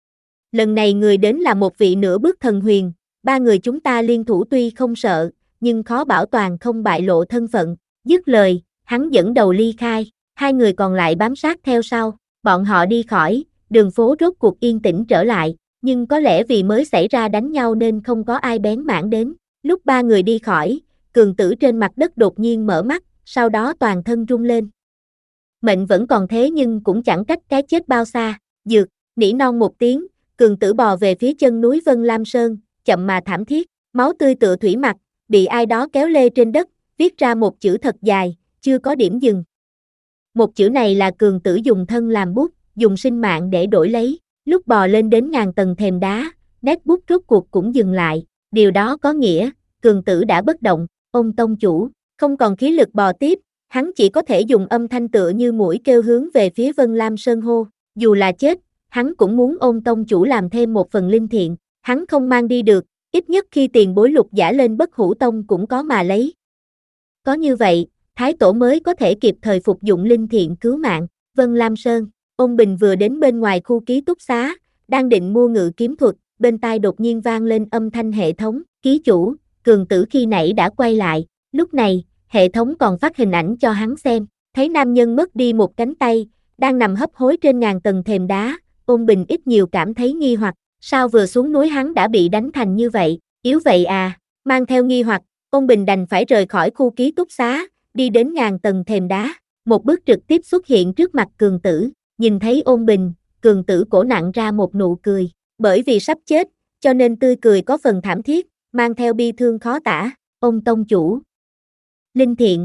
Lần này người đến là một vị nửa bước thần huyền, ba người chúng ta liên thủ tuy không sợ, nhưng khó bảo toàn không bại lộ thân phận, dứt lời, hắn dẫn đầu ly khai, hai người còn lại bám sát theo sau, bọn họ đi khỏi, đường phố rốt cuộc yên tĩnh trở lại, nhưng có lẽ vì mới xảy ra đánh nhau nên không có ai bén mảng đến. Lúc ba người đi khỏi, Cường Tử trên mặt đất đột nhiên mở mắt, sau đó toàn thân rung lên. Mệnh vẫn còn thế nhưng cũng chẳng cách cái chết bao xa. Dược, nỉ non một tiếng, Cường Tử bò về phía chân núi Vân Lam Sơn, chậm mà thảm thiết, máu tươi tựa thủy mặc, bị ai đó kéo lê trên đất, viết ra một chữ thật dài, chưa có điểm dừng. Một chữ này là Cường Tử dùng thân làm bút, dùng sinh mạng để đổi lấy. Lúc bò lên đến ngàn tầng thềm đá, nét bút rốt cuộc cũng dừng lại. Điều đó có nghĩa, Cường Tử đã bất động. Ông tông chủ không còn khí lực bò tiếp, hắn chỉ có thể dùng âm thanh tựa như muỗi kêu hướng về phía Vân Lam Sơn hô. Dù là chết, hắn cũng muốn ôn tông chủ làm thêm một phần linh thiện. Hắn không mang đi được, ít nhất khi tiền bối lục giả lên Bất Hủ Tông cũng có mà lấy. Có như vậy, Thái Tổ mới có thể kịp thời phục dụng linh thiện cứu mạng. Vân Lam Sơn, Ôn Bình vừa đến bên ngoài khu ký túc xá, đang định mua ngự kiếm thuật, bên tai đột nhiên vang lên âm thanh hệ thống. Ký chủ, Cường Tử khi nãy đã quay lại. Lúc này, hệ thống còn phát hình ảnh cho hắn xem, thấy nam nhân mất đi một cánh tay, đang nằm hấp hối trên ngàn tầng thềm đá. Ôn Bình ít nhiều cảm thấy nghi hoặc, sao vừa xuống núi hắn đã bị đánh thành như vậy, yếu vậy à? Mang theo nghi hoặc, Ôn Bình đành phải rời khỏi khu ký túc xá, đi đến ngàn tầng thềm đá, một bước trực tiếp xuất hiện trước mặt Cường Tử. Nhìn thấy Ôn Bình, Cường Tử cổ nặng ra một nụ cười, bởi vì sắp chết, cho nên tươi cười có phần thảm thiết, mang theo bi thương khó tả. Ôn tông chủ, linh thiện,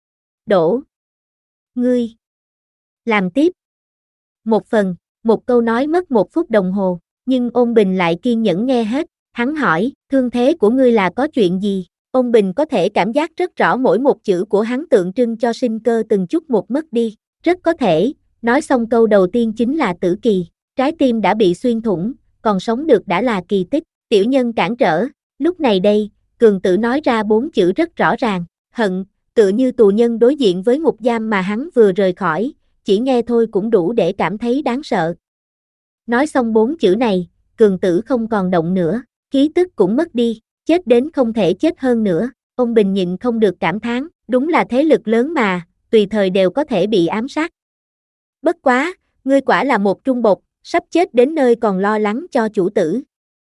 đổ, ngươi, làm tiếp. Một phần, một câu nói mất một phút đồng hồ, nhưng Ôn Bình lại kiên nhẫn nghe hết. Hắn hỏi, thương thế của ngươi là có chuyện gì? Ôn Bình có thể cảm giác rất rõ mỗi một chữ của hắn tượng trưng cho sinh cơ từng chút một mất đi. Rất có thể, nói xong câu đầu tiên chính là tử kỳ, trái tim đã bị xuyên thủng, còn sống được đã là kỳ tích. Tiểu nhân cản trở. Lúc này đây, Cường Tử nói ra bốn chữ rất rõ ràng, hận, tựa như tù nhân đối diện với ngục giam mà hắn vừa rời khỏi, chỉ nghe thôi cũng đủ để cảm thấy đáng sợ. Nói xong bốn chữ này, Cường Tử không còn động nữa, khí tức cũng mất đi, chết đến không thể chết hơn nữa. Ôn Bình nhịn không được cảm thán, đúng là thế lực lớn mà, tùy thời đều có thể bị ám sát. Bất quá, ngươi quả là một trung bột, sắp chết đến nơi còn lo lắng cho chủ tử.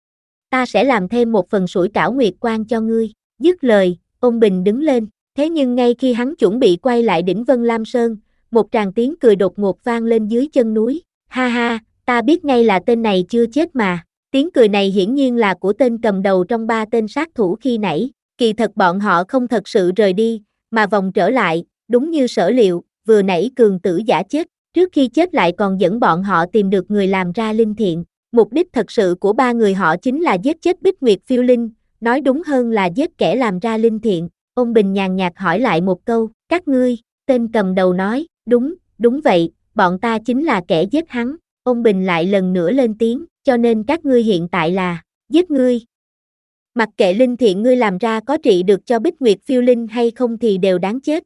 Ta sẽ làm thêm một phần sủi cảo nguyệt quan cho ngươi. Dứt lời, Ôn Bình đứng lên, thế nhưng ngay khi hắn chuẩn bị quay lại đỉnh Vân Lam Sơn, một tràng tiếng cười đột ngột vang lên dưới chân núi. Ha ha, ta biết ngay là tên này chưa chết mà. Tiếng cười này hiển nhiên là của tên cầm đầu trong ba tên sát thủ khi nãy. Kỳ thật bọn họ không thật sự rời đi, mà vòng trở lại, đúng như sở liệu, vừa nãy Cường Tử giả chết, trước khi chết lại còn dẫn bọn họ tìm được người làm ra linh thiện. Mục đích thật sự của ba người họ chính là giết chết Bích Nguyệt Phiêu Linh, nói đúng hơn là giết kẻ làm ra linh thiện. Ôn Bình nhàn nhạt hỏi lại một câu, các ngươi, tên cầm đầu nói, đúng, đúng vậy, bọn ta chính là kẻ giết hắn. Ôn Bình lại lần nữa lên tiếng, cho nên các ngươi hiện tại là, giết ngươi. Mặc kệ linh thiện ngươi làm ra có trị được cho Bích Nguyệt Phiêu Linh hay không thì đều đáng chết.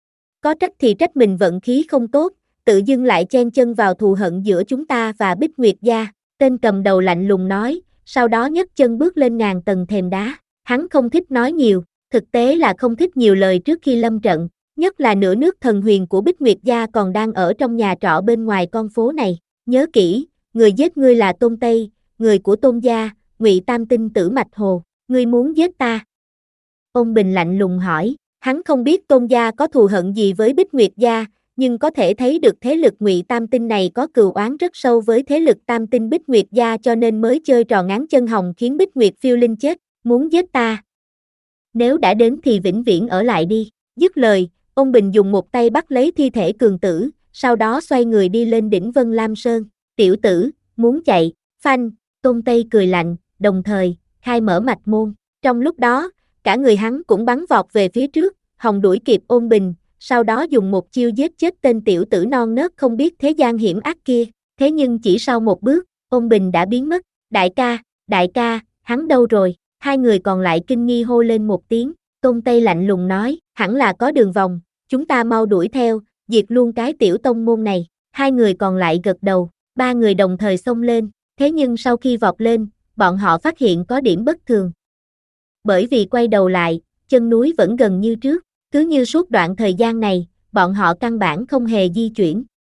Có trách thì trách mình vận khí không tốt, tự dưng lại chen chân vào thù hận giữa chúng ta và Bích Nguyệt gia. Tên cầm đầu lạnh lùng nói, sau đó nhấc chân bước lên ngàn tầng thềm đá. Hắn không thích nói nhiều, thực tế là không thích nhiều lời trước khi lâm trận, nhất là nửa nước thần huyền của Bích Nguyệt gia còn đang ở trong nhà trọ bên ngoài con phố này. Nhớ kỹ, người giết ngươi là Tôn Tây, người của Tôn gia, Ngụy Tam Tinh Tử Mạch Hồ, ngươi muốn giết ta? Ôn Bình lạnh lùng hỏi, hắn không biết Tôn gia có thù hận gì với Bích Nguyệt gia, nhưng có thể thấy được thế lực Ngụy Tam Tinh này có cừu oán rất sâu với thế lực Tam Tinh Bích Nguyệt gia cho nên mới chơi trò ngán chân hồng khiến Bích Nguyệt Phiêu Linh chết, muốn giết ta. Nếu đã đến thì vĩnh viễn ở lại đi. Dứt lời, Ôn Bình dùng một tay bắt lấy thi thể Cường Tử, sau đó xoay người đi lên đỉnh Vân Lam Sơn. Tiểu tử, muốn chạy, phanh, Tôn Tây cười lạnh, đồng thời, khai mở mạch môn. Trong lúc đó, cả người hắn cũng bắn vọt về phía trước, hòng đuổi kịp Ôn Bình, sau đó dùng một chiêu giết chết tên tiểu tử non nớt không biết thế gian hiểm ác kia. Thế nhưng chỉ sau một bước, Ôn Bình đã biến mất. Đại ca, đại ca, hắn đâu rồi? Hai người còn lại kinh nghi hô lên một tiếng. Tôn Tây lạnh lùng nói, hẳn là có đường vòng, chúng ta mau đuổi theo, diệt luôn cái tiểu tông môn này. Hai người còn lại gật đầu, ba người đồng thời xông lên, thế nhưng sau khi vọt lên, bọn họ phát hiện có điểm bất thường. Bởi vì quay đầu lại, chân núi vẫn gần như trước, cứ như suốt đoạn thời gian này, bọn họ căn bản không hề di chuyển.